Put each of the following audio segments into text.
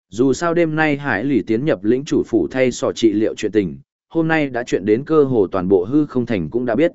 Dù sao đêm nay Hải Lỷ tiến nhập lĩnh chủ phủ thay sỏ trị liệu chuyện tình, hôm nay đã chuyện đến cơ hồ toàn bộ hư không thành cũng đã biết.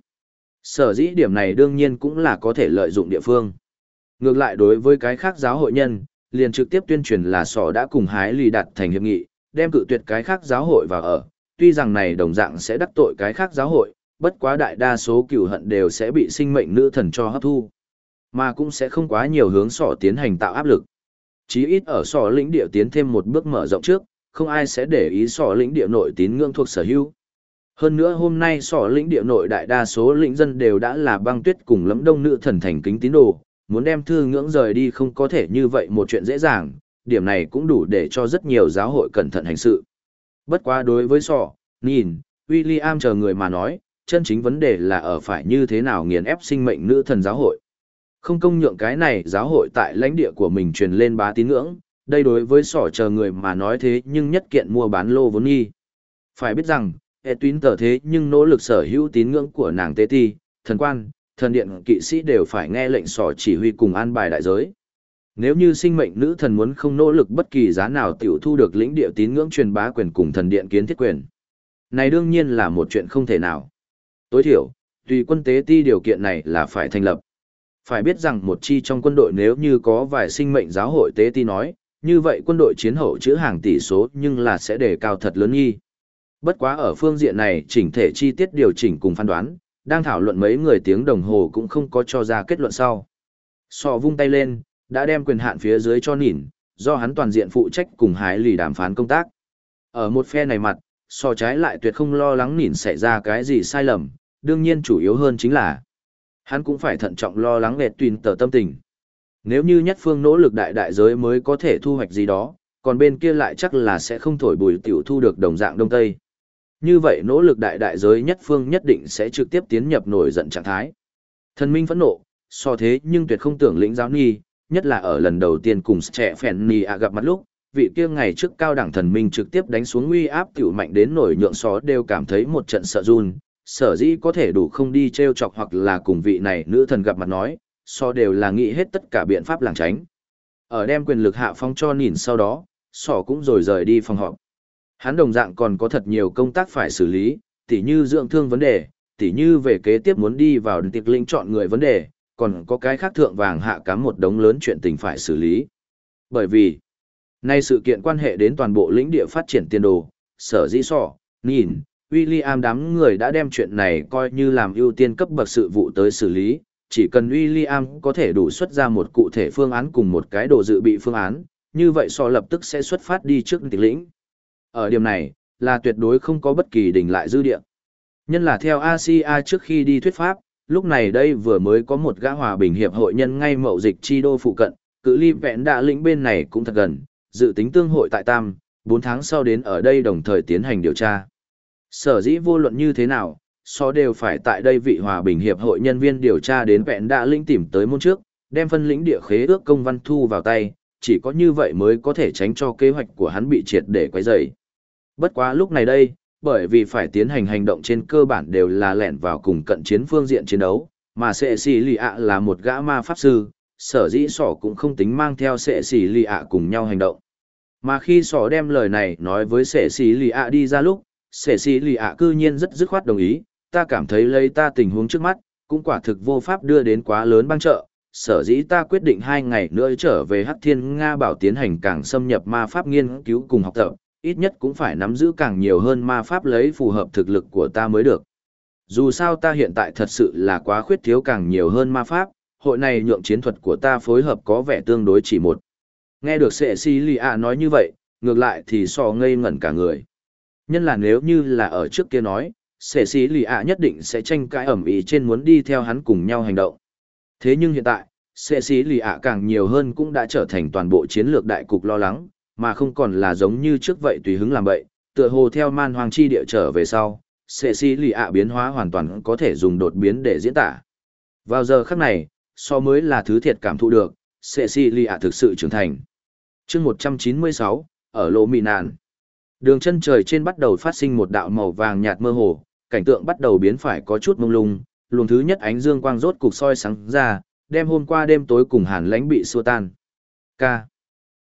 Sở dĩ điểm này đương nhiên cũng là có thể lợi dụng địa phương. Ngược lại đối với cái khác giáo hội nhân, liền trực tiếp tuyên truyền là sỏ đã cùng Hải Lỷ đạt thành hiệp nghị, đem cự tuyệt cái khác giáo hội vào ở, tuy rằng này đồng dạng sẽ đắc tội cái khác giáo hội, bất quá đại đa số cửu hận đều sẽ bị sinh mệnh nữ thần cho hấp thu, mà cũng sẽ không quá nhiều hướng sỏ tiến hành tạo áp lực. Chí ít ở sỏ lĩnh địa tiến thêm một bước mở rộng trước, không ai sẽ để ý sỏ lĩnh địa nội tín ngưỡng thuộc sở hữu. Hơn nữa hôm nay sỏ lĩnh địa nội đại đa số lĩnh dân đều đã là băng tuyết cùng lẫm đông nữ thần thành kính tín đồ, muốn đem thư ngưỡng rời đi không có thể như vậy một chuyện dễ dàng, điểm này cũng đủ để cho rất nhiều giáo hội cẩn thận hành sự. Bất quá đối với sỏ, nhìn, William chờ người mà nói, chân chính vấn đề là ở phải như thế nào nghiền ép sinh mệnh nữ thần giáo hội. Không công nhượng cái này giáo hội tại lãnh địa của mình truyền lên bá tín ngưỡng, đây đối với sỏ chờ người mà nói thế nhưng nhất kiện mua bán lô vốn nghi. Phải biết rằng, Etwin tờ thế nhưng nỗ lực sở hữu tín ngưỡng của nàng Tế Ti, thần quan, thần điện kỵ sĩ đều phải nghe lệnh sỏ chỉ huy cùng an bài đại giới. Nếu như sinh mệnh nữ thần muốn không nỗ lực bất kỳ giá nào tiểu thu được lĩnh địa tín ngưỡng truyền bá quyền cùng thần điện kiến thiết quyền. Này đương nhiên là một chuyện không thể nào. Tối thiểu, tùy quân Tế Ti điều kiện này là phải thành lập. Phải biết rằng một chi trong quân đội nếu như có vài sinh mệnh giáo hội Tế Ti nói, như vậy quân đội chiến hậu chữ hàng tỷ số nhưng là sẽ đề cao thật lớn nghi. Bất quá ở phương diện này chỉnh thể chi tiết điều chỉnh cùng phán đoán, đang thảo luận mấy người tiếng đồng hồ cũng không có cho ra kết luận sau. Sọ vung tay lên, đã đem quyền hạn phía dưới cho Nỉn, do hắn toàn diện phụ trách cùng Hải Lỷ đàm phán công tác. Ở một phe này mặt, Sọ trái lại tuyệt không lo lắng Nỉn xảy ra cái gì sai lầm, đương nhiên chủ yếu hơn chính là hắn cũng phải thận trọng lo lắng lệch tùy tờ tâm tình. Nếu như nhất phương nỗ lực đại đại giới mới có thể thu hoạch gì đó, còn bên kia lại chắc là sẽ không thổi bùi tiểu thu được đồng dạng đông tây. Như vậy nỗ lực đại đại giới nhất phương nhất định sẽ trực tiếp tiến nhập nổi giận trạng thái. Thần minh phẫn nộ, so thế nhưng tuyệt không tưởng lĩnh giáo ni, nhất là ở lần đầu tiên cùng trẻ phèn ni gặp mặt lúc, vị kia ngày trước cao đẳng thần minh trực tiếp đánh xuống uy áp tiểu mạnh đến nổi nhượng xó đều cảm thấy một trận sợ run, sở dĩ có thể đủ không đi treo chọc hoặc là cùng vị này nữ thần gặp mặt nói, so đều là nghĩ hết tất cả biện pháp làng tránh. Ở đem quyền lực hạ phong cho nhìn sau đó, sỏ cũng rồi rời đi phòng họp. Hắn đồng dạng còn có thật nhiều công tác phải xử lý, tỉ như dưỡng thương vấn đề, tỉ như về kế tiếp muốn đi vào tiệc linh chọn người vấn đề, còn có cái khác thượng vàng hạ cám một đống lớn chuyện tình phải xử lý. Bởi vì, nay sự kiện quan hệ đến toàn bộ lĩnh địa phát triển tiền đồ, sở dĩ sỏ, nhìn, William đám người đã đem chuyện này coi như làm ưu tiên cấp bậc sự vụ tới xử lý, chỉ cần William có thể đủ xuất ra một cụ thể phương án cùng một cái đồ dự bị phương án, như vậy so lập tức sẽ xuất phát đi trước tiệc lĩnh. Ở điểm này, là tuyệt đối không có bất kỳ đình lại dư địa. Nhân là theo Asia trước khi đi thuyết pháp, lúc này đây vừa mới có một gã hòa bình hiệp hội nhân ngay mậu dịch chi đô phụ cận, cự ly vẹn đạ lĩnh bên này cũng thật gần, dự tính tương hội tại Tam, 4 tháng sau đến ở đây đồng thời tiến hành điều tra. Sở dĩ vô luận như thế nào, so đều phải tại đây vị hòa bình hiệp hội nhân viên điều tra đến vẹn đạ lĩnh tìm tới môn trước, đem phân lĩnh địa khế ước công văn thu vào tay, chỉ có như vậy mới có thể tránh cho kế hoạch của hắn bị triệt để quấy rầy. Bất quá lúc này đây, bởi vì phải tiến hành hành động trên cơ bản đều là lẻn vào cùng cận chiến phương diện chiến đấu, mà Sệ Sĩ Lì ạ là một gã ma pháp sư, sở dĩ sỏ cũng không tính mang theo Sệ Sĩ Lì ạ cùng nhau hành động. Mà khi sỏ đem lời này nói với Sệ Sĩ Lì ạ đi ra lúc, Sệ Sĩ Lì ạ cư nhiên rất dứt khoát đồng ý, ta cảm thấy lấy ta tình huống trước mắt, cũng quả thực vô pháp đưa đến quá lớn bang trợ, sở dĩ ta quyết định 2 ngày nữa trở về Hắc Thiên Nga Bảo tiến hành càng xâm nhập ma pháp nghiên cứu cùng học tập, ít nhất cũng phải nắm giữ càng nhiều hơn ma pháp lấy phù hợp thực lực của ta mới được. Dù sao ta hiện tại thật sự là quá khuyết thiếu càng nhiều hơn ma pháp, hội này nhượng chiến thuật của ta phối hợp có vẻ tương đối chỉ một. Nghe được Sệ Sĩ Lì ạ nói như vậy, ngược lại thì so ngây ngẩn cả người. Nhân là nếu như là ở trước kia nói, Sệ Sĩ Lì ạ nhất định sẽ tranh cãi ẩm ý trên muốn đi theo hắn cùng nhau hành động. Thế nhưng hiện tại, Sệ Sĩ Lì ạ càng nhiều hơn cũng đã trở thành toàn bộ chiến lược đại cục lo lắng, mà không còn là giống như trước vậy tùy hứng làm bậy, tựa hồ theo man hoàng chi địa trở về sau, Sệ Sĩ Lì ạ biến hóa hoàn toàn có thể dùng đột biến để diễn tả. Vào giờ khắc này, so mới là thứ thiệt cảm thụ được, Sệ Sĩ Lì ạ thực sự trưởng thành. Chương 196, ở Lô Mị Nàn. Đường chân trời trên bắt đầu phát sinh một đạo màu vàng nhạt mơ hồ, cảnh tượng bắt đầu biến phải có chút mông lung, luồng thứ nhất ánh dương quang rốt cục soi sáng ra, đem hôm qua đêm tối cùng hàn lãnh bị xua tan. Ca.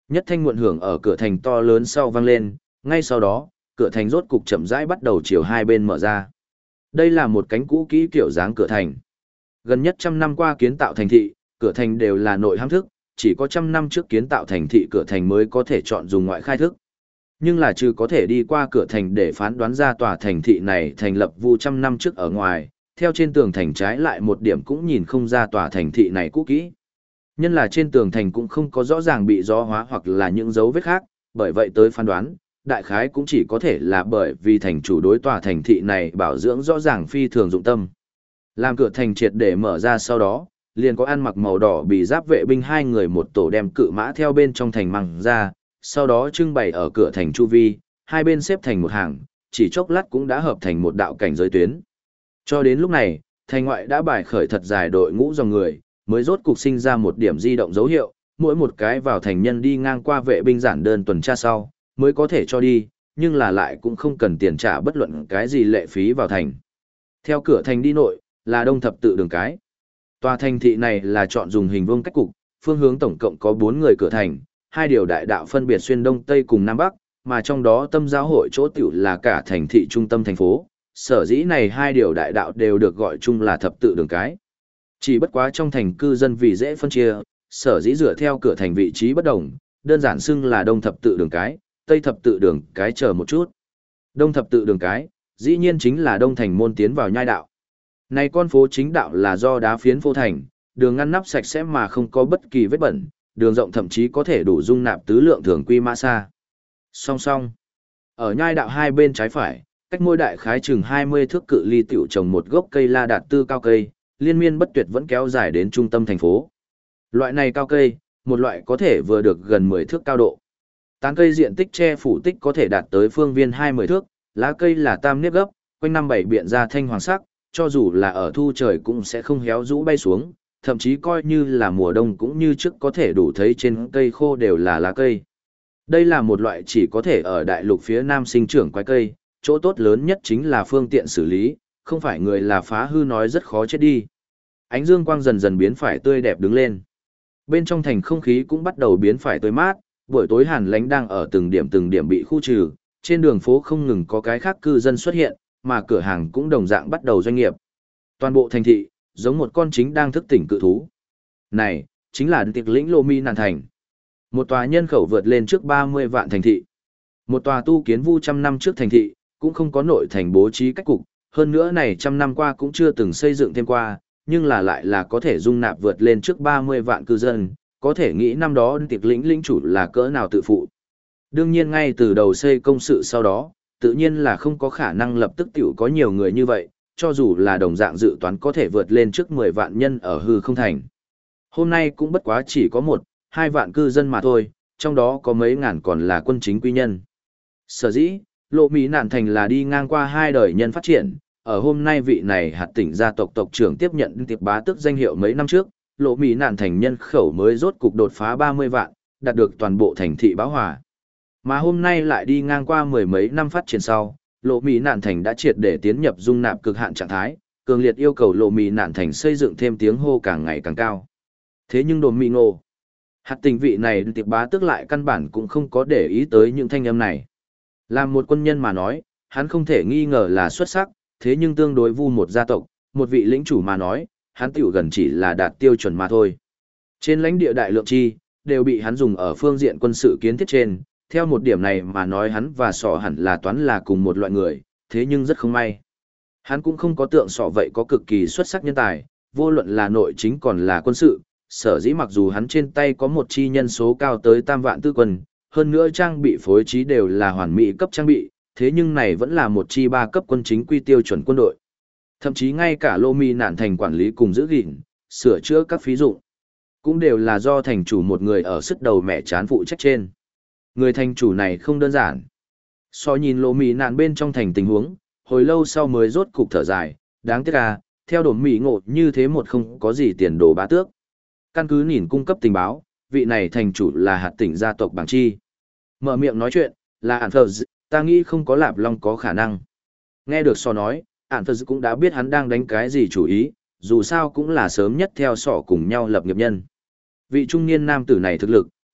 Nhất thanh muộn hưởng ở cửa thành to lớn sau vang lên, ngay sau đó, cửa thành rốt cục chậm rãi bắt đầu chiều hai bên mở ra. Đây là một cánh cũ kỹ kiểu dáng cửa thành. Gần nhất 100 năm qua kiến tạo thành thị, cửa thành đều là nội hãm thức, chỉ có 100 năm trước kiến tạo thành thị cửa thành mới có thể chọn dùng ngoại khai thức. Nhưng là trừ có thể đi qua cửa thành để phán đoán ra tòa thành thị này thành lập vu 100 năm trước ở ngoài, theo trên tường thành trái lại một điểm cũng nhìn không ra tòa thành thị này cũ kỹ. Nhân là trên tường thành cũng không có rõ ràng bị gió hóa hoặc là những dấu vết khác, bởi vậy tới phán đoán, đại khái cũng chỉ có thể là bởi vì thành chủ đối tòa thành thị này bảo dưỡng rõ ràng phi thường dụng tâm. Làm cửa thành triệt để mở ra sau đó, liền có ăn mặc màu đỏ bị giáp vệ binh hai người một tổ đem cự mã theo bên trong thành mang ra, sau đó trưng bày ở cửa thành chu vi, hai bên xếp thành một hàng, chỉ chốc lát cũng đã hợp thành một đạo cảnh giới tuyến. Cho đến lúc này, thành ngoại đã bài khởi thật dài đội ngũ dòng người, mới rốt cục sinh ra một điểm di động dấu hiệu, mỗi một cái vào thành nhân đi ngang qua vệ binh giản đơn tuần tra sau, mới có thể cho đi, nhưng là lại cũng không cần tiền trả bất luận cái gì lệ phí vào thành. Theo cửa thành đi nội, là Đông Thập Tự đường cái. Tòa thành thị này là chọn dùng hình vuông cách cục, phương hướng tổng cộng có 4 người cửa thành, hai điều đại đạo phân biệt xuyên Đông Tây cùng Nam Bắc, mà trong đó tâm giáo hội chỗ tiểu là cả thành thị trung tâm thành phố. Sở dĩ này hai điều đại đạo đều được gọi chung là Thập Tự đường cái. Chỉ bất quá trong thành cư dân vì dễ phân chia, sở dĩ dựa theo cửa thành vị trí bất đồng, đơn giản xưng là Đông Thập Tự đường cái, Tây Thập Tự đường cái chờ một chút. Đông Thập Tự đường cái, dĩ nhiên chính là đông thành môn tiến vào nhai đạo. Này con phố chính đạo là do đá phiến phô thành, đường ngăn nắp sạch sẽ mà không có bất kỳ vết bẩn, đường rộng thậm chí có thể đủ dung nạp tứ lượng thường quy mã xa. Song song, ở nhai đạo hai bên trái phải, cách mỗi đại khái chừng 20 thước cự ly tiểu trồng một gốc cây la đạt tư cao cây, liên miên bất tuyệt vẫn kéo dài đến trung tâm thành phố. Loại này cao cây, một loại có thể vừa được gần 10 thước cao độ. Tán cây diện tích che phủ tích có thể đạt tới phương viên 20 thước, lá cây là tam nếp gấp, quanh năm bảy biện ra thanh hoàng sắc, cho dù là ở thu trời cũng sẽ không héo rũ bay xuống, thậm chí coi như là mùa đông cũng như trước có thể đủ thấy trên cây khô đều là lá cây. Đây là một loại chỉ có thể ở đại lục phía nam sinh trưởng quái cây, chỗ tốt lớn nhất chính là phương tiện xử lý, không phải người là phá hư nói rất khó chết đi. Ánh dương quang dần dần biến phải tươi đẹp đứng lên. Bên trong thành không khí cũng bắt đầu biến phải tươi mát, buổi tối hàn lánh đang ở từng điểm bị khu trừ, trên đường phố không ngừng có cái khác cư dân xuất hiện, mà cửa hàng cũng đồng dạng bắt đầu doanh nghiệp. Toàn bộ thành thị, giống một con chính đang thức tỉnh cự thú. Này, chính là tiệc lĩnh Lô Mi Nàn Thành. Một tòa nhân khẩu vượt lên trước 30 vạn thành thị. Một tòa tu kiến vu 100 năm trước thành thị, cũng không có nội thành bố trí cách cục, hơn nữa này 100 năm qua cũng chưa từng xây dựng thêm qua, nhưng là lại là có thể dung nạp vượt lên trước 30 vạn cư dân, có thể nghĩ năm đó tiệc lĩnh chủ là cỡ nào tự phụ. Đương nhiên ngay từ đầu xây công sự sau đó, tự nhiên là không có khả năng lập tức tiểu có nhiều người như vậy, cho dù là đồng dạng dự toán có thể vượt lên trước 10 vạn nhân ở hư không thành. Hôm nay cũng bất quá chỉ có 1-2 vạn cư dân mà thôi, trong đó có mấy ngàn còn là quân chính quy nhân. Sở dĩ, Lộ Mỹ Nạn Thành là đi ngang qua 2 đời nhân phát triển, ở hôm nay vị này hạt tỉnh gia tộc tộc trưởng tiếp nhận tiệp bá tước danh hiệu mấy năm trước, Lộ Mỹ Nạn Thành nhân khẩu mới rốt cục đột phá 30 vạn, đạt được toàn bộ thành thị báo hòa. Mà hôm nay lại đi ngang qua 10 mấy năm phát triển sau, Lộ Mỹ Nạn Thành đã triệt để tiến nhập dung nạp cực hạn trạng thái, cường liệt yêu cầu Lộ Mỹ Nạn Thành xây dựng thêm tiếng hô càng ngày càng cao. Thế nhưng Đồn Mỹ Ngộ, hạt tình vị này tiệp bá tước lại căn bản cũng không có để ý tới những thanh âm này. Làm một quân nhân mà nói, hắn không thể nghi ngờ là xuất sắc, thế nhưng tương đối vu một gia tộc, một vị lĩnh chủ mà nói, hắn tiểu gần chỉ là đạt tiêu chuẩn mà thôi. Trên lãnh địa đại lượng chi, đều bị hắn dùng ở phương diện quân sự kiến thiết trên, theo một điểm này mà nói hắn và sọ hẳn là toán là cùng một loại người, thế nhưng rất không may. Hắn cũng không có tượng sọ vậy có cực kỳ xuất sắc nhân tài, vô luận là nội chính còn là quân sự, sở dĩ mặc dù hắn trên tay có một chi nhân số cao tới 3 vạn tư quân, hơn nữa trang bị phối trí đều là hoàn mỹ cấp trang bị, thế nhưng này vẫn là một chi 3 cấp quân chính quy tiêu chuẩn quân đội. Thậm chí ngay cả Lô Mi Nạn Thành quản lý cùng giữ gìn, sửa chữa các phí dụng, cũng đều là do thành chủ một người ở sức đầu mẹ chán phụ trách trên. Người thành chủ này không đơn giản. So nhìn Lô Mi Nạn bên trong thành tình huống, hồi lâu sau mới rốt cục thở dài, đáng tiếc à, theo Đồn Mỹ Ngộ như thế một không có gì tiền đồ bá tước. Căn cứ nhìn cung cấp tình báo, vị này thành chủ là hạt tỉnh gia tộc Bảng Chi. Mở miệng nói chuyện, là Ản Phờ ta nghĩ không có Lạp Long có khả năng. Nghe được so nói, Ản Phờ cũng đã biết hắn đang đánh cái gì chủ ý, dù sao cũng là sớm nhất theo sọ cùng nhau lập nghiệp nhân. Vị trung niên nam tử này thực lực,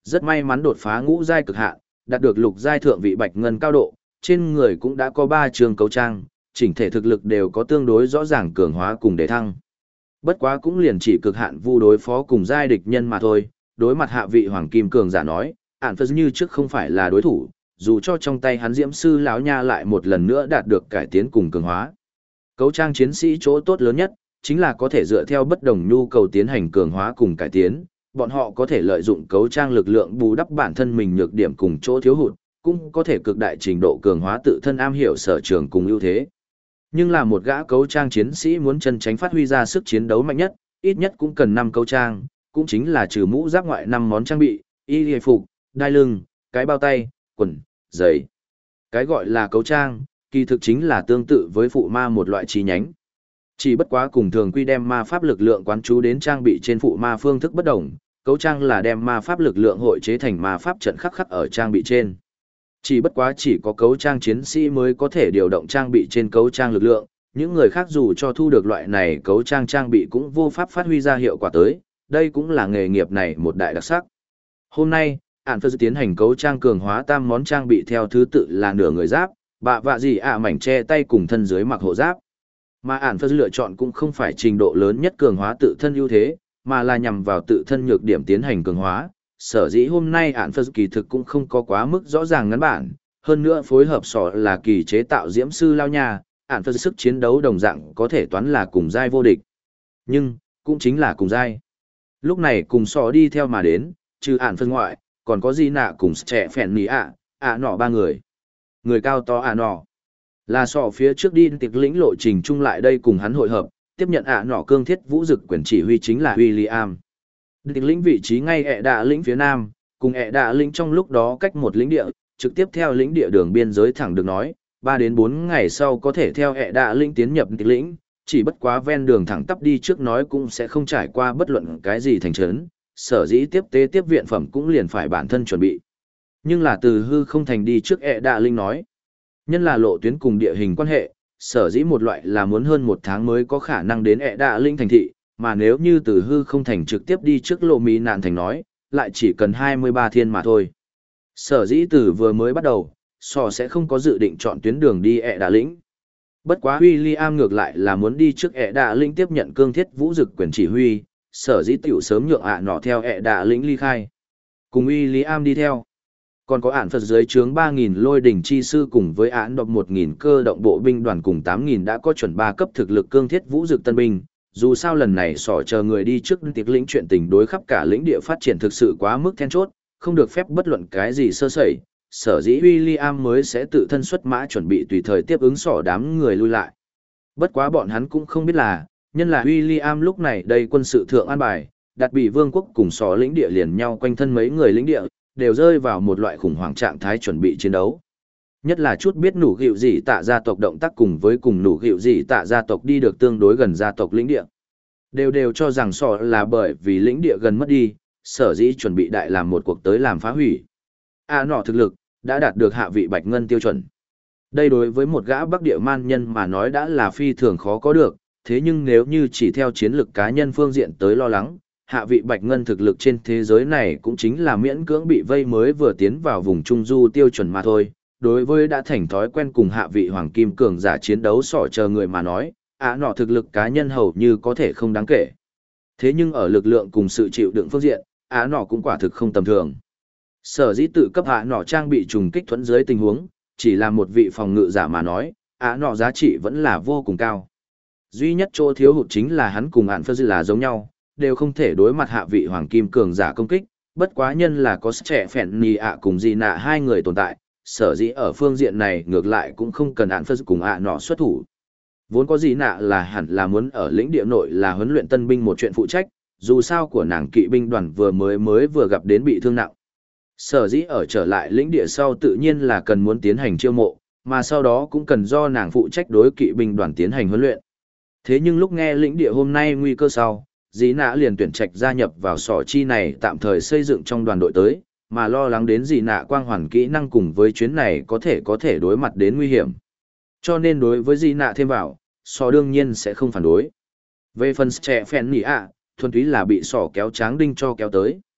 rất may mắn đột phá ngũ giai cực hạn, đạt được lục giai thượng vị bạch ngân cao độ, trên người cũng đã có 3 trường cấu trang, chỉnh thể thực lực đều có tương đối rõ ràng cường hóa cùng đề thăng. Bất quá cũng liền chỉ cực hạn vu đối phó cùng giai địch nhân mà thôi, đối mặt hạ vị hoàng kim cường giả nói, ản phật như trước không phải là đối thủ, dù cho trong tay hắn diễm sư lão nha lại một lần nữa đạt được cải tiến cùng cường hóa. Cấu trang chiến sĩ chỗ tốt lớn nhất, chính là có thể dựa theo bất đồng nhu cầu tiến hành cường hóa cùng cải tiến, bọn họ có thể lợi dụng cấu trang lực lượng bù đắp bản thân mình nhược điểm cùng chỗ thiếu hụt, cũng có thể cực đại trình độ cường hóa tự thân am hiểu sở trường cùng ưu thế. Nhưng là một gã cấu trang chiến sĩ muốn chân tránh phát huy ra sức chiến đấu mạnh nhất, ít nhất cũng cần 5 cấu trang, cũng chính là trừ mũ giáp ngoại 5 món trang bị, y phục, đai lưng, cái bao tay, quần, giày. Cái gọi là cấu trang, kỳ thực chính là tương tự với phụ ma một loại chi nhánh. Chỉ bất quá cùng thường quy đem ma pháp lực lượng quán chú đến trang bị trên phụ ma phương thức bất đồng, cấu trang là đem ma pháp lực lượng hội chế thành ma pháp trận khắc ở trang bị trên. Chỉ bất quá chỉ có cấu trang chiến sĩ mới có thể điều động trang bị trên cấu trang lực lượng, những người khác dù cho thu được loại này cấu trang trang bị cũng vô pháp phát huy ra hiệu quả tới, đây cũng là nghề nghiệp này một đại đặc sắc. Hôm nay, ản phật tiến hành cấu trang cường hóa tam món trang bị theo thứ tự là nửa người giáp, bạ vạ gì mảnh che tay cùng thân dưới mặc hộ giáp. Mà ản phật lựa chọn cũng không phải trình độ lớn nhất cường hóa tự thân ưu thế, mà là nhằm vào tự thân nhược điểm tiến hành cường hóa. Sở dĩ hôm nay ản phật kỳ thực cũng không có quá mức rõ ràng ngắn bản, hơn nữa phối hợp sọ là kỳ chế tạo diễm sư lao nha, ản phật sức chiến đấu đồng dạng có thể toán là cùng giai vô địch. Nhưng, cũng chính là cùng giai. Lúc này cùng sọ đi theo mà đến, trừ ản phật ngoại, còn có gì nạ cùng trẻ phèn nỉ nọ 3 người. Người cao to nọ. Là sọ phía trước đi tiệc lĩnh lộ trình chung lại đây cùng hắn hội hợp, tiếp nhận nọ cương thiết vũ dực quyền chỉ huy chính là William. Tiệc lĩnh vị trí ngay đạ lĩnh phía nam, cùng đạ lĩnh trong lúc đó cách một lĩnh địa, trực tiếp theo lĩnh địa đường biên giới thẳng được nói, 3 đến 4 ngày sau có thể theo đạ lĩnh tiến nhập tiệc lĩnh, chỉ bất quá ven đường thẳng tắp đi trước nói cũng sẽ không trải qua bất luận cái gì thành trấn, sở dĩ tiếp tế tiếp viện phẩm cũng liền phải bản thân chuẩn bị. Nhưng là từ hư không thành đi trước đạ lĩnh nói, nhân là lộ tuyến cùng địa hình quan hệ, sở dĩ một loại là muốn hơn 1 tháng mới có khả năng đến đạ lĩnh thành thị, mà nếu như từ hư không thành trực tiếp đi trước lộ mỹ nạn thành nói, lại chỉ cần 23 thiên mà thôi. Sở dĩ từ vừa mới bắt đầu, sò sẽ không có dự định chọn tuyến đường đi đạ lĩnh. Bất quá William ngược lại là muốn đi trước đạ lĩnh tiếp nhận cương thiết vũ dực quyền chỉ huy, sở dĩ tiểu sớm nhượng nọ theo đạ lĩnh ly khai. Cùng William đi theo. Còn có ản phật dưới trướng 3.000 lôi đỉnh chi sư cùng với ản độc 1.000 cơ động bộ binh đoàn cùng 8.000 đã có chuẩn 3 cấp thực lực cương thiết vũ dực tân binh. Dù sao lần này sỏ chờ người đi trước tiệc lĩnh chuyện tình đối khắp cả lĩnh địa phát triển thực sự quá mức then chốt, không được phép bất luận cái gì sơ sẩy, sở dĩ William mới sẽ tự thân xuất mã chuẩn bị tùy thời tiếp ứng sỏ đám người lui lại. Bất quá bọn hắn cũng không biết là, nhân là William lúc này đây quân sự thượng an bài, đặt bị vương quốc cùng sỏ lĩnh địa liền nhau quanh thân mấy người lĩnh địa, đều rơi vào một loại khủng hoảng trạng thái chuẩn bị chiến đấu. Nhất là chút biết nủ gịu gì tạ gia tộc động tác cùng với cùng nủ gịu gì tạ gia tộc đi được tương đối gần gia tộc lĩnh địa. Đều cho rằng sọ là bởi vì lĩnh địa gần mất đi, sở dĩ chuẩn bị đại làm một cuộc tới làm phá hủy. Nọ thực lực, đã đạt được hạ vị bạch ngân tiêu chuẩn. Đây đối với một gã bắc địa man nhân mà nói đã là phi thường khó có được, thế nhưng nếu như chỉ theo chiến lược cá nhân phương diện tới lo lắng, hạ vị bạch ngân thực lực trên thế giới này cũng chính là miễn cưỡng bị vây mới vừa tiến vào vùng trung du tiêu chuẩn mà thôi. Đối với đã thành thói quen cùng hạ vị hoàng kim cường giả chiến đấu sỏ chờ người mà nói, nọ thực lực cá nhân hầu như có thể không đáng kể. Thế nhưng ở lực lượng cùng sự chịu đựng phương diện, nọ cũng quả thực không tầm thường. Sở dĩ tự cấp nọ trang bị trùng kích thuẫn dưới tình huống, chỉ là một vị phòng ngự giả mà nói, nọ giá trị vẫn là vô cùng cao. Duy nhất chỗ thiếu hụt chính là hắn cùng phơ là giống nhau, đều không thể đối mặt hạ vị hoàng kim cường giả công kích, bất quá nhân là có trẻ phèn nì cùng gì nạ 2 người tồn tại, sở dĩ ở phương diện này ngược lại cũng không cần phơ cùng nọ xuất thủ. Vốn có gì nạ là hẳn là muốn ở lĩnh địa nội là huấn luyện tân binh một chuyện phụ trách, dù sao của nàng kỵ binh đoàn vừa vừa gặp đến bị thương nặng. Sở dĩ ở trở lại lĩnh địa sau tự nhiên là cần muốn tiến hành chiêu mộ, mà sau đó cũng cần do nàng phụ trách đối kỵ binh đoàn tiến hành huấn luyện. Thế nhưng lúc nghe lĩnh địa hôm nay nguy cơ sau, dĩ nạ liền tuyển trạch gia nhập vào sỏ chi này tạm thời xây dựng trong đoàn đội tới, mà lo lắng đến dĩ nạ quang hoàn kỹ năng cùng với chuyến này có thể đối mặt đến nguy hiểm. Cho nên đối với dĩ nạ thêm vào, sỏ đương nhiên sẽ không phản đối. Về phần trẻ phèn nỉ thuần túy là bị sỏ kéo tráng đinh cho kéo tới.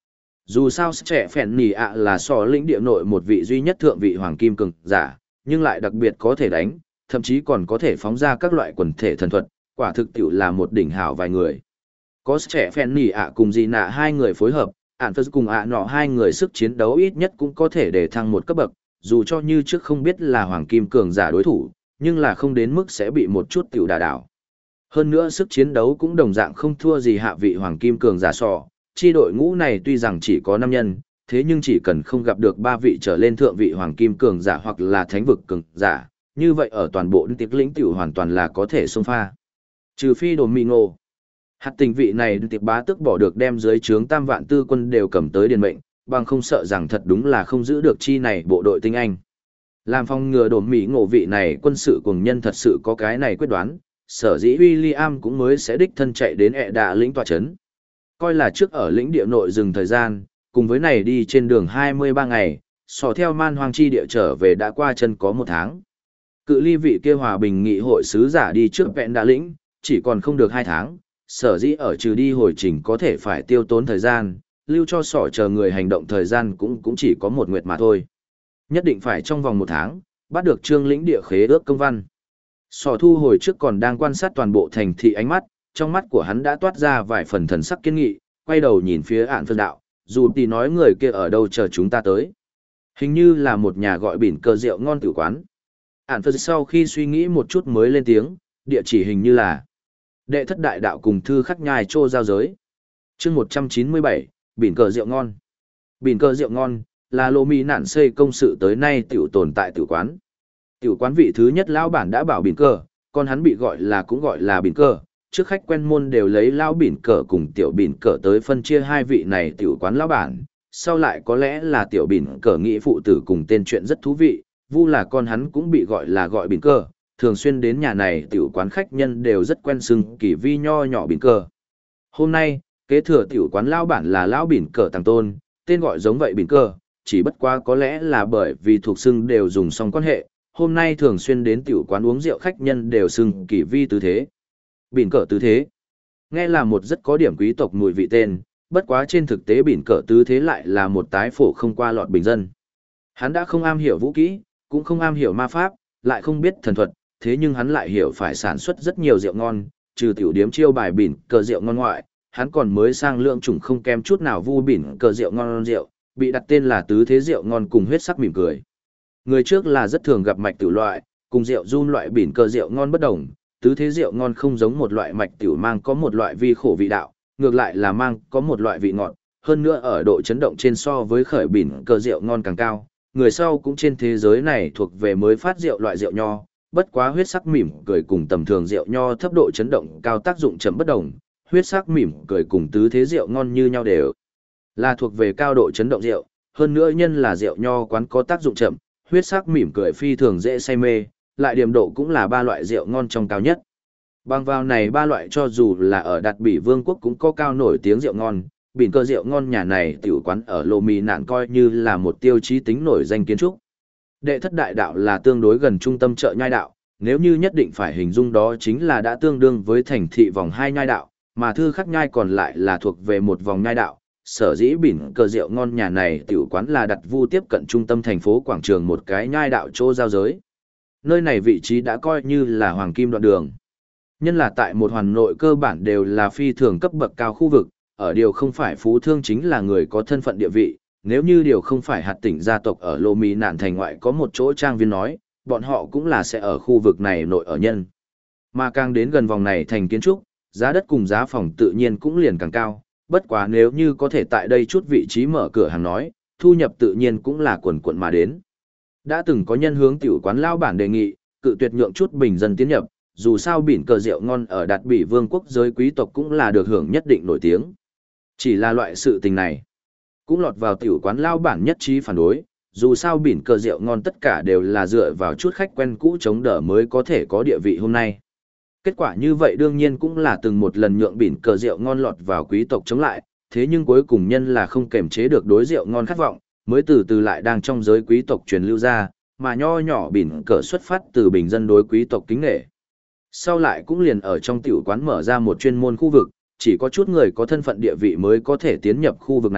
Dù sao trẻ phèn nỉ ạ là so lĩnh địa nội một vị duy nhất thượng vị hoàng kim cường giả, nhưng lại đặc biệt có thể đánh, thậm chí còn có thể phóng ra các loại quần thể thần thuật, quả thực tiểu là một đỉnh hảo vài người. Có trẻ phèn nỉ ạ cùng gì nạ hai người phối hợp, ản phật cùng ạ nọ hai người sức chiến đấu ít nhất cũng có thể để thăng một cấp bậc, dù cho như trước không biết là hoàng kim cường giả đối thủ, nhưng là không đến mức sẽ bị một chút tiểu đả đảo. Hơn nữa sức chiến đấu cũng đồng dạng không thua gì hạ vị hoàng kim cường giả sò, chi đội ngũ này tuy rằng chỉ có 5 nhân, thế nhưng chỉ cần không gặp được 3 vị trở lên thượng vị hoàng kim cường giả hoặc là thánh vực cường giả, như vậy ở toàn bộ tiệc lĩnh tiểu hoàn toàn là có thể xông pha. Trừ phi đồ mì ngộ. Hạt tình vị này tiệc bá tức bỏ được đem dưới trướng tam vạn tư quân đều cầm tới điền mệnh, bằng không sợ rằng thật đúng là không giữ được chi này bộ đội tinh anh. Làm phòng ngừa đồn Mỹ ngộ vị này quân sự cùng nhân thật sự có cái này quyết đoán, sở dĩ William cũng mới sẽ đích thân chạy đến ẹ đạ lĩnh tòa chấn. Coi là trước ở lĩnh địa nội dừng thời gian, cùng với này đi trên đường 23 ngày, sò theo man hoang chi địa trở về đã qua chân có 1 tháng. Cự ly vị kia hòa bình nghị hội sứ giả đi trước vẹn đạ lĩnh, chỉ còn không được 2 tháng, sở dĩ ở trừ đi hồi trình có thể phải tiêu tốn thời gian, lưu cho sỏ chờ người hành động thời gian cũng chỉ có 1 nguyệt mà thôi. Nhất định phải trong vòng 1 tháng, bắt được trương lĩnh địa khế ước công văn. Sỏ thu hồi trước còn đang quan sát toàn bộ thành thị ánh mắt, trong mắt của hắn đã toát ra vài phần thần sắc kiên nghị, quay đầu nhìn phía ạn phân đạo, dù thì nói người kia ở đâu chờ chúng ta tới. Hình như là một nhà gọi bỉn cờ rượu ngon tử quán. Ạn phân sau khi suy nghĩ một chút mới lên tiếng, địa chỉ hình như là Đệ Thất Đại Đạo cùng Thư Khắc Nhai Trô Giao Giới. chương 197, bỉn cờ rượu ngon. Bỉn cờ rượu ngon, là lô mỹ nạn xây công sự tới nay tiểu tồn tại tử quán. Tiểu quán vị thứ nhất lão bản đã bảo bỉn cờ, còn hắn bị gọi là cũng gọi là bỉn cờ. Trước khách quen môn đều lấy lão bỉn cờ cùng tiểu bỉn cờ tới phân chia hai vị này tiểu quán lão bản. Sau lại có lẽ là tiểu bỉn cờ nghĩ phụ tử cùng tên chuyện rất thú vị, vu là con hắn cũng bị gọi là gọi bỉn cờ. Thường xuyên đến nhà này tiểu quán khách nhân đều rất quen xưng kỳ vi nho nhỏ bỉn cờ. Hôm nay, kế thừa tiểu quán lão bản là lão bỉn cờ Tàng Tôn, tên gọi giống vậy bỉn cờ, chỉ bất quá có lẽ là bởi vì thuộc xưng đều dùng song quan hệ, hôm nay thường xuyên đến tiểu quán uống rượu khách nhân đều xưng kỳ vi tứ thế. Bỉn cờ tứ thế. Nghe là một rất có điểm quý tộc mùi vị tên, bất quá trên thực tế bỉn cờ tứ thế lại là một tái phổ không qua lọt bình dân. Hắn đã không am hiểu vũ kỹ, cũng không am hiểu ma pháp, lại không biết thần thuật, thế nhưng hắn lại hiểu phải sản xuất rất nhiều rượu ngon, trừ tiểu điếm chiêu bài bỉn cờ rượu ngon ngoại, hắn còn mới sang lượng chủng không kém chút nào vu bỉn cờ rượu ngon rượu, bị đặt tên là tứ thế rượu ngon cùng huyết sắc mỉm cười. Người trước là rất thường gặp mạch tiểu loại, cùng rượu run loại bỉn cờ rượu ngon bất đồng, tứ thế rượu ngon không giống một loại mạch tiểu mang có một loại vi khổ vị đạo, ngược lại là mang có một loại vị ngọt, hơn nữa ở độ chấn động trên so với khởi bỉn cờ rượu ngon càng cao. Người sau cũng trên thế giới này thuộc về mới phát rượu loại rượu nho, bất quá huyết sắc mỉm cười cùng tầm thường rượu nho thấp độ chấn động cao tác dụng chậm bất đồng, huyết sắc mỉm cười cùng tứ thế rượu ngon như nhau đều là thuộc về cao độ chấn động rượu, hơn nữa nhân là rượu nho quán có tác dụng chậm, huyết sắc mỉm cười phi thường dễ say mê, lại điểm độ cũng là 3 loại rượu ngon trong cao nhất. Bằng vào này 3 loại cho dù là ở Đạt Bỉ Vương quốc cũng có cao nổi tiếng rượu ngon, bỉn cờ rượu ngon nhà này tiểu quán ở Lô Mì Nạn coi như là một tiêu chí tính nổi danh kiến trúc. Đệ Thất Đại Đạo là tương đối gần trung tâm chợ nhai đạo, nếu như nhất định phải hình dung đó chính là đã tương đương với thành thị vòng 2 nhai đạo, mà Thư Khắc Nhai còn lại là thuộc về một vòng nhai đạo. Sở dĩ bỉn cờ rượu ngon nhà này tiểu quán là đặt vu tiếp cận trung tâm thành phố quảng trường một cái nhai đạo chỗ giao giới. Nơi này vị trí đã coi như là hoàng kim đoạn đường. Nhân là tại một hoàn nội cơ bản đều là phi thường cấp bậc cao khu vực, ở điều không phải phú thương chính là người có thân phận địa vị, nếu như điều không phải hạt tỉnh gia tộc ở Lô Mì Nạn thành ngoại có một chỗ trang viên nói, bọn họ cũng là sẽ ở khu vực này nội ở nhân. Mà càng đến gần vòng này thành kiến trúc, giá đất cùng giá phòng tự nhiên cũng liền càng cao, bất quá nếu như có thể tại đây chút vị trí mở cửa hàng nói, thu nhập tự nhiên cũng là quần quận mà đến. Đã từng có nhân hướng tiểu quán lao bản đề nghị, cự tuyệt nhượng chút bình dân tiến nhập, dù sao bỉn cờ rượu ngon ở Đạt Bỉ Vương quốc giới quý tộc cũng là được hưởng nhất định nổi tiếng. Chỉ là loại sự tình này, cũng lọt vào tiểu quán lao bản nhất trí phản đối, dù sao bỉn cờ rượu ngon tất cả đều là dựa vào chút khách quen cũ chống đỡ mới có thể có địa vị hôm nay. Kết quả như vậy đương nhiên cũng là từng một lần nhượng bỉn cờ rượu ngon lọt vào quý tộc chống lại, thế nhưng cuối cùng nhân là không kềm chế được đối rượu ngon khát vọng, mới từ từ lại đang trong giới quý tộc truyền lưu ra, mà nho nhỏ bỉn cờ xuất phát từ bình dân đối quý tộc kính nể. Sau lại cũng liền ở trong tiểu quán mở ra một chuyên môn khu vực, chỉ có chút người có thân phận địa vị mới có thể tiến nhập khu vực này,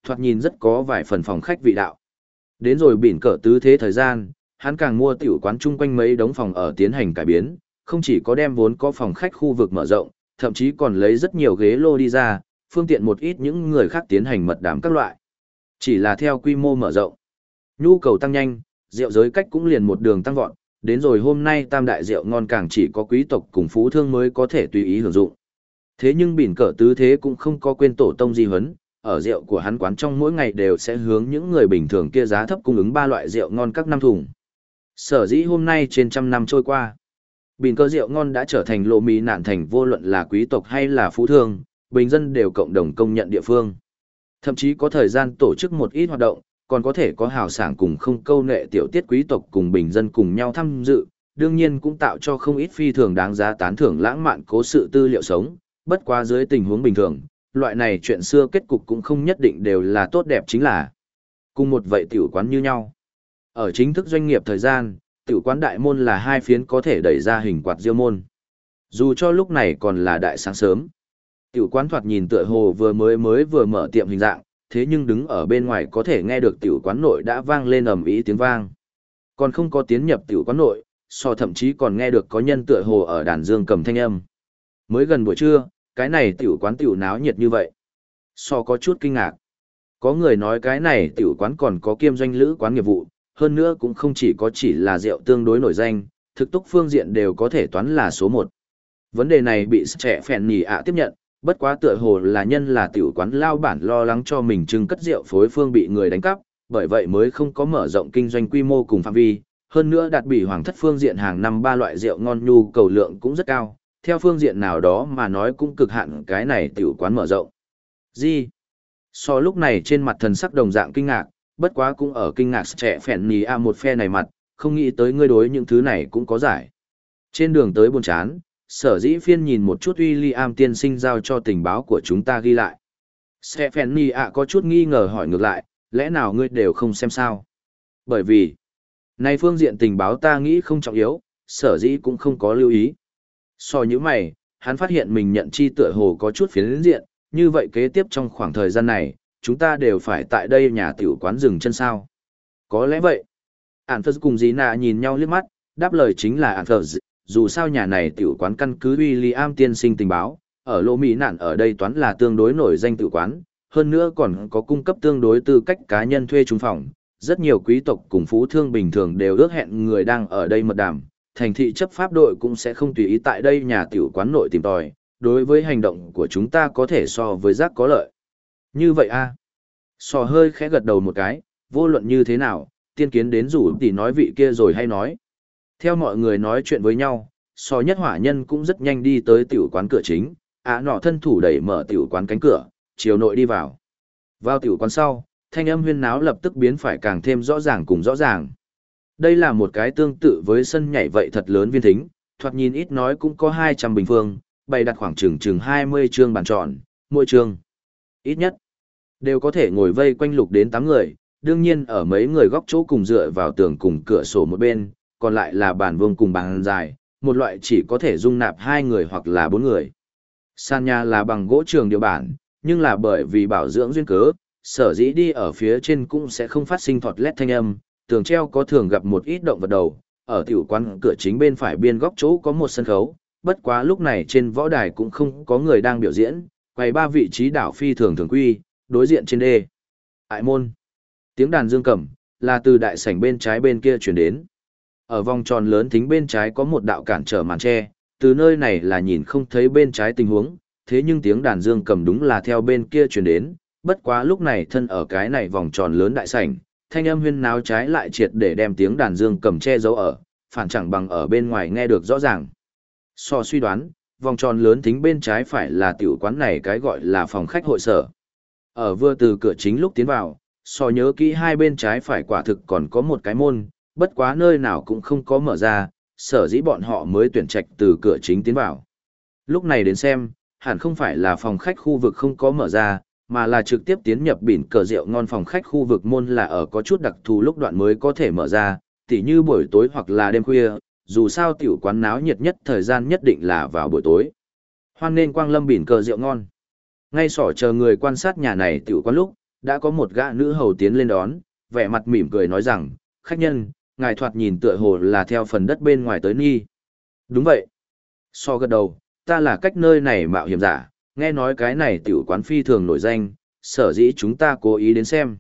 thoạt nhìn rất có vài phần phòng khách vị đạo. Đến rồi bỉn cỡ tứ thế thời gian, hắn càng mua tiểu quán chung quanh mấy đống phòng ở tiến hành cải biến, không chỉ có đem vốn có phòng khách khu vực mở rộng, thậm chí còn lấy rất nhiều ghế lô đi ra, phương tiện một ít những người khác tiến hành mật đàm các loại. Chỉ là theo quy mô mở rộng, nhu cầu tăng nhanh, rượu giới cách cũng liền một đường tăng vọt, đến rồi hôm nay tam đại rượu ngon càng chỉ có quý tộc cùng phú thương mới có thể tùy ý hưởng dụng. Thế nhưng bỉn cỡ tứ thế cũng không có quên tổ tông di huấn, ở rượu của hắn quán trong mỗi ngày đều sẽ hướng những người bình thường kia giá thấp cung ứng 3 loại rượu ngon các năm thùng. Sở dĩ hôm nay trên trăm năm trôi qua, bỉn cỡ rượu ngon đã trở thành lộ mì nạn thành vô luận là quý tộc hay là phú thương, bình dân đều cộng đồng công nhận địa phương. Thậm chí có thời gian tổ chức một ít hoạt động, còn có thể có hào sảng cùng không câu nệ tiểu tiết quý tộc cùng bình dân cùng nhau tham dự, đương nhiên cũng tạo cho không ít phi thường đáng giá tán thưởng lãng mạn cố sự tư liệu sống, bất quá dưới tình huống bình thường, loại này chuyện xưa kết cục cũng không nhất định đều là tốt đẹp chính là cùng một vậy tiểu quán như nhau. Ở chính thức doanh nghiệp thời gian, tiểu quán đại môn là 2 phiến có thể đẩy ra hình quạt diêu môn. Dù cho lúc này còn là đại sáng sớm, tiểu quán thoạt nhìn tựa hồ vừa mở tiệm hình dạng, thế nhưng đứng ở bên ngoài có thể nghe được tiểu quán nội đã vang lên ầm ĩ tiếng vang. Còn không có tiến nhập tiểu quán nội, thậm chí còn nghe được có nhân tựa hồ ở đàn dương cầm thanh âm. Mới gần buổi trưa, cái này tiểu quán tiểu náo nhiệt như vậy. Có chút kinh ngạc. Có người nói cái này tiểu quán còn có kiêm doanh lữ quán nghiệp vụ, hơn nữa cũng không chỉ là rượu tương đối nổi danh, thực túc phương diện đều có thể toán là số 1. Vấn đề này bị trẻ phèn nhì ạ tiếp nhận, bất quá tựa hồ là nhân là tiểu quán lao bản lo lắng cho mình trưng cất rượu phối phương bị người đánh cắp, bởi vậy mới không có mở rộng kinh doanh quy mô cùng phạm vi, hơn nữa đạt bị hoàng thất phương diện hàng năm 3 loại rượu ngon nhu cầu lượng cũng rất cao, theo phương diện nào đó mà nói cũng cực hạn cái này tiểu quán mở rộng. Gì? Lúc này trên mặt thần sắc đồng dạng kinh ngạc, bất quá cũng ở kinh ngạc trẻ phèn nhì ạ một phe này mặt, không nghĩ tới ngươi đối những thứ này cũng có giải. Trên đường tới buồn chán, Sở dĩ phiên nhìn một chút William tiên sinh giao cho tình báo của chúng ta ghi lại. Stephanie ạ có chút nghi ngờ hỏi ngược lại, lẽ nào ngươi đều không xem sao? Bởi vì, này phương diện tình báo ta nghĩ không trọng yếu, sở dĩ cũng không có lưu ý. Như mày, hắn phát hiện mình nhận chi tựa hồ có chút phiến diện, như vậy kế tiếp trong khoảng thời gian này, chúng ta đều phải tại đây nhà tiểu quán dừng chân sao. Có lẽ vậy. Anthers cùng Gina nhìn nhau liếc mắt, đáp lời chính là Anthers. Dù sao nhà này tiểu quán căn cứ William tiên sinh tình báo, ở lô Mỹ nạn ở đây toán là tương đối nổi danh tiểu quán, hơn nữa còn có cung cấp tương đối tư cách cá nhân thuê trúng phòng, rất nhiều quý tộc cùng phú thương bình thường đều ước hẹn người đang ở đây mật đàm, thành thị chấp pháp đội cũng sẽ không tùy ý tại đây nhà tiểu quán nội tìm tòi, đối với hành động của chúng ta có thể so với giác có lợi. Như vậy a? Hơi khẽ gật đầu một cái, vô luận như thế nào, tiên kiến đến rủ thì nói vị kia rồi hay nói. Theo mọi người nói chuyện với nhau, nhất hỏa nhân cũng rất nhanh đi tới tiểu quán cửa chính, nọ thân thủ đẩy mở tiểu quán cánh cửa, chiều nội đi vào. Vào tiểu quán sau, thanh âm huyên náo lập tức biến phải càng thêm rõ ràng cùng rõ ràng. Đây là một cái tương tự với sân nhảy vậy thật lớn viên thính, thoạt nhìn ít nói cũng có 200 bình phương, bày đặt khoảng chừng 20 chương bàn tròn, mỗi chương ít nhất đều có thể ngồi vây quanh lục đến 8 người, đương nhiên ở mấy người góc chỗ cùng dựa vào tường cùng cửa sổ một bên, còn lại là bàn vuông cùng bàn dài, một loại chỉ có thể dung nạp 2 người hoặc là 4 người. Sàn nhà là bằng gỗ trường điệu bản, nhưng là bởi vì bảo dưỡng duyên cớ, sở dĩ đi ở phía trên cũng sẽ không phát sinh thọt lét thanh âm, tường treo có thường gặp một ít động vật đầu, ở tiểu quán cửa chính bên phải biên góc chỗ có một sân khấu, bất quá lúc này trên võ đài cũng không có người đang biểu diễn, quay 3 vị trí đảo phi thường thường quy, đối diện trên đê. Ải môn. Tiếng đàn dương cầm, là từ đại sảnh bên trái bên kia chuyển đến. Ở vòng tròn lớn thính bên trái có một đạo cản trở màn tre, từ nơi này là nhìn không thấy bên trái tình huống, thế nhưng tiếng đàn dương cầm đúng là theo bên kia chuyển đến, bất quá lúc này thân ở cái này vòng tròn lớn đại sảnh, thanh âm huyên náo trái lại triệt để đem tiếng đàn dương cầm che giấu ở, phản chẳng bằng ở bên ngoài nghe được rõ ràng. Suy đoán, vòng tròn lớn thính bên trái phải là tiểu quán này cái gọi là phòng khách hội sở. Ở vừa từ cửa chính lúc tiến vào, nhớ kỹ hai bên trái phải quả thực còn có một cái môn, bất quá nơi nào cũng không có mở ra, sở dĩ bọn họ mới tuyển trạch từ cửa chính tiến vào. Lúc này đến xem, hẳn không phải là phòng khách khu vực không có mở ra, mà là trực tiếp tiến nhập bỉn cờ rượu ngon phòng khách khu vực môn là ở có chút đặc thù lúc đoạn mới có thể mở ra, tỉ như buổi tối hoặc là đêm khuya, dù sao tiểu quán náo nhiệt nhất thời gian nhất định là vào buổi tối. Hoan nên quang lâm bỉn cờ rượu ngon. Ngay sỏ chờ người quan sát nhà này tiểu quán lúc, đã có một gã nữ hầu tiến lên đón, vẻ mặt mỉm cười nói rằng, khách nhân, ngài thoạt nhìn tựa hồ là theo phần đất bên ngoài tới nghi. Đúng vậy. So gật đầu, ta là cách nơi này mạo hiểm giả, nghe nói cái này tiểu quán phi thường nổi danh, sở dĩ chúng ta cố ý đến xem.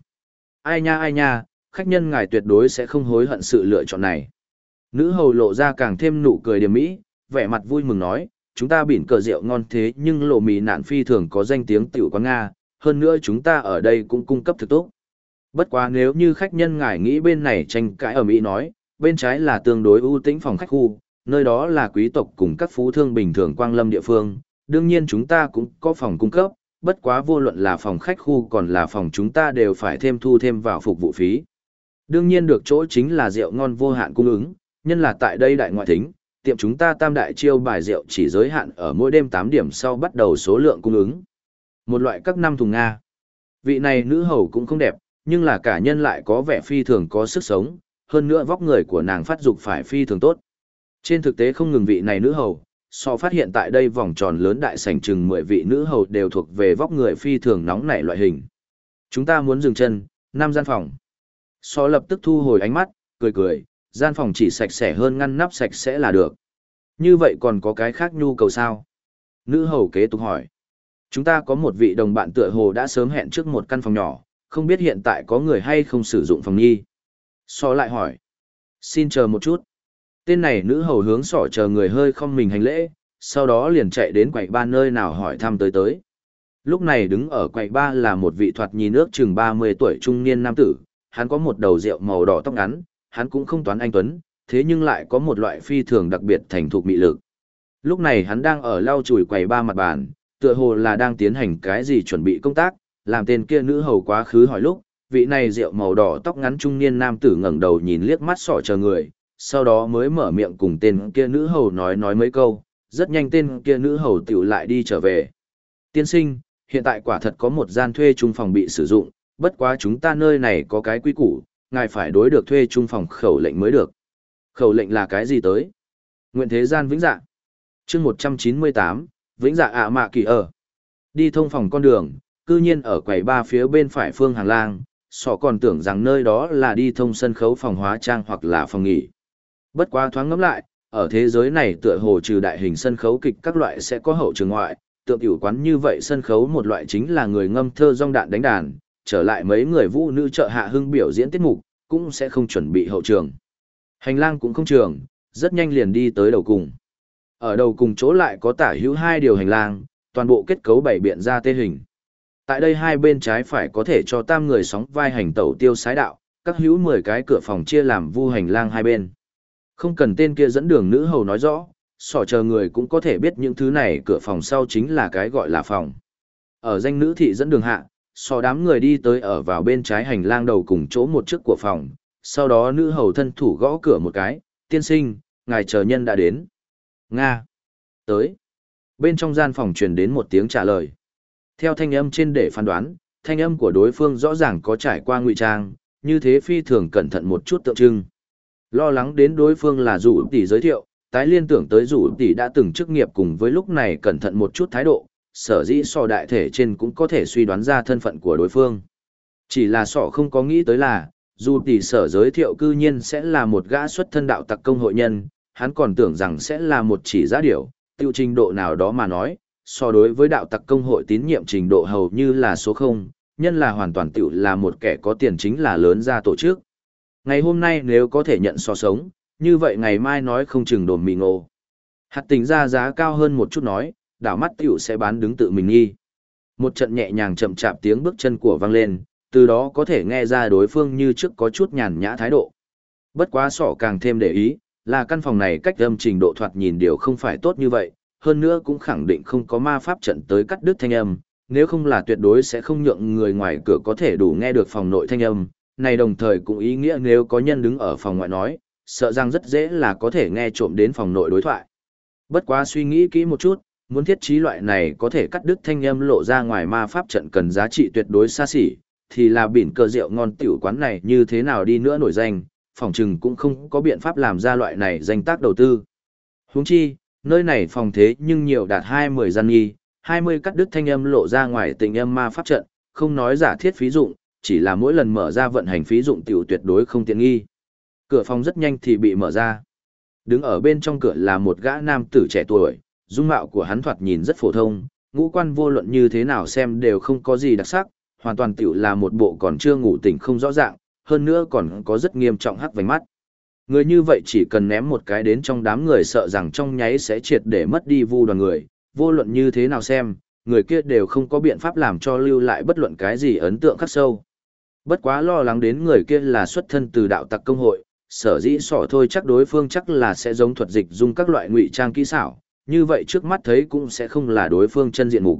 Ai nha, khách nhân ngài tuyệt đối sẽ không hối hận sự lựa chọn này. Nữ hầu lộ ra càng thêm nụ cười điềm mỹ, vẻ mặt vui mừng nói, chúng ta bỉn cờ rượu ngon thế nhưng lộ mì nạn phi thường có danh tiếng tiểu quán Nga, hơn nữa chúng ta ở đây cũng cung cấp thực tốt. Bất quá nếu như khách nhân ngài nghĩ bên này tranh cãi ở Mỹ nói, bên trái là tương đối ưu tĩnh phòng khách khu, nơi đó là quý tộc cùng các phú thương bình thường quang lâm địa phương, đương nhiên chúng ta cũng có phòng cung cấp, bất quá vô luận là phòng khách khu còn là phòng chúng ta đều phải thu thêm vào phục vụ phí. Đương nhiên được chỗ chính là rượu ngon vô hạn cung ứng, nhân là tại đây đại ngoại thính, tiệm chúng ta tam đại chiêu bài rượu chỉ giới hạn ở mỗi đêm 8 điểm sau bắt đầu số lượng cung ứng. Một loại các năm thùng Nga. Vị này nữ hầu cũng không đẹp, nhưng là cả nhân lại có vẻ phi thường có sức sống, hơn nữa vóc người của nàng phát dục phải phi thường tốt. Trên thực tế không ngừng vị này nữ hầu, so phát hiện tại đây vòng tròn lớn đại sảnh chừng 10 vị nữ hầu đều thuộc về vóc người phi thường nóng nảy loại hình. Chúng ta muốn dừng chân, 5 gian phòng. So lập tức thu hồi ánh mắt, cười, gian phòng chỉ sạch sẽ hơn ngăn nắp sạch sẽ là được. Như vậy còn có cái khác nhu cầu sao? Nữ hầu kế tục hỏi. Chúng ta có một vị đồng bạn tựa hồ đã sớm hẹn trước một căn phòng nhỏ, không biết hiện tại có người hay không sử dụng phòng nhi. So lại hỏi. Xin chờ một chút. Tên này nữ hầu hướng sỏ chờ người hơi không mình hành lễ, sau đó liền chạy đến quầy ba nơi nào hỏi thăm tới. Lúc này đứng ở quầy ba là một vị thoạt nhìn ước chừng 30 tuổi trung niên nam tử, hắn có một đầu rượu màu đỏ tóc ngắn, hắn cũng không toán anh tuấn, thế nhưng lại có một loại phi thường đặc biệt thành thục mị lực. Lúc này hắn đang ở lau chùi quầy ba mặt bàn, tựa hồ là đang tiến hành cái gì chuẩn bị công tác, làm tên kia nữ hầu quá khứ hỏi lúc, vị này rượu màu đỏ tóc ngắn trung niên nam tử ngẩng đầu nhìn liếc mắt sỏ chờ người, sau đó mới mở miệng cùng tên kia nữ hầu nói mấy câu, rất nhanh tên kia nữ hầu tiểu lại đi trở về. Tiên sinh, hiện tại quả thật có một gian thuê chung phòng bị sử dụng, bất quá chúng ta nơi này có cái quy củ, ngài phải đối được thuê chung phòng khẩu lệnh mới được. Khẩu lệnh là cái gì tới? Nguyện thế gian vĩnh dạ. Chương 198, vĩnh dạ ạ mạ kỳ ở. Đi thông phòng con đường, cư nhiên ở quầy ba phía bên phải phương hàng lang, sọ còn tưởng rằng nơi đó là đi thông sân khấu phòng hóa trang hoặc là phòng nghỉ. Bất quá thoáng ngẫm lại, ở thế giới này tựa hồ trừ đại hình sân khấu kịch các loại sẽ có hậu trường ngoại, tượng tiểu quán như vậy sân khấu một loại chính là người ngâm thơ rong đạn đánh đàn, trở lại mấy người vũ nữ trợ hạ hưng biểu diễn tiết mục, cũng sẽ không chuẩn bị hậu trường. Hành lang cũng không trường, rất nhanh liền đi tới đầu cùng. Ở đầu cùng chỗ lại có tả hữu 2 điều hành lang, toàn bộ kết cấu bảy biện ra tê hình. Tại đây hai bên trái phải có thể cho tam người sóng vai hành tẩu tiêu sái đạo, các hữu 10 cái cửa phòng chia làm vu hành lang hai bên. Không cần tên kia dẫn đường nữ hầu nói rõ, sỏ chờ người cũng có thể biết những thứ này cửa phòng sau chính là cái gọi là phòng. Ở danh nữ thị dẫn đường hạ, sỏ đám người đi tới ở vào bên trái hành lang đầu cùng chỗ một chiếc của phòng, sau đó nữ hầu thân thủ gõ cửa một cái, tiên sinh, ngài chờ nhân đã đến. Nga. Tới. Bên trong gian phòng truyền đến một tiếng trả lời. Theo thanh âm trên để phán đoán, thanh âm của đối phương rõ ràng có trải qua ngụy trang, như thế phi thường cẩn thận một chút tượng trưng. Lo lắng đến đối phương là rủ tỷ giới thiệu, tái liên tưởng tới rủ tỷ đã từng chức nghiệp cùng với lúc này cẩn thận một chút thái độ, sở dĩ sọ đại thể trên cũng có thể suy đoán ra thân phận của đối phương. Chỉ là sọ không có nghĩ tới là, dù tỷ sở giới thiệu cư nhiên sẽ là một gã xuất thân đạo tặc công hội nhân, hắn còn tưởng rằng sẽ là một chỉ giá điểu, tiêu trình độ nào đó mà nói, so đối với đạo tặc công hội tín nhiệm trình độ hầu như là số 0, nhân là hoàn toàn tiểu là một kẻ có tiền chính là lớn ra tổ chức. Ngày hôm nay nếu có thể nhận so sống, như vậy ngày mai nói không chừng đồn mì ngộ. Hạt tình ra giá cao hơn một chút nói, đảo mắt tiểu sẽ bán đứng tự mình nghi. Một trận nhẹ nhàng chậm chạp tiếng bước chân của vang lên, từ đó có thể nghe ra đối phương như trước có chút nhàn nhã thái độ. Bất quá sọ càng thêm để ý, là căn phòng này cách âm trình độ thoạt nhìn điều không phải tốt như vậy, hơn nữa cũng khẳng định không có ma pháp trận tới cắt đứt thanh âm, nếu không là tuyệt đối sẽ không nhượng người ngoài cửa có thể đủ nghe được phòng nội thanh âm, này đồng thời cũng ý nghĩa nếu có nhân đứng ở phòng ngoại nói, sợ rằng rất dễ là có thể nghe trộm đến phòng nội đối thoại. Bất quá suy nghĩ kỹ một chút, muốn thiết trí loại này có thể cắt đứt thanh âm lộ ra ngoài ma pháp trận cần giá trị tuyệt đối xa xỉ, thì là bỉn cờ rượu ngon tiểu quán này như thế nào đi nữa nổi danh, phòng trừng cũng không có biện pháp làm ra loại này danh tác đầu tư. Huống chi, nơi này phòng thế nhưng nhiều đạt 20 gian nghi, 20 cắt đứt thanh âm lộ ra ngoài tình âm ma pháp trận, không nói giả thiết phí dụng, chỉ là mỗi lần mở ra vận hành phí dụng tiểu tuyệt đối không tiện nghi. Cửa phòng rất nhanh thì bị mở ra. Đứng ở bên trong cửa là một gã nam tử trẻ tuổi, dung mạo của hắn thoạt nhìn rất phổ thông, ngũ quan vô luận như thế nào xem đều không có gì đặc sắc, hoàn toàn tiểu là một bộ còn chưa ngủ tỉnh không rõ ràng, hơn nữa còn có rất nghiêm trọng hắc vành mắt. Người như vậy chỉ cần ném một cái đến trong đám người sợ rằng trong nháy sẽ triệt để mất đi vu đoàn người, vô luận như thế nào xem, người kia đều không có biện pháp làm cho lưu lại bất luận cái gì ấn tượng khắc sâu. Bất quá lo lắng đến người kia là xuất thân từ đạo tặc công hội, sở dĩ sỏ thôi chắc đối phương chắc là sẽ giống thuật dịch dùng các loại ngụy trang kỹ xảo, như vậy trước mắt thấy cũng sẽ không là đối phương chân diện mục.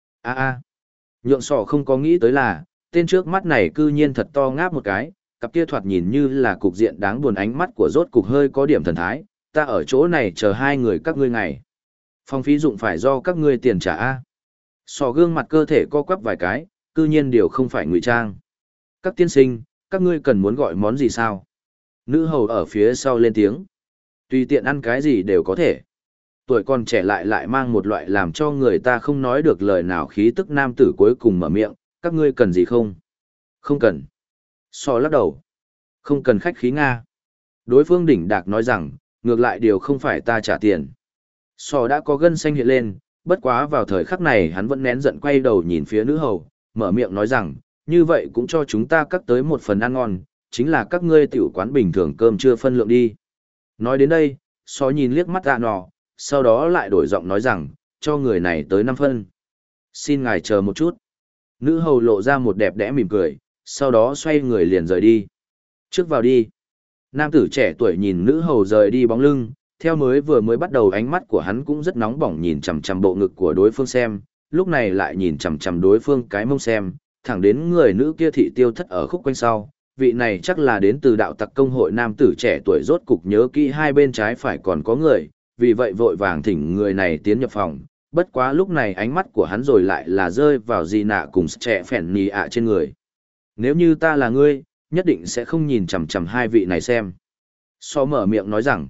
Nhượng sỏ không có nghĩ tới là, tên trước mắt này cư nhiên thật to ngáp một cái, cặp kia thoạt nhìn như là cục diện đáng buồn, ánh mắt của rốt cục hơi có điểm thần thái, ta ở chỗ này chờ hai người các ngươi ngày. Phòng phí dụng phải do các ngươi tiền trả a. Sỏ gương mặt cơ thể co quắp vài cái, cư nhiên điều không phải ngụy trang. Các tiên sinh, các ngươi cần muốn gọi món gì sao? Nữ hầu ở phía sau lên tiếng. Tùy tiện ăn cái gì đều có thể. Tuổi còn trẻ lại mang một loại làm cho người ta không nói được lời nào khí tức nam tử cuối cùng mở miệng, các ngươi cần gì không? Không cần. Sò lắc đầu. Không cần khách khí Nga. Đối phương đỉnh đạc nói rằng, ngược lại điều không phải ta trả tiền. Sò đã có gân xanh hiện lên, bất quá vào thời khắc này hắn vẫn nén giận quay đầu nhìn phía nữ hầu, mở miệng nói rằng, như vậy cũng cho chúng ta cắt tới một phần ăn ngon, chính là các ngươi tiểu quán bình thường cơm chưa phân lượng đi. Nói đến đây, Sò nhìn liếc mắt nọ, sau đó lại đổi giọng nói rằng, cho người này tới 5 phân. Xin ngài chờ một chút. Nữ hầu lộ ra một đẹp đẽ mỉm cười, sau đó xoay người liền rời đi. Trước vào đi. Nam tử trẻ tuổi nhìn nữ hầu rời đi bóng lưng, theo vừa mới bắt đầu ánh mắt của hắn cũng rất nóng bỏng nhìn chằm chằm bộ ngực của đối phương xem, lúc này lại nhìn chằm chằm đối phương cái mông xem, thẳng đến người nữ kia thị tiêu thất ở khúc quanh sau. Vị này chắc là đến từ đạo tặc công hội nam tử trẻ tuổi rốt cục nhớ kỹ hai bên trái phải còn có người, vì vậy vội vàng thỉnh người này tiến nhập phòng. Bất quá lúc này ánh mắt của hắn rồi lại là rơi vào gì nạ cùng trẻ phèn nì ạ trên người. Nếu như ta là ngươi, nhất định sẽ không nhìn chằm chằm hai vị này xem. So mở miệng nói rằng,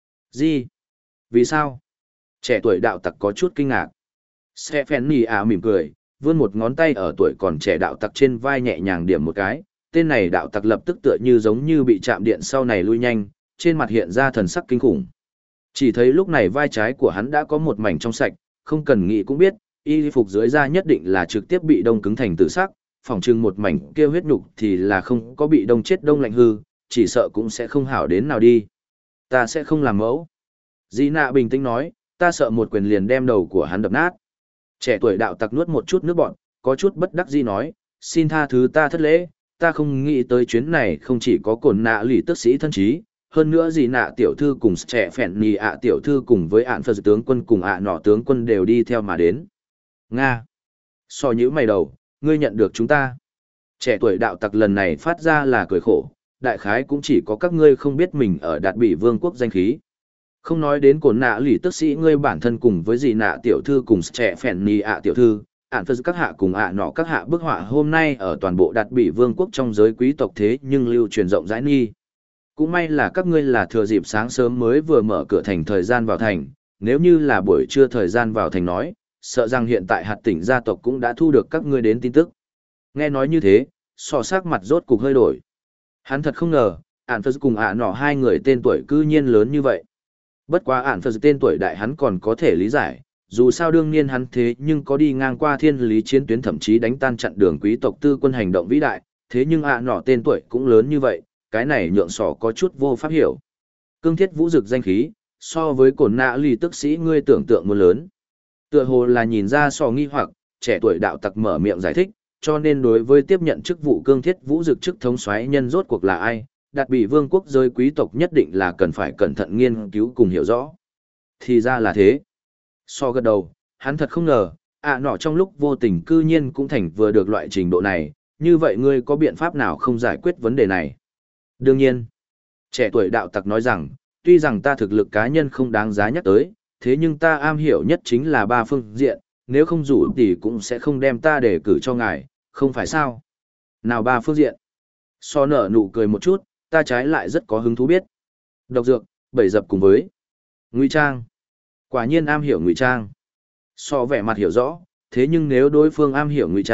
gì? Vì sao? Trẻ tuổi đạo tặc có chút kinh ngạc. Sẽ phèn nì ạ mỉm cười, vươn một ngón tay ở tuổi còn trẻ đạo tặc trên vai nhẹ nhàng điểm một cái. Tên này đạo tặc lập tức tựa như giống như bị chạm điện sau này lui nhanh, trên mặt hiện ra thần sắc kinh khủng. Chỉ thấy lúc này vai trái của hắn đã có một mảnh trong sạch, không cần nghĩ cũng biết, y phục dưới da nhất định là trực tiếp bị đông cứng thành tự sắc, phỏng chừng một mảnh kia huyết nhục thì là không có bị đông chết đông lạnh hư, chỉ sợ cũng sẽ không hảo đến nào đi. Ta sẽ không làm mẫu. Di nạ bình tĩnh nói, ta sợ một quyền liền đem đầu của hắn đập nát. Trẻ tuổi đạo tặc nuốt một chút nước bọn, có chút bất đắc dĩ nói, xin tha thứ ta thất lễ, ta không nghĩ tới chuyến này không chỉ có cồn nạ lì tức sĩ thân trí, hơn nữa gì nạ tiểu thư cùng trẻ phèn nì ạ tiểu thư cùng với ạn phật tướng quân cùng nọ tướng quân đều đi theo mà đến. Nga. So nhữ mày đầu, ngươi nhận được chúng ta. Trẻ tuổi đạo tặc lần này phát ra là cười khổ, đại khái cũng chỉ có các ngươi không biết mình ở đạt bị vương quốc danh khí. Không nói đến cồn nạ lì tức sĩ ngươi bản thân cùng với gì nạ tiểu thư cùng trẻ phèn nì ạ tiểu thư, ạn phật các hạ cùng nọ các hạ bức họa hôm nay ở toàn bộ đạt bị vương quốc trong giới quý tộc thế nhưng lưu truyền rộng rãi nghi. Cũng may là các ngươi là thừa dịp sáng sớm mới vừa mở cửa thành thời gian vào thành, nếu như là buổi trưa thời gian vào thành nói, sợ rằng hiện tại hạt tỉnh gia tộc cũng đã thu được các ngươi đến tin tức. Nghe nói như thế, so sắc mặt rốt cục hơi đổi. Hắn thật không ngờ, ản phật cùng nọ hai người tên tuổi cư nhiên lớn như vậy. Bất quá ản phật tên tuổi đại hắn còn có thể lý giải, dù sao đương nhiên hắn thế nhưng có đi ngang qua thiên lý chiến tuyến thậm chí đánh tan chặn đường quý tộc tư quân hành động vĩ đại, thế nhưng nọ tên tuổi cũng lớn như vậy. Cái này nhượng sỏ có chút vô pháp hiểu. Cương thiết vũ dực danh khí, so với cổn nạ lì tức sĩ ngươi tưởng tượng muốn lớn. Tựa hồ là nhìn ra sỏ nghi hoặc, trẻ tuổi đạo tặc mở miệng giải thích, cho nên đối với tiếp nhận chức vụ cương thiết vũ dực chức thống soái nhân rốt cuộc là ai, đạt bị vương quốc giới quý tộc nhất định là cần phải cẩn thận nghiên cứu cùng hiểu rõ. Thì ra là thế. So gật đầu, hắn thật không ngờ, nọ trong lúc vô tình cư nhiên cũng thành vừa được loại trình độ này, như vậy ngươi có biện pháp nào không giải quyết vấn đề này? Đương nhiên, trẻ tuổi đạo tặc nói rằng, tuy rằng ta thực lực cá nhân không đáng giá nhắc tới, thế nhưng ta am hiểu nhất chính là 3 phương diện, nếu không rủ thì cũng sẽ không đem ta để cử cho ngài, không phải sao? Nào 3 phương diện? So nở nụ cười một chút, ta trái lại rất có hứng thú biết. Độc dược, bẫy dập cùng với ngụy trang. Quả nhiên am hiểu ngụy trang. So vẻ mặt hiểu rõ, thế nhưng nếu đối phương am hiểu ngụy trang,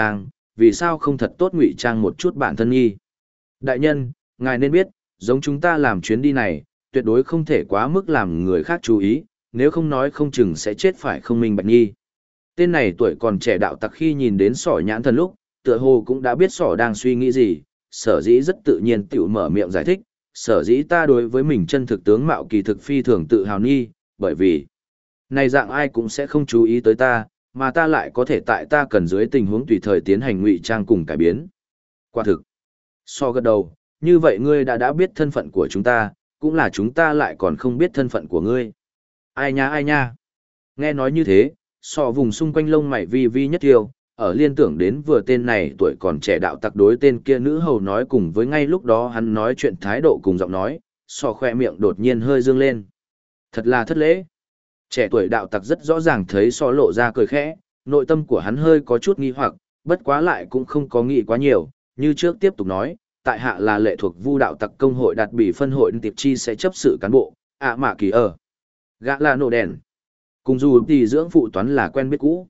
vì sao không thật tốt ngụy trang một chút bản thân nghi. Đại nhân, ngài nên biết, giống chúng ta làm chuyến đi này, tuyệt đối không thể quá mức làm người khác chú ý, nếu không nói không chừng sẽ chết phải không minh bạch nghi. Tên này tuổi còn trẻ đạo tặc khi nhìn đến Sỏ nhãn thần lúc, tựa hồ cũng đã biết Sỏ đang suy nghĩ gì, sở dĩ rất tự nhiên tiểu mở miệng giải thích, sở dĩ ta đối với mình chân thực tướng mạo kỳ thực phi thường tự hào nghi, bởi vì này dạng ai cũng sẽ không chú ý tới ta, mà ta lại có thể tại ta cần dưới tình huống tùy thời tiến hành ngụy trang cùng cải biến. Quả thực, So gật đầu, như vậy ngươi đã biết thân phận của chúng ta, cũng là chúng ta lại còn không biết thân phận của ngươi. Ai nha. Nghe nói như thế, So vùng xung quanh lông mày vi vi nhất tiêu, ở liên tưởng đến vừa tên này tuổi còn trẻ đạo tặc đối tên kia nữ hầu nói cùng với ngay lúc đó hắn nói chuyện thái độ cùng giọng nói, So khoe miệng đột nhiên hơi dương lên. Thật là thất lễ. Trẻ tuổi đạo tặc rất rõ ràng thấy So lộ ra cười khẽ, nội tâm của hắn hơi có chút nghi hoặc, bất quá lại cũng không có nghĩ quá nhiều, như trước tiếp tục nói, tại hạ là lệ thuộc Vu đạo tặc công hội đạt bị phân hội tiệp chi sẽ chấp sự cán bộ, mạ kỳ ở. Gã là nổ đèn. Cùng dù tỷ dưỡng phụ toán là quen biết cũ.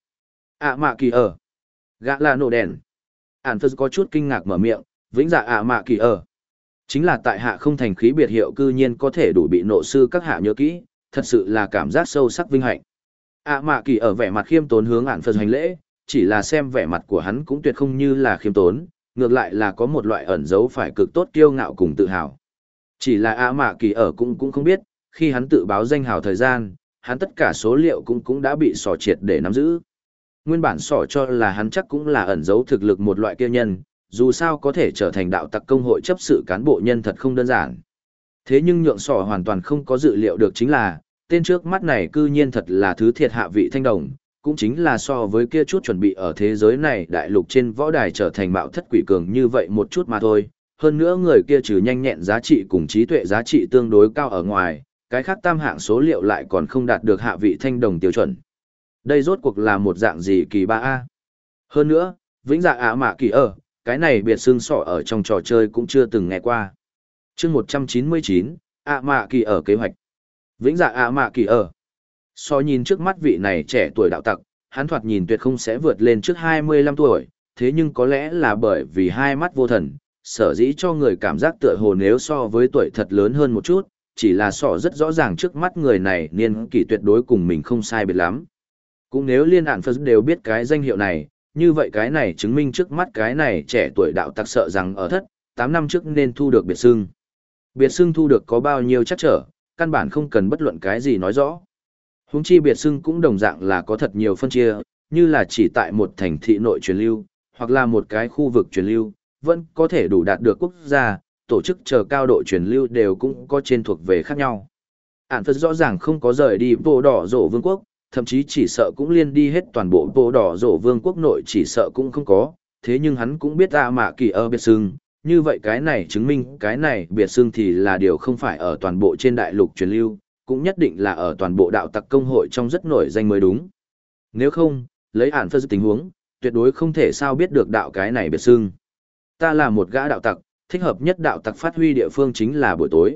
Mạ kỳ ở. Gã là nổ đèn. Ản Phật có chút kinh ngạc mở miệng, vĩnh dạ mạ kỳ ở. Chính là tại hạ không thành khí biệt hiệu cư nhiên có thể đủ bị nộ sư các hạ nhớ kỹ, thật sự là cảm giác sâu sắc vinh hạnh. Mạ kỳ ở vẻ mặt khiêm tốn hướng Ản Phật hành lễ, chỉ là xem vẻ mặt của hắn cũng tuyệt không như là khiêm tốn, ngược lại là có một loại ẩn dấu phải cực tốt kiêu ngạo cùng tự hào. Chỉ là mạ kỳ ở cũng không biết, khi hắn tự báo danh hào thời gian, hắn tất cả số liệu cũng đã bị Sỏ triệt để nắm giữ. Nguyên bản Sỏ cho là hắn chắc cũng là ẩn dấu thực lực một loại kia nhân, dù sao có thể trở thành đạo tặc công hội chấp sự cán bộ nhân thật không đơn giản. Thế nhưng nhượng Sỏ hoàn toàn không có dự liệu được chính là, tên trước mắt này cư nhiên thật là thứ thiệt hạ vị thanh đồng, cũng chính là so với kia chút chuẩn bị ở thế giới này đại lục trên võ đài trở thành bạo thất quỷ cường như vậy một chút mà thôi. Hơn nữa người kia trừ nhanh nhẹn giá trị cùng trí tuệ giá trị tương đối cao ở ngoài, cái khác tam hạng số liệu lại còn không đạt được hạ vị thanh đồng tiêu chuẩn. Đây rốt cuộc là một dạng gì kỳ ba a? Hơn nữa, vĩnh dạ mạ kỳ ở, cái này biệt xương sọ ở trong trò chơi cũng chưa từng nghe qua. Chương 199, mạ kỳ ở kế hoạch. Vĩnh dạ mạ kỳ ở. So nhìn trước mắt vị này trẻ tuổi đạo tặc, hắn thoạt nhìn tuyệt không sẽ vượt lên trước 25 tuổi, thế nhưng có lẽ là bởi vì hai mắt vô thần, sở dĩ cho người cảm giác tựa hồ nếu so với tuổi thật lớn hơn một chút, chỉ là So rất rõ ràng trước mắt người này niên kỷ tuyệt đối cùng mình không sai biệt lắm. Cũng nếu liên ản Phật đều biết cái danh hiệu này, như vậy cái này chứng minh trước mắt cái này trẻ tuổi đạo tặc sợ rằng ở thất, 8 năm trước nên thu được biệt xưng. Biệt xưng thu được có bao nhiêu chắc trở, căn bản không cần bất luận cái gì nói rõ. Huống chi biệt xưng cũng đồng dạng là có thật nhiều phân chia, như là chỉ tại một thành thị nội truyền lưu, hoặc là một cái khu vực truyền lưu, vẫn có thể đủ đạt được quốc gia, tổ chức chờ cao độ truyền lưu đều cũng có trên thuộc về khác nhau. Ản Phật rõ ràng không có rời đi Bộ Đỏ Rổ Vương quốc, thậm chí chỉ sợ cũng liên đi hết toàn bộ Bộ Đỏ Rổ Vương quốc nội chỉ sợ cũng không có, thế nhưng hắn cũng biết mạ kỳ ở biệt xưng, như vậy cái này chứng minh cái này biệt xưng thì là điều không phải ở toàn bộ trên đại lục truyền lưu, cũng nhất định là ở toàn bộ đạo tặc công hội trong rất nổi danh mới đúng. Nếu không, lấy Ản Phật tình huống, tuyệt đối không thể sao biết được đạo cái này biệt xưng. Ta là một gã đạo tặc, thích hợp nhất đạo tặc phát huy địa phương chính là buổi tối.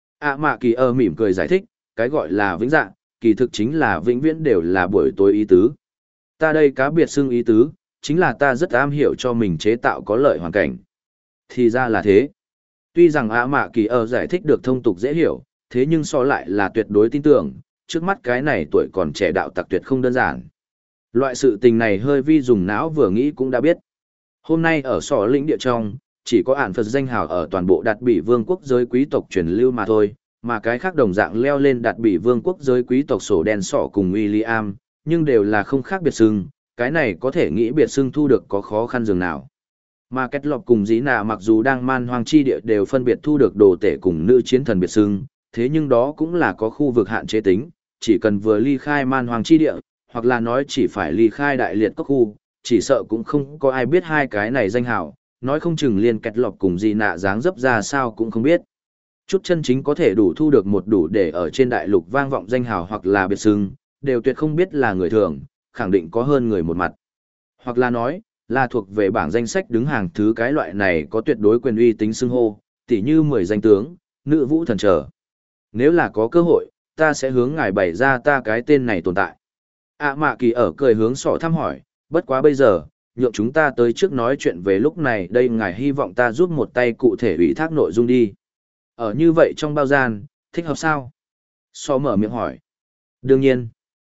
Mạ kỳ ở mỉm cười giải thích, cái gọi là vĩnh dạ, kỳ thực chính là vĩnh viễn đều là buổi tối ý tứ. Ta đây cá biệt xưng ý tứ, chính là ta rất am hiểu cho mình chế tạo có lợi hoàn cảnh. Thì ra là thế. Tuy rằng mạ kỳ ở giải thích được thông tục dễ hiểu, thế nhưng so lại là tuyệt đối tin tưởng, trước mắt cái này tuổi còn trẻ đạo tặc tuyệt không đơn giản. Loại sự tình này hơi vi dùng não vừa nghĩ cũng đã biết. Hôm nay ở sỏ lĩnh địa trong, chỉ có Ản Phật danh hào ở toàn bộ đạt bị vương quốc giới quý tộc truyền lưu mà thôi, mà cái khác đồng dạng leo lên đạt bị vương quốc giới quý tộc sổ đen sỏ cùng William, nhưng đều là không khác biệt xưng, cái này có thể nghĩ biệt xưng thu được có khó khăn dường nào. Mà Kết Lọc cùng Dĩ Nạ mặc dù đang man hoang chi địa đều phân biệt thu được đồ tể cùng nữ chiến thần biệt xưng, thế nhưng đó cũng là có khu vực hạn chế tính, chỉ cần vừa ly khai man hoang chi địa, hoặc là nói chỉ phải ly khai đại liệt các khu, chỉ sợ cũng không có ai biết hai cái này danh hào, nói không chừng liên Kết Lọc cùng Dĩ Nạ dáng dấp ra sao cũng không biết. Chút chân chính có thể đủ thu được một đủ để ở trên đại lục vang vọng danh hào hoặc là biệt xưng, đều tuyệt không biết là người thường, khẳng định có hơn người một mặt. Hoặc là nói, là thuộc về bảng danh sách đứng hàng thứ cái loại này có tuyệt đối quyền uy tính xưng hô, tỉ như 10 danh tướng, nữ vũ thần trở. Nếu là có cơ hội, ta sẽ hướng ngài bày ra ta cái tên này tồn tại. Mạ kỳ ở cười hướng sỏ thăm hỏi, bất quá bây giờ, nhượng chúng ta tới trước nói chuyện về lúc này đây ngài hy vọng ta giúp một tay cụ thể ủy thác nội dung đi. Ở như vậy trong bao gian, thích hợp sao? So mở miệng hỏi. Đương nhiên.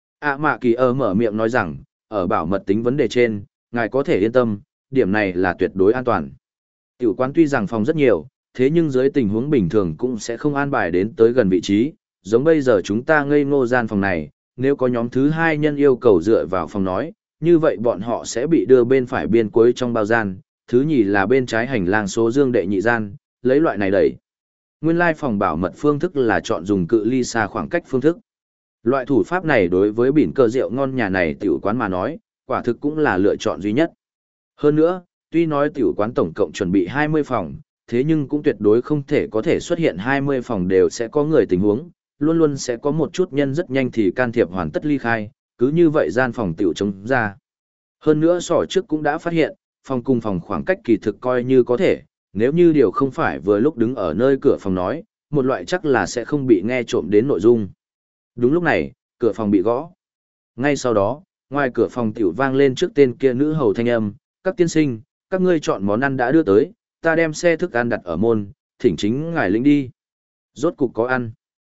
Mạ Kỳ ở mở miệng nói rằng, ở bảo mật tính vấn đề trên, ngài có thể yên tâm, điểm này là tuyệt đối an toàn. Tiểu quán tuy rằng phòng rất nhiều, thế nhưng dưới tình huống bình thường cũng sẽ không an bài đến tới gần vị trí, giống bây giờ chúng ta ngây ngô gian phòng này, nếu có nhóm thứ hai nhân yêu cầu dựa vào phòng nói, như vậy bọn họ sẽ bị đưa bên phải biên cuối trong bao gian, thứ nhì là bên trái hành lang số dương đệ nhị gian, lấy loại này đẩy. Nguyên lai phòng bảo mật phương thức là chọn dùng cự ly xa khoảng cách phương thức. Loại thủ pháp này đối với bỉn cờ rượu ngon nhà này tiểu quán mà nói, quả thực cũng là lựa chọn duy nhất. Hơn nữa, tuy nói tiểu quán tổng cộng chuẩn bị 20 phòng, thế nhưng cũng tuyệt đối không thể có thể xuất hiện 20 phòng đều sẽ có người tình huống, luôn luôn sẽ có một chút nhân rất nhanh thì can thiệp hoàn tất ly khai, cứ như vậy gian phòng tiểu trống ra. Hơn nữa sỏ trước cũng đã phát hiện, phòng cùng phòng khoảng cách kỳ thực coi như có thể, nếu như điều không phải vừa lúc đứng ở nơi cửa phòng nói, một loại chắc là sẽ không bị nghe trộm đến nội dung. Đúng lúc này, cửa phòng bị gõ. Ngay sau đó, ngoài cửa phòng tiểu vang lên trước tên kia nữ hầu thanh âm, các tiên sinh, các ngươi chọn món ăn đã đưa tới, ta đem xe thức ăn đặt ở môn, thỉnh chính ngài lĩnh đi. Rốt cục có ăn.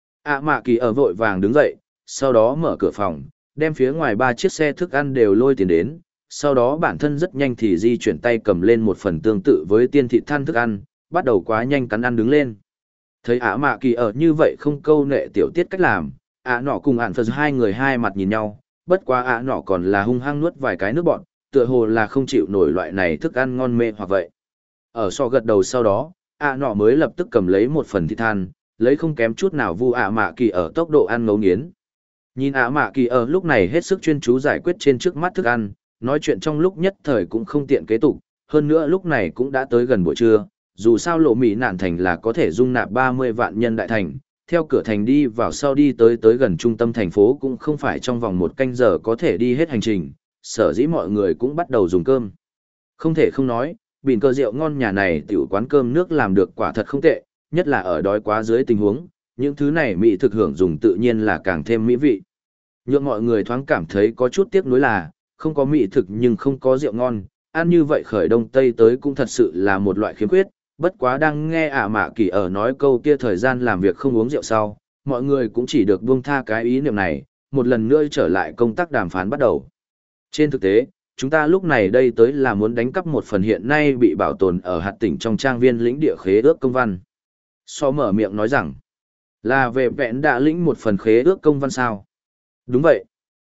Mạ Kỳ ở vội vàng đứng dậy, sau đó mở cửa phòng, đem phía ngoài 3 chiếc xe thức ăn đều lôi tiền đến, sau đó bản thân rất nhanh thì di chuyển tay cầm lên một phần tương tự với tiên thịt than thức ăn, bắt đầu quá nhanh cắn ăn đứng lên. Thấy Mạ Kỳ ở như vậy không câu nệ tiểu tiết cách làm, nọ cùng Phật hai người hai mặt nhìn nhau, bất quá nọ còn là hung hăng nuốt vài cái nước bọt, tựa hồ là không chịu nổi loại này thức ăn ngon mê hoặc vậy. Ở so gật đầu sau đó, nọ mới lập tức cầm lấy một phần thịt than, lấy không kém chút nào vu Mạ Kỳ ở tốc độ ăn ngấu nghiến. Nhìn Mạ Kỳ ở lúc này hết sức chuyên chú giải quyết trên trước mắt thức ăn, nói chuyện trong lúc nhất thời cũng không tiện kế tục, hơn nữa lúc này cũng đã tới gần buổi trưa, dù sao lộ Mỹ nạn thành là có thể dung nạp 30 vạn nhân đại thành, theo cửa thành đi vào sau đi tới gần trung tâm thành phố cũng không phải trong vòng 1 canh giờ có thể đi hết hành trình, sở dĩ mọi người cũng bắt đầu dùng cơm. Không thể không nói, bỉn cờ rượu ngon nhà này tiểu quán cơm nước làm được quả thật không tệ, nhất là ở đói quá dưới tình huống, những thứ này mỹ thực hưởng dùng tự nhiên là càng thêm mỹ vị. Nhượng mọi người thoáng cảm thấy có chút tiếc nuối là, không có mỹ thực nhưng không có rượu ngon, ăn như vậy khởi đông tây tới cũng thật sự là một loại khiếm khuyết, bất quá đang nghe Mạ Kỳ ở nói câu kia thời gian làm việc không uống rượu sau, mọi người cũng chỉ được buông tha cái ý niệm này, một lần nữa trở lại công tác đàm phán bắt đầu. Trên thực tế, chúng ta lúc này đây tới là muốn đánh cắp một phần hiện nay bị bảo tồn ở hạt tỉnh trong trang viên lĩnh địa khế ước công văn. So mở miệng nói rằng, là về vẹn đã lĩnh một phần khế ước công văn sao? Đúng vậy.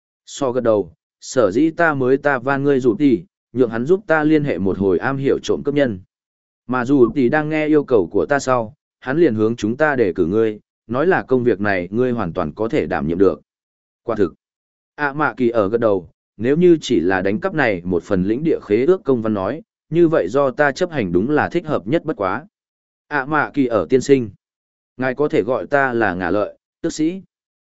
So gật đầu, sở dĩ ta van ngươi rủ tỷ, nhượng hắn giúp ta liên hệ một hồi am hiểu trộm cướp nhân. Mà dù tỷ đang nghe yêu cầu của ta sau, hắn liền hướng chúng ta để cử ngươi, nói là công việc này ngươi hoàn toàn có thể đảm nhiệm được. Quả thực. Mạ Kỳ ở gật đầu, nếu như chỉ là đánh cắp này một phần lĩnh địa khế ước công văn nói, như vậy do ta chấp hành đúng là thích hợp nhất bất quá. Mạ Kỳ ở tiên sinh. Ngài có thể gọi ta là Ngả Lợi, tước sĩ.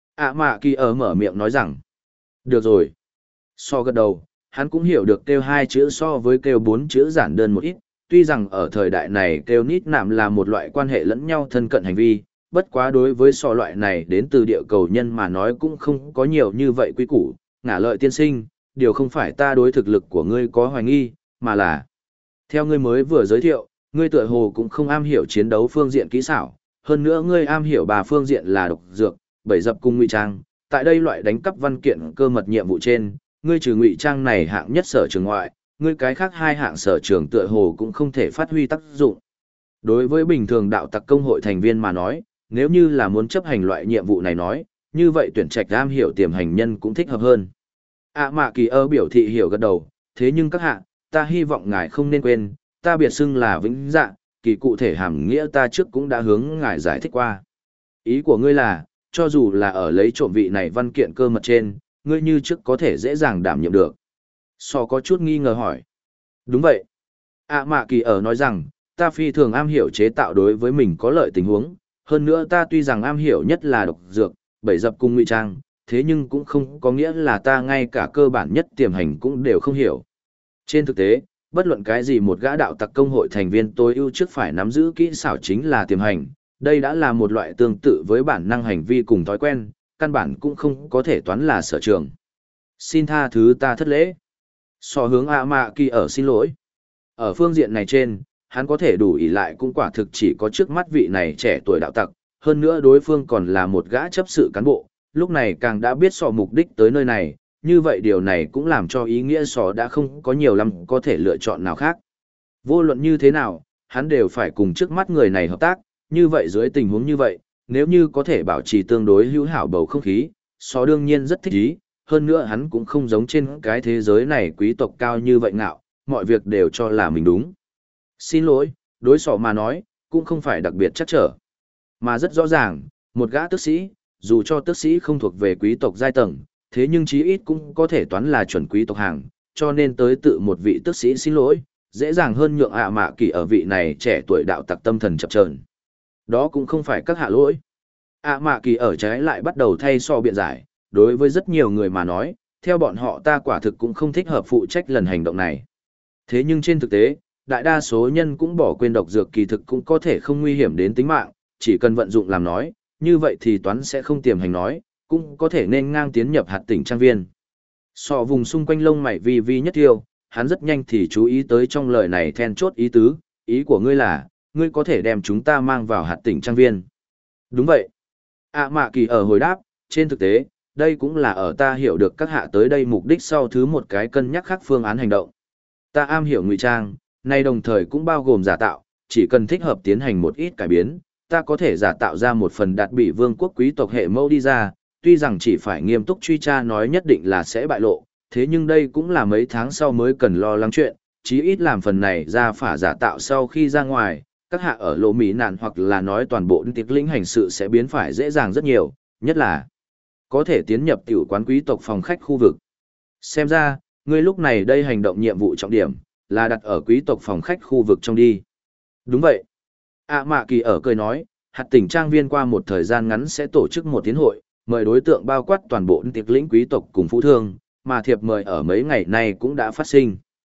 Mạ Kỳ ở mở miệng nói rằng. Được rồi. So gật đầu, hắn cũng hiểu được kêu 2 chữ so với kêu 4 chữ giản đơn một ít, tuy rằng ở thời đại này kêu nít nạm là một loại quan hệ lẫn nhau thân cận hành vi, bất quá đối với so loại này đến từ địa cầu nhân mà nói cũng không có nhiều như vậy quý củ. Ngả Lợi tiên sinh, điều không phải ta đối thực lực của ngươi có hoài nghi, mà là theo ngươi mới vừa giới thiệu, ngươi tựa hồ cũng không am hiểu chiến đấu phương diện kỹ xảo, hơn nữa ngươi am hiểu 3 phương diện là độc dược, bẫy dập cùng ngụy trang, tại đây loại đánh cắp văn kiện cơ mật nhiệm vụ trên, ngươi trừ ngụy trang này hạng nhất sở trường ngoại, ngươi cái khác 2 hạng sở trường tựa hồ cũng không thể phát huy tác dụng. Đối với bình thường đạo tặc công hội thành viên mà nói, nếu như là muốn chấp hành loại nhiệm vụ này nói, như vậy tuyển trạch am hiểu tiềm hành nhân cũng thích hợp hơn. Mạ Kỳ ở biểu thị hiểu gật đầu, thế nhưng các hạ, ta hy vọng ngài không nên quên, ta biệt xưng là Vĩnh Dạ, kỳ cụ thể hàm nghĩa ta trước cũng đã hướng ngài giải thích qua. Ý của ngươi là, cho dù là ở lấy trộm vị này văn kiện cơ mật trên, ngươi như trước có thể dễ dàng đảm nhiệm được. So có chút nghi ngờ hỏi. Đúng vậy. Mạ Kỳ ở nói rằng, ta phi thường am hiểu chế tạo đối với mình có lợi tình huống, hơn nữa ta tuy rằng am hiểu nhất là độc dược, bẫy dập cùng ngụy trang, thế nhưng cũng không có nghĩa là ta ngay cả cơ bản nhất tiềm hành cũng đều không hiểu. Trên thực tế, bất luận cái gì một gã đạo tặc công hội thành viên tối ưu trước phải nắm giữ kỹ xảo chính là tiềm hành, đây đã là một loại tương tự với bản năng hành vi cùng thói quen, căn bản cũng không có thể toán là sở trường. Xin tha thứ ta thất lễ. So hướng ạ mạ kỳ ở xin lỗi. Ở phương diện này trên, hắn có thể đủ ỷ lại cũng quả thực chỉ có trước mắt vị này trẻ tuổi đạo tặc, hơn nữa đối phương còn là một gã chấp sự cán bộ, lúc này càng đã biết sò mục đích tới nơi này, như vậy điều này cũng làm cho ý nghĩa sò đã không có nhiều lắm có thể lựa chọn nào khác. Vô luận như thế nào, hắn đều phải cùng trước mắt người này hợp tác, như vậy dưới tình huống như vậy, nếu như có thể bảo trì tương đối hữu hảo bầu không khí, sò đương nhiên rất thích ý, hơn nữa hắn cũng không giống trên cái thế giới này quý tộc cao như vậy ngạo, mọi việc đều cho là mình đúng. Xin lỗi, đối sò mà nói, cũng không phải đặc biệt chắc trở. Mà rất rõ ràng, một gã tước sĩ, dù cho tước sĩ không thuộc về quý tộc giai tầng, thế nhưng chí ít cũng có thể toán là chuẩn quý tộc hàng, cho nên tới tự một vị tước sĩ xin lỗi, dễ dàng hơn nhượng ạ mạ kỳ ở vị này trẻ tuổi đạo tặc tâm thần chập chờn. Đó cũng không phải các hạ lỗi. ạ mạ kỳ ở trái lại bắt đầu thay so biện giải, đối với rất nhiều người mà nói, theo bọn họ ta quả thực cũng không thích hợp phụ trách lần hành động này. Thế nhưng trên thực tế, đại đa số nhân cũng bỏ quên độc dược kỳ thực cũng có thể không nguy hiểm đến tính mạng, chỉ cần vận dụng làm nói, như vậy thì toán sẽ không tiềm hành nói, cũng có thể nên ngang tiến nhập hạt tỉnh trang viên. So vùng xung quanh lông mày vi vi nhất thiêu, hắn rất nhanh thì chú ý tới trong lời này then chốt ý tứ, ý của ngươi là, ngươi có thể đem chúng ta mang vào hạt tỉnh trang viên. Đúng vậy. ạ mạ kỳ ở hồi đáp, trên thực tế, đây cũng là ở ta hiểu được các hạ tới đây mục đích sau thứ một cái cân nhắc khác phương án hành động. Ta am hiểu ngụy trang, nay đồng thời cũng bao gồm giả tạo, chỉ cần thích hợp tiến hành một ít cải biến, ta có thể giả tạo ra một phần đạt bị vương quốc quý tộc hệ mẫu đi ra, tuy rằng chỉ phải nghiêm túc truy tra nói nhất định là sẽ bại lộ, thế nhưng đây cũng là mấy tháng sau mới cần lo lắng chuyện, chí ít làm phần này ra phả giả tạo sau khi ra ngoài, các hạ ở lộ mỹ nạn hoặc là nói toàn bộ tiệc lĩnh hành sự sẽ biến phải dễ dàng rất nhiều, nhất là có thể tiến nhập tiểu quán quý tộc phòng khách khu vực. Xem ra, ngươi lúc này đây hành động nhiệm vụ trọng điểm, là đặt ở quý tộc phòng khách khu vực trong đi. Đúng vậy. ạ mạ kỳ ở cười nói, hạt tỉnh trang viên qua một thời gian ngắn sẽ tổ chức một tiến hội, mời đối tượng bao quát toàn bộ tiệc lĩnh quý tộc cùng phú thương, mà thiệp mời ở mấy ngày nay cũng đã phát sinh.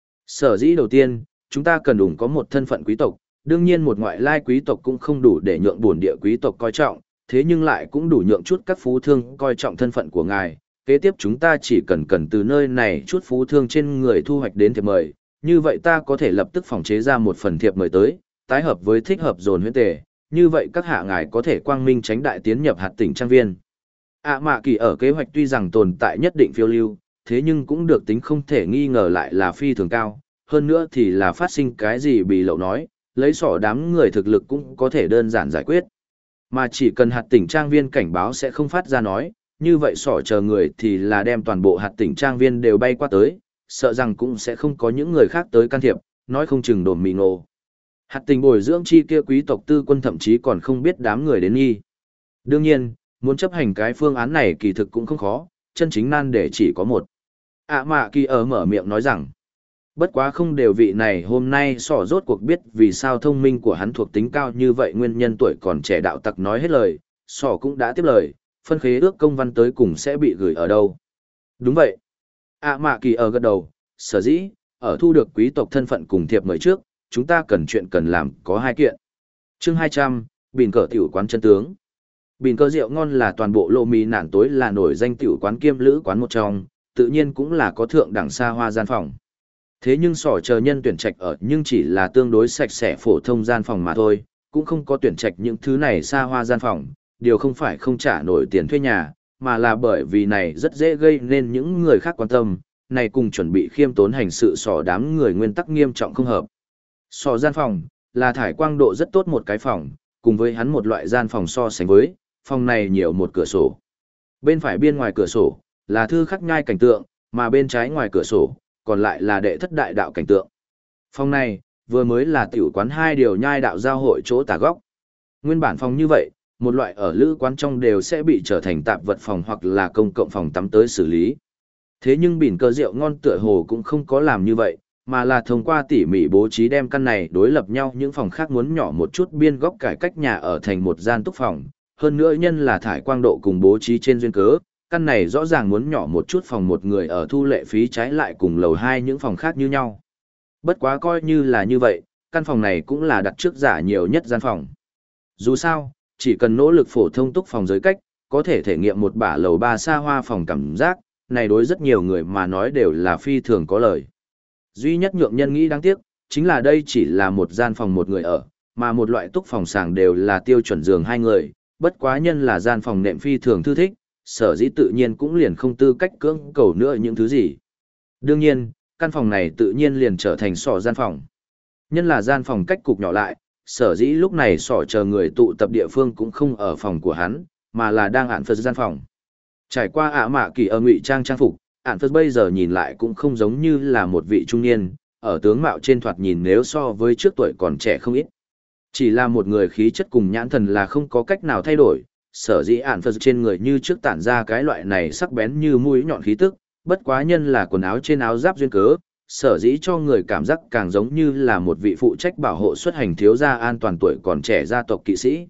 Sở dĩ đầu tiên, chúng ta cần đủ có một thân phận quý tộc, đương nhiên một ngoại lai quý tộc cũng không đủ để nhượng bổn địa quý tộc coi trọng, thế nhưng lại cũng đủ nhượng chút các phú thương coi trọng thân phận của ngài. Kế tiếp chúng ta chỉ cần từ nơi này chút phú thương trên người thu hoạch đến thiệp mời, như vậy ta có thể lập tức phòng chế ra một phần thiệp mời tới, tái hợp với thích hợp dồn huyết tề, như vậy các hạ ngài có thể quang minh tránh đại tiến nhập hạt tỉnh trang viên. ạ mạ kỳ ở kế hoạch tuy rằng tồn tại nhất định phiêu lưu, thế nhưng cũng được tính không thể nghi ngờ lại là phi thường cao, hơn nữa thì là phát sinh cái gì bị lậu nói, lấy sỏ đám người thực lực cũng có thể đơn giản giải quyết. Mà chỉ cần hạt tỉnh trang viên cảnh báo sẽ không phát ra nói, như vậy sỏ chờ người thì là đem toàn bộ hạt tỉnh trang viên đều bay qua tới, sợ rằng cũng sẽ không có những người khác tới can thiệp, nói không chừng đồn mì ngộ. Hạt tỉnh bồi dưỡng chi kia quý tộc tư quân thậm chí còn không biết đám người đến nghi. Đương nhiên, muốn chấp hành cái phương án này kỳ thực cũng không khó, chân chính nan để chỉ có một. ạ mạ kỳ ở mở miệng nói rằng, bất quá không đều vị này hôm nay sỏ rốt cuộc biết vì sao thông minh của hắn thuộc tính cao như vậy nguyên nhân tuổi còn trẻ đạo tặc nói hết lời, sỏ cũng đã tiếp lời, phân khế ước công văn tới cùng sẽ bị gửi ở đâu. Đúng vậy. ạ mạ kỳ ở gật đầu, sở dĩ, ở thu được quý tộc thân phận cùng thiệp mời trước, chúng ta cần chuyện cần làm có hai kiện. Chương 200, Bìn cờ tiểu quán chân tướng. Bìn cờ rượu ngon là toàn bộ lô mì nản tối là nổi danh tiểu quán kiêm lữ quán một trong, tự nhiên cũng là có thượng đẳng xa hoa gian phòng. Thế nhưng sỏ chờ nhân tuyển trạch ở nhưng chỉ là tương đối sạch sẽ phổ thông gian phòng mà thôi, cũng không có tuyển trạch những thứ này xa hoa gian phòng, điều không phải không trả nổi tiền thuê nhà, mà là bởi vì này rất dễ gây nên những người khác quan tâm, này cùng chuẩn bị khiêm tốn hành sự sỏ đám người nguyên tắc nghiêm trọng không hợp. Sỏ gian phòng, là thải quang độ rất tốt một cái phòng, cùng với hắn một loại gian phòng so sánh với, phòng này nhiều một cửa sổ. Bên phải bên ngoài cửa sổ, là thư khắc nhai cảnh tượng, mà bên trái ngoài cửa sổ, còn lại là đệ thất đại đạo cảnh tượng. Phòng này, vừa mới là tiểu quán hai điều nhai đạo giao hội chỗ tả góc. Nguyên bản phòng như vậy, một loại ở lữ quán trong đều sẽ bị trở thành tạp vật phòng hoặc là công cộng phòng tắm tới xử lý. Thế nhưng bỉn cờ rượu ngon tựa hồ cũng không có làm như vậy, mà là thông qua tỉ mỉ bố trí đem căn này đối lập nhau những phòng khác muốn nhỏ một chút biên góc cải cách nhà ở thành một gian túc phòng. Hơn nữa nhân là thải quang độ cùng bố trí trên duyên cớ, căn này rõ ràng muốn nhỏ một chút phòng một người ở thu lệ phí trái lại cùng lầu hai những phòng khác như nhau. Bất quá coi như là như vậy, căn phòng này cũng là đặt trước giả nhiều nhất gian phòng. Dù sao, chỉ cần nỗ lực phổ thông túc phòng giới cách, có thể thể nghiệm một bả lầu ba xa hoa phòng cảm giác, này đối rất nhiều người mà nói đều là phi thường có lời. Duy nhất nhượng nhân nghĩ đáng tiếc, chính là đây chỉ là một gian phòng một người ở, mà một loại túc phòng sàng đều là tiêu chuẩn giường hai người, bất quá nhân là gian phòng nệm phi thường thư thích, sở dĩ tự nhiên cũng liền không tư cách cưỡng cầu nữa những thứ gì. Đương nhiên, căn phòng này tự nhiên liền trở thành sọ gian phòng. Nhân là gian phòng cách cục nhỏ lại, sở dĩ lúc này sọ chờ người tụ tập địa phương cũng không ở phòng của hắn, mà là đang ạn phật gian phòng. Trải qua ạ mạ kỳ ở ngụy trang trang phục, ạn phật bây giờ nhìn lại cũng không giống như là một vị trung niên, ở tướng mạo trên thoạt nhìn nếu so với trước tuổi còn trẻ không ít. Chỉ là một người khí chất cùng nhãn thần là không có cách nào thay đổi, sở dĩ ạn phật trên người như trước tản ra cái loại này sắc bén như mũi nhọn khí tức, bất quá nhân là quần áo trên áo giáp duyên cớ, sở dĩ cho người cảm giác càng giống như là một vị phụ trách bảo hộ xuất hành thiếu gia an toàn tuổi còn trẻ gia tộc kỵ sĩ.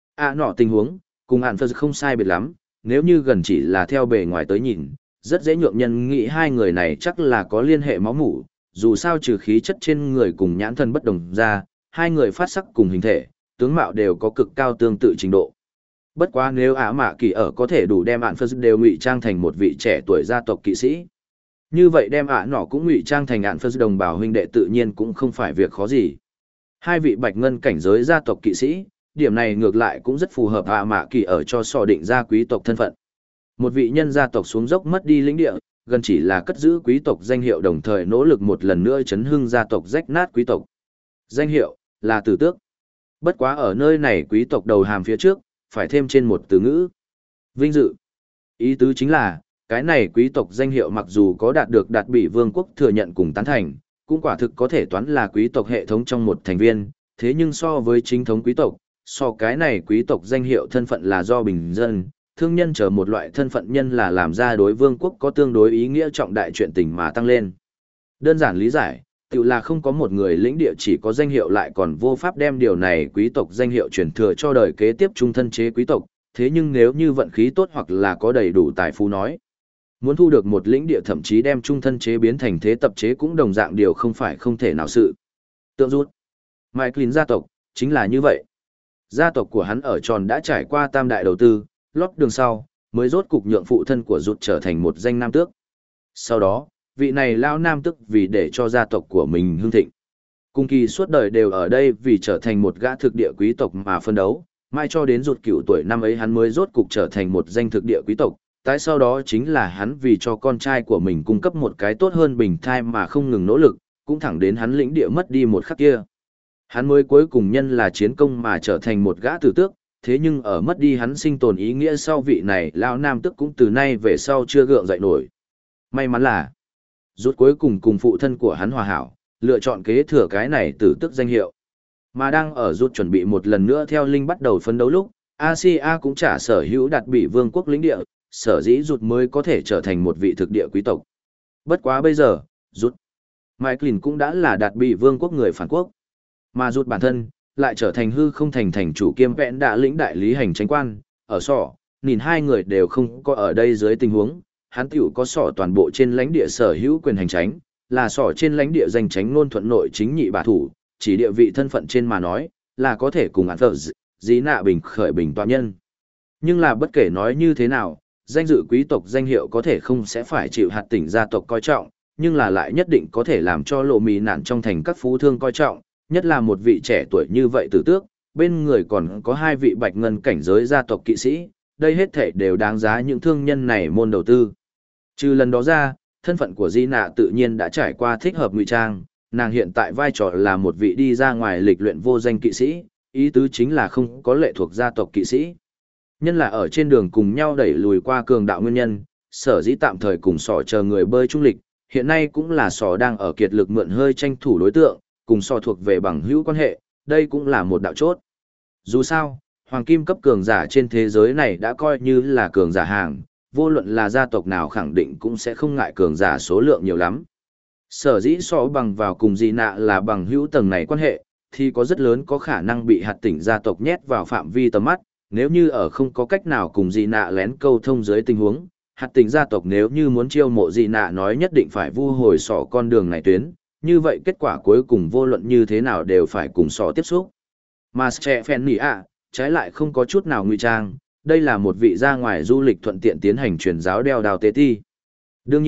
Nọ tình huống, cùng ạn phật không sai biệt lắm, nếu như gần chỉ là theo bề ngoài tới nhìn, rất dễ nhượng nhân nghĩ hai người này chắc là có liên hệ máu mủ, dù sao trừ khí chất trên người cùng nhãn thần bất đồng ra, hai người phát sắc cùng hình thể, tướng mạo đều có cực cao tương tự trình độ. Bất quá nếu ả mạ kỳ ở có thể đủ đem ạn phật đều ngụy trang thành một vị trẻ tuổi gia tộc kỵ sĩ. Như vậy đem ả nọ cũng ngụy trang thành ạn phật đồng bào huynh đệ tự nhiên cũng không phải việc khó gì. Hai vị bạch ngân cảnh giới gia tộc kỵ sĩ, điểm này ngược lại cũng rất phù hợp ả mạ kỳ ở cho sò định ra quý tộc thân phận. Một vị nhân gia tộc xuống dốc mất đi lĩnh địa, gần chỉ là cất giữ quý tộc danh hiệu đồng thời nỗ lực một lần nữa chấn hưng gia tộc rách nát quý tộc. Danh hiệu là Tử Tước. Bất quá ở nơi này quý tộc đầu hàm phía trước, phải thêm trên một từ ngữ. Vinh dự. Ý tứ chính là, cái này quý tộc danh hiệu mặc dù có đạt được đạt bị vương quốc thừa nhận cùng tán thành, cũng quả thực có thể toán là quý tộc hệ thống trong một thành viên, thế nhưng so với chính thống quý tộc, so cái này quý tộc danh hiệu thân phận là do bình dân, thương nhân chờ một loại thân phận nhân là làm ra đối vương quốc có tương đối ý nghĩa trọng đại chuyện tình mà tăng lên. Đơn giản lý giải, tự là không có một người lĩnh địa chỉ có danh hiệu lại còn vô pháp đem điều này quý tộc danh hiệu truyền thừa cho đời kế tiếp trung thân chế quý tộc, thế nhưng nếu như vận khí tốt hoặc là có đầy đủ tài phú nói, muốn thu được một lĩnh địa thậm chí đem trung thân chế biến thành thế tập chế cũng đồng dạng điều không phải không thể nào sự. Tượng rút. Michaelin gia tộc, chính là như vậy. Gia tộc của hắn ở tròn đã trải qua tam đại đầu tư, lót đường sau, mới rốt cục nhượng phụ thân của rút trở thành một danh nam tước. Sau đó, vị này lao nam tước vì để cho gia tộc của mình hưng thịnh. Cung kỳ suốt đời đều ở đây vì trở thành một gã thực địa quý tộc mà phân đấu, mai cho đến rút cửu tuổi năm ấy hắn mới rốt cục trở thành một danh thực địa quý tộc. Tại sau đó chính là hắn vì cho con trai của mình cung cấp một cái tốt hơn bình thai mà không ngừng nỗ lực, cũng thẳng đến hắn lĩnh địa mất đi một khắc kia. Hắn mới cuối cùng nhân là chiến công mà trở thành một gã tử tước, thế nhưng ở mất đi hắn sinh tồn ý nghĩa sau vị này lão nam tước cũng từ nay về sau chưa gượng dậy nổi. May mắn là, rút cuối cùng cùng phụ thân của hắn hòa hảo, lựa chọn kế thừa cái này tử tước danh hiệu. Mà đang ở rút chuẩn bị một lần nữa theo Linh bắt đầu phấn đấu lúc, Asia cũng trả sở hữu đạt bị vương quốc lĩnh địa, sở dĩ rút mới có thể trở thành một vị thực địa quý tộc. Bất quá bây giờ, rút, Michaelin cũng đã là đạt bị vương quốc người phản quốc. Mà rút bản thân, lại trở thành hư không thành thành chủ kiêm vẹn đã lĩnh đại lý hành tránh quan, ở sỏ, nhìn hai người đều không có ở đây dưới tình huống, hắn tiểu có sỏ toàn bộ trên lãnh địa sở hữu quyền hành tránh, là sỏ trên lãnh địa danh tránh nôn thuận nội chính nhị bả thủ, chỉ địa vị thân phận trên mà nói, là có thể cùng án phở dí nạ bình khởi bình tọa nhân. Nhưng là bất kể nói như thế nào, danh dự quý tộc danh hiệu có thể không sẽ phải chịu hạt tỉnh gia tộc coi trọng, nhưng là lại nhất định có thể làm cho lộ mì nạn trong thành các phú thương coi trọng, nhất là một vị trẻ tuổi như vậy tử tước, bên người còn có hai vị bạch ngân cảnh giới gia tộc kỵ sĩ, đây hết thể đều đáng giá những thương nhân này môn đầu tư. Trừ lần đó ra, thân phận của Di Nạ tự nhiên đã trải qua thích hợp ngụy trang, nàng hiện tại vai trò là một vị đi ra ngoài lịch luyện vô danh kỵ sĩ, ý tứ chính là không có lệ thuộc gia tộc kỵ sĩ. Nhân là ở trên đường cùng nhau đẩy lùi qua cường đạo nguyên nhân, sở dĩ tạm thời cùng sỏ chờ người bơi trung lịch, hiện nay cũng là sỏ đang ở kiệt lực mượn hơi tranh thủ đối tượng, cùng sỏ thuộc về bằng hữu quan hệ, đây cũng là một đạo chốt. Dù sao, hoàng kim cấp cường giả trên thế giới này đã coi như là cường giả hàng, vô luận là gia tộc nào khẳng định cũng sẽ không ngại cường giả số lượng nhiều lắm. Sở dĩ sỏ bằng vào cùng Di Nạ là bằng hữu tầng này quan hệ, thì có rất lớn có khả năng bị hạt tỉnh gia tộc nhét vào phạm vi tầm mắt. Nếu như ở không có cách nào cùng Di Nạ lén câu thông dưới tình huống, hạt tình gia tộc nếu như muốn chiêu mộ Di Nạ nói nhất định phải vu hồi sỏ con đường này tuyến, như vậy kết quả cuối cùng vô luận như thế nào đều phải cùng sỏ tiếp xúc. Mà Stephanie trái lại không có chút nào ngụy trang, đây là một vị ra ngoài du lịch thuận tiện tiến hành truyền giáo đeo đào tế ti. Đương nhiên,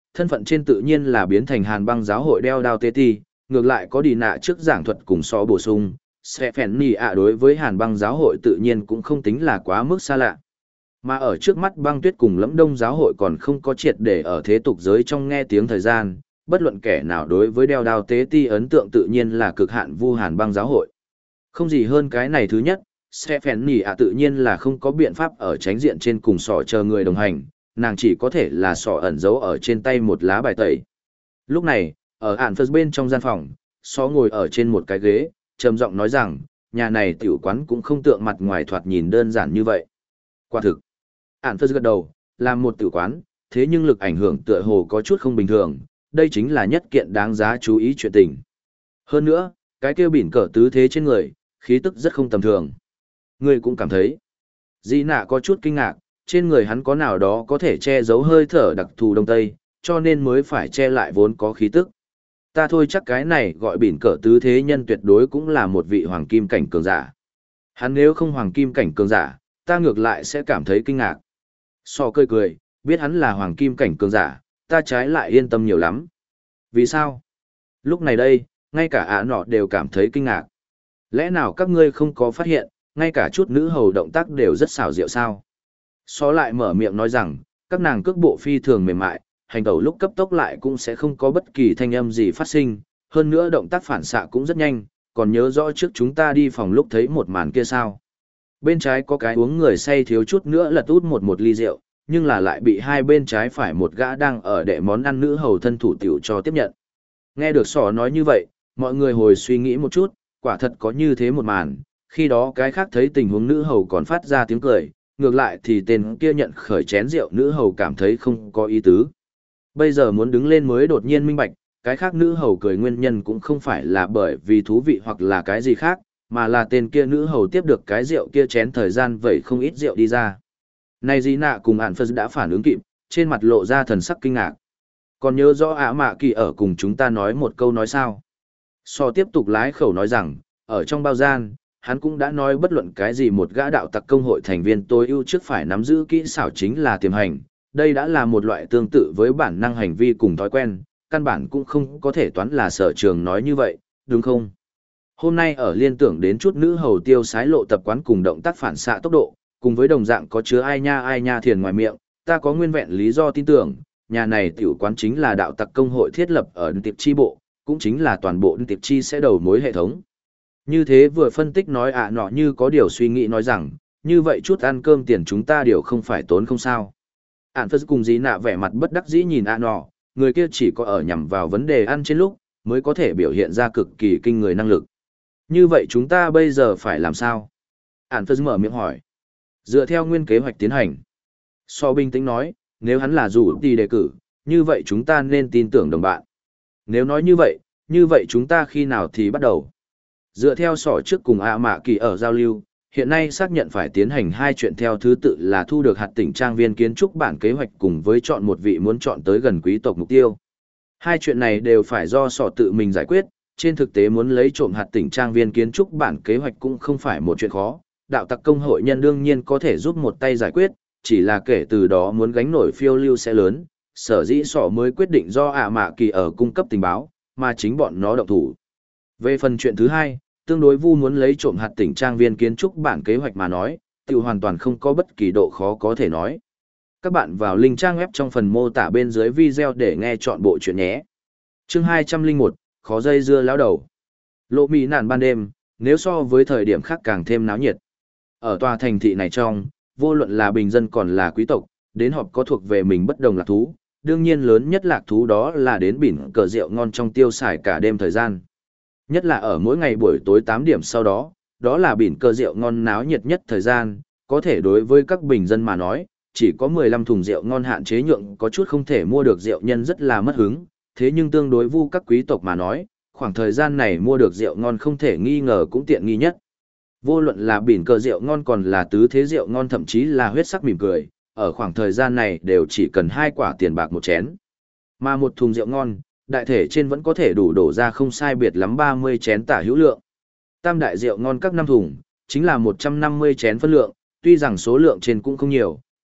thân phận trên tự nhiên là biến thành Hàn Băng giáo hội đeo đao tê ti, ngược lại có đi nạ trước giảng thuật cùng so bổ sung, sẽ phèn nì ạ đối với Hàn Băng giáo hội tự nhiên cũng không tính là quá mức xa lạ. Mà ở trước mắt Băng Tuyết cùng Lẫm Đông giáo hội còn không có triệt để ở thế tục giới trong nghe tiếng thời gian, bất luận kẻ nào đối với đeo đao tế ti ấn tượng tự nhiên là cực hạn vu Hàn Băng giáo hội. Không gì hơn cái này thứ nhất, sẽ phèn nì ạ tự nhiên là không có biện pháp ở tránh diện trên cùng sỏ chờ người đồng hành, nàng chỉ có thể là sỏ ẩn giấu ở trên tay một lá bài tẩy. Lúc này, ở ản phật bên trong gian phòng, sỏ ngồi ở trên một cái ghế, trầm giọng nói rằng, nhà này tiểu quán cũng không tượng mặt ngoài thoạt nhìn đơn giản như vậy. Quả thực, ản phật gật đầu, làm một tiểu quán, thế nhưng lực ảnh hưởng tựa hồ có chút không bình thường, đây chính là nhất kiện đáng giá chú ý chuyện tình. Hơn nữa, cái kêu bỉn cờ tứ thế trên người, khí tức rất không tầm thường. Người cũng cảm thấy, Di nạ có chút kinh ngạc, trên người hắn có nào đó có thể che giấu hơi thở đặc thù đông tây, cho nên mới phải che lại vốn có khí tức. Ta thôi chắc cái này gọi bỉn cờ tứ thế nhân tuyệt đối cũng là một vị hoàng kim cảnh cường giả. Hắn nếu không hoàng kim cảnh cường giả, ta ngược lại sẽ cảm thấy kinh ngạc. So cười cười, biết hắn là hoàng kim cảnh cường giả, ta trái lại yên tâm nhiều lắm. Vì sao? Lúc này đây, ngay cả ả nọ đều cảm thấy kinh ngạc. Lẽ nào các ngươi không có phát hiện, ngay cả chút nữ hầu động tác đều rất xảo diệu sao? So lại mở miệng nói rằng, các nàng cước bộ phi thường mềm mại, hành tẩu lúc cấp tốc lại cũng sẽ không có bất kỳ thanh âm gì phát sinh, hơn nữa động tác phản xạ cũng rất nhanh, còn nhớ rõ trước chúng ta đi phòng lúc thấy một màn kia sao? Bên trái có cái uống người say thiếu chút nữa lật út một ly rượu, nhưng là lại bị hai bên trái phải một gã đang ở đệ món ăn nữ hầu thân thủ tiểu cho tiếp nhận. Nghe được sỏ nói như vậy, mọi người hồi suy nghĩ một chút, quả thật có như thế một màn, khi đó cái khác thấy tình huống nữ hầu còn phát ra tiếng cười, ngược lại thì tên kia nhận khởi chén rượu nữ hầu cảm thấy không có ý tứ. Bây giờ muốn đứng lên mới đột nhiên minh bạch, cái khác nữ hầu cười nguyên nhân cũng không phải là bởi vì thú vị hoặc là cái gì khác, mà là tên kia nữ hầu tiếp được cái rượu kia chén thời gian vậy không ít rượu đi ra. Này Di nạ cùng ản phật đã phản ứng kịp, trên mặt lộ ra thần sắc kinh ngạc. Còn nhớ rõ ả mạ kỳ ở cùng chúng ta nói một câu nói sao? So tiếp tục lái khẩu nói rằng, ở trong bao gian, hắn cũng đã nói bất luận cái gì một gã đạo tặc công hội thành viên tối ưu trước phải nắm giữ kỹ xảo chính là tiềm hành. Đây đã là một loại tương tự với bản năng hành vi cùng thói quen, căn bản cũng không có thể toán là sở trường nói như vậy, đúng không? Hôm nay ở liên tưởng đến chút nữ hầu tiêu sái lộ tập quán cùng động tác phản xạ tốc độ, cùng với đồng dạng có chứa ai nha thiền ngoài miệng, ta có nguyên vẹn lý do tin tưởng, nhà này tiểu quán chính là đạo tặc công hội thiết lập ở tiệp chi bộ, cũng chính là toàn bộ tiệp chi sẽ đầu mối hệ thống. Như thế vừa phân tích nói nọ như có điều suy nghĩ nói rằng, như vậy chút ăn cơm tiền chúng ta đều không phải tốn không sao. Ản phật cùng Dĩ nạ vẻ mặt bất đắc dĩ nhìn nọ, người kia chỉ có ở nhằm vào vấn đề ăn trên lúc, mới có thể biểu hiện ra cực kỳ kinh người năng lực. Như vậy chúng ta bây giờ phải làm sao? Ản phật mở miệng hỏi. Dựa theo nguyên kế hoạch tiến hành. So bình tĩnh nói, nếu hắn là dù đi đề cử, như vậy chúng ta nên tin tưởng đồng bạn. Nếu nói như vậy chúng ta khi nào thì bắt đầu? Dựa theo sỏ trước cùng ạ mạ kỳ ở giao lưu, hiện nay xác nhận phải tiến hành hai chuyện theo thứ tự là thu được hạt tỉnh trang viên kiến trúc bản kế hoạch cùng với chọn một vị muốn chọn tới gần quý tộc mục tiêu. Hai chuyện này đều phải do sỏ tự mình giải quyết, trên thực tế muốn lấy trộm hạt tỉnh trang viên kiến trúc bản kế hoạch cũng không phải một chuyện khó, đạo tặc công hội nhân đương nhiên có thể giúp một tay giải quyết, chỉ là kể từ đó muốn gánh nổi phiêu lưu sẽ lớn, sở dĩ sỏ mới quyết định do ạ mạ kỳ ở cung cấp tình báo, mà chính bọn nó động thủ. Về phần chuyện thứ hai, tương đối vu muốn lấy trộm hạt tỉnh trang viên kiến trúc bản kế hoạch mà nói, tiểu hoàn toàn không có bất kỳ độ khó có thể nói. Các bạn vào link trang web trong phần mô tả bên dưới video để nghe chọn bộ chuyện nhé. Chương 201, khó dây dưa lão đầu. Lộ mì nạn ban đêm, nếu so với thời điểm khác càng thêm náo nhiệt. Ở tòa thành thị này trong, vô luận là bình dân còn là quý tộc, đến họp có thuộc về mình bất đồng lạc thú, đương nhiên lớn nhất lạc thú đó là đến bỉn cờ rượu ngon trong tiêu xài cả đêm thời gian. Nhất là ở mỗi ngày buổi tối 8 điểm sau đó, đó là bỉn cờ rượu ngon náo nhiệt nhất thời gian, có thể đối với các bình dân mà nói, chỉ có 15 thùng rượu ngon hạn chế nhượng có chút không thể mua được rượu nhân rất là mất hứng, thế nhưng tương đối vu các quý tộc mà nói, khoảng thời gian này mua được rượu ngon không thể nghi ngờ cũng tiện nghi nhất. Vô luận là bỉn cờ rượu ngon còn là tứ thế rượu ngon thậm chí là huyết sắc mỉm cười, ở khoảng thời gian này đều chỉ cần 2 quả tiền bạc một chén. Mà một thùng rượu ngon, đại thể trên vẫn có thể đủ đổ ra không sai biệt lắm 30 chén tả hữu lượng. Tam đại rượu ngon các 5 thùng, chính là 150 chén phân lượng, tuy rằng số lượng trên cũng không nhiều,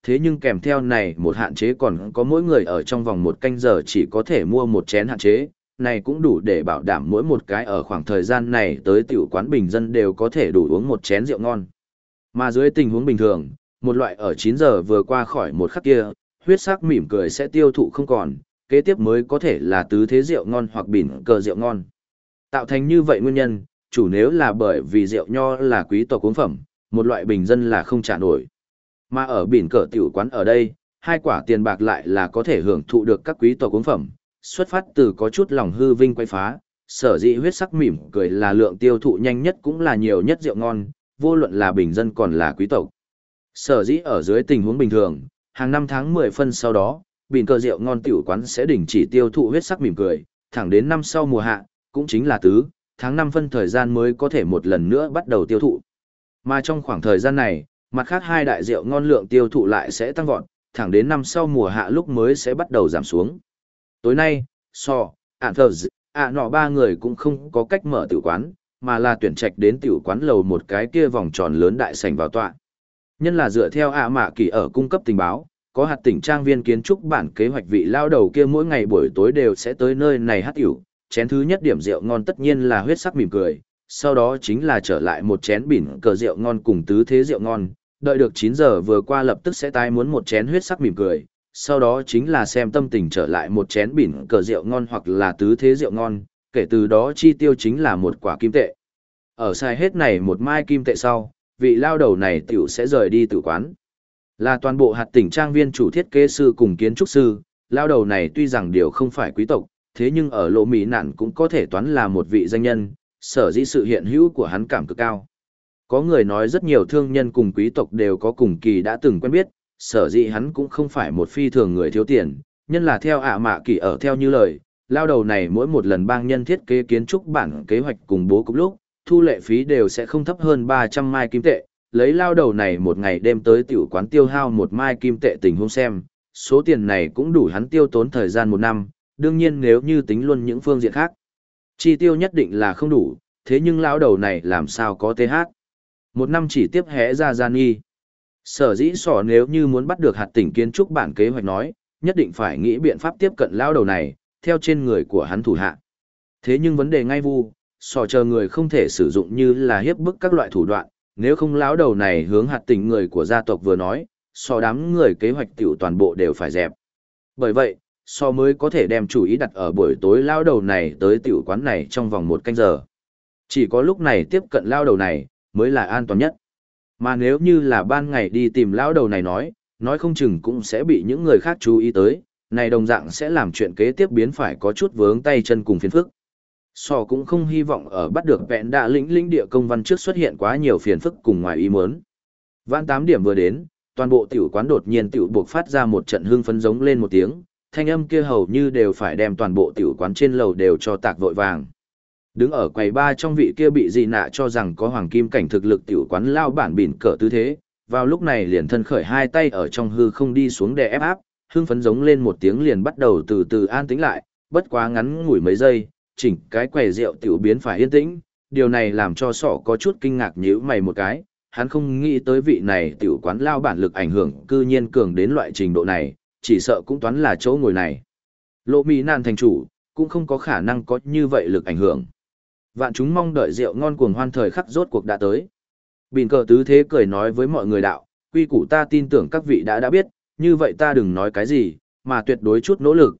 thế nhưng kèm theo này một hạn chế còn có mỗi người ở trong vòng một canh giờ chỉ có thể mua một chén hạn chế, này cũng đủ để bảo đảm mỗi một cái ở khoảng thời gian này tới tiểu quán bình dân đều có thể đủ uống một chén rượu ngon. Mà dưới tình huống bình thường, một loại ở 9 giờ vừa qua khỏi một khắc kia, huyết sắc mỉm cười sẽ tiêu thụ không còn, kế tiếp mới có thể là tứ thế rượu ngon hoặc bỉn cờ rượu ngon. Tạo thành như vậy nguyên nhân, chủ nếu là bởi vì rượu nho là quý tộc uống phẩm, một loại bình dân là không trả nổi. Mà ở bỉn cờ tiểu quán ở đây, hai quả tiền bạc lại là có thể hưởng thụ được các quý tộc uống phẩm, xuất phát từ có chút lòng hư vinh quay phá, sở dĩ huyết sắc mỉm cười là lượng tiêu thụ nhanh nhất cũng là nhiều nhất rượu ngon, vô luận là bình dân còn là quý tộc. Sở dĩ ở dưới tình huống bình thường, hàng năm tháng 10 phân sau đó, bỉn cờ rượu ngon tiểu quán sẽ đình chỉ tiêu thụ huyết sắc mỉm cười, thẳng đến năm sau mùa hạ, cũng chính là tứ, tháng 5 phân thời gian mới có thể một lần nữa bắt đầu tiêu thụ. Mà trong khoảng thời gian này, mặt khác hai đại rượu ngon lượng tiêu thụ lại sẽ tăng vọt, thẳng đến năm sau mùa hạ lúc mới sẽ bắt đầu giảm xuống. Tối nay, nọ ba người cũng không có cách mở tiểu quán, mà là tuyển trạch đến tiểu quán lầu một cái kia vòng tròn lớn đại sảnh vào tọa. Nhân là dựa theo mạ kỳ ở cung cấp tình báo, có hạt tỉnh trang viên kiến trúc bản kế hoạch vị lao đầu kia mỗi ngày buổi tối đều sẽ tới nơi này hát tiểu, chén thứ nhất điểm rượu ngon tất nhiên là huyết sắc mỉm cười, sau đó chính là trở lại một chén bỉn cờ rượu ngon cùng tứ thế rượu ngon, đợi được 9 giờ vừa qua lập tức sẽ tái muốn một chén huyết sắc mỉm cười, sau đó chính là xem tâm tình trở lại một chén bỉn cờ rượu ngon hoặc là tứ thế rượu ngon, kể từ đó chi tiêu chính là một quả kim tệ. Ở sai hết này một mai kim tệ sau, vị lao đầu này tiểu sẽ rời đi tử quán. Là toàn bộ hạt tỉnh trang viên chủ thiết kế sư cùng kiến trúc sư, lao đầu này tuy rằng điều không phải quý tộc, thế nhưng ở lỗ mỹ nạn cũng có thể toán là một vị danh nhân, sở dĩ sự hiện hữu của hắn cảm cực cao. Có người nói rất nhiều thương nhân cùng quý tộc đều có cùng kỳ đã từng quen biết, sở dĩ hắn cũng không phải một phi thường người thiếu tiền, nhân là theo mạ kỳ ở theo như lời, lao đầu này mỗi một lần bang nhân thiết kế kiến trúc bản kế hoạch cùng bố cục lúc, thu lệ phí đều sẽ không thấp hơn 300 mai kim tệ, lấy lao đầu này một ngày đêm tới tiểu quán tiêu hao một mai kim tệ tình huống xem, số tiền này cũng đủ hắn tiêu tốn thời gian một năm, đương nhiên nếu như tính luôn những phương diện khác. Chi tiêu nhất định là không đủ, thế nhưng lao đầu này làm sao có TH. Một năm chỉ tiếp hẽ ra gian nghi. Sở dĩ sỏ nếu như muốn bắt được hạt tỉnh kiến trúc bản kế hoạch nói, nhất định phải nghĩ biện pháp tiếp cận lao đầu này, theo trên người của hắn thủ hạ. Thế nhưng vấn đề ngay vu, sỏ chờ người không thể sử dụng như là hiếp bức các loại thủ đoạn, nếu không lão đầu này hướng hạt tỉnh người của gia tộc vừa nói, sỏ đám người kế hoạch tiểu toàn bộ đều phải dẹp. Bởi vậy, sỏ mới có thể đem chủ ý đặt ở buổi tối lão đầu này tới tiểu quán này trong vòng một canh giờ. Chỉ có lúc này tiếp cận lão đầu này, mới là an toàn nhất. Mà nếu như là ban ngày đi tìm lão đầu này nói không chừng cũng sẽ bị những người khác chú ý tới, này đồng dạng sẽ làm chuyện kế tiếp biến phải có chút vướng tay chân cùng phiền phức. Sò cũng không hy vọng ở bắt được vẹn đạ lĩnh địa công văn trước xuất hiện quá nhiều phiền phức cùng ngoài ý muốn. Vãn 8 điểm vừa đến, toàn bộ tiểu quán đột nhiên tiểu buộc phát ra một trận hưng phấn giống lên một tiếng, thanh âm kia hầu như đều phải đem toàn bộ tiểu quán trên lầu đều cho tạc vội vàng. Đứng ở quầy ba trong vị kia bị dị nạ cho rằng có hoàng kim cảnh thực lực tiểu quán lao bản bỉn cỡ tư thế, vào lúc này liền thân khởi hai tay ở trong hư không đi xuống đè ép áp, hưng phấn giống lên một tiếng liền bắt đầu từ từ an tĩnh lại, bất quá ngắn ngủi mấy giây, chỉnh cái quầy rượu tiểu biến phải yên tĩnh, điều này làm cho sọ có chút kinh ngạc nhíu mày một cái, hắn không nghĩ tới vị này tiểu quán lao bản lực ảnh hưởng cư nhiên cường đến loại trình độ này, chỉ sợ cũng toán là chỗ ngồi này. Lộ Mỹ Nan thành chủ, cũng không có khả năng có như vậy lực ảnh hưởng. Vạn chúng mong đợi rượu ngon cuồng hoan thời khắc rốt cuộc đã tới. Bỉn cờ tứ thế cười nói với mọi người đạo, quy củ ta tin tưởng các vị đã biết, như vậy ta đừng nói cái gì, mà tuyệt đối chút nỗ lực,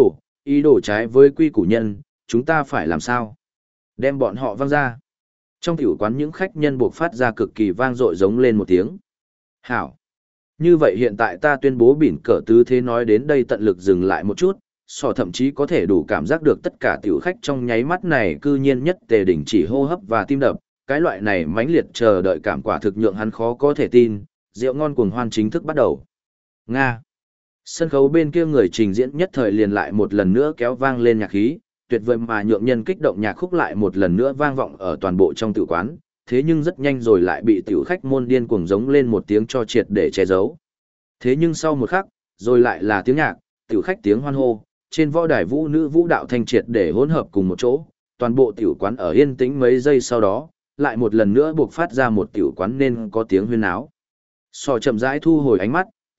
ý đồ trái với quy củ nhân, chúng ta phải làm sao? Đem bọn họ văng ra. Trong tiểu quán những khách nhân buộc phát ra cực kỳ vang dội giống lên một tiếng. Hảo. Như vậy hiện tại ta tuyên bố bỉn cờ tứ thế nói đến đây tận lực dừng lại một chút, sò thậm chí có thể đủ cảm giác được tất cả tiểu khách trong nháy mắt này cư nhiên nhất tề đỉnh chỉ hô hấp và tim đập, cái loại này mãnh liệt chờ đợi cảm quả thực nhượng hắn khó có thể tin, rượu ngon cuồng hoan chính thức bắt đầu. Nga. Sân khấu bên kia người trình diễn nhất thời liền lại một lần nữa kéo vang lên nhạc khí, tuyệt vời mà nhượng nhân kích động nhạc khúc lại một lần nữa vang vọng ở toàn bộ trong tiểu quán, thế nhưng rất nhanh rồi lại bị tiểu khách môn điên cuồng giống lên một tiếng cho triệt để che giấu. Thế nhưng sau một khắc, rồi lại là tiếng nhạc, tiểu khách tiếng hoan hô, trên võ đài vũ nữ vũ đạo thanh triệt để hỗn hợp cùng một chỗ, toàn bộ tiểu quán ở yên tĩnh mấy giây sau đó, lại một lần nữa buộc phát ra một tiểu quán nên có tiếng huyên náo. Sò chậm rãi thu hồi ánh mắt,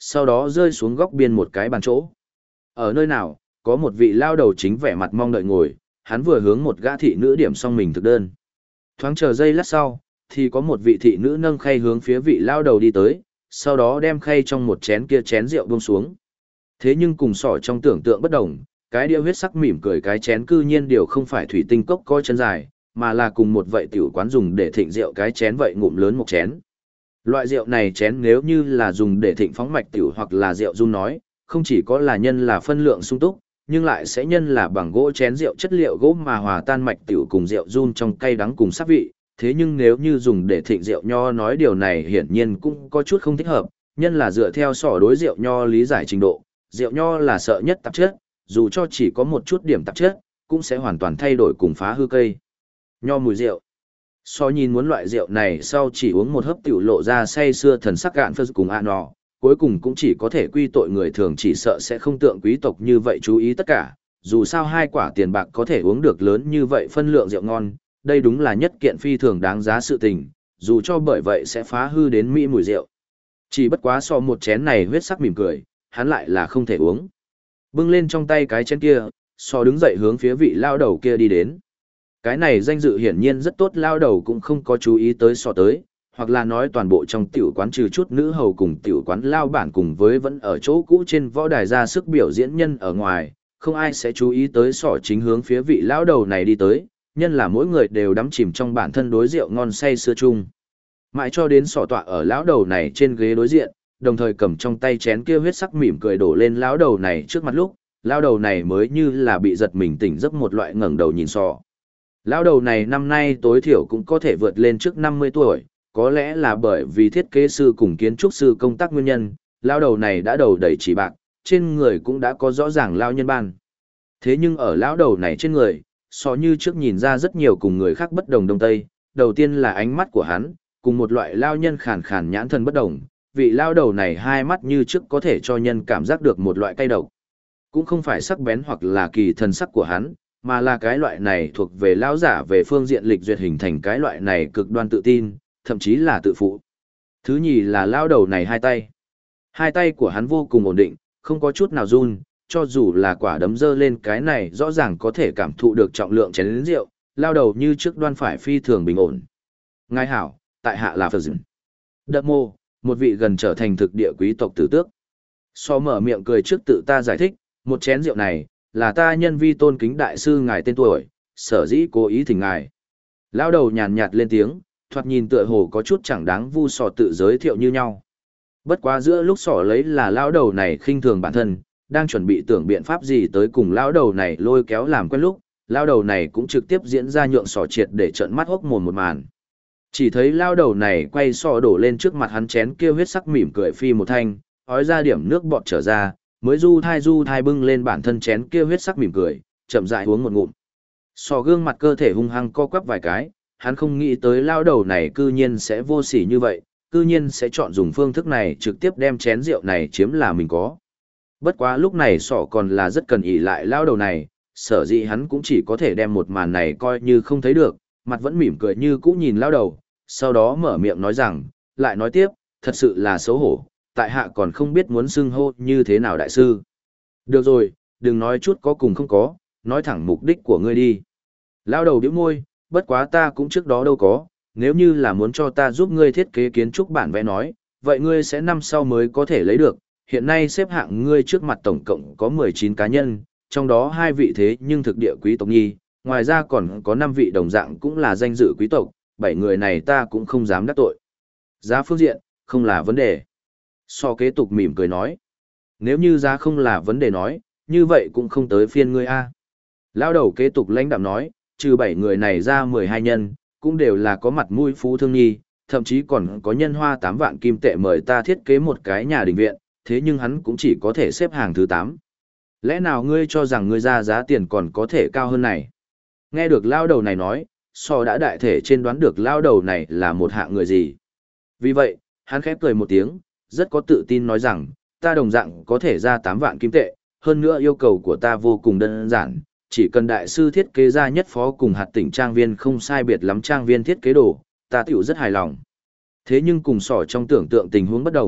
sau đó rơi xuống góc biên một cái bàn chỗ. Ở nơi nào, có một vị lao đầu chính vẻ mặt mong đợi ngồi, hắn vừa hướng một gã thị nữ điểm xong mình thực đơn. Thoáng chờ giây lát sau, thì có một vị thị nữ nâng khay hướng phía vị lao đầu đi tới, sau đó đem khay trong một chén kia chén rượu buông xuống. Thế nhưng cùng sỏ trong tưởng tượng bất đồng, cái đĩa huyết sắc mỉm cười cái chén cư nhiên điều không phải thủy tinh cốc coi chân dài, mà là cùng một vậy tiểu quán dùng để thịnh rượu cái chén vậy ngụm lớn một chén. Loại rượu này chén nếu như là dùng để thịnh phóng mạch tiểu hoặc là rượu run nói, không chỉ có là nhân là phân lượng sung túc, nhưng lại sẽ nhân là bằng gỗ chén rượu chất liệu gỗ mà hòa tan mạch tiểu cùng rượu run trong cay đắng cùng sắc vị. Thế nhưng nếu như dùng để thịnh rượu nho nói điều này hiển nhiên cũng có chút không thích hợp, nhân là dựa theo sỏ đối rượu nho lý giải trình độ, rượu nho là sợ nhất tạp chất, dù cho chỉ có một chút điểm tạp chất, cũng sẽ hoàn toàn thay đổi cùng phá hư cây nho mùi rượu. So nhìn muốn loại rượu này sau chỉ uống một hớp tiểu lộ ra say xưa thần sắc gạn phơ cùng nọ, cuối cùng cũng chỉ có thể quy tội người thường chỉ sợ sẽ không tượng quý tộc như vậy chú ý tất cả, dù sao 2 quả tiền bạc có thể uống được lớn như vậy phân lượng rượu ngon, đây đúng là nhất kiện phi thường đáng giá sự tình, dù cho bởi vậy sẽ phá hư đến mỹ mùi rượu. Chỉ bất quá so một chén này huyết sắc mỉm cười, hắn lại là không thể uống. Bưng lên trong tay cái chén kia, so đứng dậy hướng phía vị lao đầu kia đi đến. Cái này danh dự hiển nhiên rất tốt, lao đầu cũng không có chú ý tới so tới, hoặc là nói toàn bộ trong tiểu quán trừ chút nữ hầu cùng tiểu quán lao bản cùng với vẫn ở chỗ cũ trên võ đài ra sức biểu diễn nhân ở ngoài, không ai sẽ chú ý tới sỏ chính hướng phía vị lao đầu này đi tới, nhân là mỗi người đều đắm chìm trong bản thân đối rượu ngon say sưa chung. Mãi cho đến sỏ tọa ở lão đầu này trên ghế đối diện, đồng thời cầm trong tay chén kia huyết sắc mỉm cười đổ lên lão đầu này trước mặt lúc, lão đầu này mới như là bị giật mình tỉnh giấc một loại ngẩng đầu nhìn sọ. Lão đầu này năm nay tối thiểu cũng có thể vượt lên trước 50 tuổi, có lẽ là bởi vì thiết kế sư cùng kiến trúc sư công tác nguyên nhân, lão đầu này đã đầu đầy chỉ bạc, trên người cũng đã có rõ ràng lao nhân ban. Thế nhưng ở lão đầu này trên người, so như trước nhìn ra rất nhiều cùng người khác bất đồng đông tây, đầu tiên là ánh mắt của hắn, cùng một loại lao nhân khàn khàn nhãn thần bất đồng, vị lao đầu này hai mắt như trước có thể cho nhân cảm giác được một loại cay độc. Cũng không phải sắc bén hoặc là kỳ thần sắc của hắn, mà là cái loại này thuộc về lão giả về phương diện lịch duyệt hình thành cái loại này cực đoan tự tin, thậm chí là tự phụ. Thứ nhì là lao đầu này hai tay. Hai tay của hắn vô cùng ổn định, không có chút nào run, cho dù là quả đấm dơ lên cái này rõ ràng có thể cảm thụ được trọng lượng chén lớn rượu, lao đầu như trước đoan phải phi thường bình ổn. Ngài hảo, tại hạ là Phật Dừng. Đợt mô, một vị gần trở thành thực địa quý tộc tử tước. So mở miệng cười trước tự ta giải thích, một chén rượu này, là ta nhân vi tôn kính đại sư ngài tên tuổi, sở dĩ cố ý thỉnh ngài. Lao đầu nhàn nhạt lên tiếng, thoạt nhìn tựa hồ có chút chẳng đáng vu sò tự giới thiệu như nhau. Bất quá giữa lúc sỏ lấy là lao đầu này khinh thường bản thân, đang chuẩn bị tưởng biện pháp gì tới cùng lao đầu này lôi kéo làm quen lúc, lao đầu này cũng trực tiếp diễn ra nhượng sỏ triệt để trợn mắt hốc mồm một màn. Chỉ thấy lao đầu này quay sọ đổ lên trước mặt hắn chén kia huyết sắc mỉm cười phi một thanh, ói ra điểm nước bọt trở ra, mới du thai bưng lên bản thân chén kia huyết sắc mỉm cười, chậm rãi uống một ngụm. Sọ gương mặt cơ thể hung hăng co quắp vài cái, hắn không nghĩ tới lao đầu này cư nhiên sẽ vô sỉ như vậy, cư nhiên sẽ chọn dùng phương thức này trực tiếp đem chén rượu này chiếm là mình có. Bất quá lúc này sọ còn là rất cần ỷ lại lao đầu này, sở dĩ hắn cũng chỉ có thể đem một màn này coi như không thấy được, mặt vẫn mỉm cười như cũ nhìn lao đầu, sau đó mở miệng nói rằng, lại nói tiếp, thật sự là xấu hổ, tại hạ còn không biết muốn xưng hô như thế nào đại sư. Được rồi, đừng nói chút có cùng không có, nói thẳng mục đích của ngươi đi. Lao đầu bĩu môi, bất quá ta cũng trước đó đâu có, nếu như là muốn cho ta giúp ngươi thiết kế kiến trúc bản vẽ nói, vậy ngươi sẽ năm sau mới có thể lấy được, hiện nay xếp hạng ngươi trước mặt tổng cộng có 19 cá nhân, trong đó 2 vị thế nhưng thực địa quý tộc nhi, ngoài ra còn có 5 vị đồng dạng cũng là danh dự quý tộc, 7 người này ta cũng không dám đắc tội. Giá phương diện, không là vấn đề. So kế tục mỉm cười nói. Nếu như giá không là vấn đề nói, như vậy cũng không tới phiên ngươi a. Lao đầu kế tục lãnh đạm nói, trừ 7 người này ra 12 nhân, cũng đều là có mặt mũi phú thương nhi, thậm chí còn có nhân hoa 8 vạn kim tệ mời ta thiết kế một cái nhà đình viện, thế nhưng hắn cũng chỉ có thể xếp hàng thứ 8. Lẽ nào ngươi cho rằng ngươi ra giá tiền còn có thể cao hơn này? Nghe được lao đầu này nói, so đã đại thể trên đoán được lao đầu này là một hạng người gì. Vì vậy, hắn khép cười một tiếng, rất có tự tin nói rằng, ta đồng dạng có thể ra 8 vạn kim tệ, hơn nữa yêu cầu của ta vô cùng đơn giản, chỉ cần đại sư thiết kế ra nhất phó cùng hạt tỉnh trang viên không sai biệt lắm trang viên thiết kế đồ, ta tiểu rất hài lòng. Thế nhưng cùng sỏ trong tưởng tượng tình huống bất đồng,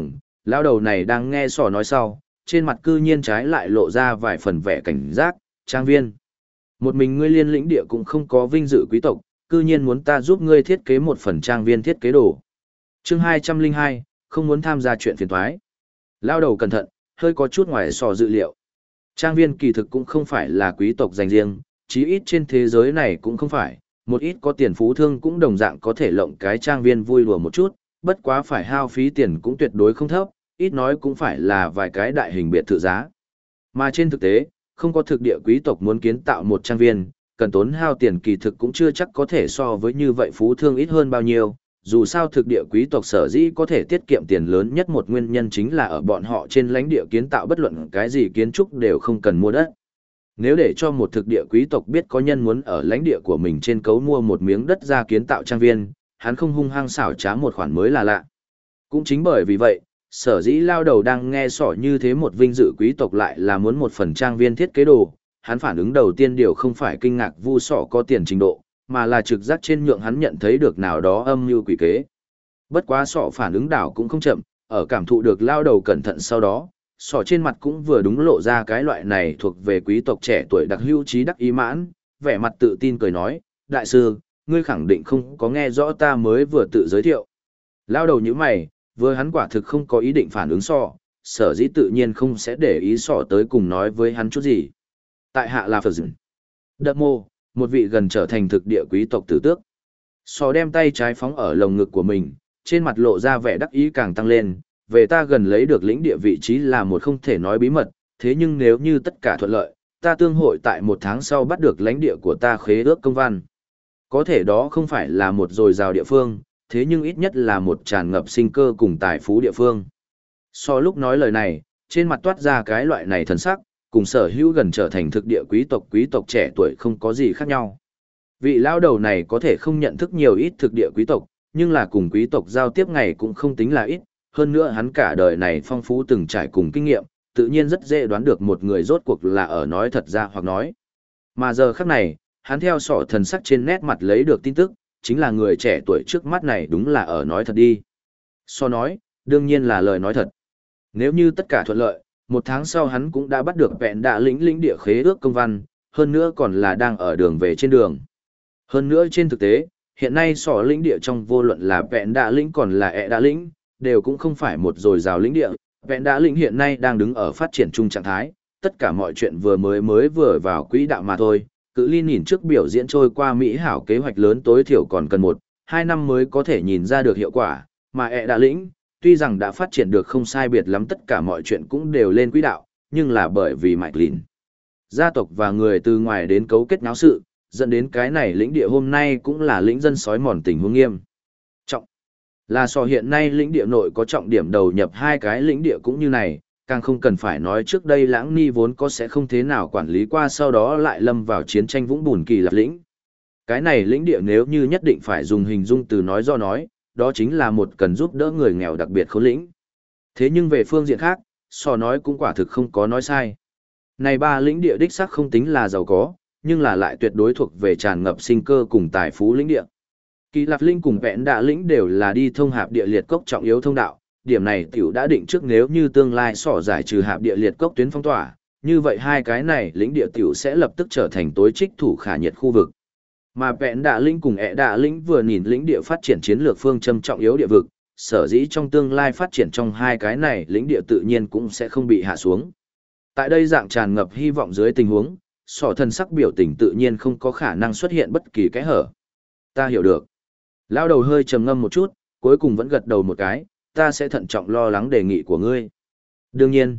Lão đầu này đang nghe sỏ nói sau, trên mặt cư nhiên trái lại lộ ra vài phần vẻ cảnh giác, trang viên. Một mình ngươi liên lĩnh địa cũng không có vinh dự quý tộc, cư nhiên muốn ta giúp ngươi thiết kế một phần trang viên thiết kế đồ. Chương 202, không muốn tham gia chuyện phiền toái. Lao đầu cẩn thận, hơi có chút ngoài sò dự liệu. Trang viên kỳ thực cũng không phải là quý tộc dành riêng, chí ít trên thế giới này cũng không phải, một ít có tiền phú thương cũng đồng dạng có thể lộng cái trang viên vui đùa một chút, bất quá phải hao phí tiền cũng tuyệt đối không thấp, ít nói cũng phải là vài cái đại hình biệt thự giá. Mà trên thực tế, không có thực địa quý tộc muốn kiến tạo một trang viên, cần tốn hao tiền kỳ thực cũng chưa chắc có thể so với như vậy phú thương ít hơn bao nhiêu. Dù sao thực địa quý tộc sở dĩ có thể tiết kiệm tiền lớn nhất một nguyên nhân chính là ở bọn họ trên lãnh địa kiến tạo bất luận cái gì kiến trúc đều không cần mua đất. Nếu để cho một thực địa quý tộc biết có nhân muốn ở lãnh địa của mình trên cấu mua một miếng đất ra kiến tạo trang viên, hắn không hung hăng xảo trá một khoản mới là lạ. Cũng chính bởi vì vậy, sở dĩ lao đầu đang nghe sỏ như thế một vinh dự quý tộc lại là muốn một phần trang viên thiết kế đồ, hắn phản ứng đầu tiên điều không phải kinh ngạc vu sọ có tiền trình độ, mà là trực giác trên nhượng hắn nhận thấy được nào đó âm mưu quỷ kế. Bất quá sọ phản ứng đảo cũng không chậm, ở cảm thụ được lao đầu cẩn thận sau đó, sọ trên mặt cũng vừa đúng lộ ra cái loại này thuộc về quý tộc trẻ tuổi đặc hữu trí đắc ý mãn, vẻ mặt tự tin cười nói, đại sư, ngươi khẳng định không có nghe rõ ta mới vừa tự giới thiệu. Lao đầu như mày, vừa hắn quả thực không có ý định phản ứng sọ, sở dĩ tự nhiên không sẽ để ý sọ tới cùng nói với hắn chút gì. Tại hạ là Phật Dừng. Đợt mô, một vị gần trở thành thực địa quý tộc tử tước. Sọ đem tay trái phóng ở lồng ngực của mình, trên mặt lộ ra vẻ đắc ý càng tăng lên, về ta gần lấy được lĩnh địa vị trí là một không thể nói bí mật, thế nhưng nếu như tất cả thuận lợi, ta tương hội tại 1 tháng sau bắt được lãnh địa của ta khế ước công văn. Có thể đó không phải là một dồi dào địa phương, thế nhưng ít nhất là một tràn ngập sinh cơ cùng tài phú địa phương. So lúc nói lời này, trên mặt toát ra cái loại này thần sắc, cùng sở hữu gần trở thành thực địa quý tộc trẻ tuổi không có gì khác nhau. Vị lão đầu này có thể không nhận thức nhiều ít thực địa quý tộc, nhưng là cùng quý tộc giao tiếp ngày cũng không tính là ít, hơn nữa hắn cả đời này phong phú từng trải cùng kinh nghiệm, tự nhiên rất dễ đoán được một người rốt cuộc là ở nói thật ra hoặc nói. Mà giờ khắc này, hắn theo sọ thần sắc trên nét mặt lấy được tin tức, chính là người trẻ tuổi trước mắt này đúng là ở nói thật đi. So nói, đương nhiên là lời nói thật. Nếu như tất cả thuận lợi, 1 tháng sau hắn cũng đã bắt được vẹn đạ lĩnh địa khế ước công văn, hơn nữa còn là đang ở đường về trên đường. Hơn nữa trên thực tế, hiện nay sỏ lĩnh địa trong vô luận là vẹn đạ lĩnh còn là ẹ đạ lĩnh, đều cũng không phải một dồi dào lĩnh địa. Vẹn đạ lĩnh hiện nay đang đứng ở phát triển chung trạng thái, tất cả mọi chuyện mới vừa vào quỹ đạo mà thôi. Cự ly nhìn trước biểu diễn trôi qua mỹ hảo kế hoạch lớn tối thiểu còn cần 1-2 năm mới có thể nhìn ra được hiệu quả, mà ẹ đạ lĩnh, tuy rằng đã phát triển được không sai biệt lắm tất cả mọi chuyện cũng đều lên quỹ đạo, nhưng là bởi vì Mạch Lìn gia tộc và người từ ngoài đến cấu kết náo sự, dẫn đến cái này lĩnh địa hôm nay cũng là lĩnh dân sói mòn tình huống nghiêm trọng. Là so hiện nay lĩnh địa nội có trọng điểm đầu nhập 2 cái lĩnh địa cũng như này, càng không cần phải nói trước đây Lãng Ni vốn có sẽ không thế nào quản lý qua sau đó lại lâm vào chiến tranh vũng bùn Kỳ Lạp lĩnh. Cái này lĩnh địa nếu như nhất định phải dùng hình dung từ nói do nói, đó chính là một cần giúp đỡ người nghèo đặc biệt khốn lĩnh. Thế nhưng về phương diện khác, so nói cũng quả thực không có nói sai. Này 3 lĩnh địa đích xác không tính là giàu có, nhưng là lại tuyệt đối thuộc về tràn ngập sinh cơ cùng tài phú lĩnh địa. Kỳ Lạp lĩnh cùng Vẹn Đạ lĩnh đều là đi thông hạp địa liệt cốc trọng yếu thông đạo, điểm này tiểu đã định trước nếu như tương lai sỏ giải trừ hạp địa liệt cốc tuyến phong tỏa, như vậy 2 cái này lĩnh địa tiểu sẽ lập tức trở thành tối trích thủ khả nhiệt khu vực. Mà Vẹn Đạ lĩnh cùng ẹ Đạ lĩnh vừa nhìn lĩnh địa phát triển chiến lược phương châm trọng yếu địa vực, sở dĩ trong tương lai phát triển trong 2 cái này lĩnh địa tự nhiên cũng sẽ không bị hạ xuống. Tại đây dạng tràn ngập hy vọng dưới tình huống, sỏ thần sắc biểu tình tự nhiên không có khả năng xuất hiện bất kỳ cái hở. Ta hiểu được. Lao đầu hơi trầm ngâm một chút, cuối cùng vẫn gật đầu một cái, ta sẽ thận trọng lo lắng đề nghị của ngươi. Đương nhiên,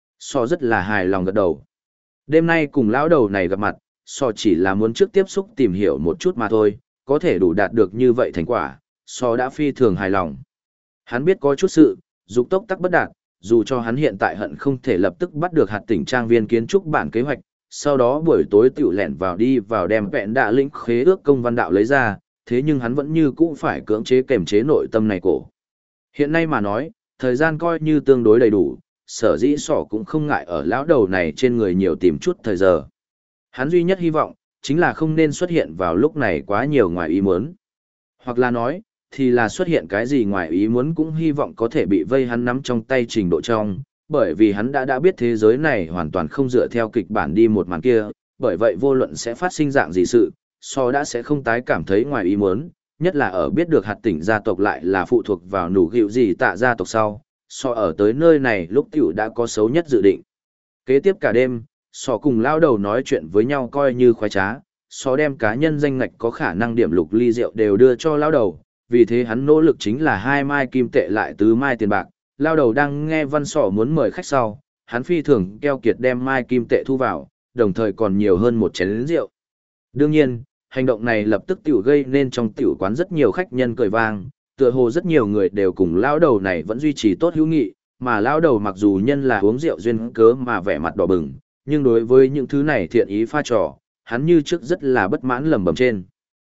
sỏ rất là hài lòng gật đầu. Đêm nay cùng lão đầu này gặp mặt, sỏ chỉ là muốn trước tiếp xúc tìm hiểu một chút mà thôi, có thể đủ đạt được như vậy thành quả, sỏ đã phi thường hài lòng. Hắn biết có chút sự, dục tốc tắc bất đạt, dù cho hắn hiện tại hận không thể lập tức bắt được hạt tỉnh trang viên kiến trúc bản kế hoạch, sau đó buổi tối tiểu lẻn vào đi vào đem Vẹn Đạ lĩnh khế ước công văn đạo lấy ra, thế nhưng hắn vẫn như cũ phải cưỡng chế kềm chế nội tâm này cổ. Hiện nay mà nói, thời gian coi như tương đối đầy đủ, sở dĩ sỏ cũng không ngại ở lão đầu này trên người nhiều tìm chút thời giờ. Hắn duy nhất hy vọng, chính là không nên xuất hiện vào lúc này quá nhiều ngoài ý muốn. Hoặc là nói, thì là xuất hiện cái gì ngoài ý muốn cũng hy vọng có thể bị vây hắn nắm trong tay trình độ trong, bởi vì hắn đã biết thế giới này hoàn toàn không dựa theo kịch bản đi một màn kia, bởi vậy vô luận sẽ phát sinh dạng gì sự, đã sẽ không tái cảm thấy ngoài ý muốn, nhất là ở biết được hạt tỉnh gia tộc lại là phụ thuộc vào nủ gịu gì tạ gia tộc sau, ở tới nơi này lúc tiểu đã có xấu nhất dự định. Kế tiếp cả đêm, cùng lao đầu nói chuyện với nhau coi như khoái trá, đem cá nhân danh ngạch có khả năng điểm lục ly rượu đều đưa cho lao đầu, vì thế hắn nỗ lực chính là 2 mai kim tệ lại tứ mai tiền bạc. Lao đầu đang nghe văn muốn mời khách sau, hắn phi thường keo kiệt đem mai kim tệ thu vào, đồng thời còn nhiều hơn một chén rượu. Đương nhiên, hành động này lập tức tiểu gây nên trong tiểu quán rất nhiều khách nhân cười vang, tựa hồ rất nhiều người đều cùng lao đầu này vẫn duy trì tốt hữu nghị, mà lao đầu mặc dù nhân là uống rượu duyên cớ mà vẻ mặt đỏ bừng, nhưng đối với những thứ này thiện ý pha trò, hắn như trước rất là bất mãn lẩm bẩm trên.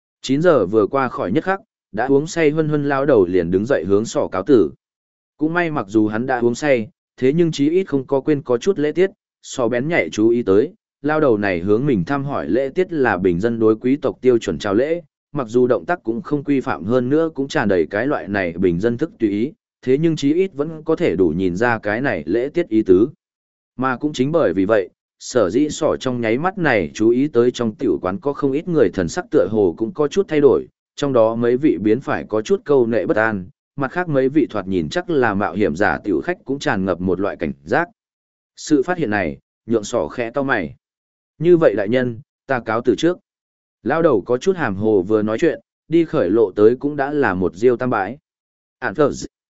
9 giờ vừa qua khỏi nhất khắc, đã uống say hân hân lao đầu liền đứng dậy hướng cáo tử. Cũng may mặc dù hắn đã uống say, thế nhưng chí ít không có quên có chút lễ tiết, bén nhạy chú ý tới, lao đầu này hướng mình thăm hỏi lễ tiết là bình dân đối quý tộc tiêu chuẩn chào lễ, mặc dù động tác cũng không quy phạm hơn nữa cũng tràn đầy cái loại này bình dân thức tùy ý, thế nhưng chí ít vẫn có thể đủ nhìn ra cái này lễ tiết ý tứ. Mà cũng chính bởi vì vậy, sở dĩ trong nháy mắt này chú ý tới trong tiểu quán có không ít người thần sắc tựa hồ cũng có chút thay đổi, trong đó mấy vị biến phải có chút câu nệ bất an, mặt khác mấy vị thoạt nhìn chắc là mạo hiểm giả tiểu khách cũng tràn ngập một loại cảnh giác. Sự phát hiện này, nhượng khẽ to mày. Như vậy đại nhân, ta cáo từ trước. Lao đầu có chút hàm hồ vừa nói chuyện, đi khởi lộ tới cũng đã là một diêu tam bãi. Ản phật.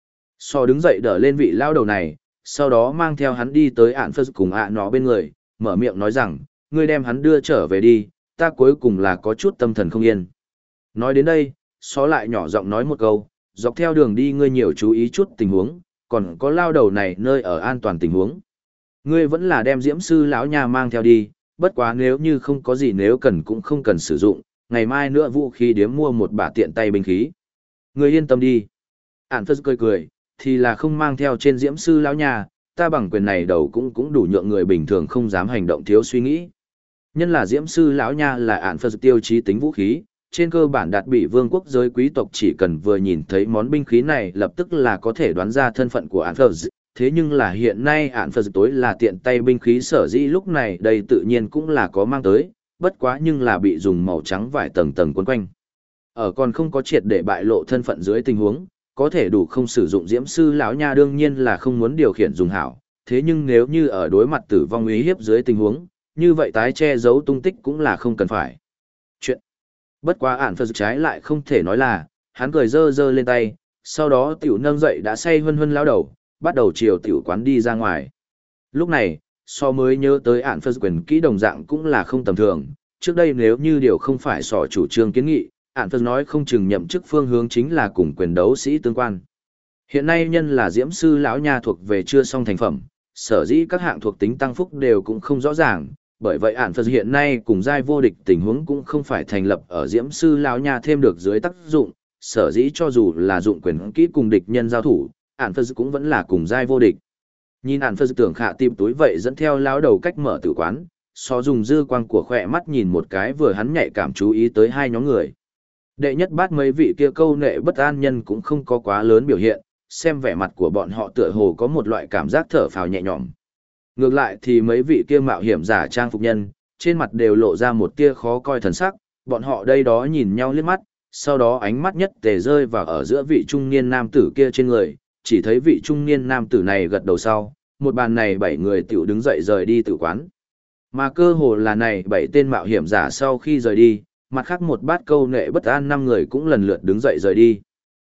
Đứng dậy đỡ lên vị lao đầu này, sau đó mang theo hắn đi tới Ản phật cùng nó bên người, mở miệng nói rằng, ngươi đem hắn đưa trở về đi, ta cuối cùng là có chút tâm thần không yên. Nói đến đây, lại nhỏ giọng nói một câu, dọc theo đường đi ngươi nhiều chú ý chút tình huống, còn có lao đầu này nơi ở an toàn tình huống. Ngươi vẫn là đem diễm sư lão nhà mang theo đi, bất quá nếu như không có gì nếu cần cũng không cần sử dụng, ngày mai nữa vũ khí điếm mua một bả tiện tay binh khí. Ngươi yên tâm đi. Ản phật cười cười, thì là không mang theo trên diễm sư lão nhà, ta bằng quyền này đầu cũng đủ nhượng người bình thường không dám hành động thiếu suy nghĩ. Nhân là diễm sư lão nha là Ản phật tiêu chí tính vũ khí, trên cơ bản đạt bị vương quốc giới quý tộc chỉ cần vừa nhìn thấy món binh khí này lập tức là có thể đoán ra thân phận của Ản phật. Thế nhưng là hiện nay Ản phật tối là tiện tay binh khí sở dĩ lúc này đây tự nhiên cũng là có mang tới, bất quá nhưng là bị dùng màu trắng vải tầng tầng quấn quanh. Ở còn không có triệt để bại lộ thân phận dưới tình huống, có thể đủ không sử dụng diễm sư lão nha đương nhiên là không muốn điều khiển dùng hảo, thế nhưng nếu như ở đối mặt tử vong uy hiếp dưới tình huống, như vậy tái che giấu tung tích cũng là không cần phải. Chuyện bất quá Ản phật trái lại không thể nói là, hắn cười dơ dơ lên tay, sau đó tiểu nâng dậy đã say hân hân lao đầu, bắt đầu chiều tiểu quán đi ra ngoài. Lúc này, mới nhớ tới Ản phật quyền kỹ đồng dạng cũng là không tầm thường, trước đây nếu như điều không phải chủ trương kiến nghị, Ản phật nói không chừng nhậm chức phương hướng chính là cùng quyền đấu sĩ tương quan. Hiện nay nhân là diễm sư lão nha thuộc về chưa xong thành phẩm, sở dĩ các hạng thuộc tính tăng phúc đều cũng không rõ ràng, bởi vậy Ản phật hiện nay cùng giai vô địch tình huống cũng không phải thành lập ở diễm sư lão nha thêm được dưới tác dụng, sở dĩ cho dù là dụng quyền kỹ cùng địch nhân giao thủ, Ản phật cũng vẫn là cùng giai vô địch. Nhìn Ản phật tưởng khả tìm túi vậy dẫn theo lão đầu cách mở tử quán, dùng dư quang của khỏe mắt nhìn một cái vừa hắn nhạy cảm chú ý tới hai nhóm người. Đệ nhất bát mấy vị kia câu nệ bất an nhân cũng không có quá lớn biểu hiện, xem vẻ mặt của bọn họ tựa hồ có một loại cảm giác thở phào nhẹ nhõm. Ngược lại thì mấy vị kia mạo hiểm giả trang phục nhân, trên mặt đều lộ ra một tia khó coi thần sắc, bọn họ đây đó nhìn nhau liếc mắt, sau đó ánh mắt nhất tề rơi vào ở giữa vị trung niên nam tử kia trên người, chỉ thấy vị trung niên nam tử này gật đầu sau, một bàn này 7 người tiểu đứng dậy rời đi tử quán. Mà cơ hồ là này 7 tên mạo hiểm giả sau khi rời đi, mặt khác một bát câu nệ bất an 5 người cũng lần lượt đứng dậy rời đi.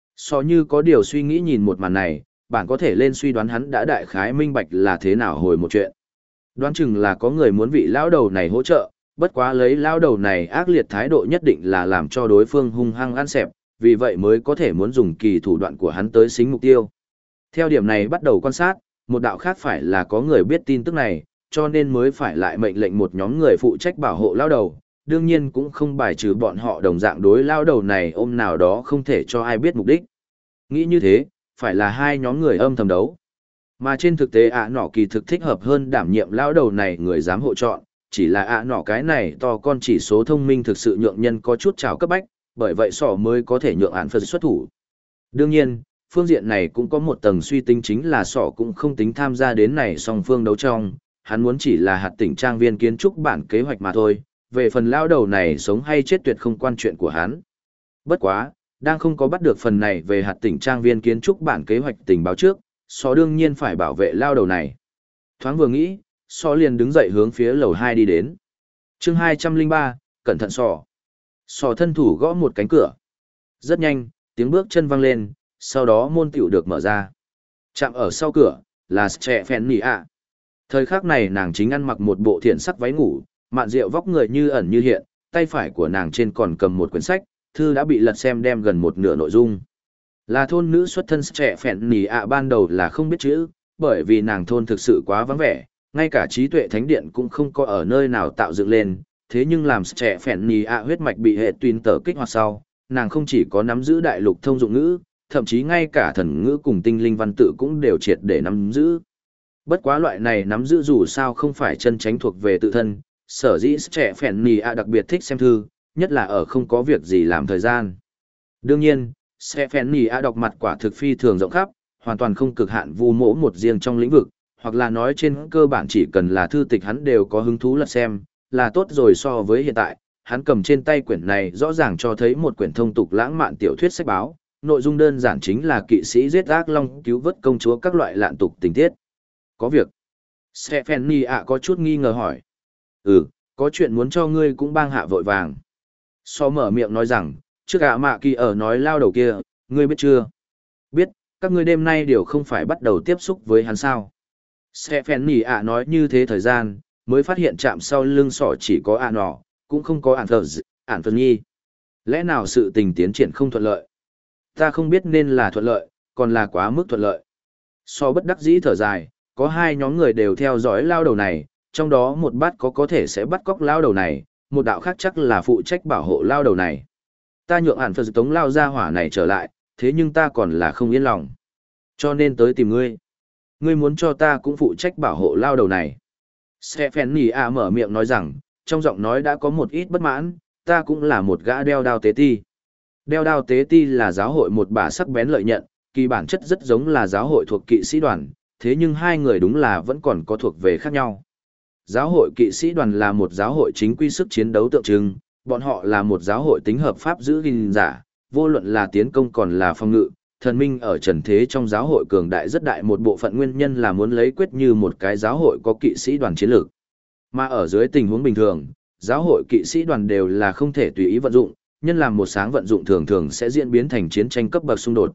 Như có điều suy nghĩ nhìn một màn này, bạn có thể lên suy đoán hắn đã đại khái minh bạch là thế nào hồi một chuyện. Đoán chừng là có người muốn vị lão đầu này hỗ trợ, bất quá lấy lão đầu này ác liệt thái độ nhất định là làm cho đối phương hung hăng ăn xẹp, vì vậy mới có thể muốn dùng kỳ thủ đoạn của hắn tới xính mục tiêu. Theo điểm này bắt đầu quan sát, một đạo khác phải là có người biết tin tức này, cho nên mới phải lại mệnh lệnh một nhóm người phụ trách bảo hộ lão đầu, đương nhiên cũng không bài trừ bọn họ đồng dạng đối lão đầu này ôm nào đó không thể cho ai biết mục đích. Nghĩ như thế, phải là hai nhóm người âm thầm đấu. Mà trên thực tế nọ kỳ thực thích hợp hơn đảm nhiệm lão đầu này người dám hộ chọn, chỉ là nọ cái này to con chỉ số thông minh thực sự nhượng nhân có chút trào cấp bách, bởi vậy mới có thể nhượng Ản phật xuất thủ. Đương nhiên, phương diện này cũng có một tầng suy tính chính là sọ cũng không tính tham gia đến này song phương đấu trong, hắn muốn chỉ là hạt tỉnh trang viên kiến trúc bản kế hoạch mà thôi, về phần lao đầu này sống hay chết tuyệt không quan chuyện của hắn. Bất quá, đang không có bắt được phần này về hạt tỉnh trang viên kiến trúc bản kế hoạch tình báo trước, sọ đương nhiên phải bảo vệ lao đầu này. Thoáng vừa nghĩ, sọ liền đứng dậy hướng phía lầu 2 đi đến. Chương 203, cẩn thận sọ. Sọ thân thủ gõ một cánh cửa. Rất nhanh, tiếng bước chân vang lên, sau đó môn tiểu được mở ra. Chạm ở sau cửa, là Stephanie. Thời khắc này nàng chính ăn mặc một bộ thiện sắc váy ngủ, mạn rượu vóc người như ẩn như hiện, tay phải của nàng trên còn cầm một quyển sách, thư đã bị lật xem đem gần một nửa nội dung. Là thôn nữ xuất thân Stephanie ban đầu là không biết chữ, bởi vì nàng thôn thực sự quá vắng vẻ, ngay cả trí tuệ thánh điện cũng không có ở nơi nào tạo dựng lên, thế nhưng làm Stephanie huyết mạch bị hệ tuyên tờ kích hoạt sau, nàng không chỉ có nắm giữ đại lục thông dụng ngữ, thậm chí ngay cả thần ngữ cùng tinh linh văn tự cũng đều triệt để nắm giữ. Bất quá loại này nắm giữ dù sao không phải chân tránh thuộc về tự thân, sở dĩ Stephanie đặc biệt thích xem thư, nhất là ở không có việc gì làm thời gian. Đương nhiên, Stephanie đọc mặt quả thực phi thường rộng khắp, hoàn toàn không cực hạn vu mỗ một riêng trong lĩnh vực, hoặc là nói trên cơ bản chỉ cần là thư tịch hắn đều có hứng thú lật xem, là tốt rồi so với hiện tại. Hắn cầm trên tay quyển này rõ ràng cho thấy một quyển thông tục lãng mạn tiểu thuyết sách báo, nội dung đơn giản chính là kỵ sĩ giết ác long cứu vớt công chúa các loại lạn tục tình tiết. Có việc. Stephanie có chút nghi ngờ hỏi. Có chuyện muốn cho ngươi cũng bang hạ vội vàng. So mở miệng nói rằng, trước mạ kỳ ở nói lao đầu kia, ngươi biết chưa? Biết, các ngươi đêm nay đều không phải bắt đầu tiếp xúc với hắn sao. Stephanie nói như thế thời gian, mới phát hiện chạm sau lưng sọ chỉ có nọ, cũng không có ản phật nhi. Lẽ nào sự tình tiến triển không thuận lợi? Ta không biết nên là thuận lợi, còn là quá mức thuận lợi. So bất đắc dĩ thở dài, có hai nhóm người đều theo dõi lao đầu này, trong đó một bát có thể sẽ bắt cóc lao đầu này, một đạo khác chắc là phụ trách bảo hộ lao đầu này. Ta nhượng ản phật tống lao ra hỏa này trở lại, thế nhưng ta còn là không yên lòng. Cho nên tới tìm ngươi. Ngươi muốn cho ta cũng phụ trách bảo hộ lao đầu này. Stephanie mở miệng nói rằng, trong giọng nói đã có một ít bất mãn, ta cũng là một gã đeo đao tế ti. Đeo đao tế ti là giáo hội một bả sắc bén lợi nhận, kỳ bản chất rất giống là giáo hội thuộc kỵ sĩ đoàn, thế nhưng hai người đúng là vẫn còn có thuộc về khác nhau. Giáo hội kỵ sĩ đoàn là một giáo hội chính quy sức chiến đấu tượng trưng, bọn họ là một giáo hội tính hợp pháp giữ gìn giả, vô luận là tiến công còn là phòng ngự, thần minh ở trần thế trong giáo hội cường đại rất đại một bộ phận nguyên nhân là muốn lấy quyết như một cái giáo hội có kỵ sĩ đoàn chiến lược. Mà ở dưới tình huống bình thường, giáo hội kỵ sĩ đoàn đều là không thể tùy ý vận dụng, nhân làm một sáng vận dụng thường thường sẽ diễn biến thành chiến tranh cấp bậc xung đột.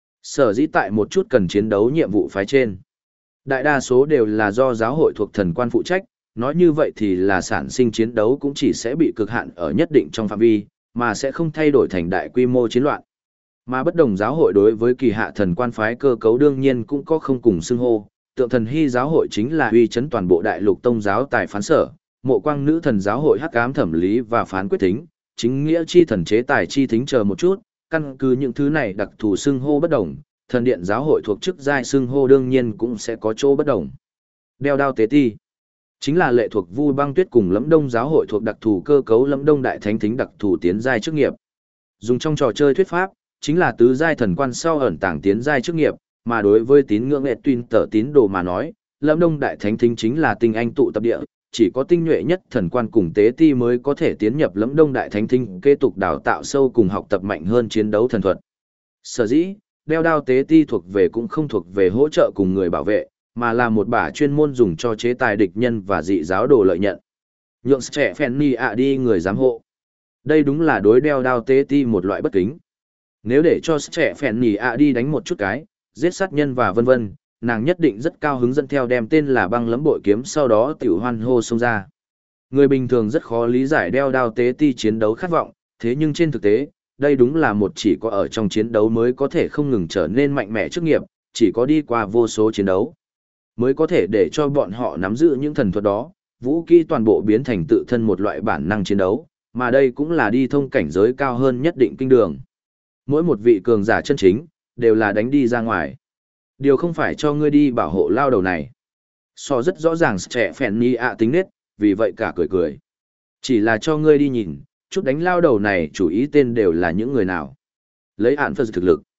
Sở dĩ tại một chút cần chiến đấu nhiệm vụ phái trên, đại đa số đều là do giáo hội thuộc thần quan phụ trách, nói như vậy thì là sản sinh chiến đấu cũng chỉ sẽ bị cực hạn ở nhất định trong phạm vi, mà sẽ không thay đổi thành đại quy mô chiến loạn. Mà bất đồng giáo hội đối với kỳ hạ thần quan phái cơ cấu đương nhiên cũng có không cùng xưng hô, tượng thần hy giáo hội chính là uy chấn toàn bộ đại lục tông giáo tài phán sở, mộ quang nữ thần giáo hội hắc ám thẩm lý và phán quyết tính, chính nghĩa chi thần chế tài chi thính chờ một chút, căn cứ những thứ này đặc thù xưng hô bất đồng, thần điện giáo hội thuộc chức giai xưng hô đương nhiên cũng sẽ có chỗ bất đồng. Đeo đao tế ti chính là lệ thuộc Vu Băng Tuyết cùng Lẫm Đông giáo hội thuộc đặc thù cơ cấu Lẫm Đông đại thánh thính đặc thù tiến giai chức nghiệp. Dùng trong trò chơi thuyết pháp, chính là tứ giai thần quan sau ẩn tàng tiến giai chức nghiệp, mà đối với tín ngưỡng nghệ tuyên tở tín đồ mà nói, Lẫm Đông đại thánh thính chính là tinh anh tụ tập địa, chỉ có tinh nhuệ nhất thần quan cùng tế ti mới có thể tiến nhập Lẫm Đông đại thánh thính, kế tục đào tạo sâu cùng học tập mạnh hơn chiến đấu thần thuật. Sở dĩ, đeo đao tế ti thuộc về cũng không thuộc về hỗ trợ cùng người bảo vệ, mà là một bả chuyên môn dùng cho chế tài địch nhân và dị giáo đồ lợi nhận. Nhượng trẻ Fanny đi người giám hộ. Đây đúng là đối đeo đao tế ti một loại bất kính. Nếu để cho trẻ Fanny đi đánh một chút cái, giết sát nhân và vân vân, nàng nhất định rất cao hứng dẫn theo đem tên là băng lấm bội kiếm sau đó tiểu hoan hô xông ra. Người bình thường rất khó lý giải đeo đao tế ti chiến đấu khát vọng, thế nhưng trên thực tế, đây đúng là một chỉ có ở trong chiến đấu mới có thể không ngừng trở nên mạnh mẽ chức nghiệp, chỉ có đi qua vô số chiến đấu mới có thể để cho bọn họ nắm giữ những thần thuật đó, vũ kỹ toàn bộ biến thành tự thân một loại bản năng chiến đấu, mà đây cũng là đi thông cảnh giới cao hơn nhất định kinh đường. Mỗi một vị cường giả chân chính, đều là đánh đi ra ngoài. Điều không phải cho ngươi đi bảo hộ lao đầu này. So rất rõ ràng trẻ phèn ni tính nết, vì vậy cả cười cười. Chỉ là cho ngươi đi nhìn, chút đánh lao đầu này chủ ý tên đều là những người nào. Lấy ản phật thực lực.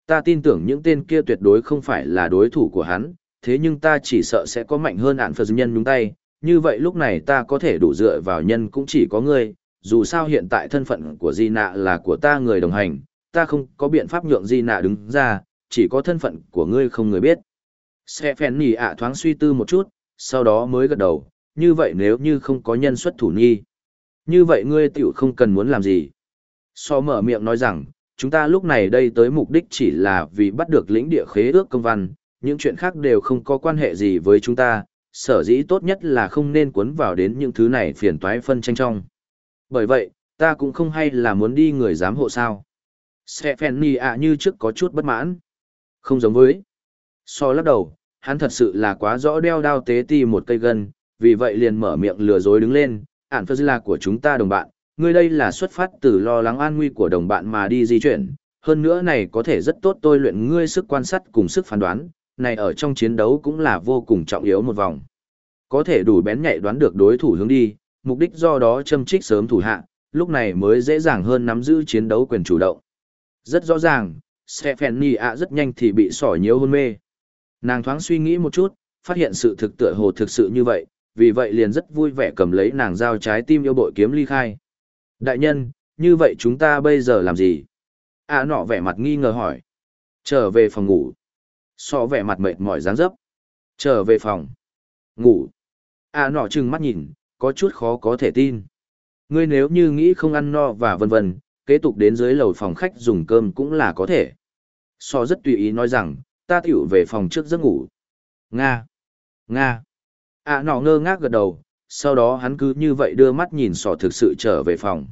Ta tin tưởng những tên kia tuyệt đối không phải là đối thủ của hắn, thế nhưng ta chỉ sợ sẽ có mạnh hơn ạn phật nhân nhúng tay, như vậy lúc này ta có thể đủ dựa vào nhân cũng chỉ có ngươi, dù sao hiện tại thân phận của Di Nạ là của ta người đồng hành, ta không có biện pháp nhượng Di Nạ đứng ra, chỉ có thân phận của ngươi không người biết. Sẽ phèn nỉ ạ thoáng suy tư một chút, sau đó mới gật đầu, như vậy nếu như không có nhân xuất thủ nghi. Như vậy ngươi tiểu không cần muốn làm gì. So mở miệng nói rằng, chúng ta lúc này đây tới mục đích chỉ là vì bắt được lĩnh địa khế ước công văn, những chuyện khác đều không có quan hệ gì với chúng ta, sở dĩ tốt nhất là không nên cuốn vào đến những thứ này phiền toái phân tranh trong. Bởi vậy, ta cũng không hay là muốn đi người giám hộ sao. Stephanie ạ như trước có chút bất mãn. Không giống với. So lắc đầu, hắn thật sự là quá rõ đeo đao tế ti một cây gân, vì vậy liền mở miệng lừa dối đứng lên, ản phật là của chúng ta đồng bạn, ngươi đây là xuất phát từ lo lắng an nguy của đồng bạn mà đi di chuyển, hơn nữa này có thể rất tốt tôi luyện ngươi sức quan sát cùng sức phán đoán, này ở trong chiến đấu cũng là vô cùng trọng yếu một vòng. Có thể đủ bén nhạy đoán được đối thủ hướng đi, mục đích do đó châm trích sớm thủ hạ, lúc này mới dễ dàng hơn nắm giữ chiến đấu quyền chủ động. Rất rõ ràng, Stephanie ạ rất nhanh thì bị sỏ nhiễu hôn mê. Nàng thoáng suy nghĩ một chút, phát hiện sự thực tựa hồ thực sự như vậy, vì vậy liền rất vui vẻ cầm lấy nàng dao trái tim yêu bội kiếm ly khai. Đại nhân, như vậy chúng ta bây giờ làm gì? Nọ vẻ mặt nghi ngờ hỏi. Trở về phòng ngủ. So vẻ mặt mệt mỏi dáng dấp. Trở về phòng. Ngủ. Nọ trừng mắt nhìn, có chút khó có thể tin. Ngươi nếu như nghĩ không ăn no và vân vân, kế tục đến dưới lầu phòng khách dùng cơm cũng là có thể. So rất tùy ý nói rằng, ta tiểu về phòng trước giấc ngủ. Nga. Nga. Nọ ngơ ngác gật đầu, sau đó hắn cứ như vậy đưa mắt nhìn sò thực sự trở về phòng.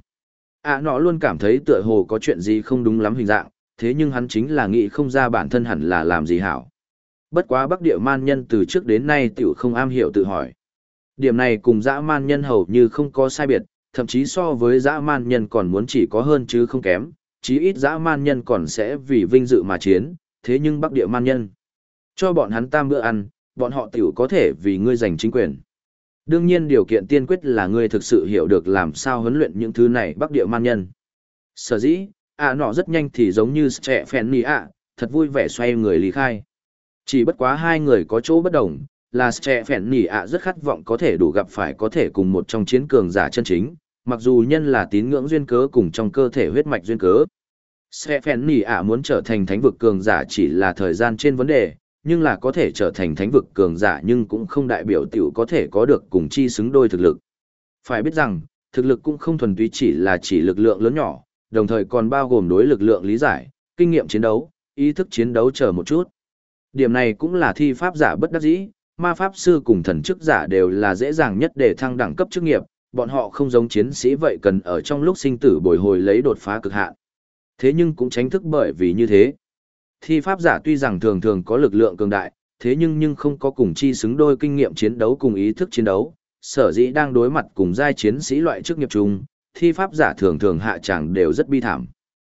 Nọ luôn cảm thấy tựa hồ có chuyện gì không đúng lắm hình dạng, thế nhưng hắn chính là nghĩ không ra bản thân hẳn là làm gì hảo. Bất quá Bắc Địa man nhân từ trước đến nay tiểu không am hiểu tự hỏi. Điểm này cùng dã man nhân hầu như không có sai biệt, thậm chí so với dã man nhân còn muốn chỉ có hơn chứ không kém, chí ít dã man nhân còn sẽ vì vinh dự mà chiến, thế nhưng Bắc Địa man nhân, cho bọn hắn tam bữa ăn, bọn họ tiểu có thể vì ngươi giành chính quyền. Đương nhiên điều kiện tiên quyết là ngươi thực sự hiểu được làm sao huấn luyện những thứ này Bắc Địa man nhân. Sở dĩ, nọ rất nhanh thì giống như trẻ phèn nì thật vui vẻ xoay người lý khai. Chỉ bất quá hai người có chỗ bất đồng, là trẻ phèn nì rất khát vọng có thể đủ gặp phải có thể cùng một trong chiến cường giả chân chính, mặc dù nhân là tín ngưỡng duyên cớ cùng trong cơ thể huyết mạch duyên cớ. Trẻ phèn nì muốn trở thành thánh vực cường giả chỉ là thời gian trên vấn đề, nhưng là có thể trở thành thánh vực cường giả nhưng cũng không đại biểu tiểu có thể có được cùng chi xứng đôi thực lực. Phải biết rằng, thực lực cũng không thuần túy chỉ lực lượng lớn nhỏ, đồng thời còn bao gồm đối lực lượng lý giải, kinh nghiệm chiến đấu, ý thức chiến đấu chờ một chút. Điểm này cũng là thi pháp giả bất đắc dĩ, ma pháp sư cùng thần chức giả đều là dễ dàng nhất để thăng đẳng cấp chức nghiệp, bọn họ không giống chiến sĩ vậy cần ở trong lúc sinh tử bồi hồi lấy đột phá cực hạn. Thế nhưng cũng tránh thức bởi vì như thế. Thi pháp giả tuy rằng thường thường có lực lượng cường đại, thế nhưng không có cùng chi xứng đôi kinh nghiệm chiến đấu cùng ý thức chiến đấu, sở dĩ đang đối mặt cùng giai chiến sĩ loại chức nghiệp chung, thi pháp giả thường thường hạ tràng đều rất bi thảm.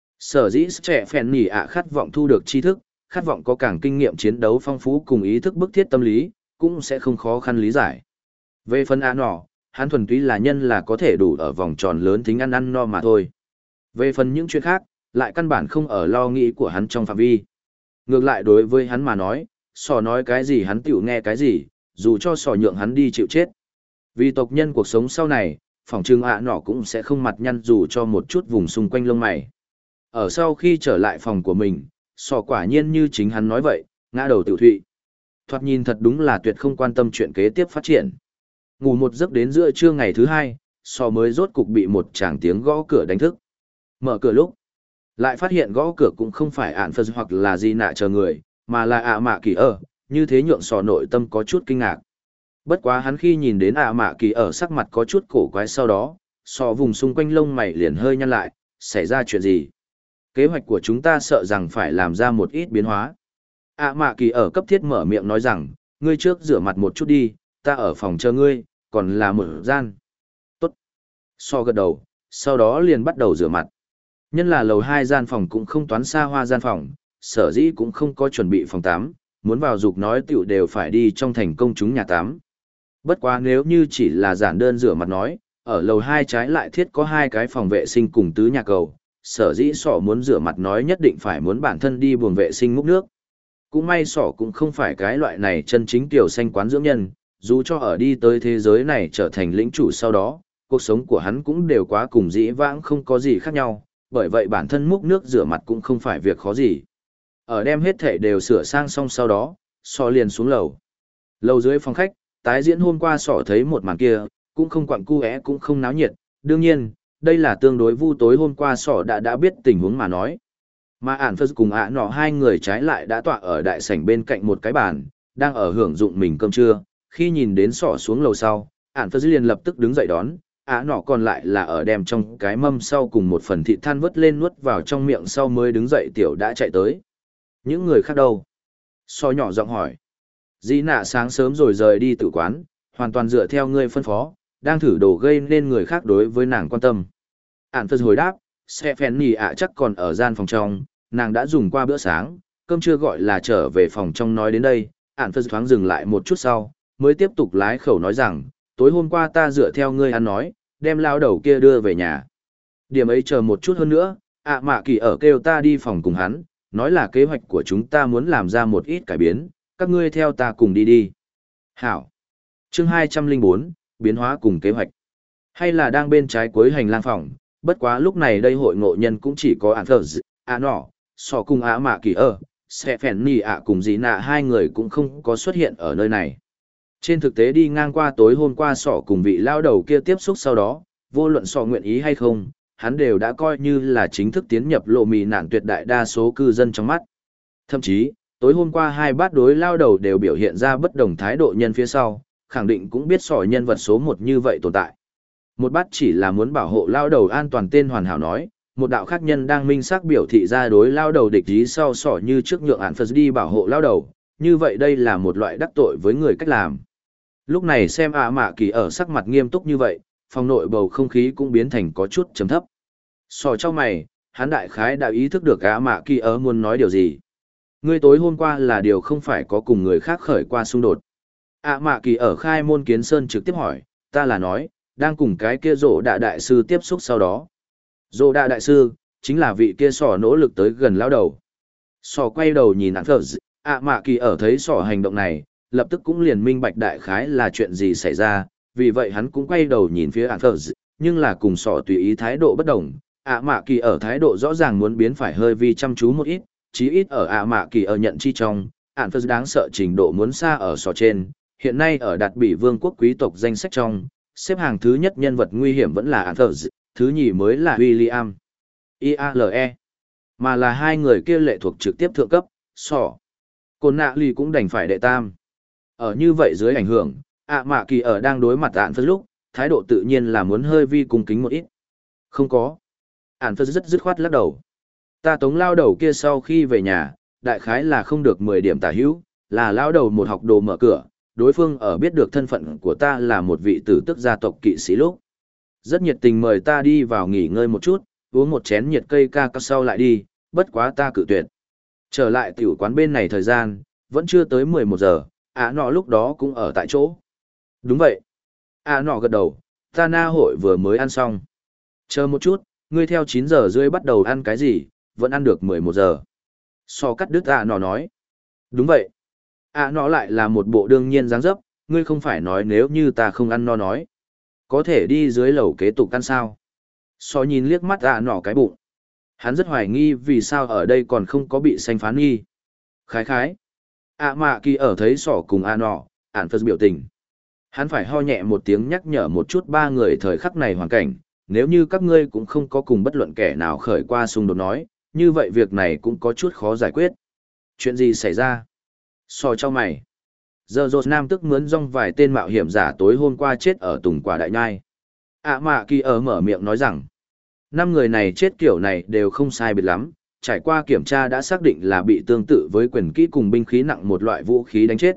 Sở dĩ trẻ phèn nỉ khát vọng thu được tri thức, khát vọng có càng kinh nghiệm chiến đấu phong phú cùng ý thức bức thiết tâm lý, cũng sẽ không khó khăn lý giải. Về phần nọ, hắn thuần túy là nhân là có thể đủ ở vòng tròn lớn thính ăn no mà thôi. Về phần những chuyện khác, lại căn bản không ở lo nghĩ của hắn trong phạm vi. Ngược lại đối với hắn mà nói, sò nói cái gì hắn tiểu nghe cái gì, dù cho sò nhượng hắn đi chịu chết. Vì tộc nhân cuộc sống sau này, phỏng trưng nọ cũng sẽ không mặt nhăn dù cho một chút vùng xung quanh lông mày. Ở sau khi trở lại phòng của mình, sò quả nhiên như chính hắn nói vậy, ngã đầu tiểu thụy. Thoạt nhìn thật đúng là tuyệt không quan tâm chuyện kế tiếp phát triển. Ngủ một giấc đến giữa trưa ngày thứ hai, sò mới rốt cục bị một tràng tiếng gõ cửa đánh thức. Mở cửa lúc, lại phát hiện gõ cửa cũng không phải ạn phật hoặc là gì nạ chờ người, mà là mạ kỳ ở, như thế nhượng sò nội tâm có chút kinh ngạc. Bất quá hắn khi nhìn đến mạ kỳ ở sắc mặt có chút cổ quái sau đó, sò vùng xung quanh lông mày liền hơi nhăn lại, xảy ra chuyện gì? Kế hoạch của chúng ta sợ rằng phải làm ra một ít biến hóa. Mạ kỳ ở cấp thiết mở miệng nói rằng, ngươi trước rửa mặt một chút đi, ta ở phòng chờ ngươi, còn là một gian. Tốt. So gật đầu, sau đó liền bắt đầu rửa mặt. Nhân là lầu 2 gian phòng cũng không toán xa hoa gian phòng, sở dĩ cũng không có chuẩn bị phòng tắm, muốn vào dục nói tiểu đều phải đi trong thành công chúng nhà tắm. Bất quá nếu như chỉ là giản đơn rửa mặt nói, ở lầu 2 trái lại thiết có 2 cái phòng vệ sinh cùng tứ nhà cầu, sở dĩ sỏ muốn rửa mặt nói nhất định phải muốn bản thân đi buồng vệ sinh múc nước. Cũng may sỏ cũng không phải cái loại này chân chính tiểu xanh quán dưỡng nhân, dù cho ở đi tới thế giới này trở thành lĩnh chủ sau đó, cuộc sống của hắn cũng đều quá cùng dĩ vãng không có gì khác nhau, bởi vậy bản thân múc nước rửa mặt cũng không phải việc khó gì. Ở đem hết thể đều sửa sang xong sau đó, sỏ liền xuống lầu. Lầu dưới phòng khách, tái diễn hôm qua sỏ thấy một màn kia, cũng không quặng cu é cũng không náo nhiệt, đương nhiên, đây là tương đối vu tối hôm qua sỏ đã biết tình huống mà nói. Mà ản phật cùng nọ hai người trái lại đã tọa ở đại sảnh bên cạnh một cái bàn, đang ở hưởng dụng mình cơm trưa, khi nhìn đến sỏ xuống lầu sau, ản phật liền lập tức đứng dậy đón, nọ còn lại là ở đem trong cái mâm sau cùng một phần thịt than vớt lên nuốt vào trong miệng sau mới đứng dậy tiểu đã chạy tới. Những người khác đâu? Sỏ nhỏ giọng hỏi. Dĩ nạ sáng sớm rồi rời đi tử quán, hoàn toàn dựa theo ngươi phân phó, đang thử đồ gây nên người khác đối với nàng quan tâm. Ản phật hồi đáp, sẽ phèn nì chắc còn ở gian phòng trong, nàng đã dùng qua bữa sáng, cơm trưa gọi là trở về phòng trong nói đến đây. Ản phật thoáng dừng lại một chút sau, mới tiếp tục lái khẩu nói rằng, tối hôm qua ta dựa theo ngươi ăn nói, đem lao đầu kia đưa về nhà. Điểm ấy chờ một chút hơn nữa, mạ kỳ ở kêu ta đi phòng cùng hắn, nói là kế hoạch của chúng ta muốn làm ra một ít cải biến, các ngươi theo ta cùng đi đi. Hảo. Chương 204, biến hóa cùng kế hoạch. Hay là đang bên trái cuối hành lang phòng, bất quá lúc này đây hội ngộ nhân cũng chỉ có Anthers, nọ, sọ cùng mạ kỳ ở, sẽ phèn nì cùng dì nạ hai người cũng không có xuất hiện ở nơi này. Trên thực tế đi ngang qua tối hôm qua sọ cùng vị lao đầu kia tiếp xúc sau đó, vô luận sọ nguyện ý hay không, hắn đều đã coi như là chính thức tiến nhập lộ mì nạn tuyệt đại đa số cư dân trong mắt. Thậm chí, tối hôm qua hai bát đối lao đầu đều biểu hiện ra bất đồng thái độ nhân phía sau, khẳng định cũng biết sọ nhân vật số một như vậy tồn tại. Một bát chỉ là muốn bảo hộ lao đầu an toàn tên hoàn hảo nói, một đạo khác nhân đang minh xác biểu thị ra đối lao đầu địch ý sau sọ như trước nhượng ản phật đi bảo hộ lao đầu, như vậy đây là một loại đắc tội với người cách làm. Lúc này xem mạ kỳ ở sắc mặt nghiêm túc như vậy, phòng nội bầu không khí cũng biến thành có chút trầm thấp. Sọ trong mày, hắn đại khái đã ý thức được mạ kỳ ở muốn nói điều gì. Ngươi tối hôm qua là điều không phải có cùng người khác khởi qua xung đột. Mạ kỳ ở khai môn kiến sơn trực tiếp hỏi, ta là nói, đang cùng cái kia rộ đạ đại sư tiếp xúc sau đó. Rộ đạ đại sư, chính là vị kia sỏ nỗ lực tới gần lao đầu. Sỏ quay đầu nhìn ản phật, mạ kỳ ở thấy sỏ hành động này, lập tức cũng liền minh bạch đại khái là chuyện gì xảy ra, vì vậy hắn cũng quay đầu nhìn phía ản phật, nhưng là cùng sỏ tùy ý thái độ bất đồng. Mạ kỳ ở thái độ rõ ràng muốn biến phải hơi vi chăm chú một ít, chí ít ở mạ kỳ ở nhận chi trong, ản phật đáng sợ trình độ muốn xa ở sỏ trên, hiện nay ở đạt bị vương quốc quý tộc danh sách trong, xếp hàng thứ nhất nhân vật nguy hiểm vẫn là Anthers, thứ nhì mới là William. IALE. Mà là hai người kia lệ thuộc trực tiếp thượng cấp, sỏ. Côn nạ lì cũng đành phải đệ tam. Ở như vậy dưới ảnh hưởng, mạ kỳ ở đang đối mặt Anthers lúc, thái độ tự nhiên là muốn hơi vi cung kính một ít. Không có. Anthers rất dứt khoát lắc đầu. Ta tống lao đầu kia sau khi về nhà, đại khái là không được 10 điểm tả hữu, là lao đầu một học đồ mở cửa. Đối phương ở biết được thân phận của ta là một vị tử tức gia tộc kỵ sĩ lúc. Rất nhiệt tình mời ta đi vào nghỉ ngơi một chút, uống một chén nhiệt cây ca cao sau lại đi, bất quá ta cự tuyệt. Trở lại tiểu quán bên này thời gian, vẫn chưa tới 11 giờ, nọ lúc đó cũng ở tại chỗ. Đúng vậy. Nọ gật đầu, ta na hội vừa mới ăn xong. Chờ một chút, ngươi theo 9 giờ rưỡi bắt đầu ăn cái gì, vẫn ăn được 11 giờ. So cắt đứt nọ nói. Đúng vậy. Nó lại là một bộ đương nhiên dáng dấp, ngươi không phải nói nếu như ta không ăn no nói. Có thể đi dưới lầu kế tục ăn sao. So nhìn liếc mắt nọ cái bụng. Hắn rất hoài nghi vì sao ở đây còn không có bị sanh phán nghi. Khái khái. Mạ kỳ ở thấy sỏ cùng nọ, ản phật biểu tình. Hắn phải ho nhẹ một tiếng nhắc nhở một chút ba người thời khắc này hoàn cảnh, nếu như các ngươi cũng không có cùng bất luận kẻ nào khởi qua xung đột nói, như vậy việc này cũng có chút khó giải quyết. Chuyện gì xảy ra? So cho mày. Giờ rột nam tức mướn rong vài tên mạo hiểm giả tối hôm qua chết ở Tùng Quả Đại Nhai. Mạ kỳ ở mở miệng nói rằng, 5 người này chết kiểu này đều không sai biệt lắm, trải qua kiểm tra đã xác định là bị tương tự với quyền kỹ cùng binh khí nặng một loại vũ khí đánh chết.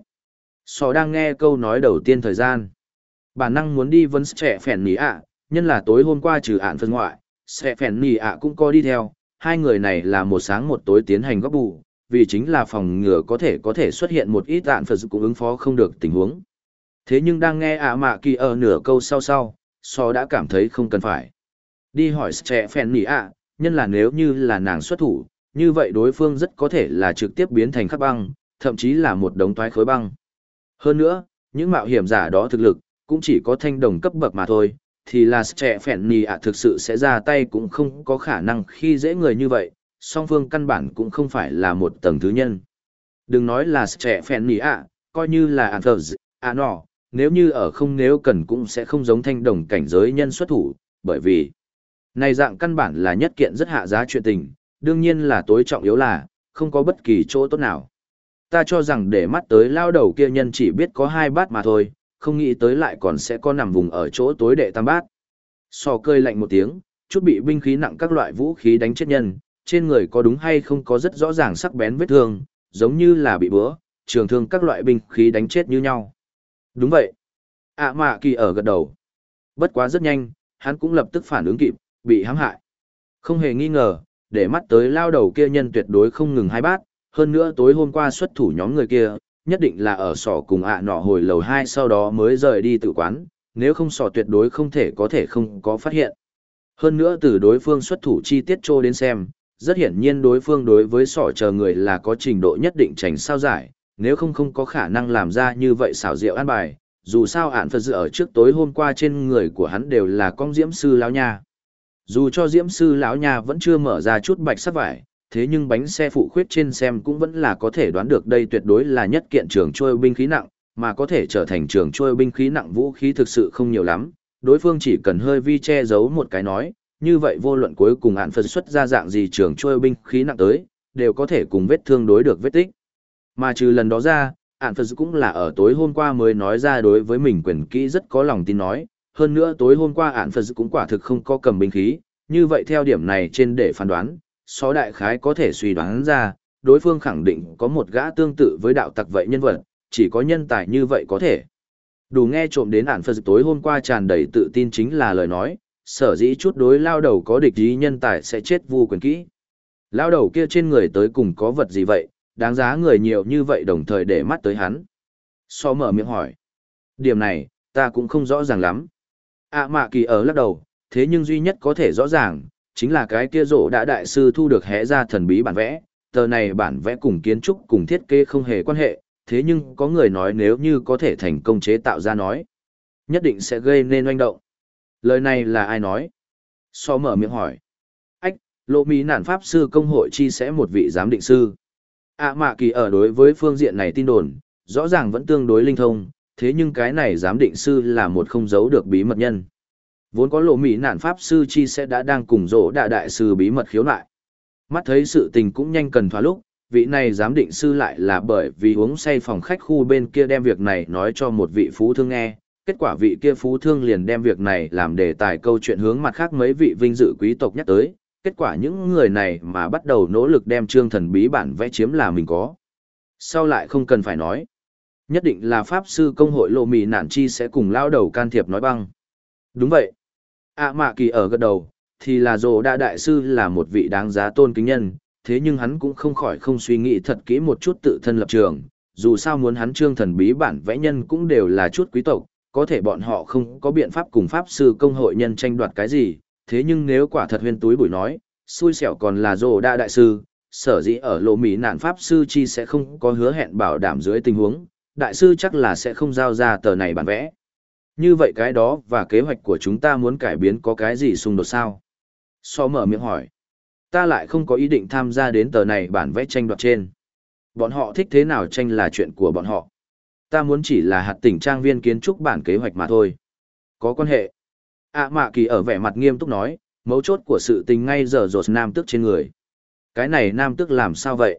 So đang nghe câu nói đầu tiên thời gian. Bản năng muốn đi vấn trẻ phèn nỉ nhân là tối hôm qua trừ ạn phân ngoại, sẽ phèn nỉ cũng có đi theo, hai người này là một sáng một tối tiến hành góp bù, vì chính là phòng ngừa có thể xuất hiện một ít ạn phật cũng ứng phó không được tình huống. Thế nhưng đang nghe mạ kỳ ở nửa câu sau, so đã cảm thấy không cần phải. Đi hỏi trẻ phèn nỉ nhân là nếu như là nàng xuất thủ, như vậy đối phương rất có thể là trực tiếp biến thành khắc băng, thậm chí là một đống toái khối băng. Hơn nữa, những mạo hiểm giả đó thực lực, cũng chỉ có thanh đồng cấp bậc mà thôi, thì là trẻ phèn nì ạ thực sự sẽ ra tay cũng không có khả năng khi dễ người như vậy, song phương căn bản cũng không phải là một tầng thứ nhân. Đừng nói là trẻ phèn nì ạ, coi như là Anthers, nọ, nếu như ở không nếu cần cũng sẽ không giống thanh đồng cảnh giới nhân xuất thủ, bởi vì này dạng căn bản là nhất kiện rất hạ giá chuyện tình, đương nhiên là tối trọng yếu là, không có bất kỳ chỗ tốt nào. Ta cho rằng để mắt tới lao đầu kia nhân chỉ biết có 2 bát mà thôi, không nghĩ tới lại còn sẽ có nằm vùng ở chỗ tối đệ tam bát. Sò cơi lạnh một tiếng, chút bị binh khí nặng các loại vũ khí đánh chết nhân, trên người có đúng hay không có rất rõ ràng sắc bén vết thương, giống như là bị búa, trường thương các loại binh khí đánh chết như nhau. Đúng vậy. Mạ Kỳ ở gật đầu. Bất quá rất nhanh, hắn cũng lập tức phản ứng kịp, bị hãm hại. Không hề nghi ngờ, để mắt tới lao đầu kia nhân tuyệt đối không ngừng 2 bát, hơn nữa tối hôm qua xuất thủ nhóm người kia, nhất định là ở sỏ cùng nọ hồi lầu 2 sau đó mới rời đi tự quán, nếu không sỏ tuyệt đối không thể không có phát hiện. Hơn nữa từ đối phương xuất thủ chi tiết trô đến xem, rất hiển nhiên đối phương đối với sỏ chờ người là có trình độ nhất định tránh sao giải, nếu không có khả năng làm ra như vậy xảo diệu an bài, dù sao ản Phật dự ở trước tối hôm qua trên người của hắn đều là con diễm sư lão nha. Dù cho diễm sư lão nha vẫn chưa mở ra chút bạch sắc vải, thế nhưng bánh xe phụ khuyết trên xem cũng vẫn là có thể đoán được đây tuyệt đối là nhất kiện trường trôi binh khí nặng, mà có thể trở thành trường trôi binh khí nặng vũ khí thực sự không nhiều lắm, đối phương chỉ cần hơi vi che giấu một cái nói, như vậy vô luận cuối cùng ản Phật xuất ra dạng gì trường trôi binh khí nặng tới, đều có thể cùng vết thương đối được vết tích. Mà trừ lần đó ra, ản Phật cũng là ở tối hôm qua mới nói ra đối với mình quyền kỹ rất có lòng tin nói, hơn nữa tối hôm qua ản Phật cũng quả thực không có cầm binh khí, như vậy theo điểm này trên để phán đoán, Xó đại khái có thể suy đoán ra, đối phương khẳng định có một gã tương tự với đạo tặc vậy nhân vật, chỉ có nhân tài như vậy có thể. Đủ nghe trộm đến ản Phật tối hôm qua tràn đầy tự tin chính là lời nói, sở dĩ chút đối lao đầu có địch ý nhân tài sẽ chết vu quyền kỹ. Lao đầu kia trên người tới cùng có vật gì vậy, đáng giá người nhiều như vậy đồng thời để mắt tới hắn. So mở miệng hỏi. Điểm này, ta cũng không rõ ràng lắm. Mạ Kỳ ở lắc đầu, thế nhưng duy nhất có thể rõ ràng, chính là cái kia rổ đã đại sư thu được hẽ ra thần bí bản vẽ, tờ này bản vẽ cùng kiến trúc cùng thiết kế không hề quan hệ, thế nhưng có người nói nếu như có thể thành công chế tạo ra nói, nhất định sẽ gây nên oanh động. Lời này là ai nói? So mở miệng hỏi. Lộ Mỹ Nản Pháp Sư Công hội chi sẽ một vị giám định sư. Mạ Kỳ ở đối với phương diện này tin đồn, rõ ràng vẫn tương đối linh thông, thế nhưng cái này giám định sư là một không giấu được bí mật nhân. Vốn có Lộ Mỹ Nản Pháp Sư chi sẽ đã đang cùng rỗ đại sư bí mật khiếu nại. Mắt thấy sự tình cũng nhanh cần thỏa lúc, vị này giám định sư lại là bởi vì uống say phòng khách khu bên kia đem việc này nói cho một vị phú thương nghe. Kết quả vị kia phú thương liền đem việc này làm đề tài câu chuyện hướng mặt khác mấy vị vinh dự quý tộc nhắc tới. Kết quả những người này mà bắt đầu nỗ lực đem trương thần bí bản vẽ chiếm là mình có. Sau lại không cần phải nói. Nhất định là Pháp Sư Công hội Lộ Mỹ Nản chi sẽ cùng lao đầu can thiệp nói băng. Đúng vậy. Mạ Kỳ ở gật đầu, thì là Dồ Đa Đại Sư là một vị đáng giá tôn kính nhân, thế nhưng hắn cũng không khỏi không suy nghĩ thật kỹ một chút tự thân lập trường, dù sao muốn hắn trương thần bí bản vẽ nhân cũng đều là chút quý tộc, có thể bọn họ không có biện pháp cùng Pháp Sư Công hội nhân tranh đoạt cái gì, thế nhưng nếu quả thật huyên túi bụi nói, xui xẻo còn là Dồ Đa Đại Sư, sở dĩ ở Lộ Mỹ Nản Pháp Sư chi sẽ không có hứa hẹn bảo đảm dưới tình huống, Đại Sư chắc là sẽ không giao ra tờ này bản vẽ. Như vậy cái đó và kế hoạch của chúng ta muốn cải biến có cái gì xung đột sao? So mở miệng hỏi. Ta lại không có ý định tham gia đến tờ này bản vẽ tranh đoạt trên. Bọn họ thích thế nào tranh là chuyện của bọn họ. Ta muốn chỉ là hạt tỉnh trang viên kiến trúc bản kế hoạch mà thôi. Có quan hệ. Mạ Kỳ ở vẻ mặt nghiêm túc nói, mấu chốt của sự tình ngay giờ rột nam tước trên người. Cái này nam tước làm sao vậy?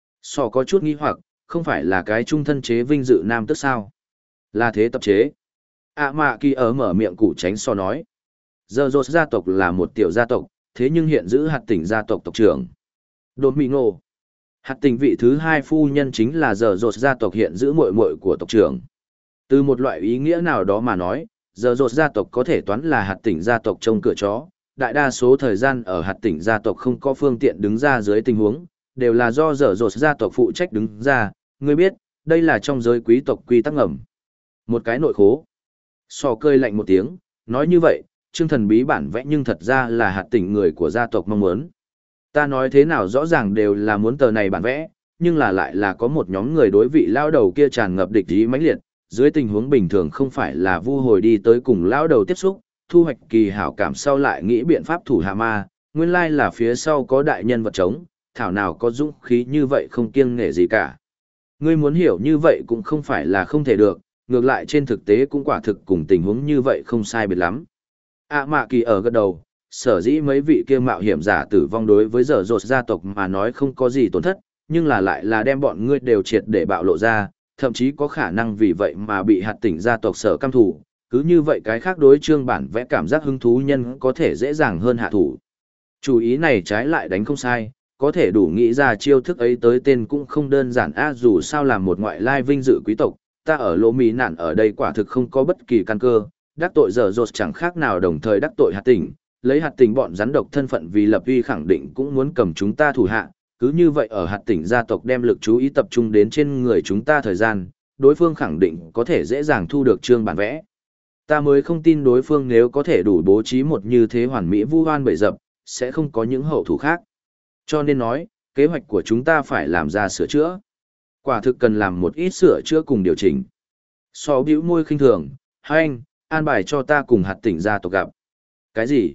So có chút nghi hoặc, không phải là cái trung thân chế vinh dự nam tước sao? Là thế tập chế. Mạ Kỳ ở mở miệng củ tránh so nói. Giờ rột gia tộc là một tiểu gia tộc, thế nhưng hiện giữ hạt tỉnh gia tộc tộc trưởng. Domingo. Hạt tỉnh vị thứ 2 phu nhân chính là giờ rột gia tộc hiện giữ muội muội của tộc trưởng. Từ một loại ý nghĩa nào đó mà nói, giờ rột gia tộc có thể toán là hạt tỉnh gia tộc trông cửa chó. Đại đa số thời gian ở hạt tỉnh gia tộc không có phương tiện đứng ra dưới tình huống, đều là do giờ rột gia tộc phụ trách đứng ra. Ngươi biết, đây là trong giới quý tộc quy tắc ngầm. Một cái nội khố. So cơi lạnh một tiếng, nói như vậy, chương thần bí bản vẽ nhưng thật ra là hạt tỉnh người của gia tộc mong muốn. Ta nói thế nào rõ ràng đều là muốn tờ này bản vẽ, nhưng lại là có một nhóm người đối vị lao đầu kia tràn ngập địch ý mãnh liệt, dưới tình huống bình thường không phải là vu hồi đi tới cùng lao đầu tiếp xúc, thu hoạch kỳ hảo cảm sau lại nghĩ biện pháp thủ hạ ma, nguyên lai là phía sau có đại nhân vật chống, thảo nào có dũng khí như vậy không kiêng nể gì cả. Ngươi muốn hiểu như vậy cũng không phải là không thể được, ngược lại trên thực tế cũng quả thực cùng tình huống như vậy không sai biệt lắm. Mạ Kỳ ở gật đầu, sở dĩ mấy vị kia mạo hiểm giả tử vong đối với dở dột gia tộc mà nói không có gì tổn thất, nhưng lại là đem bọn ngươi đều triệt để bạo lộ ra, thậm chí có khả năng vì vậy mà bị hạt tỉnh gia tộc sở căm thủ, cứ như vậy cái khác đối chương bản vẽ cảm giác hứng thú nhân có thể dễ dàng hơn hạ thủ. Chủ ý này trái lại đánh không sai, có thể đủ nghĩ ra chiêu thức ấy tới tên cũng không đơn giản dù sao là một ngoại lai vinh dự quý tộc, ta ở lỗ mỹ nạn ở đây quả thực không có bất kỳ căn cơ, đắc tội dở dột chẳng khác nào đồng thời đắc tội hạt tỉnh, lấy hạt tỉnh bọn rắn độc thân phận vì lập uy khẳng định cũng muốn cầm chúng ta thủ hạ, cứ như vậy ở hạt tỉnh gia tộc đem lực chú ý tập trung đến trên người chúng ta thời gian, đối phương khẳng định có thể dễ dàng thu được chương bản vẽ. Ta mới không tin đối phương nếu có thể đủ bố trí một như thế hoàn mỹ vu oan bậy dập, sẽ không có những hậu thủ khác. Cho nên nói, kế hoạch của chúng ta phải làm ra sửa chữa. Quả thực cần làm một ít sửa chữa cùng điều chỉnh. So bĩu môi khinh thường, hai anh, an bài cho ta cùng hạt tỉnh gia tộc gặp. Cái gì?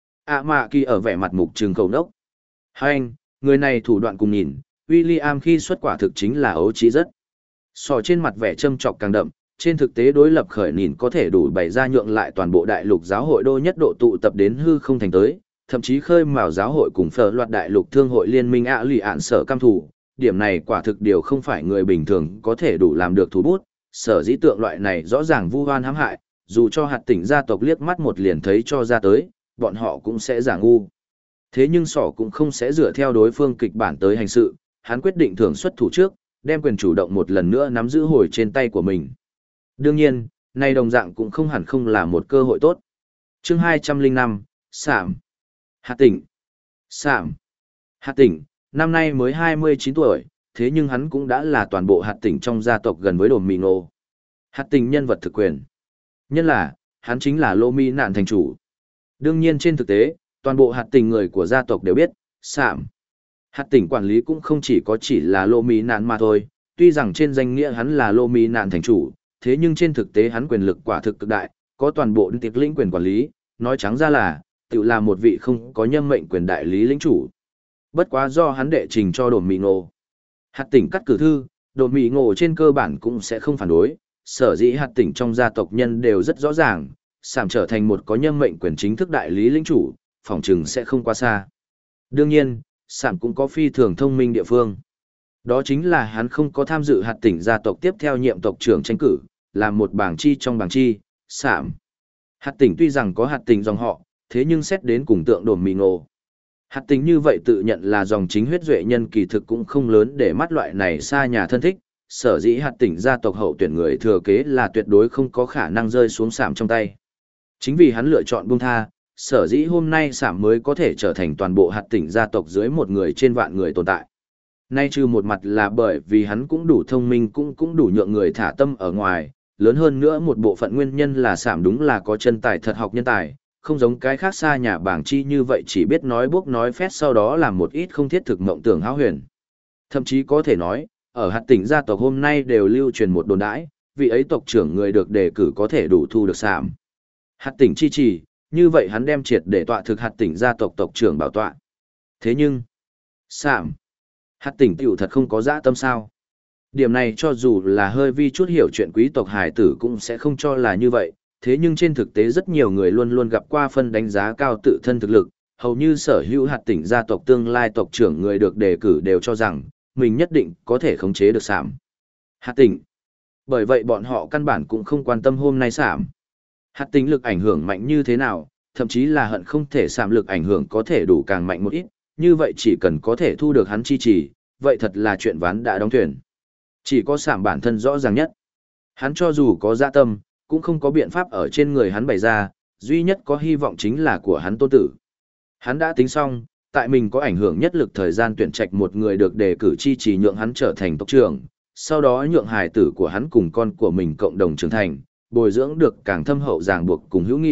Mạ Kỳ ở vẻ mặt mục trừng khẩu nốc. Hai anh, người này thủ đoạn cùng nhìn, William khi xuất quả thực chính là ấu trí rất. So trên mặt vẻ châm trọc càng đậm, trên thực tế đối lập khởi nhìn có thể đủ bày ra nhượng lại toàn bộ đại lục giáo hội đô nhất độ tụ tập đến hư không thành tới, thậm chí khơi mào giáo hội cùng phở loạt đại lục thương hội liên minh lì ạn sở cam thủ, điểm này quả thực điều không phải người bình thường có thể đủ làm được thủ bút, sở dĩ tượng loại này rõ ràng vu oan hãm hại, dù cho hạt tỉnh gia tộc liếc mắt một liền thấy cho ra tới, bọn họ cũng sẽ giả ngu. Thế nhưng sỏ cũng không sẽ dựa theo đối phương kịch bản tới hành sự, hắn quyết định thưởng xuất thủ trước, đem quyền chủ động một lần nữa nắm giữ hồi trên tay của mình. Đương nhiên, này đồng dạng cũng không hẳn không là một cơ hội tốt. Chương 205, Sảm. Hạt tỉnh. Sảm. Hạt tỉnh, năm nay mới 29 tuổi, thế nhưng hắn cũng đã là toàn bộ hạt tỉnh trong gia tộc gần với đồn mì ngô. Hạt tỉnh nhân vật thực quyền. Nhân là, hắn chính là Lô Mi Nạn thành chủ. Đương nhiên trên thực tế, toàn bộ hạt tỉnh người của gia tộc đều biết, Sảm. Hạt tỉnh quản lý cũng không chỉ là Lô Mi Nạn mà thôi, tuy rằng trên danh nghĩa hắn là Lô Mi Nạn thành chủ, thế nhưng trên thực tế hắn quyền lực quả thực cực đại, có toàn bộ tiệc lĩnh quyền quản lý, nói trắng ra là, tự là một vị không có nhân mệnh quyền đại lý lĩnh chủ. Bất quá do hắn đệ trình cho đồn mì ngộ. Hạt tỉnh cắt cử thư, đồn mì ngộ trên cơ bản cũng sẽ không phản đối, sở dĩ hạt tỉnh trong gia tộc nhân đều rất rõ ràng, Sảm trở thành một có nhân mệnh quyền chính thức đại lý lĩnh chủ, phỏng chừng sẽ không quá xa. Đương nhiên, Sảm cũng có phi thường thông minh địa phương. Đó chính là hắn không có tham dự hạt tỉnh gia tộc tiếp theo nhiệm tộc trưởng tranh cử, làm một bảng chi trong bảng chi, Sảm. Hạt tỉnh tuy rằng có hạt tỉnh dòng họ, thế nhưng xét đến cùng tượng đồn mì ngộ. Hạt tỉnh như vậy tự nhận là dòng chính huyết duệ nhân kỳ thực cũng không lớn để mắt loại này xa nhà thân thích, sở dĩ hạt tỉnh gia tộc hậu tuyển người thừa kế là tuyệt đối không có khả năng rơi xuống Sảm trong tay. Chính vì hắn lựa chọn buông tha, sở dĩ hôm nay Sảm mới có thể trở thành toàn bộ hạt tỉnh gia tộc dưới một người trên vạn người tồn tại. Nay trừ một mặt là bởi vì hắn cũng đủ thông minh cũng đủ nhượng người thả tâm ở ngoài, lớn hơn nữa một bộ phận nguyên nhân là Sảm đúng là có chân tài thật học nhân tài, không giống cái khác xa nhà bảng chi như vậy chỉ biết nói bốc nói phét sau đó làm một ít không thiết thực mộng tưởng hão huyền. Thậm chí có thể nói, ở hạt tỉnh gia tộc hôm nay đều lưu truyền một đồn đãi, vị ấy tộc trưởng người được đề cử có thể đủ thu được Sảm. Hạt tỉnh chi trì, như vậy hắn đem triệt để tọa thực hạt tỉnh gia tộc tộc trưởng bảo tọa. Thế nhưng, Sảm, hạt tỉnh tiểu thật không có dã tâm sao. Điểm này cho dù là hơi vi chút hiểu chuyện quý tộc hải tử cũng sẽ không cho là như vậy, thế nhưng trên thực tế rất nhiều người luôn luôn gặp qua phân đánh giá cao tự thân thực lực, hầu như sở hữu hạt tỉnh gia tộc tương lai tộc trưởng người được đề cử đều cho rằng, mình nhất định có thể khống chế được Sảm. Hạt tỉnh. Bởi vậy bọn họ căn bản cũng không quan tâm hôm nay Sảm. Hạt tỉnh lực ảnh hưởng mạnh như thế nào, thậm chí là hận không thể Sảm lực ảnh hưởng có thể đủ càng mạnh một ít, như vậy chỉ cần có thể thu được hắn chi trì, vậy thật là chuyện ván đã đóng thuyền. Chỉ có Sảm bản thân rõ ràng nhất. Hắn cho dù có dạ tâm, cũng không có biện pháp ở trên người hắn bày ra, duy nhất có hy vọng chính là của hắn tôn tử. Hắn đã tính xong, tại mình có ảnh hưởng nhất lực thời gian tuyển trạch một người được đề cử chi trì nhượng hắn trở thành tộc trưởng, sau đó nhượng hài tử của hắn cùng con của mình cộng đồng trưởng thành, bồi dưỡng được càng thâm hậu ràng buộc cùng hữu nghị,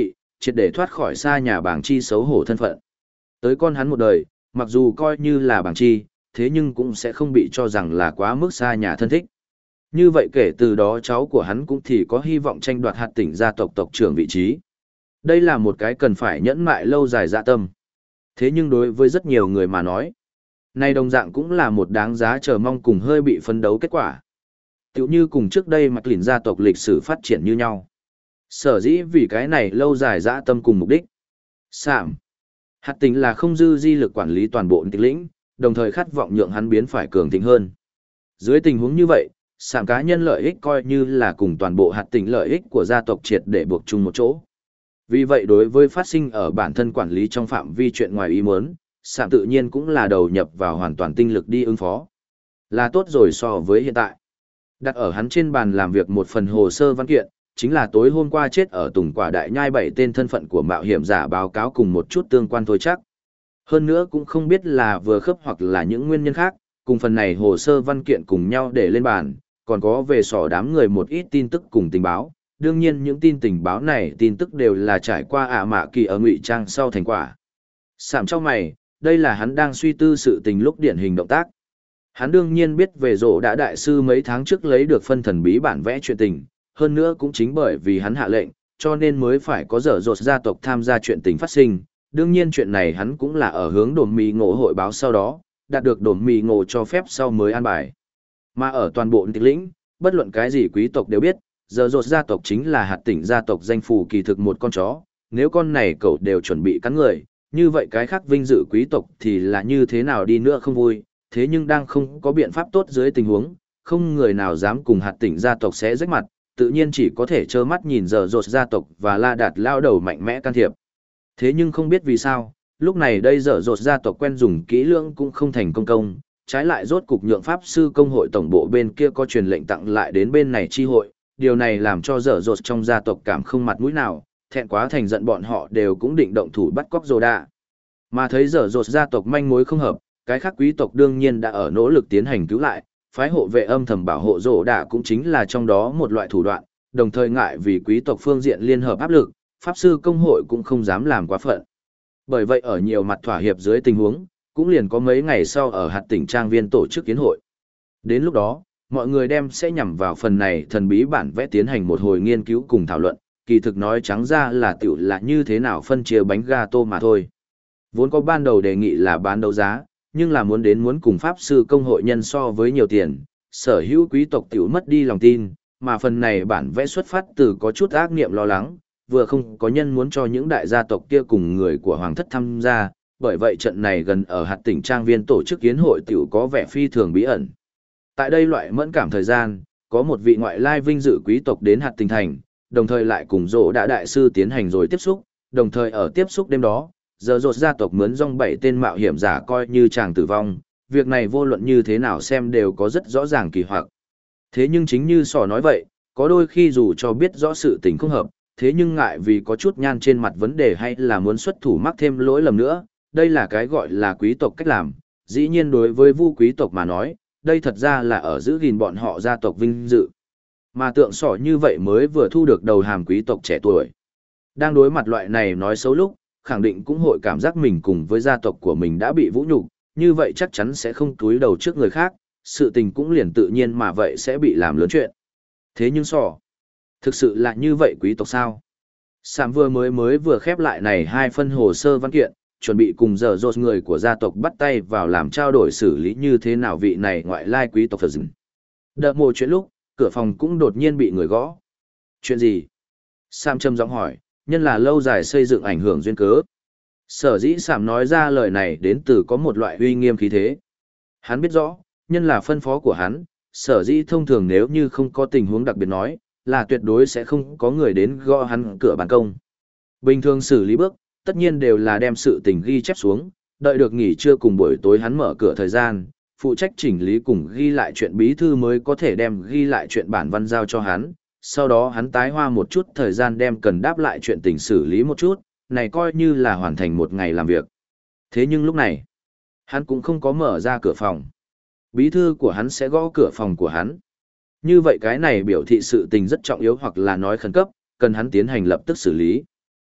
triệt để thoát khỏi xa nhà bảng chi xấu hổ thân phận. Tới con hắn một đời, mặc dù coi như là bảng chi, thế nhưng cũng sẽ không bị cho rằng là quá mức xa nhà thân thích. Như vậy kể từ đó cháu của hắn cũng thì có hy vọng tranh đoạt hạt tỉnh gia tộc tộc trưởng vị trí. Đây là một cái cần phải nhẫn mại lâu dài dạ tâm. Thế nhưng đối với rất nhiều người mà nói, này đồng dạng cũng là một đáng giá chờ mong cùng hơi bị phấn đấu kết quả. Tiểu như cùng trước đây Mạc Lìn gia tộc lịch sử phát triển như nhau. Sở dĩ vì cái này lâu dài dạ tâm cùng mục đích. Sạm. Hạt tỉnh là không dư di lực quản lý toàn bộ tịch lĩnh, đồng thời khát vọng nhượng hắn biến phải cường thịnh hơn. Dưới tình huống như vậy, sạm cá nhân lợi ích coi như là cùng toàn bộ hạt tỉnh lợi ích của gia tộc triệt để buộc chung một chỗ. Vì vậy đối với phát sinh ở bản thân quản lý trong phạm vi chuyện ngoài ý muốn, sạm tự nhiên cũng là đầu nhập vào hoàn toàn tinh lực đi ứng phó. Là tốt rồi so với hiện tại. Đặt ở hắn trên bàn làm việc một phần hồ sơ văn kiện, chính là tối hôm qua chết ở Tùng Quả Đại Nhai 7 tên thân phận của mạo hiểm giả báo cáo cùng một chút tương quan thôi chắc. Hơn nữa cũng không biết là vừa khớp hoặc là những nguyên nhân khác, cùng phần này hồ sơ văn kiện cùng nhau để lên bàn, còn có về sỏ đám người một ít tin tức cùng tình báo. Đương nhiên những tin báo này tin tức đều là trải qua mạ kỳ ở ngụy trang sau thành quả. Sạm trong mày, đây là hắn đang suy tư sự tình lúc điển hình động tác. Hắn đương nhiên biết về rộ đã đại sư mấy tháng trước lấy được phân thần bí bản vẽ chuyện tình, hơn nữa cũng chính bởi vì hắn hạ lệnh, cho nên mới phải có dở dột gia tộc tham gia chuyện tình phát sinh. Đương nhiên chuyện này hắn cũng là ở hướng đồn mì ngộ hội báo sau đó, đạt được đồn mì ngộ cho phép sau mới an bài. Mà ở toàn bộ tịch lĩnh, bất luận cái gì quý tộc đều biết, giờ rột gia tộc chính là hạt tỉnh gia tộc danh phủ kỳ thực một con chó, nếu con này cậu đều chuẩn bị cắn người, như vậy cái khác vinh dự quý tộc thì là như thế nào đi nữa không vui, thế nhưng đang không có biện pháp tốt dưới tình huống, không người nào dám cùng hạt tỉnh gia tộc sẽ rách mặt, tự nhiên chỉ có thể trơ mắt nhìn giờ rột gia tộc và la đạt lao đầu mạnh mẽ can thiệp. Thế nhưng không biết vì sao, lúc này đây giờ rột gia tộc quen dùng kỹ lưỡng cũng không thành công, trái lại rốt cục nhượng pháp sư công hội tổng bộ bên kia có truyền lệnh tặng lại đến bên này chi hội. Điều này làm cho dở dột trong gia tộc cảm không mặt mũi nào, thẹn quá thành giận bọn họ đều cũng định động thủ bắt cóc rồ đạ. Mà thấy dở dột gia tộc manh mối không hợp, cái khác quý tộc đương nhiên đã ở nỗ lực tiến hành cứu lại, phái hộ vệ âm thầm bảo hộ rồ đạ cũng chính là trong đó một loại thủ đoạn, đồng thời ngại vì quý tộc phương diện liên hợp áp lực, pháp sư công hội cũng không dám làm quá phận. Bởi vậy ở nhiều mặt thỏa hiệp dưới tình huống, cũng liền có mấy ngày sau ở hạt tỉnh trang viên tổ chức kiến hội. Đến lúc đó, mọi người đem sẽ nhằm vào phần này thần bí bản vẽ tiến hành một hồi nghiên cứu cùng thảo luận, kỳ thực nói trắng ra là tiểu là như thế nào phân chia bánh gato mà thôi. Vốn có ban đầu đề nghị là bán đấu giá, nhưng là muốn cùng pháp sư công hội nhân so với nhiều tiền, sở hữu quý tộc tiểu mất đi lòng tin, mà phần này bản vẽ xuất phát từ có chút ác niệm lo lắng, vừa không có nhân muốn cho những đại gia tộc kia cùng người của hoàng thất tham gia, bởi vậy trận này gần ở hạt tỉnh trang viên tổ chức kiến hội tiểu có vẻ phi thường bí ẩn. Tại đây loại mẫn cảm thời gian, có một vị ngoại lai vinh dự quý tộc đến hạt tỉnh thành, đồng thời lại cùng rộ đã đại sư tiến hành rồi tiếp xúc, đồng thời ở tiếp xúc đêm đó, giờ rột gia tộc mướn rong 7 tên mạo hiểm giả coi như chàng tử vong, việc này vô luận như thế nào xem đều có rất rõ ràng kỳ hoặc. Thế nhưng chính như sò nói vậy, có đôi khi dù cho biết rõ sự tình không hợp, thế nhưng ngại vì có chút nhan trên mặt vấn đề hay là muốn xuất thủ mắc thêm lỗi lầm nữa, đây là cái gọi là quý tộc cách làm. Dĩ nhiên đối với vu quý tộc mà nói, đây thật ra là ở giữ gìn bọn họ gia tộc vinh dự. Mà tượng sỏ như vậy mới vừa thu được đầu hàm quý tộc trẻ tuổi. Đang đối mặt loại này nói xấu lúc, khẳng định cũng hội cảm giác mình cùng với gia tộc của mình đã bị vũ nhục, như vậy chắc chắn sẽ không túi đầu trước người khác, sự tình cũng liền tự nhiên mà vậy sẽ bị làm lớn chuyện. Thế nhưng sỏ, thực sự là như vậy quý tộc sao? Sạm vừa khép lại này 2 phân hồ sơ văn kiện, chuẩn bị cùng giờ rột người của gia tộc bắt tay vào làm trao đổi xử lý như thế nào vị này ngoại lai quý tộc Phật dừng. Đợi một chuyện lúc, cửa phòng cũng đột nhiên bị người gõ. Chuyện gì? Sam trầm giọng hỏi, nhân là lâu dài xây dựng ảnh hưởng duyên cớ. Sở dĩ Sam nói ra lời này đến từ có một loại uy nghiêm khí thế. Hắn biết rõ, nhân là phân phó của hắn, sở dĩ thông thường nếu như không có tình huống đặc biệt nói, là tuyệt đối sẽ không có người đến gõ hắn cửa ban công. Bình thường xử lý bước, tất nhiên đều là đem sự tình ghi chép xuống, đợi được nghỉ trưa cùng buổi tối hắn mở cửa thời gian, phụ trách chỉnh lý cùng ghi lại chuyện bí thư mới có thể đem ghi lại chuyện bản văn giao cho hắn, sau đó hắn tái hoa một chút thời gian đem cần đáp lại chuyện tình xử lý một chút, này coi như là hoàn thành một ngày làm việc. Thế nhưng lúc này, hắn cũng không có mở ra cửa phòng. Bí thư của hắn sẽ gõ cửa phòng của hắn. Như vậy cái này biểu thị sự tình rất trọng yếu hoặc là nói khẩn cấp, cần hắn tiến hành lập tức xử lý.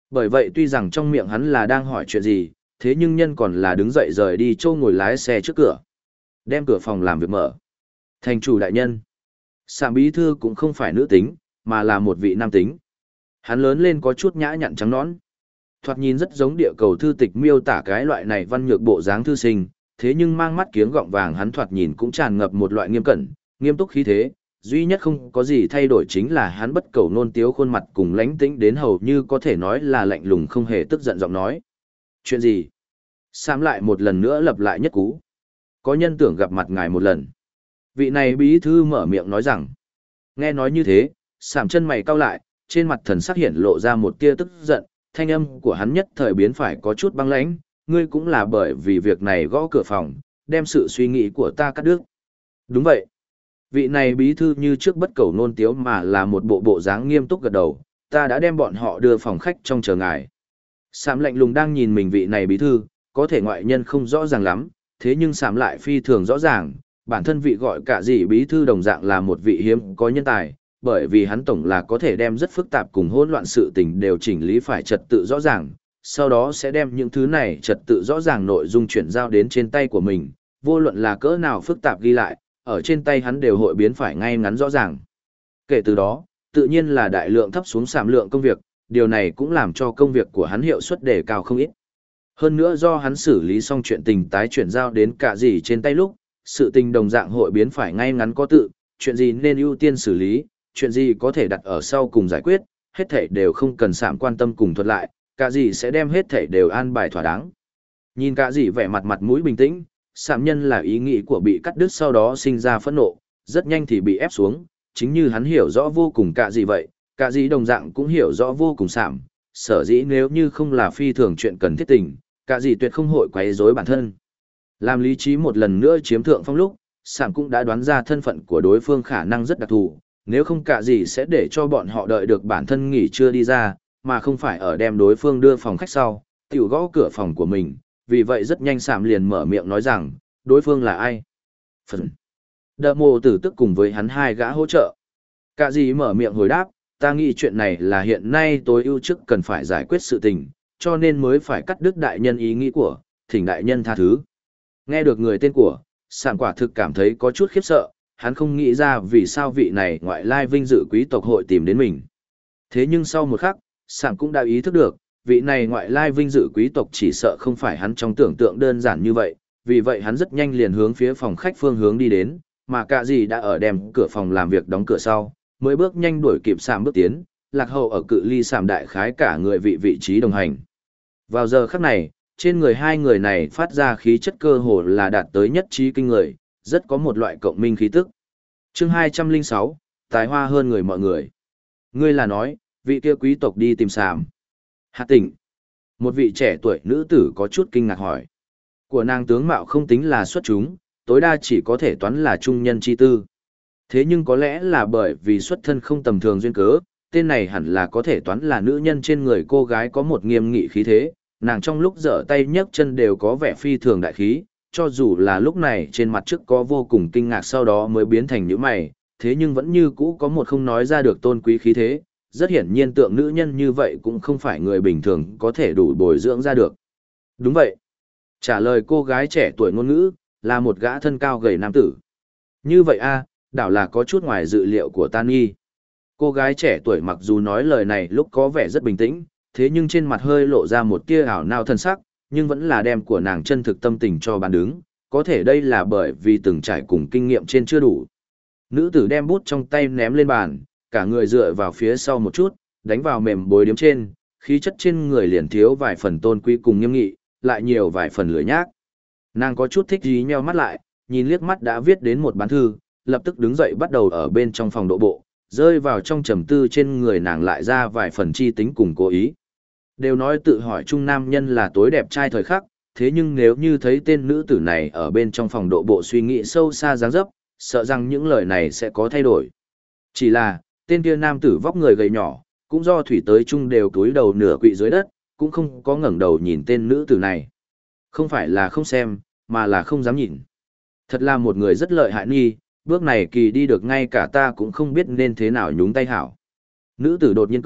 Bởi vậy tuy rằng trong miệng hắn là đang hỏi chuyện gì, thế nhưng nhân còn là đứng dậy rời đi châu ngồi lái xe trước cửa. Đem cửa phòng làm việc mở. Thành chủ đại nhân. Sạm bí thư cũng không phải nữ tính, mà là một vị nam tính. Hắn lớn lên có chút nhã nhặn trắng nõn. Thoạt nhìn rất giống địa cầu thư tịch miêu tả cái loại này văn nhược bộ dáng thư sinh, thế nhưng mang mắt kiếng gọng vàng hắn thoạt nhìn cũng tràn ngập một loại nghiêm cẩn, nghiêm túc khí thế, duy nhất không có gì thay đổi chính là hắn bất cầu nôn tiếu khuôn mặt cùng lánh tĩnh đến hầu như có thể nói là lạnh lùng không hề tức giận giọng nói. Chuyện gì? Sam lại một lần nữa lặp lại nhất cú. Có nhân tưởng gặp mặt ngài một lần. Vị này bí thư mở miệng nói rằng. Nghe nói như thế, Sam chân mày cau lại, trên mặt thần sắc hiện lộ ra một tia tức giận, thanh âm của hắn nhất thời biến phải có chút băng lãnh, ngươi cũng là bởi vì việc này gõ cửa phòng, đem sự suy nghĩ của ta cắt đứt. Đúng vậy. Vị này bí thư như trước bất cầu nôn tiếu mà là một bộ dáng nghiêm túc gật đầu, ta đã đem bọn họ đưa phòng khách trong chờ ngài. Sạm lạnh lùng đang nhìn mình vị này bí thư, có thể ngoại nhân không rõ ràng lắm, thế nhưng Sạm lại phi thường rõ ràng, bản thân vị gọi cả gì bí thư đồng dạng là một vị hiếm có nhân tài, bởi vì hắn tổng là có thể đem rất phức tạp cùng hỗn loạn sự tình đều chỉnh lý phải trật tự rõ ràng, sau đó sẽ đem những thứ này trật tự rõ ràng nội dung chuyển giao đến trên tay của mình, vô luận là cỡ nào phức tạp ghi lại, ở trên tay hắn đều hội biến phải ngay ngắn rõ ràng. Kể từ đó, tự nhiên là đại lượng thấp xuống Sạm lượng công việc, điều này cũng làm cho công việc của hắn hiệu suất đề cao không ít. Hơn nữa do hắn xử lý xong chuyện tình tái chuyển giao đến cả gì trên tay lúc, sự tình đồng dạng hội biến phải ngay ngắn có tự, chuyện gì nên ưu tiên xử lý, chuyện gì có thể đặt ở sau cùng giải quyết, hết thảy đều không cần Sạm quan tâm cùng thuật lại, cả gì sẽ đem hết thảy đều an bài thỏa đáng. Nhìn cả gì vẻ mặt mặt mũi bình tĩnh, Sạm nhân là ý nghĩ của bị cắt đứt sau đó sinh ra phẫn nộ, rất nhanh thì bị ép xuống, chính như hắn hiểu rõ vô cùng cả gì vậy, cả gì đồng dạng cũng hiểu rõ vô cùng Sạm, sở dĩ nếu như không là phi thường chuyện cần thiết tình, cả gì tuyệt không hội quấy rối bản thân. Làm lý trí một lần nữa chiếm thượng phong lúc, Sạm cũng đã đoán ra thân phận của đối phương khả năng rất đặc thù, nếu không cả gì sẽ để cho bọn họ đợi được bản thân nghỉ trưa đi ra, mà không phải ở đem đối phương đưa phòng khách sau, tiểu gõ cửa phòng của mình, vì vậy rất nhanh Sạm liền mở miệng nói rằng, đối phương là ai? Phần. Đợ mồ tử tức cùng với hắn hai gã hỗ trợ. Cả gì mở miệng hồi đáp, ta nghĩ chuyện này là hiện nay tối ưu chức cần phải giải quyết sự tình, cho nên mới phải cắt đứt đại nhân ý nghĩ của, thỉnh đại nhân tha thứ. Nghe được người tên của, Sạm quả thực cảm thấy có chút khiếp sợ, hắn không nghĩ ra vì sao vị này ngoại lai vinh dự quý tộc hội tìm đến mình. Thế nhưng sau một khắc, Sạm cũng đã ý thức được, vị này ngoại lai vinh dự quý tộc chỉ sợ không phải hắn trong tưởng tượng đơn giản như vậy, vì vậy hắn rất nhanh liền hướng phía phòng khách phương hướng đi đến, mà cả gì đã ở đem cửa phòng làm việc đóng cửa sau, mới bước nhanh đuổi kịp Sạm bước tiến, lạc hậu ở cự ly Sạm đại khái cả người vị trí đồng hành. Vào giờ khắc này, trên người hai người này phát ra khí chất cơ hồ là đạt tới nhất trí kinh người, rất có một loại cộng minh khí tức. Chương 206, tài hoa hơn người mọi người. Ngươi là nói, vị kia quý tộc đi tìm Sạm. Hạ tỉnh. Một vị trẻ tuổi nữ tử có chút kinh ngạc hỏi. Của nàng tướng mạo không tính là xuất chúng, tối đa chỉ có thể toán là trung nhân chi tư. Thế nhưng có lẽ là bởi vì xuất thân không tầm thường duyên cớ, tên này hẳn là có thể toán là nữ nhân trên người cô gái có một nghiêm nghị khí thế, nàng trong lúc giở tay nhấc chân đều có vẻ phi thường đại khí, cho dù là lúc này trên mặt trước có vô cùng kinh ngạc sau đó mới biến thành những mày, thế nhưng vẫn như cũ có một không nói ra được tôn quý khí thế, rất hiển nhiên tượng nữ nhân như vậy cũng không phải người bình thường có thể đủ bồi dưỡng ra được. Đúng vậy. Trả lời cô gái trẻ tuổi ngôn ngữ, là một gã thân cao gầy nam tử. Như vậy a, đảo là có chút ngoài dự liệu của Tan Nhi. Cô gái trẻ tuổi mặc dù nói lời này lúc có vẻ rất bình tĩnh, thế nhưng trên mặt hơi lộ ra một tia ảo nao thân sắc, nhưng vẫn là đem của nàng chân thực tâm tình cho bàn đứng, có thể đây là bởi vì từng trải cùng kinh nghiệm trên chưa đủ. Nữ tử đem bút trong tay ném lên bàn, cả người dựa vào phía sau một chút, đánh vào mềm bối điếm trên, khí chất trên người liền thiếu vài phần tôn quý cùng nghiêm nghị, lại nhiều vài phần lười nhác. Nàng có chút thích dí nheo mắt lại, nhìn liếc mắt đã viết đến một bán thư, lập tức đứng dậy bắt đầu ở bên trong phòng độ bộ, rơi vào trong trầm tư trên người nàng lại ra vài phần chi tính cùng cố ý. Đều nói tự hỏi chung nam nhân là tối đẹp trai thời khắc, thế nhưng nếu như thấy tên nữ tử này ở bên trong phòng độ bộ suy nghĩ sâu xa dáng dấp, sợ rằng những lời này sẽ có thay đổi. Chỉ là, tên kia nam tử vóc người gầy nhỏ, cũng do thủy tới chung đều cúi đầu nửa quỵ dưới đất, cũng không có ngẩng đầu nhìn tên nữ tử này. Không phải là không xem, mà là không dám nhìn. Thật là một người rất lợi hại nghi, bước này kỳ đi được ngay cả ta cũng không biết nên thế nào nhúng tay hảo. Nữ tử đột nhiên cười,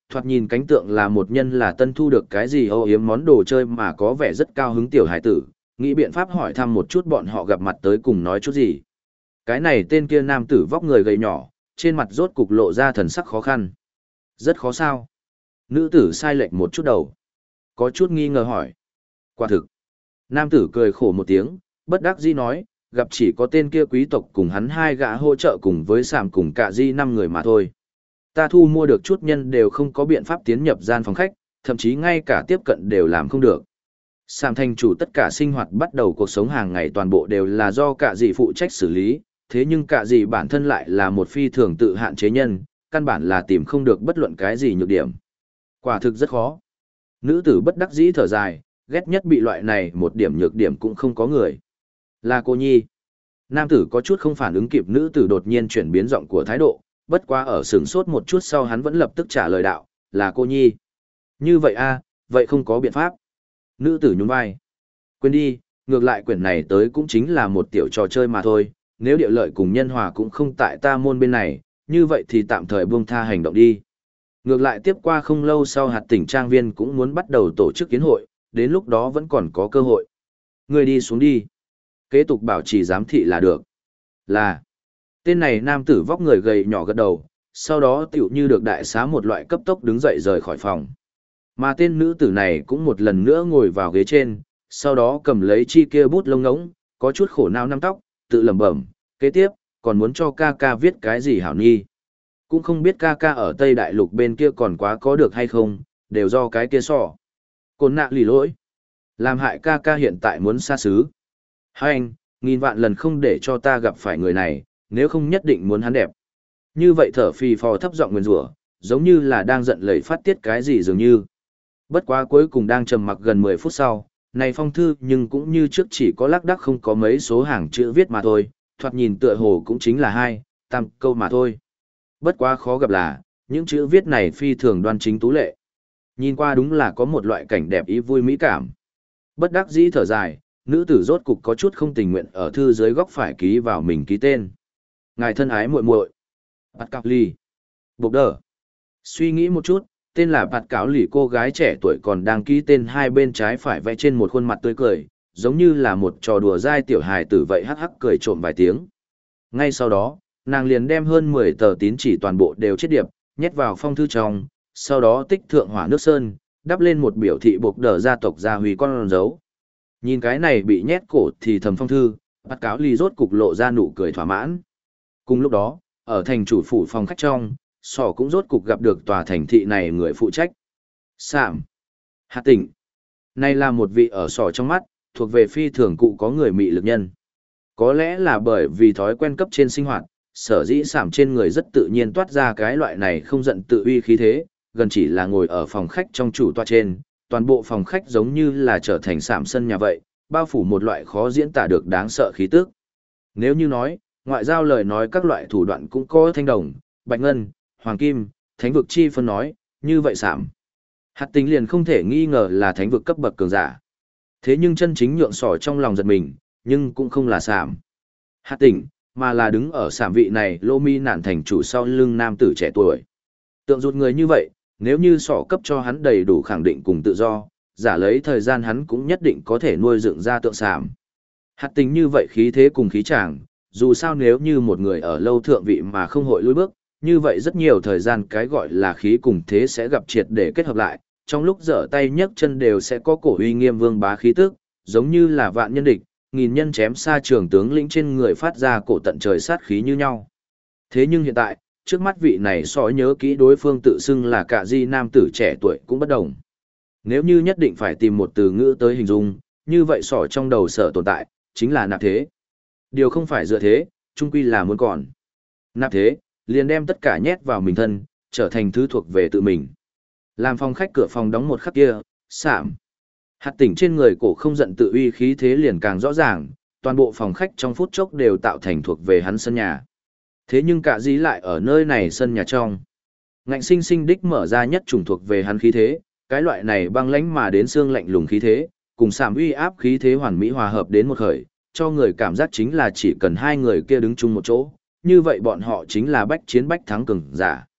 thoạt nhìn cánh tượng là một nhân là tân thu được cái gì âu yếm món đồ chơi mà có vẻ rất cao hứng tiểu hải tử, nghĩ biện pháp hỏi thăm một chút bọn họ gặp mặt tới cùng nói chút gì. Cái này tên kia nam tử vóc người gầy nhỏ, trên mặt rốt cục lộ ra thần sắc khó khăn. Rất khó sao? Nữ tử sai lệch một chút đầu. Có chút nghi ngờ hỏi. Quả thực. Nam tử cười khổ một tiếng, bất đắc dĩ nói, gặp chỉ có tên kia quý tộc cùng hắn hai gã hỗ trợ cùng với Sảm cùng cả di 5 người mà thôi. Ta thu mua được chút nhân đều không có biện pháp tiến nhập gian phòng khách, thậm chí ngay cả tiếp cận đều làm không được. Sảm thành chủ tất cả sinh hoạt bắt đầu cuộc sống hàng ngày toàn bộ đều là do cả dì phụ trách xử lý, thế nhưng cả dì bản thân lại là một phi thường tự hạn chế nhân, căn bản là tìm không được bất luận cái gì nhược điểm. Quả thực rất khó. Nữ tử bất đắc dĩ thở dài, ghét nhất bị loại này một điểm nhược điểm cũng không có người. Là cô nhi. Nam tử có chút không phản ứng kịp nữ tử đột nhiên chuyển biến giọng của thái độ, bất quá ở sửng sốt một chút sau hắn vẫn lập tức trả lời đạo, là cô nhi. Như vậy a, vậy không có biện pháp. Nữ tử nhún vai. Quên đi, ngược lại quyển này tới cũng chính là một tiểu trò chơi mà thôi, nếu địa lợi cùng nhân hòa cũng không tại ta môn bên này, như vậy thì tạm thời buông tha hành động đi. Ngược lại tiếp qua không lâu sau hạt tỉnh trang viên cũng muốn bắt đầu tổ chức kiến hội, đến lúc đó vẫn còn có cơ hội. Người đi xuống đi. Kế tục bảo trì giám thị là được. Là. Tên này nam tử vóc người gầy nhỏ gật đầu, sau đó tựu như được đại xá một loại cấp tốc đứng dậy rời khỏi phòng. Mà tên nữ tử này cũng một lần nữa ngồi vào ghế trên, sau đó cầm lấy chi kia bút lông ngỗng, có chút khổ não nắm tóc, tự lẩm bẩm, kế tiếp, còn muốn cho ca ca viết cái gì hảo nhi. Cũng không biết ca ca ở Tây Đại Lục bên kia còn quá có được hay không, đều do cái kia sọ. Côn nạ lì lỗi. Làm hại ca ca hiện tại muốn xa xứ. Hai anh, nghìn vạn lần không để cho ta gặp phải người này, nếu không nhất định muốn hắn đẹp. Như vậy thở phì phò thấp giọng nguyền rủa, giống như là đang giận lẩy phát tiết cái gì dường như. Bất quá cuối cùng đang trầm mặc gần 10 phút sau, này phong thư nhưng cũng như trước chỉ có lác đác không có mấy số hàng chữ viết mà thôi, thoạt nhìn tựa hồ cũng chính là 2, 3 câu mà thôi. Bất quá khó gặp là, những chữ viết này phi thường đoan chính tú lệ. Nhìn qua đúng là có một loại cảnh đẹp ý vui mỹ cảm. Bất đắc dĩ thở dài, nữ tử rốt cục có chút không tình nguyện ở thư dưới góc phải ký vào mình ký tên. Ngài thân ái muội muội. Bạt Cảo Lì. Bộc đờ. Suy nghĩ một chút, tên là Bạt Cảo Lì cô gái trẻ tuổi còn đang ký tên hai bên trái phải vẽ trên một khuôn mặt tươi cười, giống như là một trò đùa dai tiểu hài tử vậy hắc hắc cười trộm vài tiếng. Ngay sau đó, nàng liền đem hơn 10 tờ tín chỉ toàn bộ đều chết điệp, nhét vào phong thư trong, sau đó tích thượng hỏa nước sơn, đắp lên một biểu thị Bộc đờ gia tộc gia huy con dấu. Nhìn cái này bị nhét cổ thì thầm phong thư, Bạt Cảo Lì rốt cục lộ ra nụ cười thỏa mãn. Cùng lúc đó, ở thành chủ phủ phòng khách trong, sỏ cũng rốt cục gặp được tòa thành thị này người phụ trách. Sảm. Hạt tỉnh. Này là một vị ở sỏ trong mắt, thuộc về phi thường cụ có người mị lực nhân. Có lẽ là bởi vì thói quen cấp trên sinh hoạt, sở dĩ Sảm trên người rất tự nhiên toát ra cái loại này không giận tự uy khí thế, gần chỉ là ngồi ở phòng khách trong chủ tọa trên, toàn bộ phòng khách giống như là trở thành Sảm sân nhà vậy, bao phủ một loại khó diễn tả được đáng sợ khí tức. Nếu như nói, ngoại giao lời nói các loại thủ đoạn cũng có thanh đồng, bạch ngân, hoàng kim, thánh vực chi phân nói, như vậy Sảm. Hạt tính liền không thể nghi ngờ là thánh vực cấp bậc cường giả. Thế nhưng chân chính nhượng sỏ trong lòng giật mình, nhưng cũng không là Sảm. Hạt tỉnh, mà là đứng ở Sảm vị này lô mi nản thành chủ sau lưng nam tử trẻ tuổi. Tượng rụt người như vậy, nếu như sỏ cấp cho hắn đầy đủ khẳng định cùng tự do, giả lấy thời gian hắn cũng nhất định có thể nuôi dựng ra tượng Sảm. Hạt tính như vậy khí thế cùng khí tràng, dù sao nếu như một người ở lâu thượng vị mà không hội lùi bước, như vậy rất nhiều thời gian cái gọi là khí cùng thế sẽ gặp triệt để kết hợp lại, trong lúc giở tay nhấc chân đều sẽ có cổ uy nghiêm vương bá khí tức, giống như là vạn nhân địch, nghìn nhân chém xa trường tướng lĩnh trên người phát ra cổ tận trời sát khí như nhau. Thế nhưng hiện tại, trước mắt vị này so nhớ kỹ đối phương tự xưng là cả di nam tử trẻ tuổi cũng bất đồng. Nếu như nhất định phải tìm một từ ngữ tới hình dung, như vậy sỏ trong đầu sở tồn tại, chính là nạp thế. Điều không phải dựa thế, chung quy là muốn còn. Nạp thế, liền đem tất cả nhét vào mình thân, trở thành thứ thuộc về tự mình. Làm phòng khách cửa phòng đóng một khắc kia, Sảm. Hạt tỉnh trên người cổ không giận tự uy khí thế liền càng rõ ràng, toàn bộ phòng khách trong phút chốc đều tạo thành thuộc về hắn sân nhà. Thế nhưng cả dí lại ở nơi này sân nhà trong. Ngạnh sinh sinh đích mở ra nhất trùng thuộc về hắn khí thế, cái loại này băng lãnh mà đến xương lạnh lùng khí thế, cùng Sảm uy áp khí thế hoàn mỹ hòa hợp đến một khởi, cho người cảm giác chính là chỉ cần hai người kia đứng chung một chỗ, như vậy bọn họ chính là bách chiến bách thắng cường giả.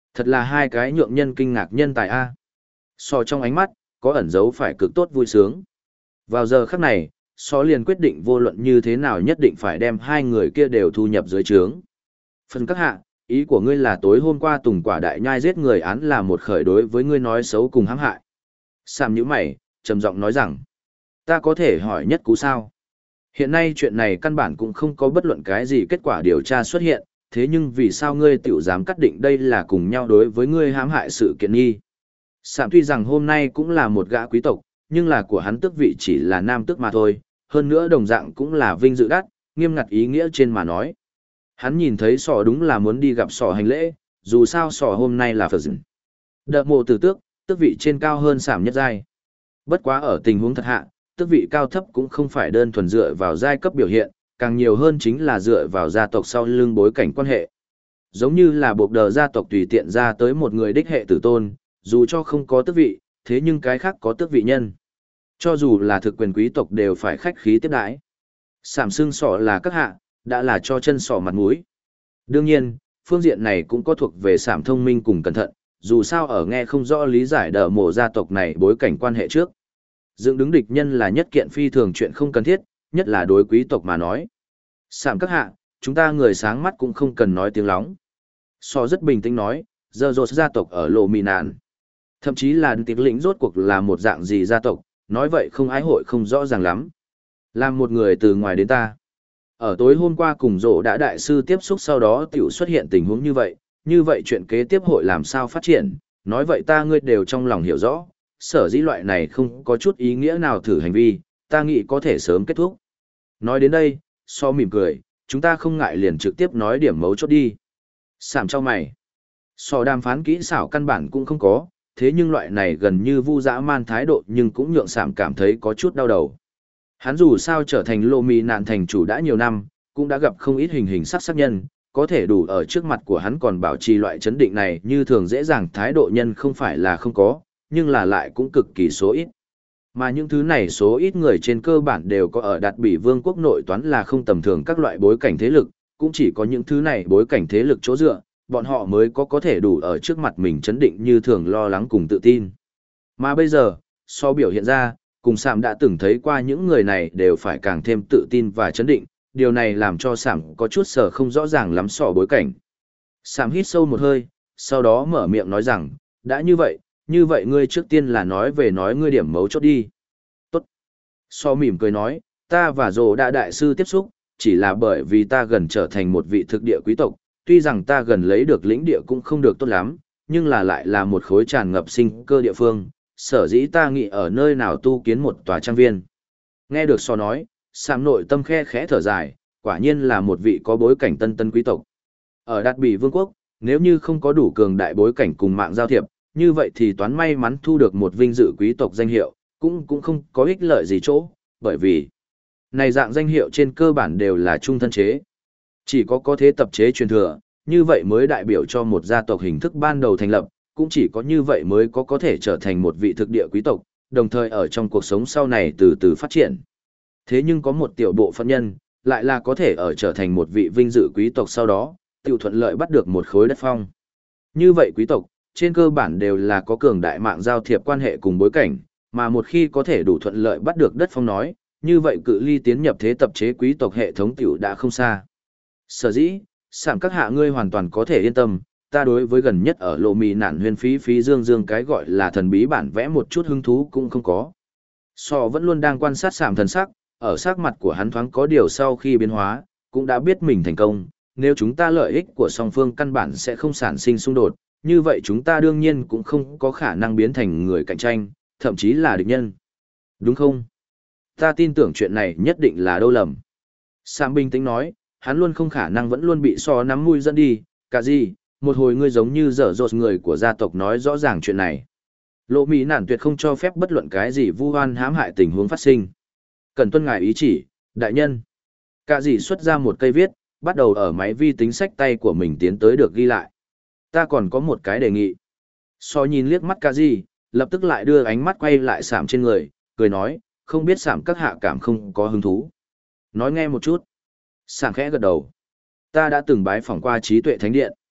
Thật là hai cái nhượng nhân kinh ngạc nhân tài a. So trong ánh mắt, có ẩn dấu phải cực tốt vui sướng. Vào giờ khắc này, So liền quyết định vô luận như thế nào nhất định phải đem hai người kia đều thu nhập dưới trướng. Phần các hạ, ý của ngươi là tối hôm qua Tùng Quả Đại Nhai giết người án là một khởi đối với ngươi nói xấu cùng hãm hại. Sam nhíu mày, trầm giọng nói rằng, ta có thể hỏi nhất cú sao? Hiện nay chuyện này căn bản cũng không có bất luận cái gì kết quả điều tra xuất hiện, thế nhưng vì sao ngươi tiểu dám cắt định đây là cùng nhau đối với ngươi hãm hại sự kiện nghi? Sam tuy rằng hôm nay cũng là một gã quý tộc, nhưng là của hắn tước vị chỉ là nam tước mà thôi, hơn nữa đồng dạng cũng là vinh dự đắt, nghiêm ngặt ý nghĩa trên mà nói. Hắn nhìn thấy sỏ đúng là muốn đi gặp sỏ hành lễ, dù sao sỏ hôm nay là phật dừng. Đợt mộ tử tước, tước vị trên cao hơn Sảm nhất giai. Bất quá ở tình huống thật hạ, tước vị cao thấp cũng không phải đơn thuần dựa vào giai cấp biểu hiện, càng nhiều hơn chính là dựa vào gia tộc sau lưng bối cảnh quan hệ. Giống như là buộc đờ gia tộc tùy tiện ra tới một người đích hệ tử tôn, dù cho không có tước vị, thế nhưng cái khác có tước vị nhân. Cho dù là thực quyền quý tộc đều phải khách khí tiếp đãi. Sảm xưng sỏ là các hạ, đã là cho chân sỏ mặt mũi. Đương nhiên, phương diện này cũng có thuộc về Sảm thông minh cùng cẩn thận, dù sao ở nghe không rõ lý giải đờ mộ gia tộc này bối cảnh quan hệ trước. Dựng đứng địch nhân là nhất kiện phi thường chuyện không cần thiết, nhất là đối quý tộc mà nói. Sảm các hạ, chúng ta người sáng mắt cũng không cần nói tiếng lóng. So rất bình tĩnh nói, giờ rột gia tộc ở lộ mì nạn. Thậm chí là tiếng lĩnh rốt cuộc là một dạng gì gia tộc, nói vậy không ái hội không rõ ràng lắm. Làm một người từ ngoài đến ta. Ở tối hôm qua cùng rộ đã đại sư tiếp xúc sau đó tiểu xuất hiện tình huống như vậy chuyện kế tiếp hội làm sao phát triển, nói vậy ta ngươi đều trong lòng hiểu rõ, sở dĩ loại này không có chút ý nghĩa nào thử hành vi, ta nghĩ có thể sớm kết thúc. Nói đến đây, so mỉm cười, chúng ta không ngại liền trực tiếp nói điểm mấu chốt đi. Sảm cho mày. So đàm phán kỹ xảo căn bản cũng không có, thế nhưng loại này gần như vu dã man thái độ nhưng cũng nhượng Sảm cảm thấy có chút đau đầu. Hắn dù sao trở thành lô mì nạn thành chủ đã nhiều năm, cũng đã gặp không ít hình hình sắc nhân, có thể đủ ở trước mặt của hắn còn bảo trì loại chấn định này như thường dễ dàng thái độ nhân không phải là không có, nhưng là lại cũng cực kỳ số ít. Mà những thứ này số ít người trên cơ bản đều có ở Đạt Bỉ Vương quốc nội toán là không tầm thường các loại bối cảnh thế lực, cũng chỉ có những thứ này bối cảnh thế lực chỗ dựa, bọn họ mới có thể đủ ở trước mặt mình chấn định như thường lo lắng cùng tự tin. Mà bây giờ, so biểu hiện ra, cùng Sảm đã từng thấy qua những người này đều phải càng thêm tự tin và chấn định, điều này làm cho Sảm có chút sở không rõ ràng lắm so bối cảnh. Sảm hít sâu một hơi, sau đó mở miệng nói rằng, đã như vậy ngươi trước tiên là nói ngươi điểm mấu chốt đi. Tốt. So mỉm cười nói, ta và Dồ đã đại sư tiếp xúc, chỉ là bởi vì ta gần trở thành một vị thực địa quý tộc, tuy rằng ta gần lấy được lĩnh địa cũng không được tốt lắm, nhưng là lại là một khối tràn ngập sinh cơ địa phương, sở dĩ ta nghĩ ở nơi nào tu kiến một tòa trang viên. Nghe được so nói, Sảm nội tâm khe khẽ thở dài, quả nhiên là một vị có bối cảnh tân quý tộc. Ở Đạt Bỉ Vương quốc, nếu như không có đủ cường đại bối cảnh cùng mạng giao thiệp, như vậy thì toán may mắn thu được một vinh dự quý tộc danh hiệu, cũng không có ích lợi gì chỗ, bởi vì này dạng danh hiệu trên cơ bản đều là trung thân chế. Chỉ có thế tập chế truyền thừa, như vậy mới đại biểu cho một gia tộc hình thức ban đầu thành lập, cũng chỉ có như vậy mới có thể trở thành một vị thực địa quý tộc, đồng thời ở trong cuộc sống sau này từ từ phát triển. Thế nhưng có một tiểu bộ phận nhân, lại là có thể ở trở thành một vị vinh dự quý tộc sau đó, tiểu thuận lợi bắt được một khối đất phong. Như vậy quý tộc, trên cơ bản đều là có cường đại mạng giao thiệp quan hệ cùng bối cảnh, mà một khi có thể đủ thuận lợi bắt được đất phong nói, như vậy cự ly tiến nhập thế tập chế quý tộc hệ thống tiểu đã không xa. Sở dĩ, Sảm các hạ ngươi hoàn toàn có thể yên tâm, ta đối với gần nhất ở lộ mì nản huyên phí dương cái gọi là thần bí bản vẽ một chút hứng thú cũng không có. So vẫn luôn đang quan sát Sảm thần sắc, ở sắc mặt của hắn thoáng có điều sau khi biến hóa, cũng đã biết mình thành công, nếu chúng ta lợi ích của song phương căn bản sẽ không sản sinh xung đột, như vậy chúng ta đương nhiên cũng không có khả năng biến thành người cạnh tranh, thậm chí là địch nhân. Đúng không? Ta tin tưởng chuyện này nhất định là đâu lầm. Sam bình tĩnh nói, hắn luôn không khả năng vẫn luôn bị so nắm mũi dẫn đi, cả gì, một hồi ngươi giống như dở dột người của gia tộc nói rõ ràng chuyện này. Lộ Mỹ nản tuyệt không cho phép bất luận cái gì vu oan hãm hại tình huống phát sinh. Cần tuân ngài ý chỉ, đại nhân. Cả gì xuất ra một cây viết, bắt đầu ở máy vi tính sách tay của mình tiến tới được ghi lại. Ta còn có một cái đề nghị. So nhìn liếc mắt cả gì, lập tức lại đưa ánh mắt quay lại Sảm trên người, cười nói, không biết Sảm các hạ cảm không có hứng thú. Nói nghe một chút. Sảm khẽ gật đầu. Ta đã từng bái phỏng qua trí tuệ thánh điện.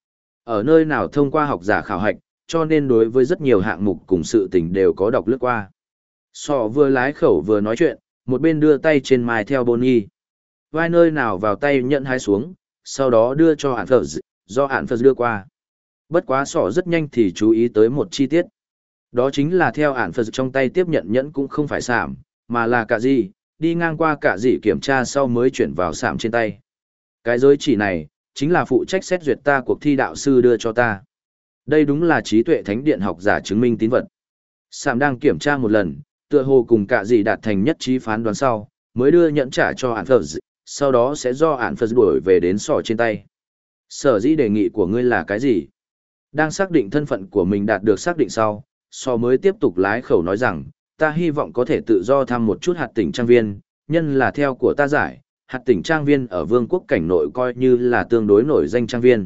Ở nơi nào thông qua học giả khảo hạch, cho nên đối với rất nhiều hạng mục cùng sự tình đều có đọc lướt qua. Sọ vừa lái khẩu vừa nói chuyện, một bên đưa tay trên mai theo Bonnie. Vai nơi nào vào tay nhận hái xuống, sau đó đưa cho Hạn Phật, do Hạn Phật đưa qua. Bất quá sọ rất nhanh thì chú ý tới một chi tiết. Đó chính là theo Hạn Phật trong tay tiếp nhận nhẫn cũng không phải sảm, mà là cả gì, đi ngang qua cả gì kiểm tra sau mới chuyển vào sảm trên tay. Cái giới chỉ này, chính là phụ trách xét duyệt ta cuộc thi đạo sư đưa cho ta. Đây đúng là trí tuệ thánh điện học giả chứng minh tín vật. Sảm đang kiểm tra một lần, tựa hồ cùng cả gì đạt thành nhất trí phán đoán sau, mới đưa nhẫn trả cho Hạn Phật, sau đó sẽ do Hạn Phật đuổi về đến sọ trên tay. Sở dĩ đề nghị của ngươi là cái gì? Đang xác định thân phận của mình đạt được xác định sau, sọ mới tiếp tục lái khẩu nói rằng, ta hy vọng có thể tự do thăm một chút hạt tỉnh trang viên, nhân là theo của ta giải, hạt tỉnh trang viên ở vương quốc cảnh nội coi như là tương đối nổi danh trang viên.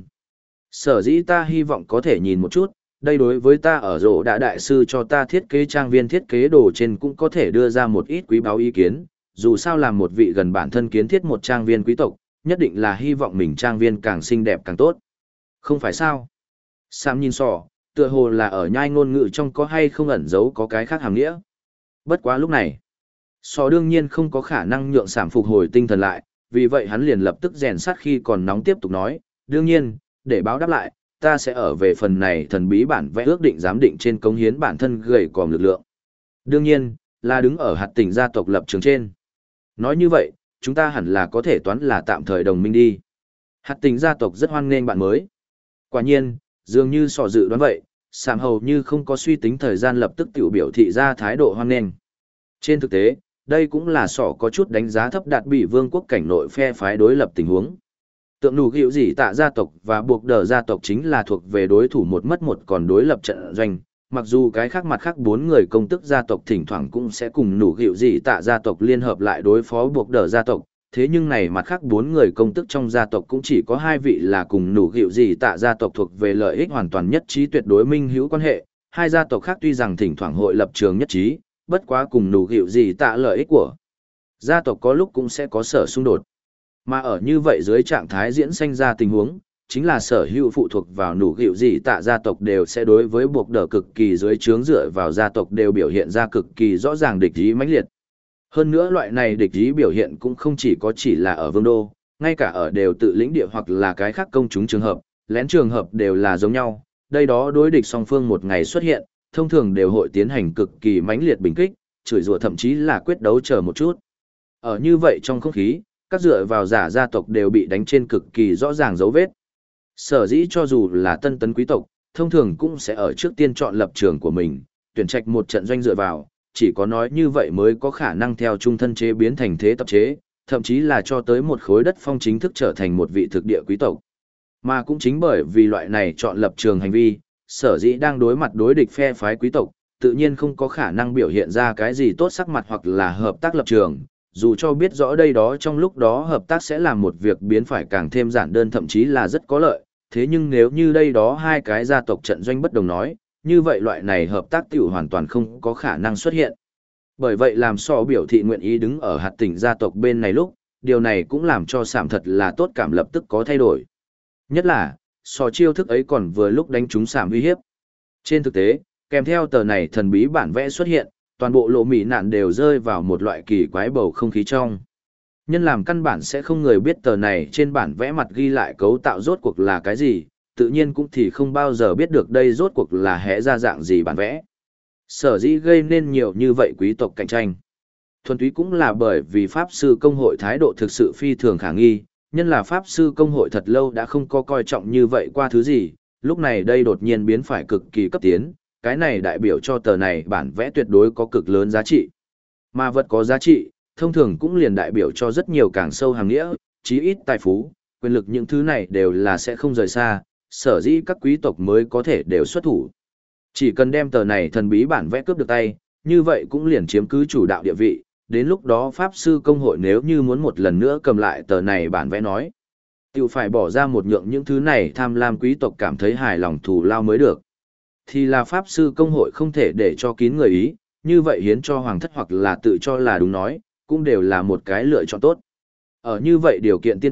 Sở dĩ ta hy vọng có thể nhìn một chút, đây đối với ta ở rổ đã đại sư cho ta thiết kế trang viên thiết kế đồ trên cũng có thể đưa ra một ít quý báu ý kiến, dù sao làm một vị gần bản thân kiến thiết một trang viên quý tộc, nhất định là hy vọng mình trang viên càng xinh đẹp càng tốt. Không phải sao? Sam nhìn sọ, tựa hồ là ở nhai ngôn ngữ trong có hay không ẩn giấu có cái khác hàm nghĩa. Bất quá lúc này, sọ đương nhiên không có khả năng nhượng Sảm phục hồi tinh thần lại, vì vậy hắn liền lập tức rèn sắt khi còn nóng tiếp tục nói, đương nhiên, để báo đáp lại, ta sẽ ở về phần này thần bí bản vẽ ước định giám định trên cống hiến bản thân gầy còm lực lượng. Đương nhiên, là đứng ở hạt tỉnh gia tộc lập trường trên. Nói như vậy, chúng ta hẳn là có thể toán là tạm thời đồng minh đi. Hạt tỉnh gia tộc rất hoan nghênh bạn mới. Quả nhiên, dường như sọ dự đoán vậy, Sảm hầu như không có suy tính thời gian lập tức tiểu biểu thị ra thái độ hoan nghênh. Trên thực tế, đây cũng là sọ có chút đánh giá thấp đạt bị vương quốc cảnh nội phe phái đối lập tình huống. Tượng nụ hiệu gì tạ gia tộc và buộc đờ gia tộc chính là thuộc về đối thủ một mất một còn đối lập trận doanh, mặc dù cái khác mặt khác bốn người công tức gia tộc thỉnh thoảng cũng sẽ cùng nụ hiệu gì tạ gia tộc liên hợp lại đối phó buộc đờ gia tộc, thế nhưng này mặt khác bốn người công tức trong gia tộc cũng chỉ có hai vị là cùng nụ hiệu gì tạ gia tộc thuộc về lợi ích hoàn toàn nhất trí tuyệt đối minh hữu quan hệ, hai gia tộc khác tuy rằng thỉnh thoảng hội lập trường nhất trí, bất quá cùng nụ hiệu gì tạ lợi ích của gia tộc có lúc cũng sẽ có sở xung đột. Mà ở như vậy dưới trạng thái diễn sinh ra tình huống, chính là sở hữu phụ thuộc vào nụ hiệu gì tạ gia tộc đều sẽ đối với buộc đờ cực kỳ dưới trướng dựa vào gia tộc đều biểu hiện ra cực kỳ rõ ràng địch ý mãnh liệt. Hơn nữa loại này địch ý biểu hiện cũng không chỉ là ở vương đô, ngay cả ở đều tự lĩnh địa hoặc là cái khác công chúng trường hợp, lén trường hợp đều là giống nhau. Đây đó đối địch song phương một ngày xuất hiện, thông thường đều hội tiến hành cực kỳ mãnh liệt bình kích, chửi rủa thậm chí là quyết đấu chờ một chút. Ở như vậy trong không khí, các dựa vào giả gia tộc đều bị đánh trên cực kỳ rõ ràng dấu vết. Sở dĩ cho dù là tân tấn quý tộc, thông thường cũng sẽ ở trước tiên chọn lập trường của mình, tuyển trạch một trận doanh dựa vào, chỉ có nói như vậy mới có khả năng theo trung thân chế biến thành thế tập chế, thậm chí là cho tới một khối đất phong chính thức trở thành một vị thực địa quý tộc. Mà cũng chính bởi vì loại này chọn lập trường hành vi, sở dĩ đang đối mặt đối địch phe phái quý tộc, tự nhiên không có khả năng biểu hiện ra cái gì tốt sắc mặt hoặc là hợp tác lập trường, dù cho biết rõ đây đó trong lúc đó hợp tác sẽ làm một việc biến phải càng thêm giản đơn thậm chí là rất có lợi, thế nhưng nếu như đây đó hai cái gia tộc trận doanh bất đồng nói, như vậy loại này hợp tác tiểu hoàn toàn không có khả năng xuất hiện. Bởi vậy làm so biểu thị nguyện ý đứng ở hạt tỉnh gia tộc bên này lúc, điều này cũng làm cho Sảm thật là tốt cảm lập tức có thay đổi. Nhất là, so chiêu thức ấy còn vừa lúc đánh trúng Sảm uy hiếp. Trên thực tế, kèm theo tờ này thần bí bản vẽ xuất hiện, toàn bộ lộ mỹ nạn đều rơi vào một loại kỳ quái bầu không khí trong. Nhân làm căn bản sẽ không người biết tờ này trên bản vẽ mặt ghi lại cấu tạo rốt cuộc là cái gì, tự nhiên cũng thì không bao giờ biết được đây rốt cuộc là hẽ ra dạng gì bản vẽ. Sở dĩ gây nên nhiều như vậy quý tộc cạnh tranh. Thuần túy cũng là bởi vì Pháp Sư Công hội thái độ thực sự phi thường khả nghi, nhân là Pháp Sư Công hội thật lâu đã không có coi trọng như vậy qua thứ gì, lúc này đây đột nhiên biến phải cực kỳ cấp tiến, cái này đại biểu cho tờ này bản vẽ tuyệt đối có cực lớn giá trị. Mà vật có giá trị, thông thường cũng liền đại biểu cho rất nhiều càng sâu hàng nghĩa, chí ít tài phú, quyền lực những thứ này đều là sẽ không rời xa, sở dĩ các quý tộc mới có thể đều xuất thủ. Chỉ cần đem tờ này thần bí bản vẽ cướp được tay, như vậy cũng liền chiếm cứ chủ đạo địa vị, đến lúc đó Pháp Sư Công hội nếu như muốn một lần nữa cầm lại tờ này bản vẽ nói, tiểu phải bỏ ra một nhượng những thứ này tham lam quý tộc cảm thấy hài lòng thù lao mới được. Thì là Pháp Sư Công hội không thể để cho kín người ý, như vậy hiến cho hoàng thất hoặc là tự cho là đúng nói, cũng đều là một cái lựa chọn tốt. Ở như vậy điều kiện tiên quyết,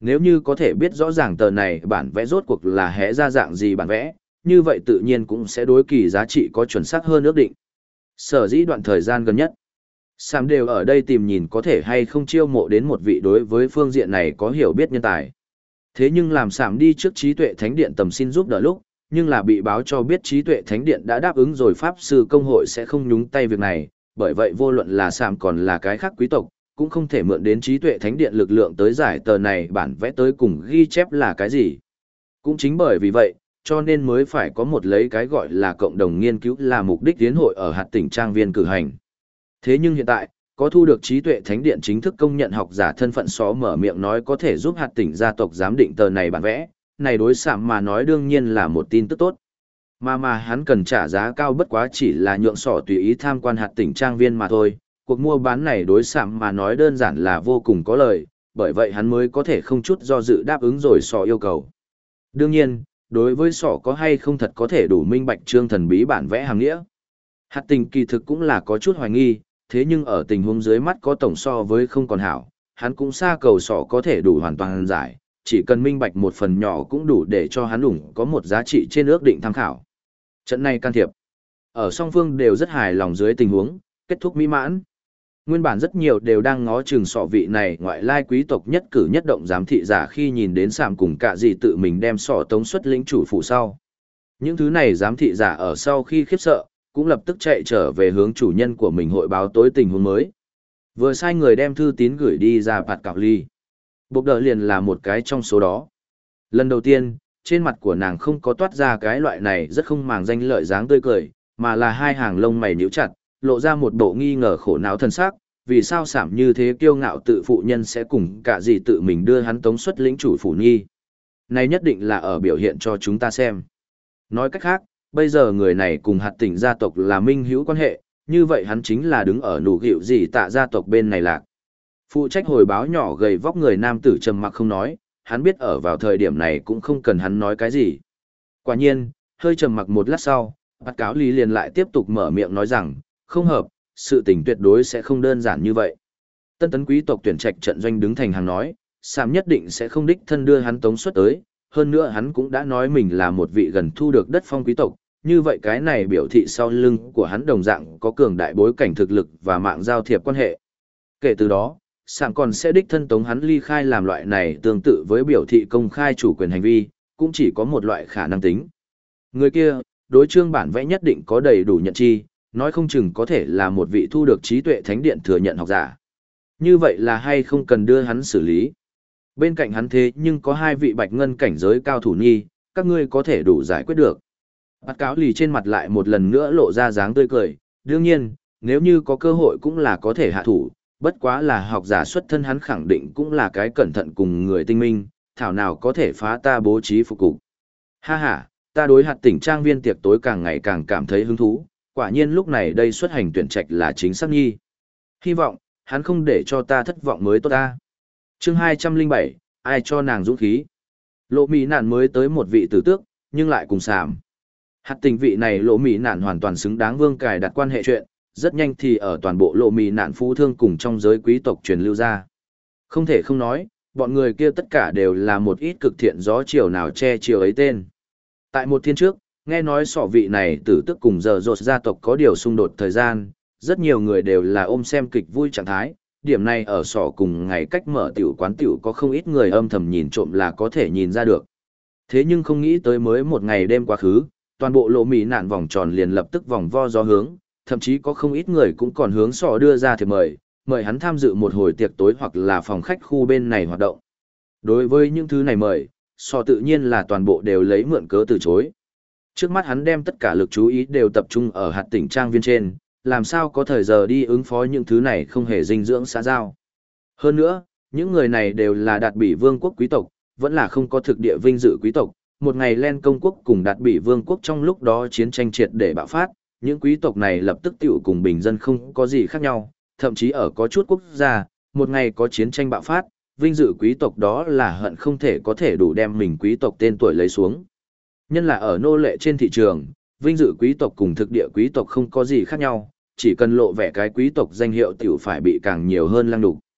Nếu như có thể biết rõ ràng tờ này bản vẽ rốt cuộc là hẽ ra dạng gì bản vẽ, như vậy tự nhiên cũng sẽ đối kỳ giá trị có chuẩn xác hơn ước định. Sở dĩ đoạn thời gian gần nhất, Sam đều ở đây tìm nhìn có thể hay không chiêu mộ đến một vị đối với phương diện này có hiểu biết nhân tài. Thế nhưng làm Sam đi trước trí tuệ thánh điện tầm xin giúp đỡ lúc, nhưng là bị báo cho biết trí tuệ thánh điện đã đáp ứng rồi pháp sư công hội sẽ không nhúng tay việc này, bởi vậy vô luận là Sam còn là cái khác quý tộc, cũng không thể mượn đến trí tuệ thánh điện lực lượng tới giải tờ này bản vẽ tới cùng ghi chép là cái gì. Cũng chính bởi vì vậy, cho nên mới phải có một lấy cái gọi là cộng đồng nghiên cứu là mục đích tiến hội ở hạt tỉnh trang viên cử hành. Thế nhưng hiện tại, có thu được trí tuệ thánh điện chính thức công nhận học giả thân phận xó mở miệng nói có thể giúp hạt tỉnh gia tộc giám định tờ này bản vẽ, này đối Sạm mà nói đương nhiên là một tin tức tốt. Mà hắn cần trả giá cao bất quá chỉ là nhượng sỏ tùy ý tham quan hạt tỉnh trang viên mà thôi. Cuộc mua bán này đối Sạm mà nói đơn giản là vô cùng có lợi, bởi vậy hắn mới có thể không chút do dự đáp ứng rồi sỏ yêu cầu. Đương nhiên, đối với sỏ có hay không thật có thể đủ minh bạch trương thần bí bản vẽ hàng nghĩa. Hạt tỉnh kỳ thực cũng là có chút hoài nghi, thế nhưng ở tình huống dưới mắt có tổng so với không còn hảo, hắn cũng xa cầu sỏ có thể đủ hoàn toàn giải, chỉ cần minh bạch một phần nhỏ cũng đủ để cho hắn ủng có một giá trị trên ước định tham khảo. Trận này can thiệp, ở song phương đều rất hài lòng dưới tình huống, kết thúc mỹ mãn. Nguyên bản rất nhiều đều đang ngó chừng sọ vị này ngoại lai quý tộc nhất cử nhất động giám thị giả khi nhìn đến Sạm cùng cả gì tự mình đem sọ tống xuất lĩnh chủ phủ sau. Những thứ này giám thị giả ở sau khi khiếp sợ, cũng lập tức chạy trở về hướng chủ nhân của mình hội báo tối tình huống mới. Vừa sai người đem thư tín gửi đi ra bạt cạo ly. Bộc đợi liền là một cái trong số đó. Lần đầu tiên, trên mặt của nàng không có toát ra cái loại này rất không màng danh lợi dáng tươi cười, mà là hai hàng lông mày nhíu chặt, lộ ra một bộ nghi ngờ khổ não thân xác, vì sao Sạm như thế kiêu ngạo tự phụ nhân sẽ cùng cả gì tự mình đưa hắn tống xuất lĩnh chủ phủ nhi. Này nhất định là ở biểu hiện cho chúng ta xem. Nói cách khác, bây giờ người này cùng hạt tỉnh gia tộc là minh hữu quan hệ, như vậy hắn chính là đứng ở nụ gịu gì tạ gia tộc bên này lạc. Phụ trách hồi báo nhỏ gầy vóc người nam tử trầm mặc không nói, hắn biết ở vào thời điểm này cũng không cần hắn nói cái gì. Quả nhiên, hơi trầm mặc một lát sau, bát cáo lý liền lại tiếp tục mở miệng nói rằng, không hợp, sự tình tuyệt đối sẽ không đơn giản như vậy. Tân tấn quý tộc tuyển trạch trận doanh đứng thành hàng nói, Sạm nhất định sẽ không đích thân đưa hắn tống xuất tới, hơn nữa hắn cũng đã nói mình là một vị gần thu được đất phong quý tộc, như vậy cái này biểu thị sau lưng của hắn đồng dạng có cường đại bối cảnh thực lực và mạng giao thiệp quan hệ. Kể từ đó, Sạm còn sẽ đích thân tống hắn ly khai làm loại này tương tự với biểu thị công khai chủ quyền hành vi, cũng chỉ có một loại khả năng tính. Người kia, đối chương bản vẽ nhất định có đầy đủ nhận chi, nói không chừng có thể là một vị thu được trí tuệ thánh điện thừa nhận học giả. Như vậy là hay không cần đưa hắn xử lý. Bên cạnh hắn thế nhưng có hai vị bạch ngân cảnh giới cao thủ nhi, các ngươi có thể đủ giải quyết được. Bát cáo lì trên mặt lại một lần nữa lộ ra dáng tươi cười, đương nhiên, nếu như có cơ hội cũng là có thể hạ thủ, bất quá là học giả xuất thân hắn khẳng định cũng là cái cẩn thận cùng người tinh minh, thảo nào có thể phá ta bố trí phục cục. Ha ha, ta đối hạt tỉnh trang viên tiệc tối càng ngày càng cảm thấy hứng thú, quả nhiên lúc này đây xuất hành tuyển trạch là chính xác nhi. Hy vọng, hắn không để cho ta thất vọng mới tốt ta. Chương 207, ai cho nàng dũng khí. Lộ mỹ nạn mới tới một vị tử tước, nhưng lại cùng Sạm. Hạt tình vị này lộ mỹ nạn hoàn toàn xứng đáng vương cài đặt quan hệ chuyện, rất nhanh thì ở toàn bộ lộ mỹ nạn phú thương cùng trong giới quý tộc truyền lưu ra. Không thể không nói, bọn người kia tất cả đều là một ít cực thiện gió chiều nào che chiều ấy tên. Tại một thiên trước, nghe nói sọ vị này tử tức cùng giờ rột gia tộc có điều xung đột thời gian, rất nhiều người đều là ôm xem kịch vui trạng thái, điểm này ở sọ cùng ngày cách mở tiểu quán tiểu có không ít người âm thầm nhìn trộm là có thể nhìn ra được. Thế nhưng không nghĩ tới mới một ngày đêm quá khứ, toàn bộ lộ mỹ nạn vòng tròn liền lập tức vòng vo gió hướng, thậm chí có không ít người cũng còn hướng sọ đưa ra thiệp mời hắn tham dự một hồi tiệc tối hoặc là phòng khách khu bên này hoạt động. Đối với những thứ này mời, sọ tự nhiên là toàn bộ đều lấy mượn cớ từ chối. Trước mắt hắn đem tất cả lực chú ý đều tập trung ở hạt tỉnh trang viên trên, làm sao có thời giờ đi ứng phó những thứ này không hề dinh dưỡng xã giao. Hơn nữa, những người này đều là đạt bỉ vương quốc quý tộc, vẫn là không có thực địa vinh dự quý tộc. Một ngày lên công quốc cùng đạt bỉ vương quốc trong lúc đó chiến tranh triệt để bạo phát, những quý tộc này lập tức tiểu cùng bình dân không có gì khác nhau, thậm chí ở có chút quốc gia, một ngày có chiến tranh bạo phát, vinh dự quý tộc đó là hận không thể có thể đủ đem mình quý tộc tên tuổi lấy xuống. Nhân là ở nô lệ trên thị trường, vinh dự quý tộc cùng thực địa quý tộc không có gì khác nhau, chỉ cần lộ vẻ cái quý tộc danh hiệu tiểu phải bị càng nhiều hơn lăng đục.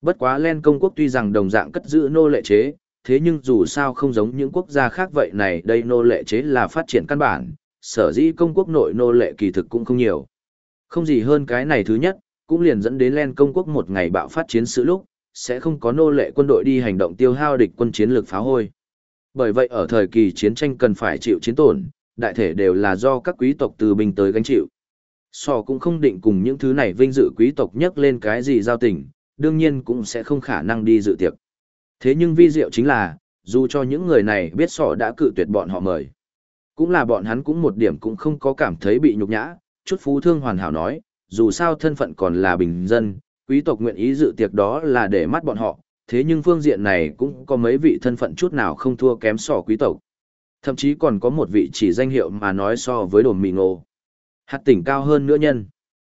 Bất quá Len công quốc tuy rằng đồng dạng cất giữ nô lệ chế, thế nhưng dù sao không giống những quốc gia khác vậy này, đây nô lệ chế là phát triển căn bản, sở dĩ công quốc nội nô lệ kỳ thực cũng không nhiều. Không gì hơn cái này thứ nhất, cũng liền dẫn đến Len công quốc một ngày bạo phát chiến sự lúc, sẽ không có nô lệ quân đội đi hành động tiêu hao địch quân chiến lược phá hôi. Bởi vậy ở thời kỳ chiến tranh cần phải chịu chiến tổn, đại thể đều là do các quý tộc từ binh tới gánh chịu. Sò cũng không định cùng những thứ này vinh dự quý tộc nhắc lên cái gì giao tình, đương nhiên cũng sẽ không khả năng đi dự tiệc. Thế nhưng vi diệu chính là, dù cho những người này biết Sò đã cự tuyệt bọn họ mời, cũng là bọn hắn cũng một điểm cũng không có cảm thấy bị nhục nhã, chút phú thương hoàn hảo nói, dù sao thân phận còn là bình dân, quý tộc nguyện ý dự tiệc đó là để mắt bọn họ, thế nhưng phương diện này cũng có mấy vị thân phận chút nào không thua kém Sò quý tộc. Thậm chí còn có một vị chỉ danh hiệu mà nói so với đồn mì ngộ. Hạt tỉnh cao hơn nữa nhân.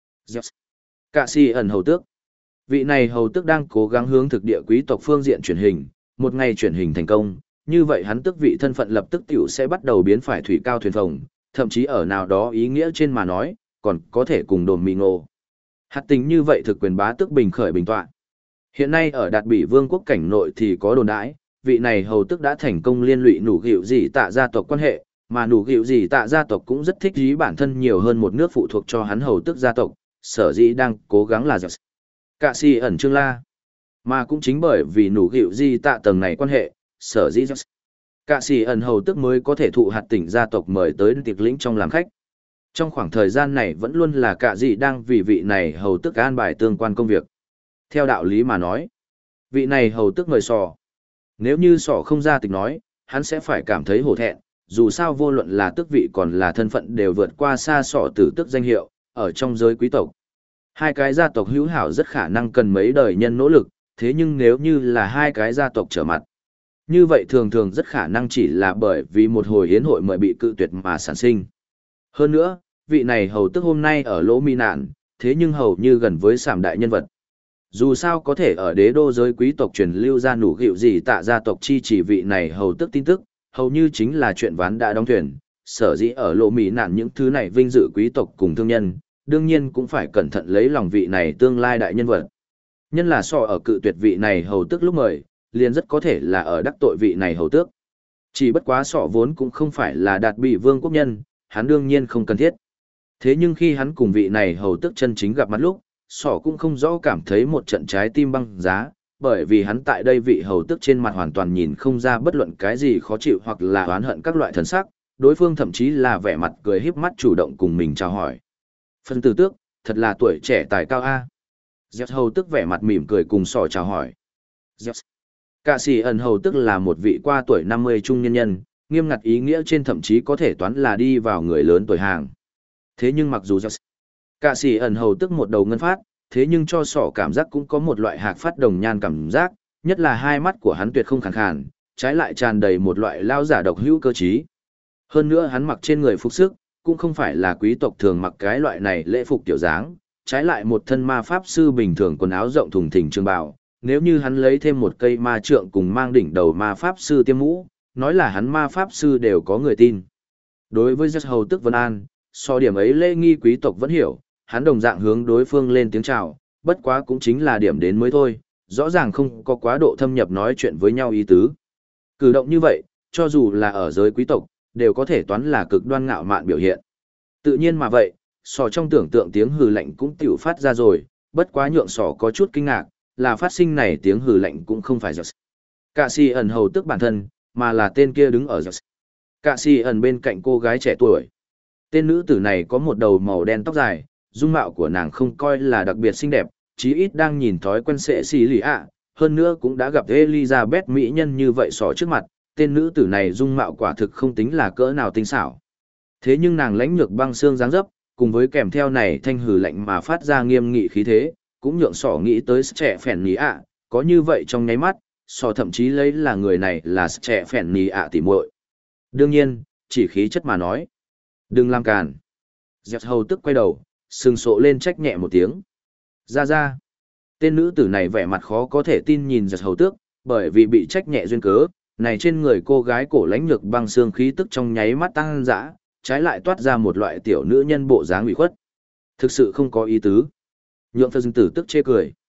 Cạ si ẩn hầu tước. Vị này hầu tước đang cố gắng hướng thực địa quý tộc phương diện chuyển hình, một ngày chuyển hình thành công, như vậy hắn tước vị thân phận lập tức tiểu sẽ bắt đầu biến phải thủy cao thuyền phồng, thậm chí ở nào đó ý nghĩa trên mà nói, còn có thể cùng đồn mì ngộ. Hạt tỉnh như vậy thực quyền bá tước bình khởi bình tọa. Hiện nay ở Đạt Bỉ Vương quốc cảnh nội thì có đồn đãi, vị này hầu tước đã thành công liên lụy nủ gịu gì tạ gia tộc quan hệ, mà nủ gịu gì tạ gia tộc cũng rất thích ý bản thân nhiều hơn một nước phụ thuộc cho hắn hầu tước gia tộc, sở dĩ đang cố gắng là Cạ si ẩn Trương La. Mà cũng chính bởi vì nủ gịu gì tạ tầng này quan hệ, sở dĩ Cạ si ẩn hầu tước mới có thể thụ hạt tỉnh gia tộc mời tới tiệc lĩnh trong làm khách. Trong khoảng thời gian này vẫn luôn là Cạ gì đang vì vị này hầu tước an bài tương quan công việc. Theo đạo lý mà nói, vị này hầu tước mời Sò. Nếu như Sò không ra tịch nói, hắn sẽ phải cảm thấy hổ thẹn, dù sao vô luận là tước vị còn là thân phận đều vượt qua xa Sò tử tước danh hiệu, ở trong giới quý tộc. Hai cái gia tộc hữu hảo rất khả năng cần mấy đời nhân nỗ lực, thế nhưng nếu như là hai cái gia tộc trở mặt, như vậy thường thường rất khả năng chỉ là bởi vì một hồi hiến hội mời bị cự tuyệt mà sản sinh. Hơn nữa, vị này hầu tước hôm nay ở lỗ mi nạn, thế nhưng hầu như gần với sảm đại nhân vật. Dù sao có thể ở đế đô giới quý tộc truyền lưu ra nủ gịu gì tạ gia tộc chi chỉ vị này hầu tước tin tức, hầu như chính là chuyện ván đã đóng thuyền, sở dĩ ở lộ mỹ nạn những thứ này vinh dự quý tộc cùng thương nhân, đương nhiên cũng phải cẩn thận lấy lòng vị này tương lai đại nhân vật. Nhân là so ở cự tuyệt vị này hầu tước lúc mời, liền rất có thể là ở đắc tội vị này hầu tước. Chỉ bất quá sọ vốn cũng không phải là Đạt Bỉ Vương quốc nhân, hắn đương nhiên không cần thiết. Thế nhưng khi hắn cùng vị này hầu tước chân chính gặp mặt lúc, sọ cũng không rõ cảm thấy một trận trái tim băng giá, bởi vì hắn tại đây vị hầu tước trên mặt hoàn toàn nhìn không ra bất luận cái gì khó chịu hoặc là oán hận các loại thần sắc, đối phương thậm chí là vẻ mặt cười híp mắt chủ động cùng mình chào hỏi. Phân tử tước, thật là tuổi trẻ tài cao a. Zeus hầu tước vẻ mặt mỉm cười cùng sọ chào hỏi. Zeus. Cạ sĩ ẩn hầu tước là một vị qua tuổi 50 trung nhân nhân, nghiêm ngặt ý nghĩa trên thậm chí có thể toán là đi vào người lớn tuổi hàng. Thế nhưng mặc dù Zeus, Cạ sĩ ẩn hầu tước một đầu ngân phát, thế nhưng cho sọ cảm giác cũng có một loại hạc phát đồng nhan cảm giác, nhất là hai mắt của hắn tuyệt không khàn khàn, trái lại tràn đầy một loại lao giả độc hữu cơ trí. Hơn nữa hắn mặc trên người phục sức, cũng không phải là quý tộc thường mặc cái loại này lễ phục tiểu dáng, trái lại một thân ma pháp sư bình thường quần áo rộng thùng thình trường bào, nếu như hắn lấy thêm một cây ma trượng cùng mang đỉnh đầu ma pháp sư tiêm mũ, nói là hắn ma pháp sư đều có người tin. Đối với Zeus hầu tước Vân An, so điểm ấy lễ nghi quý tộc vẫn hiểu, hắn đồng dạng hướng đối phương lên tiếng chào, bất quá cũng chính là điểm đến mới thôi, rõ ràng không có quá độ thâm nhập nói chuyện với nhau ý tứ. Cử động như vậy, cho dù là ở giới quý tộc, đều có thể toán là cực đoan ngạo mạn biểu hiện. Tự nhiên mà vậy, sò trong tưởng tượng tiếng hừ lạnh cũng tiểu phát ra rồi, bất quá nhượng sò có chút kinh ngạc, là phát sinh này tiếng hừ lạnh cũng không phải Zeus. Cạ sĩ ẩn hầu tước bản thân, mà là tên kia đứng ở Zeus. Cạ sĩ ẩn bên cạnh cô gái trẻ tuổi. Tên nữ tử này có một đầu màu đen tóc dài, dung mạo của nàng không coi là đặc biệt xinh đẹp, chí ít đang nhìn thói quen sẽ xì lì ạ, hơn nữa cũng đã gặp Elizabeth mỹ nhân như vậy sò trước mặt, tên nữ tử này dung mạo quả thực không tính là cỡ nào tinh xảo. Thế nhưng nàng lãnh nhược băng xương dáng dấp, cùng với kèm theo này thanh hừ lạnh mà phát ra nghiêm nghị khí thế, cũng nhượng sỏ nghĩ tới trẻ phèn ní ạ, có như vậy trong nháy mắt, sỏ thậm chí lấy là người này là trẻ phèn ní ạ tỉ muội. Đương nhiên, chỉ khí chất mà nói. Đừng làm càn. Dẹt hầu tức quay đầu, sừng sộ lên trách nhẹ một tiếng. Ra ra. Tên nữ tử này vẻ mặt khó có thể tin nhìn Dẹt hầu tước, bởi vì bị trách nhẹ duyên cớ, này trên người cô gái cổ lãnh nhược băng xương khí tức trong nháy mắt tăng dã, trái lại toát ra một loại tiểu nữ nhân bộ dáng ủy khuất. Thực sự không có ý tứ. Nhượng phân tử tức chê cười.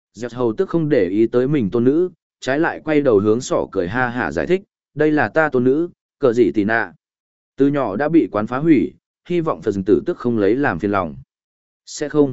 Dẹt hầu tức không để ý tới mình tôn nữ, trái lại quay đầu hướng sỏ cười ha hả giải thích, đây là ta tôn nữ, cờ gì tì nạ. Từ nhỏ đã bị quán phá hủy, hy vọng Phật tử tức không lấy làm phiền lòng. Sẽ không.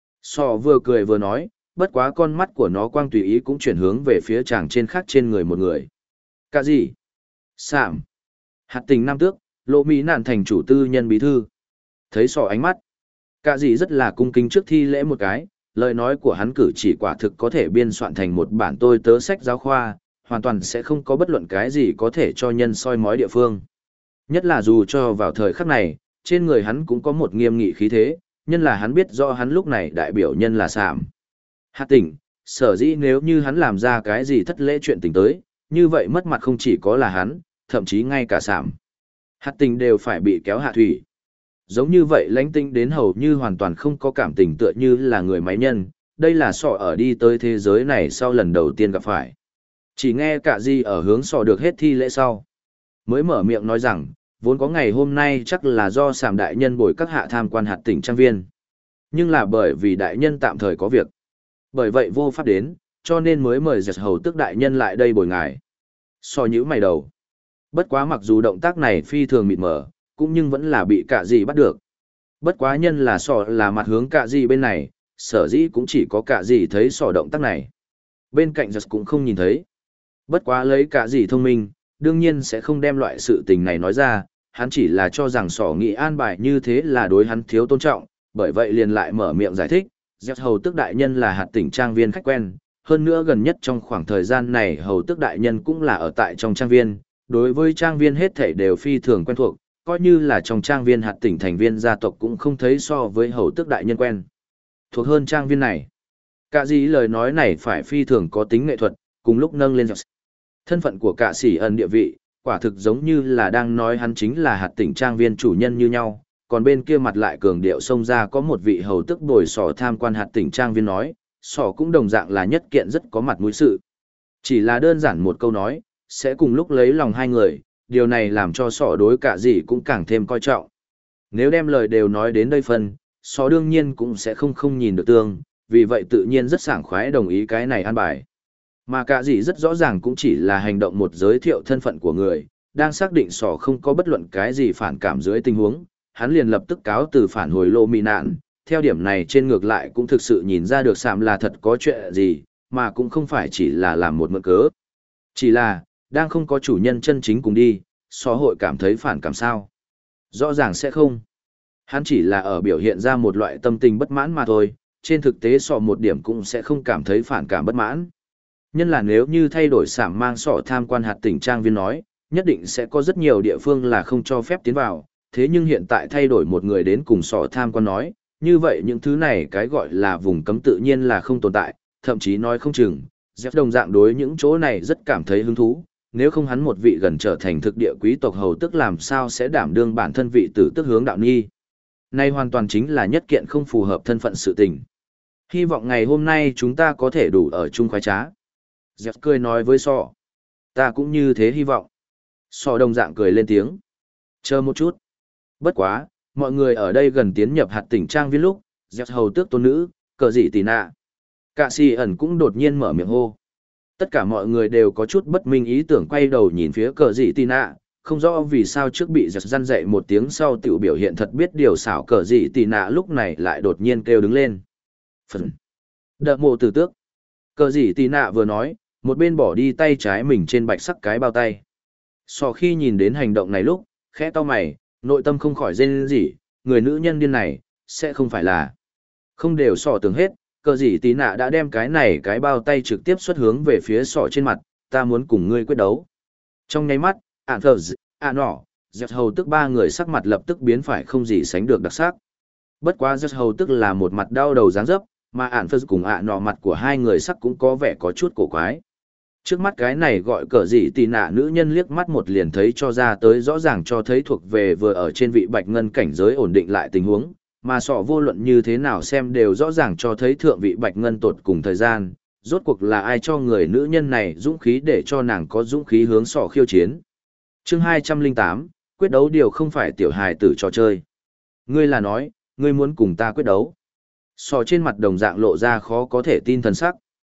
Sọ vừa cười vừa nói, bất quá con mắt của nó quang tùy ý cũng chuyển hướng về phía chàng trên khác trên người một người. Cả gì? Sạm. Hạt tình nam tước, lộ mỹ nạn thành chủ tư nhân bí thư. Thấy sọ ánh mắt. Cả gì rất là cung kính trước thi lễ một cái, lời nói của hắn cử chỉ quả thực có thể biên soạn thành một bản tôi tớ sách giáo khoa, hoàn toàn sẽ không có bất luận cái gì có thể cho nhân soi mói địa phương. Nhất là dù cho vào thời khắc này, trên người hắn cũng có một nghiêm nghị khí thế, nhân là hắn biết rõ hắn lúc này đại biểu nhân là Sạm. Hạt tỉnh, sở dĩ nếu như hắn làm ra cái gì thất lễ chuyện tình tới, như vậy mất mặt không chỉ có là hắn, thậm chí ngay cả Sạm. Hạt tình đều phải bị kéo hạ thủy. Giống như vậy lãnh tinh đến hầu như hoàn toàn không có cảm tình tựa như là người máy nhân, đây là sọ ở đi tới thế giới này sau lần đầu tiên gặp phải. Chỉ nghe cả gì ở hướng sọ được hết thi lễ sau. Mới mở miệng nói rằng, vốn có ngày hôm nay chắc là do Sạm đại nhân bồi các hạ tham quan hạt tỉnh trang viên. Nhưng là bởi vì đại nhân tạm thời có việc. Bởi vậy vô pháp đến, cho nên mới mời Dẹt hầu tức đại nhân lại đây bồi ngài. So nhữ mày đầu. Bất quá mặc dù động tác này phi thường mịt mờ, cũng nhưng vẫn là bị cả gì bắt được. Bất quá nhân là sọ là mặt hướng cả gì bên này, sở dĩ cũng chỉ có cả gì thấy sọ động tác này. Bên cạnh Dẹt cũng không nhìn thấy. Bất quá lấy cả gì thông minh, đương nhiên sẽ không đem loại sự tình này nói ra, hắn chỉ là cho rằng sỏ nghị an bài như thế là đối hắn thiếu tôn trọng, bởi vậy liền lại mở miệng giải thích, Dẹt hầu tước đại nhân là hạt tỉnh trang viên khách quen, hơn nữa gần nhất trong khoảng thời gian này hầu tước đại nhân cũng là ở tại trong trang viên, đối với trang viên hết thảy đều phi thường quen thuộc, coi như là trong trang viên hạt tỉnh thành viên gia tộc cũng không thấy so với hầu tước đại nhân quen thuộc hơn trang viên này. Cả gì lời nói này phải phi thường có tính nghệ thuật, cùng lúc nâng lên thân phận của cả sĩ ẩn địa vị, quả thực giống như là đang nói hắn chính là hạt tỉnh trang viên chủ nhân như nhau, còn bên kia mặt lại cường điệu xông ra có một vị hầu tức bồi sỏ tham quan hạt tỉnh trang viên nói, sỏ cũng đồng dạng là nhất kiện rất có mặt mũi sự. Chỉ là đơn giản một câu nói, sẽ cùng lúc lấy lòng hai người, điều này làm cho sỏ đối cả gì cũng càng thêm coi trọng. Nếu đem lời đều nói đến đây phần, sỏ đương nhiên cũng sẽ không nhìn được tương, vì vậy tự nhiên rất sảng khoái đồng ý cái này an bài. Mà cả gì rất rõ ràng cũng chỉ là hành động một giới thiệu thân phận của người, đang xác định sỏ không có bất luận cái gì phản cảm dưới tình huống, hắn liền lập tức cáo từ phản hồi lô mì nạn, theo điểm này trên ngược lại cũng thực sự nhìn ra được Sạm là thật có chuyện gì, mà cũng không phải chỉ là làm một mượn cớ. Chỉ là, đang không có chủ nhân chân chính cùng đi, sỏ hội cảm thấy phản cảm sao? Rõ ràng sẽ không. Hắn chỉ là ở biểu hiện ra một loại tâm tình bất mãn mà thôi, trên thực tế sỏ một điểm cũng sẽ không cảm thấy phản cảm bất mãn. Nhân là nếu như thay đổi Sạm mang sỏ tham quan hạt tỉnh trang viên nói, nhất định sẽ có rất nhiều địa phương là không cho phép tiến vào, thế nhưng hiện tại thay đổi một người đến cùng sỏ tham quan nói, như vậy những thứ này cái gọi là vùng cấm tự nhiên là không tồn tại, thậm chí nói không chừng, Jeff đồng dạng đối những chỗ này rất cảm thấy hứng thú, nếu không hắn một vị gần trở thành thực địa quý tộc hầu tức làm sao sẽ đảm đương bản thân vị tử tức hướng đạo nhi. Nay hoàn toàn chính là nhất kiện không phù hợp thân phận sự tình. Hy vọng ngày hôm nay chúng ta có thể đủ ở chung khoái trá. Jeff cười nói với sọ. Ta cũng như thế hy vọng. Sọ đồng dạng cười lên tiếng. Chờ một chút. Bất quá, mọi người ở đây gần tiến nhập hạt tỉnh trang viên lúc, Jeff hầu tước tôn nữ, cờ dị tì nạ. Cả si ẩn cũng đột nhiên mở miệng hô. Tất cả mọi người đều có chút bất minh ý tưởng quay đầu nhìn phía cờ dị tì nạ, không rõ vì sao trước bị Jeff răn dậy một tiếng sau tiểu biểu hiện thật biết điều xảo cờ dị tì nạ lúc này lại đột nhiên kêu đứng lên. Phần. Đợ mộ tử tước. Cờ dị tì nạ vừa nói, một bên bỏ đi tay trái mình trên bạch sắc cái bao tay. Sò khi nhìn đến hành động này lúc, khẽ cau mày, nội tâm không khỏi rên rỉ, người nữ nhân điên này, sẽ không phải là. Không đều sò tưởng hết, cờ gì tí nạ đã đem cái này cái bao tay trực tiếp xuất hướng về phía sò trên mặt, ta muốn cùng ngươi quyết đấu. Trong nháy mắt, ản thờ nỏ, Dẹt hầu tức ba người sắc mặt lập tức biến phải không gì sánh được đặc sắc. Bất quá Dẹt hầu tức là một mặt đau đầu dáng dấp, mà ản thờ cùng nọ mặt của hai người sắc cũng có vẻ có chút cổ quái. Trước mắt cái này gọi cờ gì tì nạ nữ nhân liếc mắt một liền thấy cho ra tới rõ ràng cho thấy thuộc về vừa ở trên vị bạch ngân cảnh giới ổn định lại tình huống, mà sọ vô luận như thế nào xem đều rõ ràng cho thấy thượng vị bạch ngân tột cùng thời gian, rốt cuộc là ai cho người nữ nhân này dũng khí để cho nàng có dũng khí hướng sọ khiêu chiến. Chương 208, quyết đấu điều không phải tiểu hài tử trò chơi. Ngươi là nói, ngươi muốn cùng ta quyết đấu. Sọ trên mặt đồng dạng lộ ra khó có thể tin thần sắc.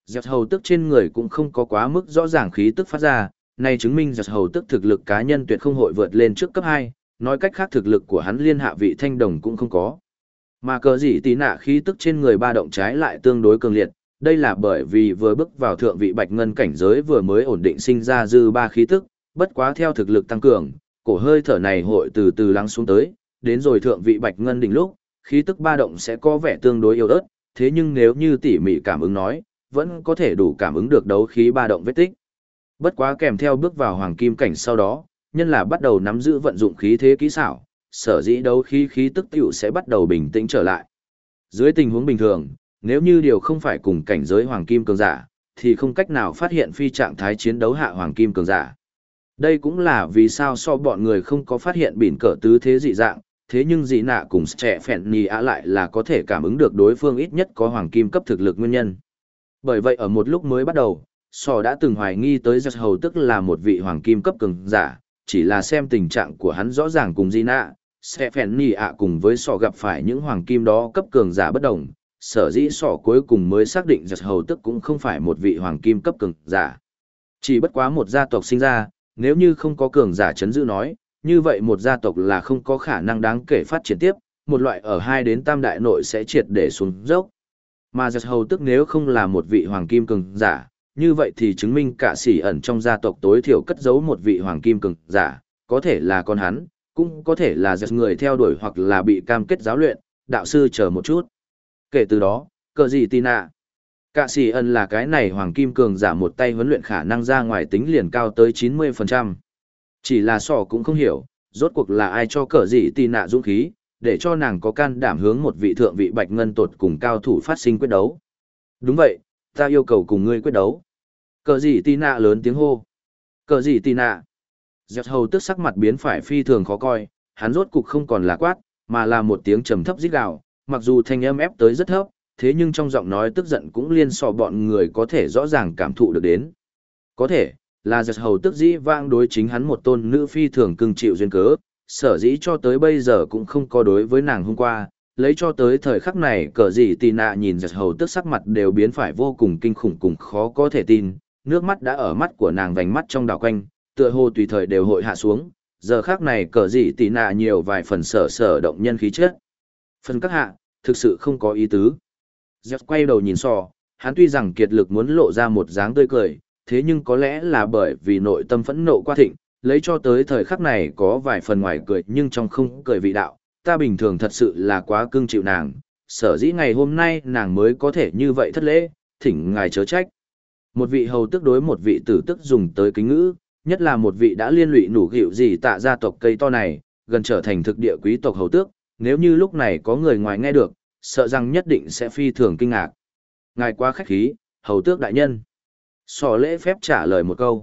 Giật hầu tức trên người cũng không có quá mức rõ ràng khí tức phát ra, này chứng minh giật hầu tức thực lực cá nhân tuyệt không hội vượt lên trước cấp 2, nói cách khác thực lực của hắn liên hạ vị thanh đồng cũng không có. Mà cờ gì tí nạ khí tức trên người ba động trái lại tương đối cường liệt, đây là bởi vì vừa bước vào thượng vị bạch ngân cảnh giới vừa mới ổn định sinh ra dư ba khí tức, bất quá theo thực lực tăng cường, cổ hơi thở này hội từ từ lắng xuống tới, đến rồi thượng vị bạch ngân đỉnh lúc, khí tức ba động sẽ có vẻ tương đối yếu ớt, thế nhưng nếu như tỉ mỉ cảm ứng nói, vẫn có thể đủ cảm ứng được đấu khí ba động vết tích. Bất quá kèm theo bước vào hoàng kim cảnh sau đó, nhân là bắt đầu nắm giữ vận dụng khí thế kỹ xảo, sở dĩ đấu khí tức tiểu sẽ bắt đầu bình tĩnh trở lại. Dưới tình huống bình thường, nếu như điều không phải cùng cảnh giới hoàng kim cường giả, thì không cách nào phát hiện phi trạng thái chiến đấu hạ hoàng kim cường giả. Đây cũng là vì sao so bọn người không có phát hiện bỉn cỡ tứ thế dị dạng, thế nhưng dị nạ cùng trẻ phèn nhì ạ lại là có thể cảm ứng được đối phương ít nhất có hoàng kim cấp thực lực nguyên nhân. Bởi vậy ở một lúc mới bắt đầu, sò đã từng hoài nghi tới giật hầu tức là một vị hoàng kim cấp cường giả, chỉ là xem tình trạng của hắn rõ ràng cùng dị nạ, sẽ phèn nhì ạ cùng với sò gặp phải những hoàng kim đó cấp cường giả bất đồng, sở dĩ sò cuối cùng mới xác định giật hầu tức cũng không phải một vị hoàng kim cấp cường giả. Chỉ bất quá một gia tộc sinh ra, nếu như không có cường giả chấn giữ nói, như vậy một gia tộc là không có khả năng đáng kể phát triển tiếp, một loại ở 2 đến tam đại nội sẽ triệt để xuống dốc. Mà giật hầu tức nếu không là một vị hoàng kim cường giả, như vậy thì chứng minh cả sỉ ẩn trong gia tộc tối thiểu cất giấu một vị hoàng kim cường giả, có thể là con hắn, cũng có thể là giật người theo đuổi hoặc là bị cam kết giáo luyện, đạo sư chờ một chút. Kể từ đó, cờ gì tin ạ. Cả sỉ ẩn là cái này hoàng kim cường giả một tay huấn luyện khả năng ra ngoài tính liền cao tới 90%. Chỉ là sò cũng không hiểu, rốt cuộc là ai cho cờ gì tì nạ dũng khí, để cho nàng có can đảm hướng một vị thượng vị bạch ngân tột cùng cao thủ phát sinh quyết đấu. Đúng vậy, ta yêu cầu cùng ngươi quyết đấu. Cờ gì tì nạ lớn tiếng hô. Cờ gì tì nạ. Giật hầu tức sắc mặt biến phải phi thường khó coi, hắn rốt cục không còn là quát, mà là một tiếng trầm thấp rít gào, mặc dù thanh âm ép tới rất thấp, thế nhưng trong giọng nói tức giận cũng liên sò bọn người có thể rõ ràng cảm thụ được đến. Có thể, là giật hầu tức dĩ vang đối chính hắn một tôn nữ phi thường cưng chịu duyên cớ, sở dĩ cho tới bây giờ cũng không có đối với nàng hôm qua, lấy cho tới thời khắc này cờ gì tì nạ nhìn giật hầu tức sắc mặt đều biến phải vô cùng kinh khủng cùng khó có thể tin, nước mắt đã ở mắt của nàng vành mắt trong đảo quanh, tựa hồ tùy thời đều hội hạ xuống, giờ khắc này cờ gì tì nạ nhiều vài phần sở động nhân khí chết. Phần các hạ, thực sự không có ý tứ. Giật quay đầu nhìn sò, hắn tuy rằng kiệt lực muốn lộ ra một dáng tươi cười, thế nhưng có lẽ là bởi vì nội tâm phẫn nộ quá thịnh, lấy cho tới thời khắc này có vài phần ngoài cười nhưng trong không cười vị đạo, ta bình thường thật sự là quá cưng chịu nàng, sở dĩ ngày hôm nay nàng mới có thể như vậy thất lễ, thỉnh ngài chớ trách. Một vị hầu tước đối một vị tử tức dùng tới kính ngữ, nhất là một vị đã liên lụy nủ gịu gì tạ gia tộc cây to này, gần trở thành thực địa quý tộc hầu tước, nếu như lúc này có người ngoài nghe được, sợ rằng nhất định sẽ phi thường kinh ngạc. Ngài quá khách khí, hầu tước đại nhân. Sò lễ phép trả lời một câu.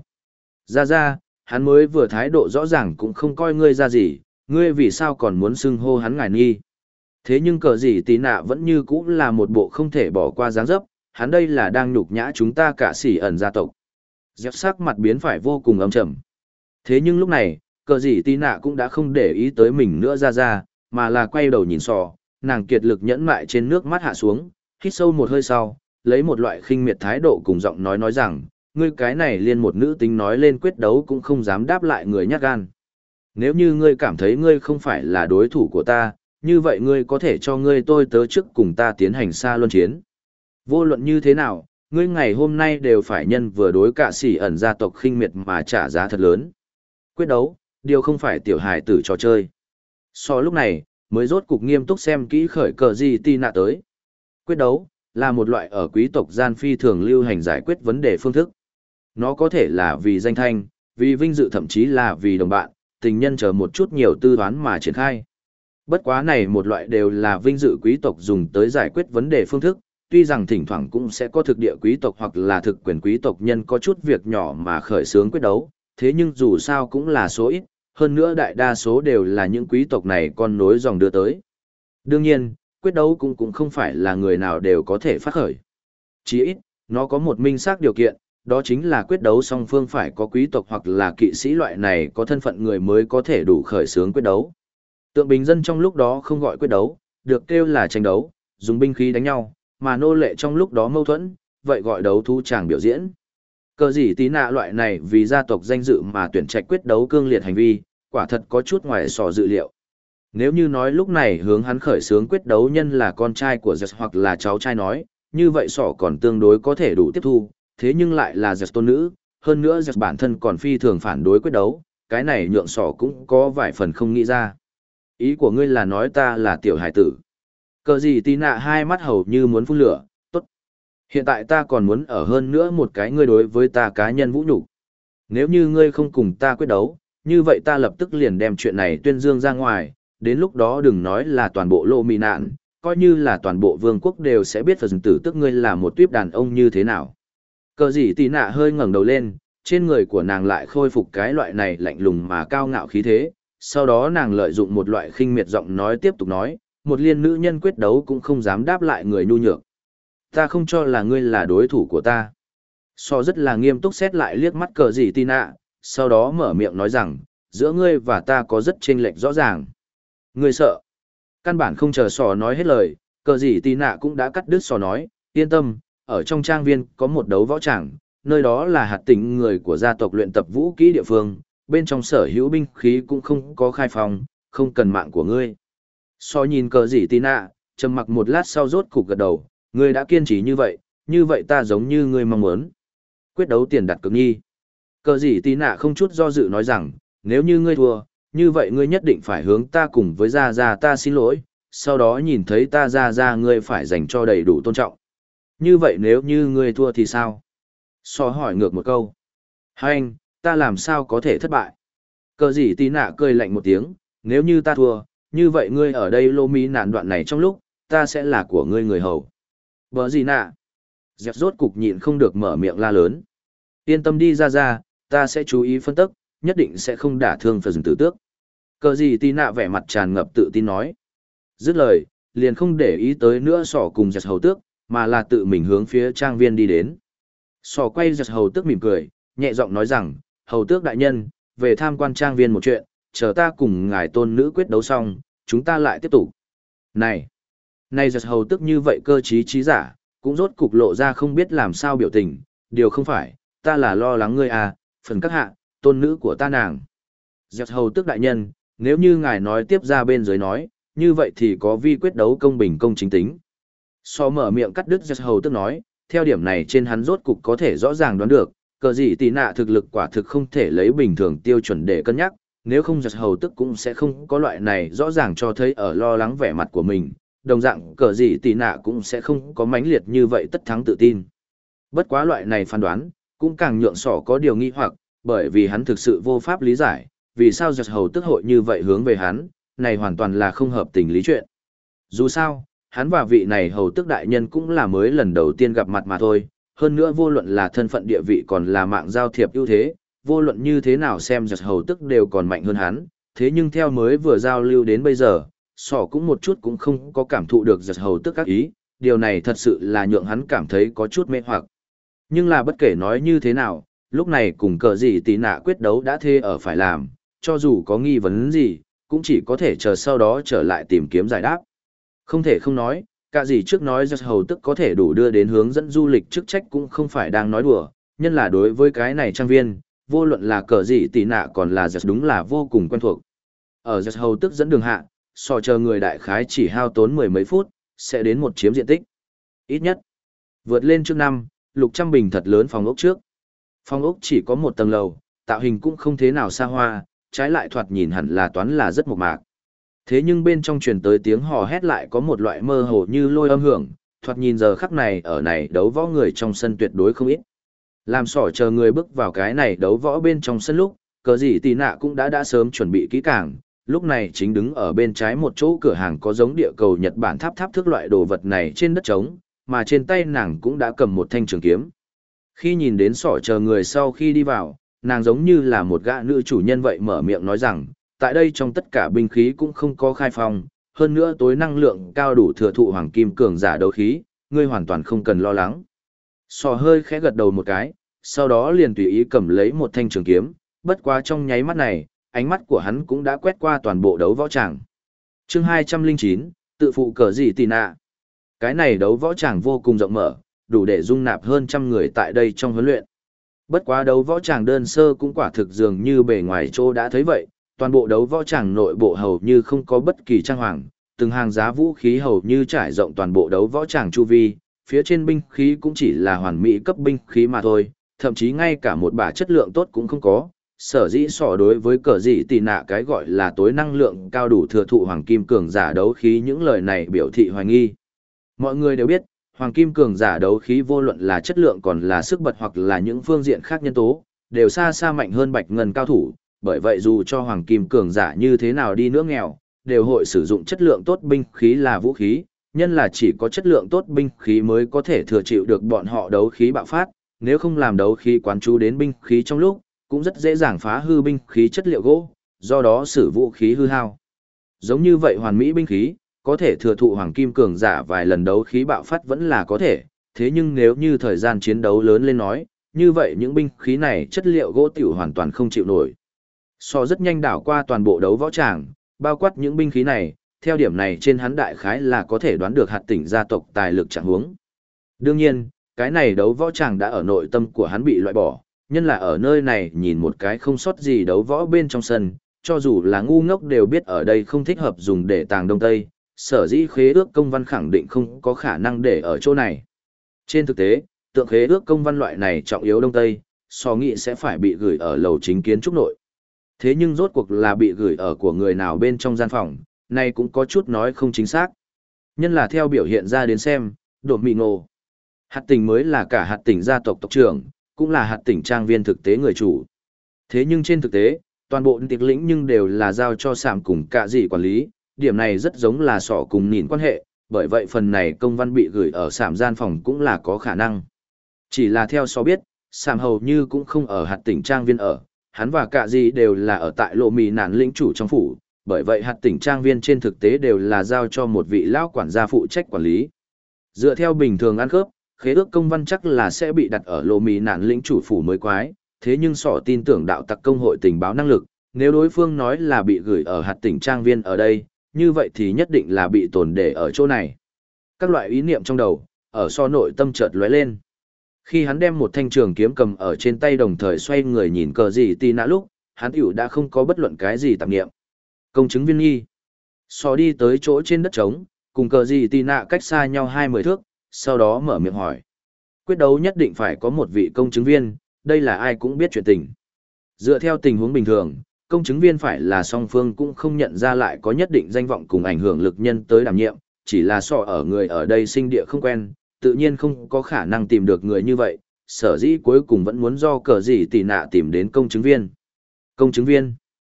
Ra, hắn mới vừa thái độ rõ ràng cũng không coi ngươi ra gì, ngươi vì sao còn muốn xưng hô hắn ngài nghi. Thế nhưng cờ gì tí nạ vẫn như cũ là một bộ không thể bỏ qua dáng dấp, hắn đây là đang nhục nhã chúng ta cả sỉ ẩn gia tộc. Dẹp sắc mặt biến phải vô cùng âm trầm. Thế nhưng lúc này, cờ gì tí nạ cũng đã không để ý tới mình nữa ra, mà là quay đầu nhìn sò, nàng kiệt lực nhẫn mại trên nước mắt hạ xuống, hít sâu một hơi sau, lấy một loại khinh miệt thái độ cùng giọng nói rằng, ngươi cái này liên một nữ tính nói lên quyết đấu cũng không dám đáp lại người nhát gan. Nếu như ngươi cảm thấy ngươi không phải là đối thủ của ta, như vậy ngươi có thể cho ngươi tôi tớ trước cùng ta tiến hành xa luân chiến. Vô luận như thế nào, ngươi ngày hôm nay đều phải nhân vừa đối cả sỉ ẩn gia tộc khinh miệt mà trả giá thật lớn. Quyết đấu, điều không phải tiểu hài tử trò chơi. So lúc này, mới rốt cục nghiêm túc xem kỹ khởi cờ gì tì nạ tới. Quyết đấu, là một loại ở quý tộc gian phi thường lưu hành giải quyết vấn đề phương thức. Nó có thể là vì danh thanh, vì vinh dự thậm chí là vì đồng bạn, tình nhân chờ một chút nhiều tư toán mà triển khai. Bất quá này một loại đều là vinh dự quý tộc dùng tới giải quyết vấn đề phương thức, tuy rằng thỉnh thoảng cũng sẽ có thực địa quý tộc hoặc là thực quyền quý tộc nhân có chút việc nhỏ mà khởi xướng quyết đấu, thế nhưng dù sao cũng là số ít, hơn nữa đại đa số đều là những quý tộc này con nối dòng đưa tới. Đương nhiên, quyết đấu cũng không phải là người nào đều có thể phát khởi. Chỉ ít, nó có một minh xác điều kiện, đó chính là quyết đấu song phương phải có quý tộc hoặc là kỵ sĩ loại này có thân phận người mới có thể đủ khởi xướng quyết đấu. Tượng bình dân trong lúc đó không gọi quyết đấu, được kêu là tranh đấu, dùng binh khí đánh nhau, mà nô lệ trong lúc đó mâu thuẫn, vậy gọi đấu thú tràng biểu diễn. Cờ gì tí nạ loại này vì gia tộc danh dự mà tuyển trạch quyết đấu cương liệt hành vi, quả thật có chút ngoài sò dự liệu. Nếu như nói lúc này hướng hắn khởi xướng quyết đấu nhân là con trai của Zeus hoặc là cháu trai nói, như vậy sỏ còn tương đối có thể đủ tiếp thu, thế nhưng lại là Zeus tôn nữ, hơn nữa Zeus bản thân còn phi thường phản đối quyết đấu, cái này nhượng sỏ cũng có vài phần không nghĩ ra. Ý của ngươi là nói ta là tiểu hải tử. Cờ gì tí nạ hai mắt hầu như muốn phun lửa, tốt. Hiện tại ta còn muốn ở hơn nữa một cái ngươi đối với ta cá nhân vũ nhục. Nếu như ngươi không cùng ta quyết đấu, như vậy ta lập tức liền đem chuyện này tuyên dương ra ngoài, đến lúc đó đừng nói là toàn bộ lô mì nạn, coi như là toàn bộ vương quốc đều sẽ biết phần tử tức ngươi là một tuyếp đàn ông như thế nào. Cờ gì tí nạ hơi ngẩng đầu lên, trên người của nàng lại khôi phục cái loại này lạnh lùng mà cao ngạo khí thế, sau đó nàng lợi dụng một loại khinh miệt giọng nói tiếp tục nói, một liên nữ nhân quyết đấu cũng không dám đáp lại người nhu nhược. Ta không cho là ngươi là đối thủ của ta. So rất là nghiêm túc xét lại liếc mắt cờ gì tí nạ, sau đó mở miệng nói rằng, giữa ngươi và ta có rất chênh lệch rõ ràng. Ngươi sợ. Căn bản không chờ sò nói hết lời, cờ gì tí nạ cũng đã cắt đứt sò nói, yên tâm, ở trong trang viên có một đấu võ tràng, nơi đó là hạt tỉnh người của gia tộc luyện tập vũ kỹ địa phương, bên trong sở hữu binh khí cũng không có khai phòng, không cần mạng của ngươi. So nhìn cờ gì tí nạ, trầm mặc một lát sau rốt cục gật đầu, ngươi đã kiên trì như vậy ta giống như ngươi mong muốn. Quyết đấu tiền đặt cược nghi. Cờ gì tí nạ không chút do dự nói rằng, nếu như ngươi thua, như vậy ngươi nhất định phải hướng ta cùng với Gia Gia ta xin lỗi, sau đó nhìn thấy ta Gia Gia ngươi phải dành cho đầy đủ tôn trọng. Như vậy nếu như ngươi thua thì sao? So hỏi ngược một câu. Anh, ta làm sao có thể thất bại? Cờ gì tí nạ cười lạnh một tiếng, nếu như ta thua, như vậy ngươi ở đây lô mỹ nạn đoạn này trong lúc, ta sẽ là của ngươi người hầu. Bở gì nạ? Dẹp rốt cục nhịn không được mở miệng la lớn. Yên tâm đi Gia Gia, ta sẽ chú ý phân tích, nhất định sẽ không đả thương phần tử tước. Cờ gì tí nạ vẻ mặt tràn ngập tự tin nói. Dứt lời, liền không để ý tới nữa sỏ cùng giật hầu tước, mà là tự mình hướng phía trang viên đi đến. Sỏ quay giật hầu tước mỉm cười, nhẹ giọng nói rằng, hầu tước đại nhân, về tham quan trang viên một chuyện, chờ ta cùng ngài tôn nữ quyết đấu xong, chúng ta lại tiếp tục. Này giật hầu tước như vậy cơ trí trí giả, cũng rốt cục lộ ra không biết làm sao biểu tình, điều không phải, ta là lo lắng ngươi à, phần các hạ, tôn nữ của ta nàng. Giật hầu tước đại nhân, nếu như ngài nói tiếp ra bên dưới nói, như vậy thì có vi quyết đấu công bình công chính tính. So mở miệng cắt đứt giật hầu tước nói, theo điểm này trên hắn rốt cục có thể rõ ràng đoán được, cờ gì tì nạ thực lực quả thực không thể lấy bình thường tiêu chuẩn để cân nhắc, nếu không giật hầu tước cũng sẽ không có loại này rõ ràng cho thấy ở lo lắng vẻ mặt của mình, đồng dạng cờ gì tì nạ cũng sẽ không có mãnh liệt như vậy tất thắng tự tin. Bất quá loại này phán đoán, cũng càng nhượng sỏ có điều nghi hoặc, bởi vì hắn thực sự vô pháp lý giải, vì sao giật hầu tước hội như vậy hướng về hắn, này hoàn toàn là không hợp tình lý chuyện. Dù sao, hắn và vị này hầu tước đại nhân cũng là mới lần đầu tiên gặp mặt mà thôi, hơn nữa vô luận là thân phận địa vị còn là mạng giao thiệp ưu thế, vô luận như thế nào xem giật hầu tước đều còn mạnh hơn hắn, thế nhưng theo mới vừa giao lưu đến bây giờ, sỏ cũng một chút cũng không có cảm thụ được giật hầu tước các ý, điều này thật sự là nhượng hắn cảm thấy có chút mê hoặc. Nhưng là bất kể nói như thế nào, lúc này cùng cờ gì tí nạ quyết đấu đã thê ở phải làm, cho dù có nghi vấn gì, cũng chỉ có thể chờ sau đó trở lại tìm kiếm giải đáp. Không thể không nói, cả gì trước nói giật hầu tức có thể đủ đưa đến hướng dẫn du lịch chức trách cũng không phải đang nói đùa, nhân là đối với cái này trang viên, vô luận là cờ gì tí nạ còn là giật đúng là vô cùng quen thuộc. Ở giật hầu tức dẫn đường hạ, so chờ người đại khái chỉ hao tốn mười mấy phút, sẽ đến một chiếm diện tích. Ít nhất, vượt lên trước năm, lục trăm bình thật lớn phòng ốc trước. Phòng ốc chỉ có một tầng lầu, tạo hình cũng không thế nào xa hoa, trái lại thoạt nhìn hẳn là toán là rất mộc mạc. Thế nhưng bên trong truyền tới tiếng hò hét lại có một loại mơ hồ như lôi âm hưởng, thoạt nhìn giờ khắc này ở này đấu võ người trong sân tuyệt đối không ít. Làm sỏ chờ người bước vào cái này đấu võ bên trong sân lúc, cờ gì tì nạ cũng đã sớm chuẩn bị kỹ càng, lúc này chính đứng ở bên trái một chỗ cửa hàng có giống địa cầu Nhật Bản tháp tháp thước loại đồ vật này trên đất trống, mà trên tay nàng cũng đã cầm một thanh trường kiếm. Khi nhìn đến sỏ chờ người sau khi đi vào, nàng giống như là một gã nữ chủ nhân vậy mở miệng nói rằng, tại đây trong tất cả binh khí cũng không có khai phong, hơn nữa tối năng lượng cao đủ thừa thụ hoàng kim cường giả đấu khí, ngươi hoàn toàn không cần lo lắng. Sỏ hơi khẽ gật đầu một cái, sau đó liền tùy ý cầm lấy một thanh trường kiếm, bất quá trong nháy mắt này, ánh mắt của hắn cũng đã quét qua toàn bộ đấu võ tràng. Chương 209, tự phụ cờ gì tì nạ. Cái này đấu võ tràng vô cùng rộng mở, đủ để dung nạp hơn trăm người tại đây trong huấn luyện. Bất quá đấu võ tràng đơn sơ cũng quả thực dường như bề ngoài chỗ đã thấy vậy, toàn bộ đấu võ tràng nội bộ hầu như không có bất kỳ trang hoàng, từng hàng giá vũ khí hầu như trải rộng toàn bộ đấu võ tràng chu vi, phía trên binh khí cũng chỉ là hoàn mỹ cấp binh khí mà thôi, thậm chí ngay cả một bả chất lượng tốt cũng không có. Sở dĩ sỏ đối với cờ dị tì nạ cái gọi là tối năng lượng cao đủ thừa thụ hoàng kim cường giả đấu khí những lời này biểu thị hoài nghi. Mọi người đều biết, hoàng kim cường giả đấu khí vô luận là chất lượng còn là sức bật hoặc là những phương diện khác nhân tố, đều xa xa mạnh hơn bạch ngân cao thủ, bởi vậy dù cho hoàng kim cường giả như thế nào đi nữa nghèo, đều hội sử dụng chất lượng tốt binh khí là vũ khí, nhân là chỉ có chất lượng tốt binh khí mới có thể thừa chịu được bọn họ đấu khí bạo phát, nếu không làm đấu khí quán chú đến binh khí trong lúc, cũng rất dễ dàng phá hư binh khí chất liệu gỗ, do đó sử vũ khí hư hao. Giống như vậy hoàn mỹ binh khí, có thể thừa thụ hoàng kim cường giả vài lần đấu khí bạo phát vẫn là có thể, thế nhưng nếu như thời gian chiến đấu lớn lên nói, như vậy những binh khí này chất liệu gỗ tiểu hoàn toàn không chịu nổi. So rất nhanh đảo qua toàn bộ đấu võ tràng, bao quát những binh khí này, theo điểm này trên hắn đại khái là có thể đoán được hạt tỉnh gia tộc tài lực trạng huống. Đương nhiên, cái này đấu võ tràng đã ở nội tâm của hắn bị loại bỏ, nhân là ở nơi này nhìn một cái không sót gì đấu võ bên trong sân, cho dù là ngu ngốc đều biết ở đây không thích hợp dùng để tàng đông tây, sở dĩ khế ước công văn khẳng định không có khả năng để ở chỗ này. Trên thực tế, tượng khế ước công văn loại này trọng yếu đông tây, so nghĩ sẽ phải bị gửi ở lầu chính kiến trúc nội. Thế nhưng rốt cuộc là bị gửi ở của người nào bên trong gian phòng, này cũng có chút nói không chính xác. Nhân là theo biểu hiện ra đến xem, đột mị ngộ. Hạt tỉnh mới là cả hạt tỉnh gia tộc tộc trưởng, cũng là hạt tỉnh trang viên thực tế người chủ. Thế nhưng trên thực tế, toàn bộ tiệc lĩnh nhưng đều là giao cho Sạm cùng cả dị quản lý, điểm này rất giống là sọ cùng nhìn quan hệ, bởi vậy phần này công văn bị gửi ở Sạm gian phòng cũng là có khả năng. Chỉ là theo so biết, Sạm hầu như cũng không ở hạt tỉnh trang viên ở, hắn và cả dị đều là ở tại lộ mì nản lĩnh chủ trong phủ, bởi vậy hạt tỉnh trang viên trên thực tế đều là giao cho một vị lão quản gia phụ trách quản lý. Dựa theo bình thường ăn khớp, khế ước công văn chắc là sẽ bị đặt ở lộ mì nản lĩnh chủ phủ mới quái, thế nhưng sọ tin tưởng đạo tặc công hội tình báo năng lực, nếu đối phương nói là bị gửi ở hạt tỉnh trang viên ở đây, như vậy thì nhất định là bị tồn để ở chỗ này. Các loại ý niệm trong đầu, ở so nội tâm chợt lóe lên. Khi hắn đem một thanh trường kiếm cầm ở trên tay đồng thời xoay người nhìn cờ gì tì nạ lúc, hắn tiểu đã không có bất luận cái gì tạp niệm. Công chứng viên nghi. So đi tới chỗ trên đất trống, cùng cờ gì tì nạ cách xa nhau 20 thước, sau đó mở miệng hỏi. Quyết đấu nhất định phải có một vị công chứng viên, đây là ai cũng biết chuyện tình. Dựa theo tình huống bình thường, công chứng viên phải là song phương cũng không nhận ra lại có nhất định danh vọng cùng ảnh hưởng lực nhân tới đảm nhiệm, chỉ là so ở người ở đây sinh địa không quen, tự nhiên không có khả năng tìm được người như vậy, sở dĩ cuối cùng vẫn muốn do cờ gì tì nạ tìm đến công chứng viên. Công chứng viên.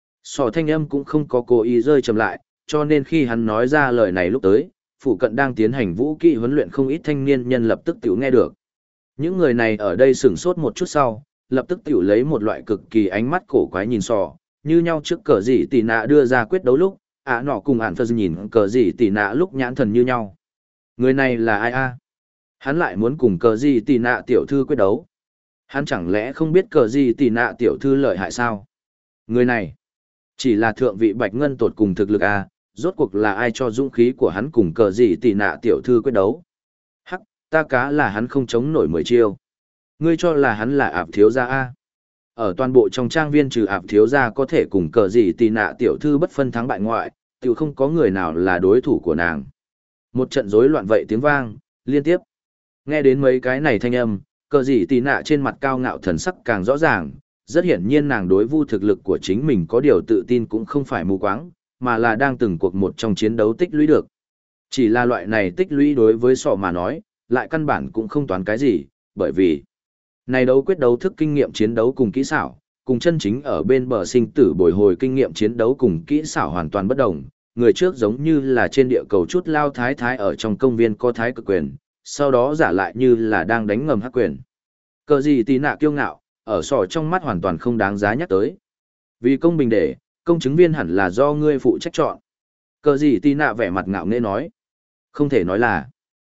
Sọ thanh âm cũng không có cố ý rơi chậm lại, cho nên khi hắn nói ra lời này lúc tới, phụ cận đang tiến hành vũ kỹ huấn luyện không ít thanh niên nhân lập tức tiểu nghe được. Những người này ở đây sửng sốt một chút sau, lập tức tiểu lấy một loại cực kỳ ánh mắt cổ quái nhìn sọ, như nhau trước cờ gì tì nạ đưa ra quyết đấu lúc, nọ cùng ản phơ nhìn cờ gì tì nạ lúc nhãn thần như nhau. Người này là ai a? Hắn lại muốn cùng cờ gì tì nạ tiểu thư quyết đấu. Hắn chẳng lẽ không biết cờ gì tì nạ tiểu thư lợi hại sao? Người này, chỉ là thượng vị bạch ngân tột cùng thực lực a, rốt cuộc là ai cho dũng khí của hắn cùng cờ gì tì nạ tiểu thư quyết đấu? Hắc, ta cá là hắn không chống nổi 10 chiêu. Ngươi cho là hắn là ạp thiếu gia a? Ở toàn bộ trong trang viên trừ ạp thiếu gia có thể cùng cờ gì tì nạ tiểu thư bất phân thắng bại ngoại, tiểu không có người nào là đối thủ của nàng. Một trận rối loạn vậy tiếng vang, liên tiếp. Nghe đến mấy cái này thanh âm, cờ gì tì nạ trên mặt cao ngạo thần sắc càng rõ ràng, rất hiển nhiên nàng đối vu thực lực của chính mình có điều tự tin cũng không phải mù quáng, mà là đang từng cuộc một trong chiến đấu tích lũy được. Chỉ là loại này tích lũy đối với sọ mà nói, lại căn bản cũng không toán cái gì, bởi vì này đấu quyết đấu thức kinh nghiệm chiến đấu cùng kỹ xảo, cùng chân chính ở bên bờ sinh tử bồi hồi kinh nghiệm chiến đấu cùng kỹ xảo hoàn toàn bất đồng. Người trước giống như là trên địa cầu chút lao thái thái ở trong công viên có thái cực quyền, sau đó giả lại như là đang đánh ngầm hắc quyền. Cờ gì tì nạ kiêu ngạo, ở sọ trong mắt hoàn toàn không đáng giá nhắc tới. Vì công bình để, công chứng viên hẳn là do ngươi phụ trách chọn. Cờ gì tì nạ vẻ mặt ngạo nghễ nói. Không thể nói là.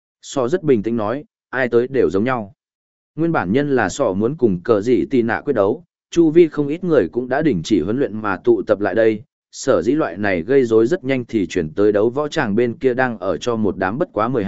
Sọ rất bình tĩnh nói, ai tới đều giống nhau. Nguyên bản nhân là sọ muốn cùng cờ gì tì nạ quyết đấu, chu vi không ít người cũng đã đình chỉ huấn luyện mà tụ tập lại đây. Sở dĩ loại này gây rối rất nhanh thì chuyển tới đấu võ tràng bên kia đang ở cho một đám bất quá 12,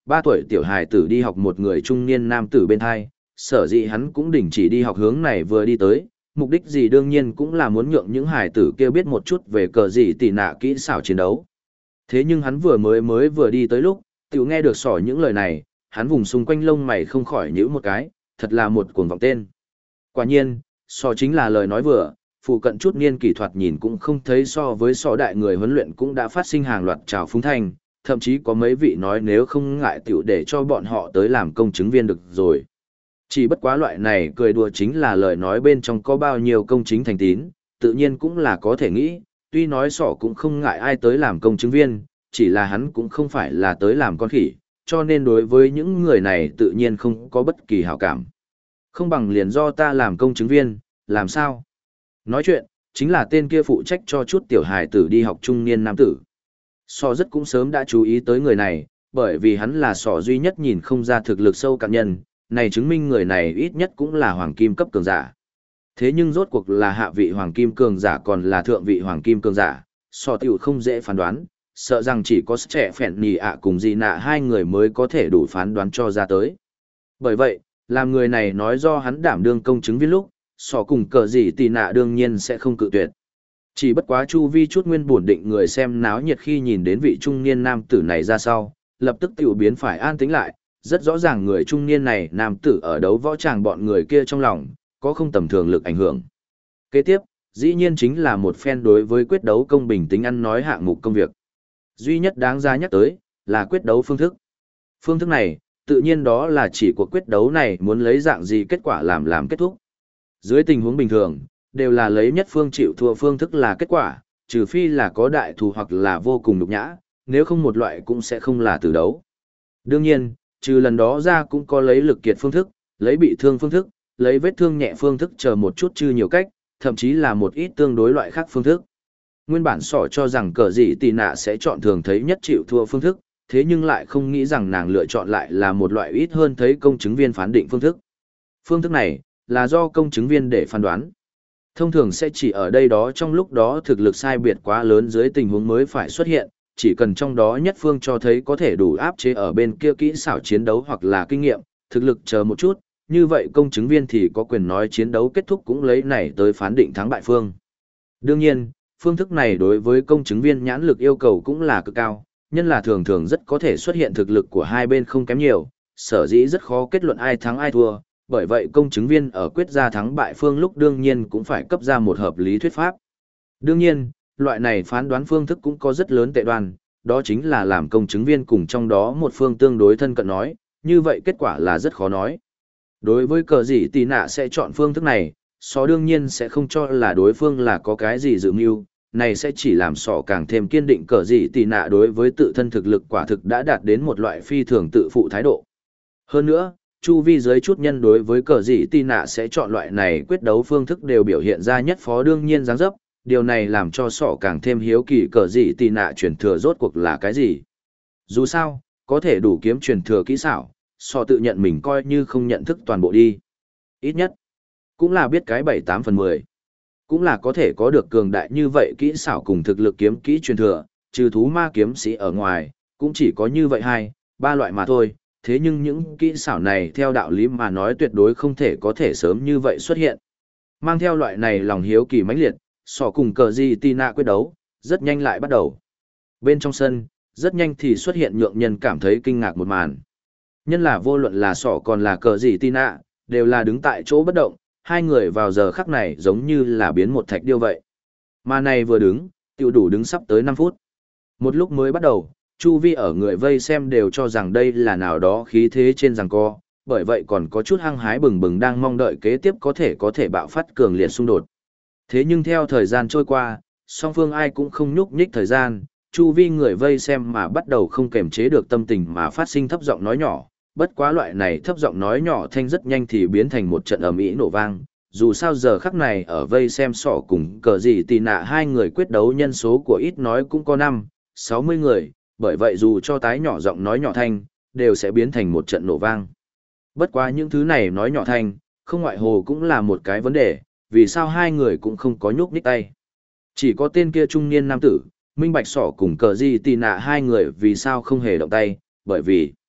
3 tuổi tiểu hài tử đi học một người trung niên nam tử bên hai, sở dĩ hắn cũng đình chỉ đi học hướng này vừa đi tới, mục đích gì đương nhiên cũng là muốn nhượng những hài tử kia biết một chút về cờ gì tỉ nạ kỹ xảo chiến đấu. Thế nhưng hắn vừa đi tới lúc, tiểu nghe được sỏ những lời này, hắn vùng xung quanh lông mày không khỏi nhíu một cái, thật là một cuồng vọng tên. Quả nhiên, sỏ chính là lời nói vừa, phụ cận chút niên kỷ thuật nhìn cũng không thấy so với sỏ đại người huấn luyện cũng đã phát sinh hàng loạt trào phúng thanh, thậm chí có mấy vị nói nếu không ngại tiểu để cho bọn họ tới làm công chứng viên được rồi. Chỉ bất quá loại này cười đùa chính là lời nói bên trong có bao nhiêu công chính thành tín, tự nhiên cũng là có thể nghĩ, tuy nói sỏ cũng không ngại ai tới làm công chứng viên, chỉ là hắn cũng không phải là tới làm con khỉ, cho nên đối với những người này tự nhiên không có bất kỳ hảo cảm. Không bằng liền do ta làm công chứng viên, làm sao? Nói chuyện, chính là tên kia phụ trách cho chút tiểu hài tử đi học trung niên nam tử. Sỏ rất cũng sớm đã chú ý tới người này, bởi vì hắn là sỏ duy nhất nhìn không ra thực lực sâu cạn nhân, này chứng minh người này ít nhất cũng là hoàng kim cấp cường giả. Thế nhưng rốt cuộc là hạ vị hoàng kim cường giả còn là thượng vị hoàng kim cường giả, sỏ tiểu không dễ phán đoán, sợ rằng chỉ có trẻ phèn nì ạ cùng gì nạ hai người mới có thể đủ phán đoán cho ra tới. Bởi vậy, làm người này nói do hắn đảm đương công chứng viên lúc, sỏ cùng cờ gì tì nạ đương nhiên sẽ không cự tuyệt. Chỉ bất quá chu vi chút nguyên bổn định người xem náo nhiệt khi nhìn đến vị trung niên nam tử này ra sau, lập tức tiểu biến phải an tĩnh lại, rất rõ ràng người trung niên này nam tử ở đấu võ tràng bọn người kia trong lòng, có không tầm thường lực ảnh hưởng. Kế tiếp, dĩ nhiên chính là một phen đối với quyết đấu công bình tính ăn nói hạng mục công việc. Duy nhất đáng ra nhắc tới, là quyết đấu phương thức. Phương thức này, tự nhiên đó là chỉ cuộc quyết đấu này muốn lấy dạng gì kết quả làm kết thúc. Dưới tình huống bình thường, đều là lấy nhất phương chịu thua phương thức là kết quả, trừ phi là có đại thù hoặc là vô cùng nhục nhã, nếu không một loại cũng sẽ không là tử đấu. Đương nhiên, trừ lần đó ra cũng có lấy lực kiệt phương thức, lấy bị thương phương thức, lấy vết thương nhẹ phương thức chờ một chút chứ nhiều cách, thậm chí là một ít tương đối loại khác phương thức. Nguyên bản sỏ cho rằng cờ gì tì nạ sẽ chọn thường thấy nhất chịu thua phương thức, thế nhưng lại không nghĩ rằng nàng lựa chọn lại là một loại ít hơn thấy công chứng viên phán định phương thức. Phương thức này, là do công chứng viên để phán đoán. Thông thường sẽ chỉ ở đây đó trong lúc đó thực lực sai biệt quá lớn dưới tình huống mới phải xuất hiện, chỉ cần trong đó nhất phương cho thấy có thể đủ áp chế ở bên kia kỹ xảo chiến đấu hoặc là kinh nghiệm, thực lực chờ một chút, như vậy công chứng viên thì có quyền nói chiến đấu kết thúc cũng lấy này tới phán định thắng bại phương. Đương nhiên, phương thức này đối với công chứng viên nhãn lực yêu cầu cũng là cực cao, nhân là thường thường rất có thể xuất hiện thực lực của hai bên không kém nhiều, sở dĩ rất khó kết luận ai thắng ai thua, bởi vậy công chứng viên ở quyết ra thắng bại phương lúc đương nhiên cũng phải cấp ra một hợp lý thuyết pháp. Đương nhiên, loại này phán đoán phương thức cũng có rất lớn tệ đoan, đó chính là làm công chứng viên cùng trong đó một phương tương đối thân cận nói, như vậy kết quả là rất khó nói. Đối với cờ gì tì nạ sẽ chọn phương thức này, sọ đương nhiên sẽ không cho là đối phương là có cái gì dự mưu, này sẽ chỉ làm sọ càng thêm kiên định cờ gì tì nạ đối với tự thân thực lực quả thực đã đạt đến một loại phi thường tự phụ thái độ. Hơn nữa, chu vi giới chút nhân đối với cờ gì tì nạ sẽ chọn loại này quyết đấu phương thức đều biểu hiện ra nhất phó đương nhiên dáng dấp, điều này làm cho sọ càng thêm hiếu kỳ cờ gì tì nạ truyền thừa rốt cuộc là cái gì. Dù sao, có thể đủ kiếm truyền thừa kỹ xảo, sọ tự nhận mình coi như không nhận thức toàn bộ đi. Ít nhất, cũng là biết cái 7-8/10. Cũng là có thể có được cường đại như vậy kỹ xảo cùng thực lực kiếm kỹ truyền thừa, trừ thú ma kiếm sĩ ở ngoài, cũng chỉ có như vậy 2-3 loại mà thôi. Thế nhưng những kỹ xảo này theo đạo lý mà nói tuyệt đối không thể có thể sớm như vậy xuất hiện. Mang theo loại này lòng hiếu kỳ mãnh liệt, sọ cùng cờ gì tì nạ quyết đấu, rất nhanh lại bắt đầu. Bên trong sân, rất nhanh thì xuất hiện nhượng nhân cảm thấy kinh ngạc một màn. Nhân là vô luận là sọ còn là cờ gì tì nạ, đều là đứng tại chỗ bất động, hai người vào giờ khắc này giống như là biến một thạch điêu vậy. Mà này vừa đứng, tiêu đủ đứng sắp tới 5 phút. Một lúc mới bắt đầu, chu vi ở người vây xem đều cho rằng đây là nào đó khí thế trên giằng co, bởi vậy còn có chút hăng hái bừng bừng đang mong đợi kế tiếp có thể bạo phát cường liệt xung đột. Thế nhưng theo thời gian trôi qua, song phương ai cũng không nhúc nhích thời gian, chu vi người vây xem mà bắt đầu không kềm chế được tâm tình mà phát sinh thấp giọng nói nhỏ, bất quá loại này thấp giọng nói nhỏ thanh rất nhanh thì biến thành một trận ầm ĩ nổ vang. Dù sao giờ khắc này ở vây xem sọ cùng cờ gì tì nạ hai người quyết đấu nhân số của ít nói cũng có 5-60 người, bởi vậy dù cho tái nhỏ giọng nói nhỏ thanh, đều sẽ biến thành một trận nổ vang. Bất quá những thứ này nói nhỏ thanh, không ngoại hồ cũng là một cái vấn đề, vì sao hai người cũng không có nhúc nhích tay. Chỉ có tên kia trung niên nam tử, minh bạch sọ cùng cờ gì tì nạ hai người vì sao không hề động tay, bởi vì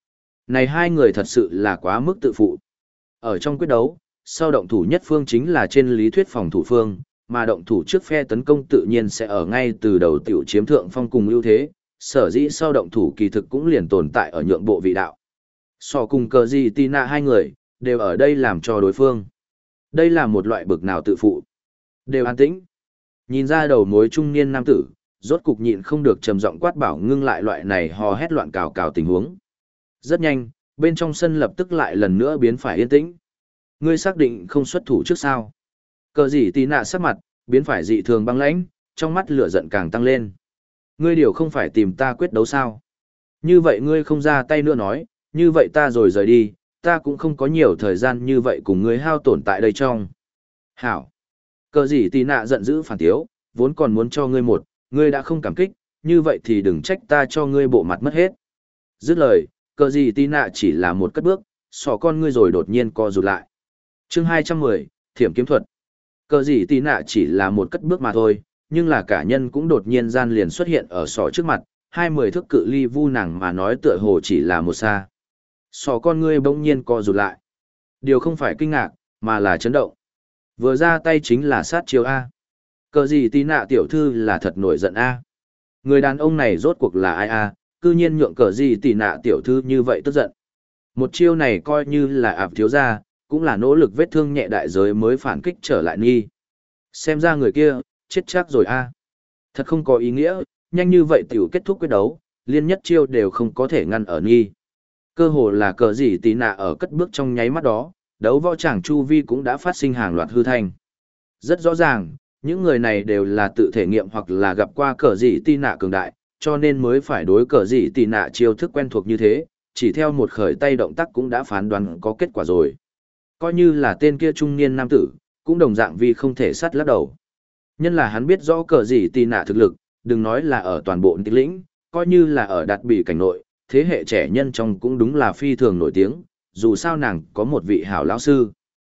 Này hai người thật sự là quá mức tự phụ. Ở trong quyết đấu, sau động thủ nhất phương chính là trên lý thuyết phòng thủ phương, mà động thủ trước phe tấn công tự nhiên sẽ ở ngay từ đầu tiểu chiếm thượng phong cùng ưu thế, sở dĩ sau động thủ kỳ thực cũng liền tồn tại ở nhượng bộ vị đạo. So cùng cờ gì tì nạ hai người, đều ở đây làm cho đối phương. Đây là một loại bực nào tự phụ. Đều an tĩnh. Nhìn ra đầu mối trung niên nam tử, rốt cục nhịn không được trầm giọng quát bảo ngưng lại loại này hò hét loạn cào cào tình huống. Rất nhanh, bên trong sân lập tức lại lần nữa biến phải yên tĩnh. Ngươi xác định không xuất thủ trước sao? Cờ gì tì nạ sắc mặt, biến phải dị thường băng lãnh, trong mắt lửa giận càng tăng lên. Ngươi điều không phải tìm ta quyết đấu sao? Như vậy ngươi không ra tay nữa nói, như vậy ta rồi rời đi, ta cũng không có nhiều thời gian như vậy cùng ngươi hao tổn tại đây trong. Hảo! Cờ gì tì nạ giận dữ phản tiếu, vốn còn muốn cho ngươi một, ngươi đã không cảm kích, như vậy thì đừng trách ta cho ngươi bộ mặt mất hết. Dứt lời, cờ gì tì nạ chỉ là một cất bước, sỏ con ngươi rồi đột nhiên co rụt lại. Chương 210, Thiểm kiếm thuật. Cờ gì tì nạ chỉ là một cất bước mà thôi, nhưng là cả nhân cũng đột nhiên gian liền xuất hiện ở sỏ trước mặt, 20 thước cự ly vu nàng mà nói tựa hồ chỉ là một xa. Sỏ con ngươi bỗng nhiên co rụt lại. Điều không phải kinh ngạc, mà là chấn động. Vừa ra tay chính là sát chiêu A. Cờ gì tì nạ tiểu thư là thật nổi giận A. Người đàn ông này rốt cuộc là ai A, cư nhiên nhượng cờ gì tì nạ tiểu thư như vậy tức giận. Một chiêu này coi như là ạp thiếu gia, cũng là nỗ lực vết thương nhẹ đại giới mới phản kích trở lại nghi. Xem ra người kia, chết chắc rồi A. Thật không có ý nghĩa, nhanh như vậy tiểu kết thúc quyết đấu, liên nhất chiêu đều không có thể ngăn ở nghi. Cơ hồ là cờ gì tì nạ ở cất bước trong nháy mắt đó, đấu võ tràng chu vi cũng đã phát sinh hàng loạt hư thanh. Rất rõ ràng, những người này đều là tự thể nghiệm hoặc là gặp qua cờ gì tì nạ cường đại, cho nên mới phải đối cờ gì tì nạ chiêu thức quen thuộc như thế, chỉ theo một khởi tay động tác cũng đã phán đoán có kết quả rồi. Coi như là tên kia trung niên nam tử, cũng đồng dạng vì không thể sắt lắc đầu. Nhân là hắn biết rõ cờ gì tì nạ thực lực, đừng nói là ở toàn bộ tịch lĩnh, coi như là ở đạt bỉ cảnh nội, thế hệ trẻ nhân trong cũng đúng là phi thường nổi tiếng, dù sao nàng có một vị hảo lão sư.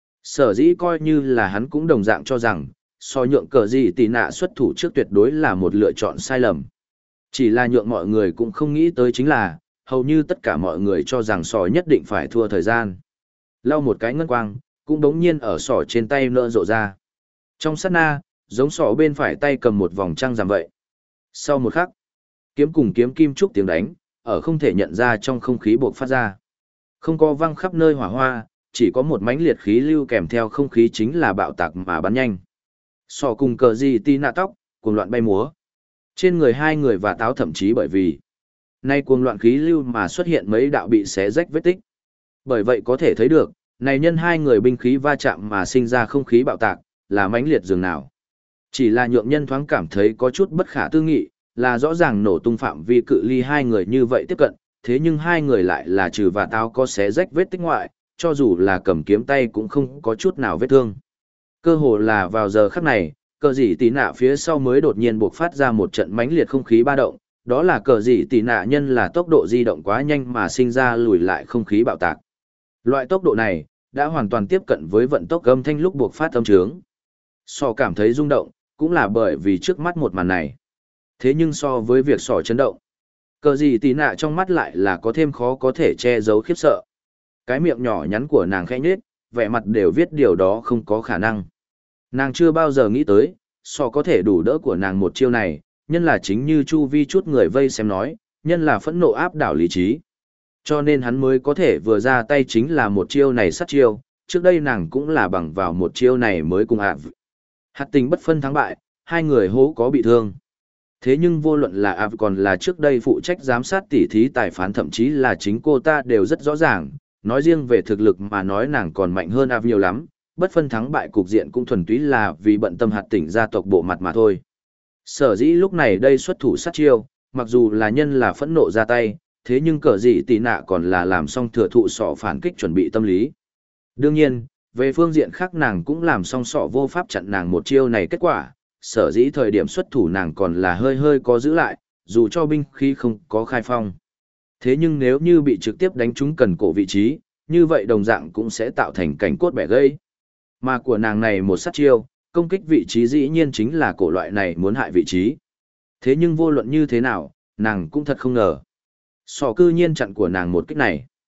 Sở dĩ coi như là hắn cũng đồng dạng cho rằng, so nhượng cờ gì tì nạ xuất thủ trước tuyệt đối là một lựa chọn sai lầm. Chỉ là nhượng mọi người cũng không nghĩ tới chính là, hầu như tất cả mọi người cho rằng sò nhất định phải thua thời gian. Lau một cái ngân quang, cũng đống nhiên ở sò trên tay nở rộ ra. Trong sát na, giống sò bên phải tay cầm một vòng trăng rằm vậy. Sau một khắc, kiếm cùng kiếm kim trúc tiếng đánh, ở không thể nhận ra trong không khí bộc phát ra. Không có văng khắp nơi hỏa hoa, chỉ có một mánh liệt khí lưu kèm theo không khí chính là bạo tạc mà bắn nhanh. Sò cùng cờ gì tì nạ tóc, cuồng loạn bay múa. Trên người hai người và táo thậm chí bởi vì nay cuồng loạn khí lưu mà xuất hiện mấy đạo bị xé rách vết tích. Bởi vậy có thể thấy được, này nhân hai người binh khí va chạm mà sinh ra không khí bạo tạc, là mãnh liệt dường nào. Chỉ là nhượng nhân thoáng cảm thấy có chút bất khả tư nghị, là rõ ràng nổ tung phạm vi cự ly hai người như vậy tiếp cận, thế nhưng hai người lại là trừ và táo có xé rách vết tích ngoại, cho dù là cầm kiếm tay cũng không có chút nào vết thương. Cơ hồ là vào giờ khắc này, cờ dị tì nạ phía sau mới đột nhiên buộc phát ra một trận mãnh liệt không khí ba động, đó là cờ dị tì nạ nhân là tốc độ di động quá nhanh mà sinh ra lùi lại không khí bạo tạc. Loại tốc độ này, đã hoàn toàn tiếp cận với vận tốc âm thanh lúc buộc phát âm trướng. Sò cảm thấy rung động, cũng là bởi vì trước mắt một màn này. Thế nhưng so với việc sò chấn động, cờ dị tì nạ trong mắt lại là có thêm khó có thể che giấu khiếp sợ. Cái miệng nhỏ nhắn của nàng khẽ nhếch, vẻ mặt đều viết điều đó không có khả năng. Nàng chưa bao giờ nghĩ tới, sò có thể đủ đỡ của nàng một chiêu này, nhân là chính như chu vi chút người vây xem nói, nhân là phẫn nộ áp đảo lý trí. Cho nên hắn mới có thể vừa ra tay chính là một chiêu này sát chiêu, trước đây nàng cũng là bằng vào một chiêu này mới cùng hạt tình bất phân thắng bại, hai người hố có bị thương. Thế nhưng vô luận là còn là trước đây phụ trách giám sát tỉ thí tài phán thậm chí là chính cô ta đều rất rõ ràng, nói riêng về thực lực mà nói nàng còn mạnh hơn nhiều lắm, bất phân thắng bại cục diện cũng thuần túy là vì bận tâm hạt tỉnh gia tộc bộ mặt mà thôi. Sở dĩ lúc này đây xuất thủ sát chiêu, mặc dù là nhân là phẫn nộ ra tay, thế nhưng cờ dị tì nạ còn là làm xong thừa thụ sọ phản kích chuẩn bị tâm lý. Đương nhiên, về phương diện khác nàng cũng làm xong sọ vô pháp chặn nàng một chiêu này kết quả, sở dĩ thời điểm xuất thủ nàng còn là hơi hơi có giữ lại, dù cho binh khí không có khai phong. Thế nhưng nếu như bị trực tiếp đánh trúng cần cổ vị trí, như vậy đồng dạng cũng sẽ tạo thành cảnh cốt bẻ gãy. Mà của nàng này một sát chiêu, công kích vị trí dĩ nhiên chính là cổ loại này muốn hại vị trí. Thế nhưng vô luận như thế nào, nàng cũng thật không ngờ. Sọ cư nhiên chặn của nàng một kích này.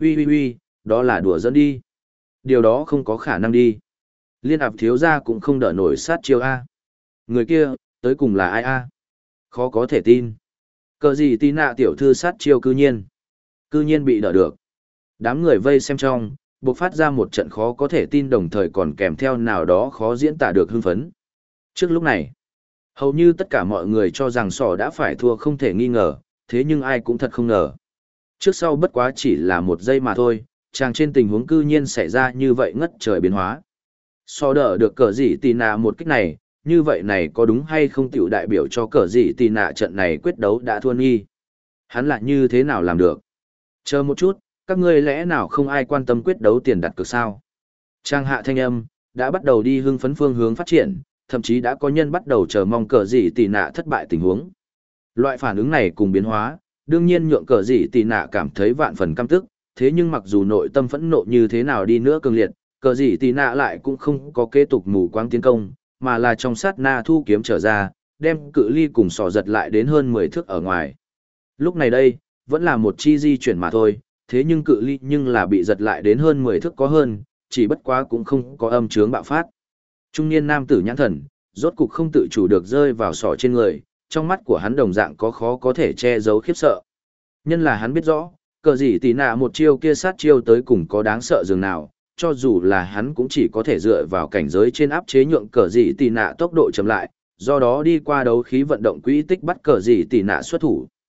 Ui, đó là đùa dẫn đi. Điều đó không có khả năng đi. Liên ạp thiếu gia cũng không đỡ nổi sát chiêu A. Người kia, tới cùng là ai A? Khó có thể tin. Cờ gì tí nạ tiểu thư sát chiêu cư nhiên bị đỡ được. Đám người vây xem trong, bộc phát ra một trận khó có thể tin đồng thời còn kèm theo nào đó khó diễn tả được hưng phấn. Trước lúc này, hầu như tất cả mọi người cho rằng sỏ đã phải thua không thể nghi ngờ, thế nhưng ai cũng thật không ngờ. Trước sau bất quá chỉ là một giây mà thôi, chàng trên tình huống cư nhiên xảy ra như vậy ngất trời biến hóa. So đỡ được cờ gì tì nạ một kích này, như vậy này có đúng hay không tiểu đại biểu cho cờ gì tì nạ trận này quyết đấu đã thua nghi. Hắn lại như thế nào làm được? Chờ một chút, các ngươi lẽ nào không ai quan tâm quyết đấu tiền đặt cược sao? Trang hạ thanh âm, đã bắt đầu đi hưng phấn phương hướng phát triển, thậm chí đã có nhân bắt đầu chờ mong cờ gì tì nạ thất bại tình huống. Loại phản ứng này cùng biến hóa, đương nhiên nhượng cờ gì tì nạ cảm thấy vạn phần căm tức, thế nhưng mặc dù nội tâm phẫn nộ như thế nào đi nữa cường liệt, cờ gì tì nạ lại cũng không có kế tục mù quáng tiến công, mà là trong sát na thu kiếm trở ra, đem cự ly cùng sò giật lại đến hơn 10 thước ở ngoài. Lúc này đây, vẫn là một chi di chuyển mà thôi, thế nhưng cự ly nhưng là bị giật lại đến hơn 10 thước có hơn, chỉ bất quá cũng không có âm chướng bạo phát. Trung niên nam tử nhãn thần, rốt cục không tự chủ được rơi vào sọ trên người, trong mắt của hắn đồng dạng có khó có thể che giấu khiếp sợ. Nhân là hắn biết rõ, cờ gì tì nạ một chiêu kia sát chiêu tới cùng có đáng sợ dường nào, cho dù là hắn cũng chỉ có thể dựa vào cảnh giới trên áp chế nhượng cờ gì tì nạ tốc độ chậm lại, do đó đi qua đấu khí vận động quỹ tích bắt cờ gì tì nạ xuất thủ.